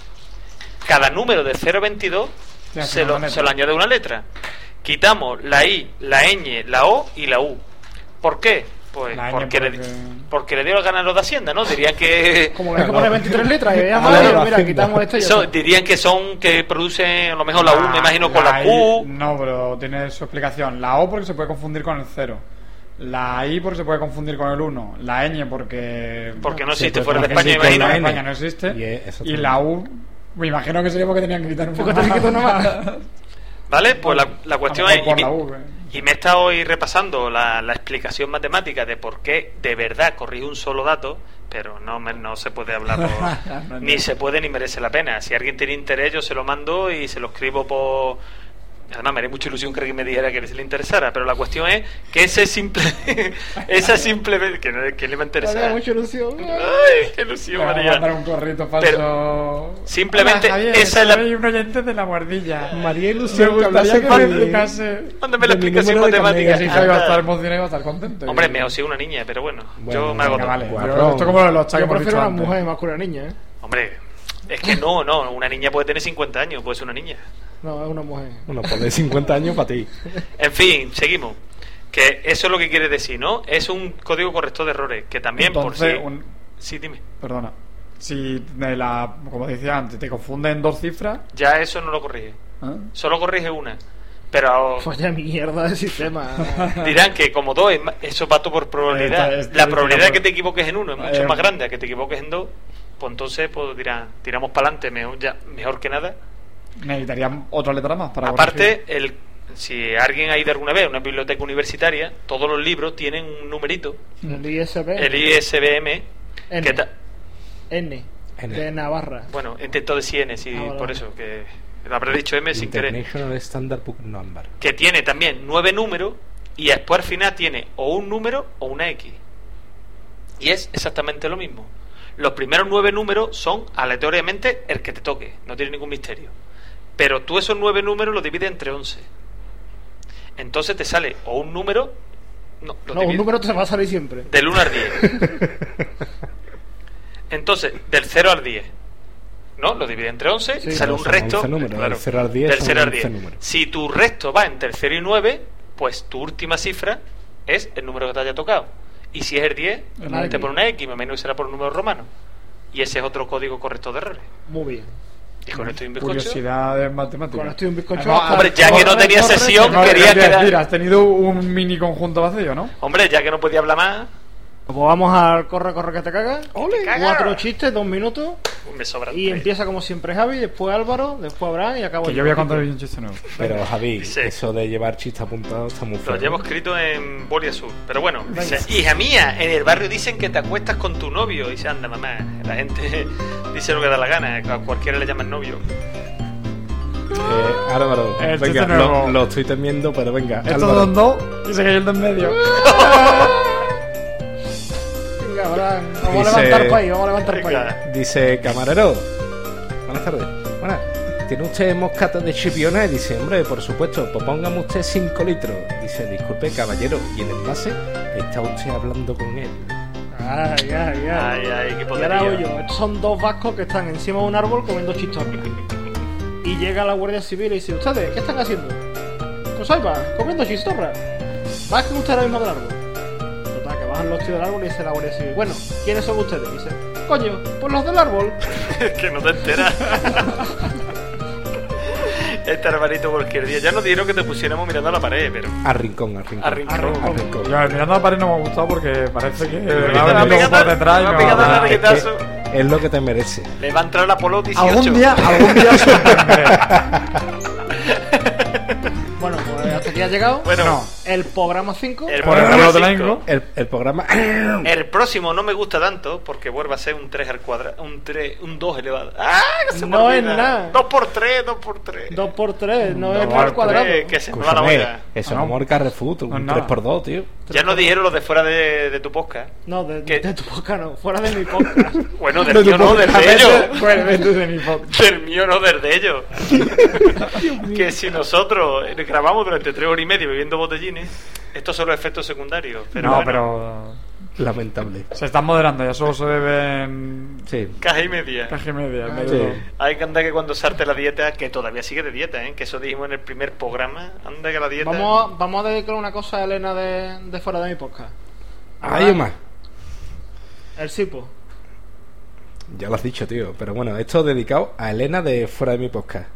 Cada número de cero a veintidós se lo, se lo añade una letra. Quitamos la I, la ñ, la O y la U. ¿Por qué? Pues porque, porque... Le, porque le dio la gana a los de Hacienda, ¿no? Dirían que... Como le hay que poner veintitrés letras y veas mal, mira, quitamos esto y eso, dirían que son, que producen a lo mejor la U, me imagino, con la, la Q. No, pero tiene su explicación. La O porque se puede confundir con el cero. La I porque se puede confundir con el uno. La ñ porque... Porque no existe, fuera de España, imagino. En España no existe. Y, y la U, me imagino que sería porque tenían que quitar un poco más. ¿Vale? Pues la, la cuestión es... Y, y me he estado hoy repasando la, la explicación matemática de por qué de verdad corrige un solo dato, pero no, me, no se puede hablar por, no, ni se puede ni merece la pena. Si alguien tiene interés, yo se lo mando y se lo escribo por... Además me haría mucha ilusión que alguien me dijera que le interesara, pero la cuestión es que ese simple esa simple que, no, que le va a interesar. Me mucha ilusión. Ay, qué ilusión, María. Para un corrito falso. Pero simplemente Hola, Javier, esa es la... soy un oyente de la guardilla. María ilusión. Me gustaría que me explicase. Mándame la explicación matemática. Sí, iba a estar emocionado y iba a estar contento. Hombre, me ha sido una niña, pero bueno, bueno yo me hago todo. Vale, yo, esto como los yo prefiero una mujer más que una niña, ¿eh? Hombre, es que no, no, una niña puede tener cincuenta años, puede ser una niña. No, es una mujer. Bueno, pues de cincuenta años para ti. En fin, seguimos. Que eso es lo que quiere decir, ¿no? Es un código corrector de errores. Que también Entonces, por sí. Un... Sí, dime. Perdona. Si, de la, como decía antes, te confunden dos cifras. Ya eso no lo corrige. ¿Ah? Solo corrige una. Pero. Vaya mierda de sistema. Dirán que como dos, eso va todo por probabilidad. Este, este, la probabilidad de que te equivoques en uno es mucho eh, más grande a que te equivoques en dos. Pues entonces, pues dirán, tiramos para adelante, mejor, ya, mejor que nada. Necesitarían otra letra más para aparte el, si alguien ha ido alguna vez a una biblioteca universitaria, todos los libros tienen un numerito, el I S B el I S B M N, que ta... N, N de Navarra. Bueno, intento decir N, sí, ah, bueno. Por eso que lo habré dicho M sin querer. International Standard Book Number, que tiene también nueve números y después al final tiene o un número o una X y es exactamente lo mismo. Los primeros nueve números son aleatoriamente el que te toque, no tiene ningún misterio. Pero tú esos nueve números los divides entre once. Entonces te sale o un número... No, no un número te va a salir siempre. Del uno al diez. Entonces, del cero al diez. ¿No? Lo divide entre once sí, y sale un resto... Números, claro, del cero al diez. Del cero al diez. Si tu resto va entre el cero y nueve, pues tu última cifra es el número que te haya tocado. Y si es el diez, el te pone una X, me imagino que será por un número romano. Y ese es otro código correcto de errores. Muy bien. Y con esto hay un bizcocho. Curiosidad de matemáticas. Con esto hay un bizcocho. No, hombre, ya que no tenía sesión, no, quería quedar... Mira, has tenido un mini conjunto vacío, ¿no? Hombre, ya que no podía hablar más... Pues vamos al corre, corre que te cagas. ¡Ole! Cuatro chistes, dos minutos. Me sobra. Y empieza como siempre Javi, después Álvaro, después Abraham y acabo yo. Que yo voy a contar un chiste nuevo. Pero Javi, sí. Eso de llevar chistes apuntados está muy feo. Lo llevo escrito en boli azul. Pero bueno, dice, hija mía, en el barrio dicen que te acuestas con tu novio. Y dice, anda mamá, la gente dice lo que da la gana, a cualquiera le llaman novio. Eh, Álvaro, el venga, lo, lo estoy temiendo, pero venga. Estos son dos y se cayó el de en medio. Vamos dice, a levantar país, vamos a levantar país. Dice, camarero, buenas tardes. Buenas. ¿Tiene usted moscatas de chipiones? Dice, hombre, por supuesto, pues póngame usted cinco litros. Dice, disculpe, caballero, ¿y el envase? ¿Está usted hablando con él? Ay, ay, ay. Ay, ay, qué poderío. Y ahora oyo, estos son dos vascos que están encima de un árbol comiendo chistorras. Y llega la Guardia Civil y dice, ¿ustedes qué están haciendo? Pues ahí va, comiendo chistorras. ¿Bajen ustedes ahora mismo del árbol? Que bajan los tíos del árbol y dice la Guardia Civil, bueno, ¿quiénes son ustedes? Dice, coño, pues los del árbol. Que no te enteras. Este hermanito cualquier día. Ya nos dijeron que te pusiéramos mirando a la pared, pero... A rincón, a rincón. A rincón. A rincón. A rincón. Yo, mirando a la pared no me ha gustado porque parece que... Me ha pegado es, que es lo que te merece. Le va a entrar la Polo dieciocho. Algún día, algún día sorprenderé. Bueno, pues hasta ya ha llegado. Bueno, no. El programa cinco. El programa cinco. El, el programa. El próximo no me gusta tanto porque vuelve a ser un tres al cuadrado. Un tres, un dos elevado. ¡Ah! Que se me No es olvida. nada. dos por tres, dos por tres. dos por tres, no dos es por al cuadrado. tres, que se me va la olla. Eso es como el Carrefour, un no. tres por dos, tío. Ya nos dijeron los de fuera de, de tu podcast. No, de, ¿Qué? de tu podcast no, fuera de mi podcast. Bueno, del mío no, del de ellos. de mi podcast. Del mío no, del de ellos. Que si nosotros grabamos durante tres horas y media bebiendo botellines, estos son los efectos secundarios. Pero no, bueno, pero... Lamentable. Se están moderando, ya solo se beben... Sí. Caja y media. Caja y media. Ah, sí. Hay que andar que cuando sarte la dieta, que todavía sigue de dieta, ¿eh? Que eso dijimos en el primer programa. Anda que la dieta... Vamos, a- vamos a dedicar una cosa a Elena de, de fuera de mi podcast. Hay más. El Sipo. Ya lo has dicho, tío. Pero bueno, esto dedicado a Elena de fuera de mi podcast.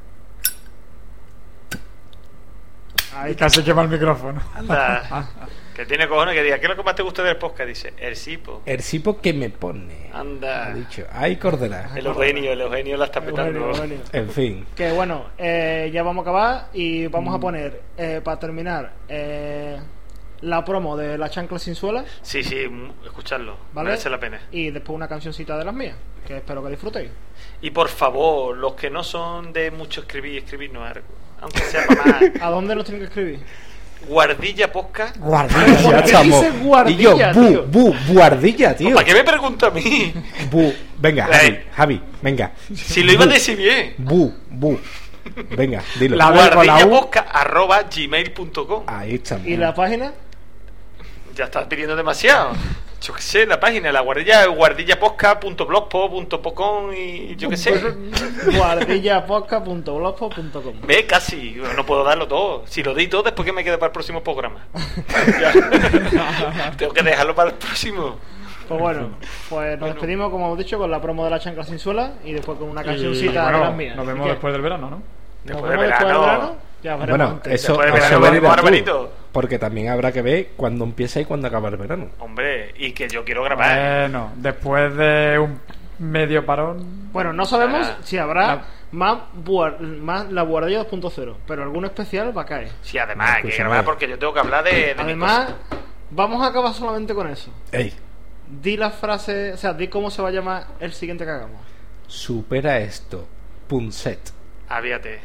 Ahí casi quema el micrófono. Anda. Que tiene cojones que diga, ¿qué es lo que más te gusta del podcast? Dice, el Sipo. El Sipo que me pone. Anda. Ha dicho. Ay, Cordera. El Eugenio, el Eugenio la está petando. Eugenio, Eugenio. En fin. Que bueno, eh, ya vamos a acabar y vamos a poner, eh, para terminar, eh, la promo de La Chancla Sin Suela, Sí, sí, mm, escuchadlo. ¿vale? Merece la pena. Y después una cancioncita de las mías, que espero que disfrutéis. Y por favor, los que no son de mucho escribir, escribirnos algo. Aunque sea para más. ¿A dónde nos tienen que escribir? Guardilla Podcast. Guardilla, ¿Por qué chamo. dices guardilla, Y yo, bu, tío? bu, guardilla, tío. ¿Para qué me pregunta a mí? Bu. Venga, Eh. Javi, Javi, venga. Si lo iba a Bu, decir bien. Bu, bu. Venga, dilo. La B con la U. Guardillapodcast arroba gmail punto com. Ahí está. ¿Y la página? Ya estás pidiendo demasiado. Yo qué sé, la página, la guardilla, guardillapodcast punto blogspot punto com y yo qué sé. guardillapodcast punto blogspot punto com. Ve, casi, no puedo darlo todo. Si lo di todo, después que me quede para el próximo programa. Ya. Tengo que dejarlo para el próximo. Pues bueno, pues nos despedimos, como hemos dicho, con la promo de La Chancla Sin Suela y después con una cancioncita Y, bueno, de las mías. nos Así vemos que después del verano, ¿no? nos Después vemos del después del verano. verano. Ya veremos Bueno, antes. eso, Después de eso verano, lo dirás vamos a tú, verano. porque también habrá que ver cuándo empieza y cuándo acaba el verano. Hombre, y que yo quiero grabar. Bueno, después de un medio parón... Bueno, no sabemos Ah, si habrá la- más, buar- más la guardilla dos punto cero, pero algún especial va a caer. Sí, además hay que Escúchame. grabar porque yo tengo que hablar de, de mi Además, vamos a acabar solamente con eso. Ey, Di la frase, o sea, di cómo se va a llamar el siguiente que hagamos. supera esto. Punset. cosa. Avíate.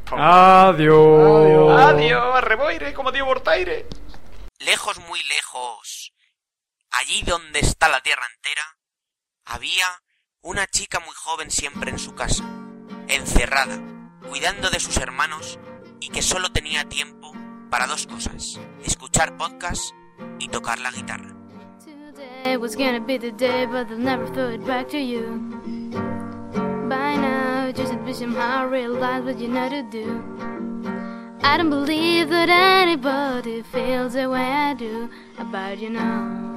Adiós. Adiós, arreboire, como Diego Bortaire. Lejos, muy lejos, allí donde está la tierra entera, había una chica muy joven siempre en su casa, encerrada, cuidando de sus hermanos y que solo tenía tiempo para dos cosas: escuchar podcasts y tocar la guitarra. It was gonna be the day, but they'll never throw it back to you. By now, just envision how I realize what you know to do. I don't believe that anybody feels the way I do about you now.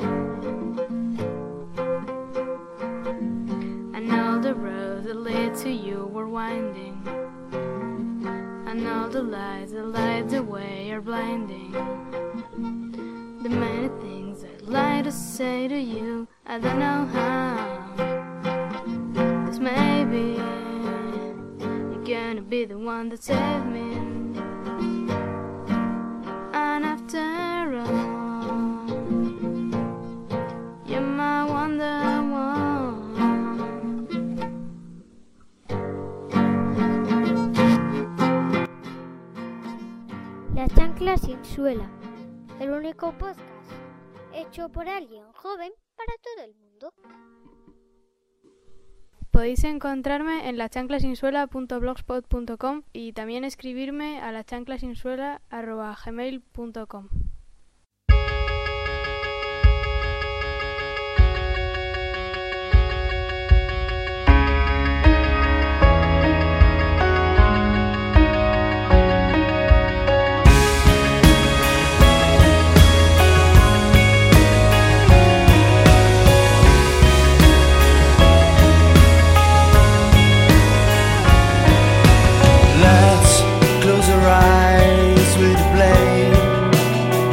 I know the road that led to you were winding. I know the lights that light the way are blinding. The many things I'd like to say to you, I don't know how. 'Cause maybe you're gonna be the one that saved me. And after all, you're my wonderwoman. La Chancla Sin Suela, el único podcast hecho por alguien joven para todo el mundo. Podéis encontrarme en lachanclasinsuela punto blogspot punto com y también escribirme a lachanclasinsuela arroba gmail punto com. Let's close our eyes with a blame.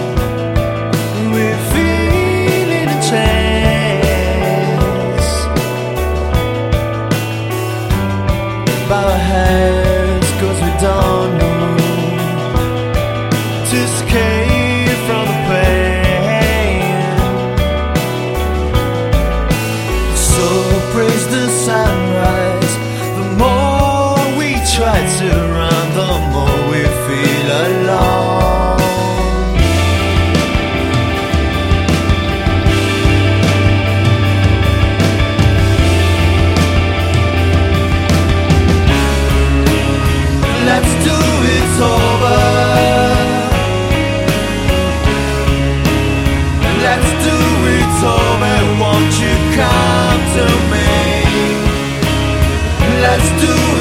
to me. Let's do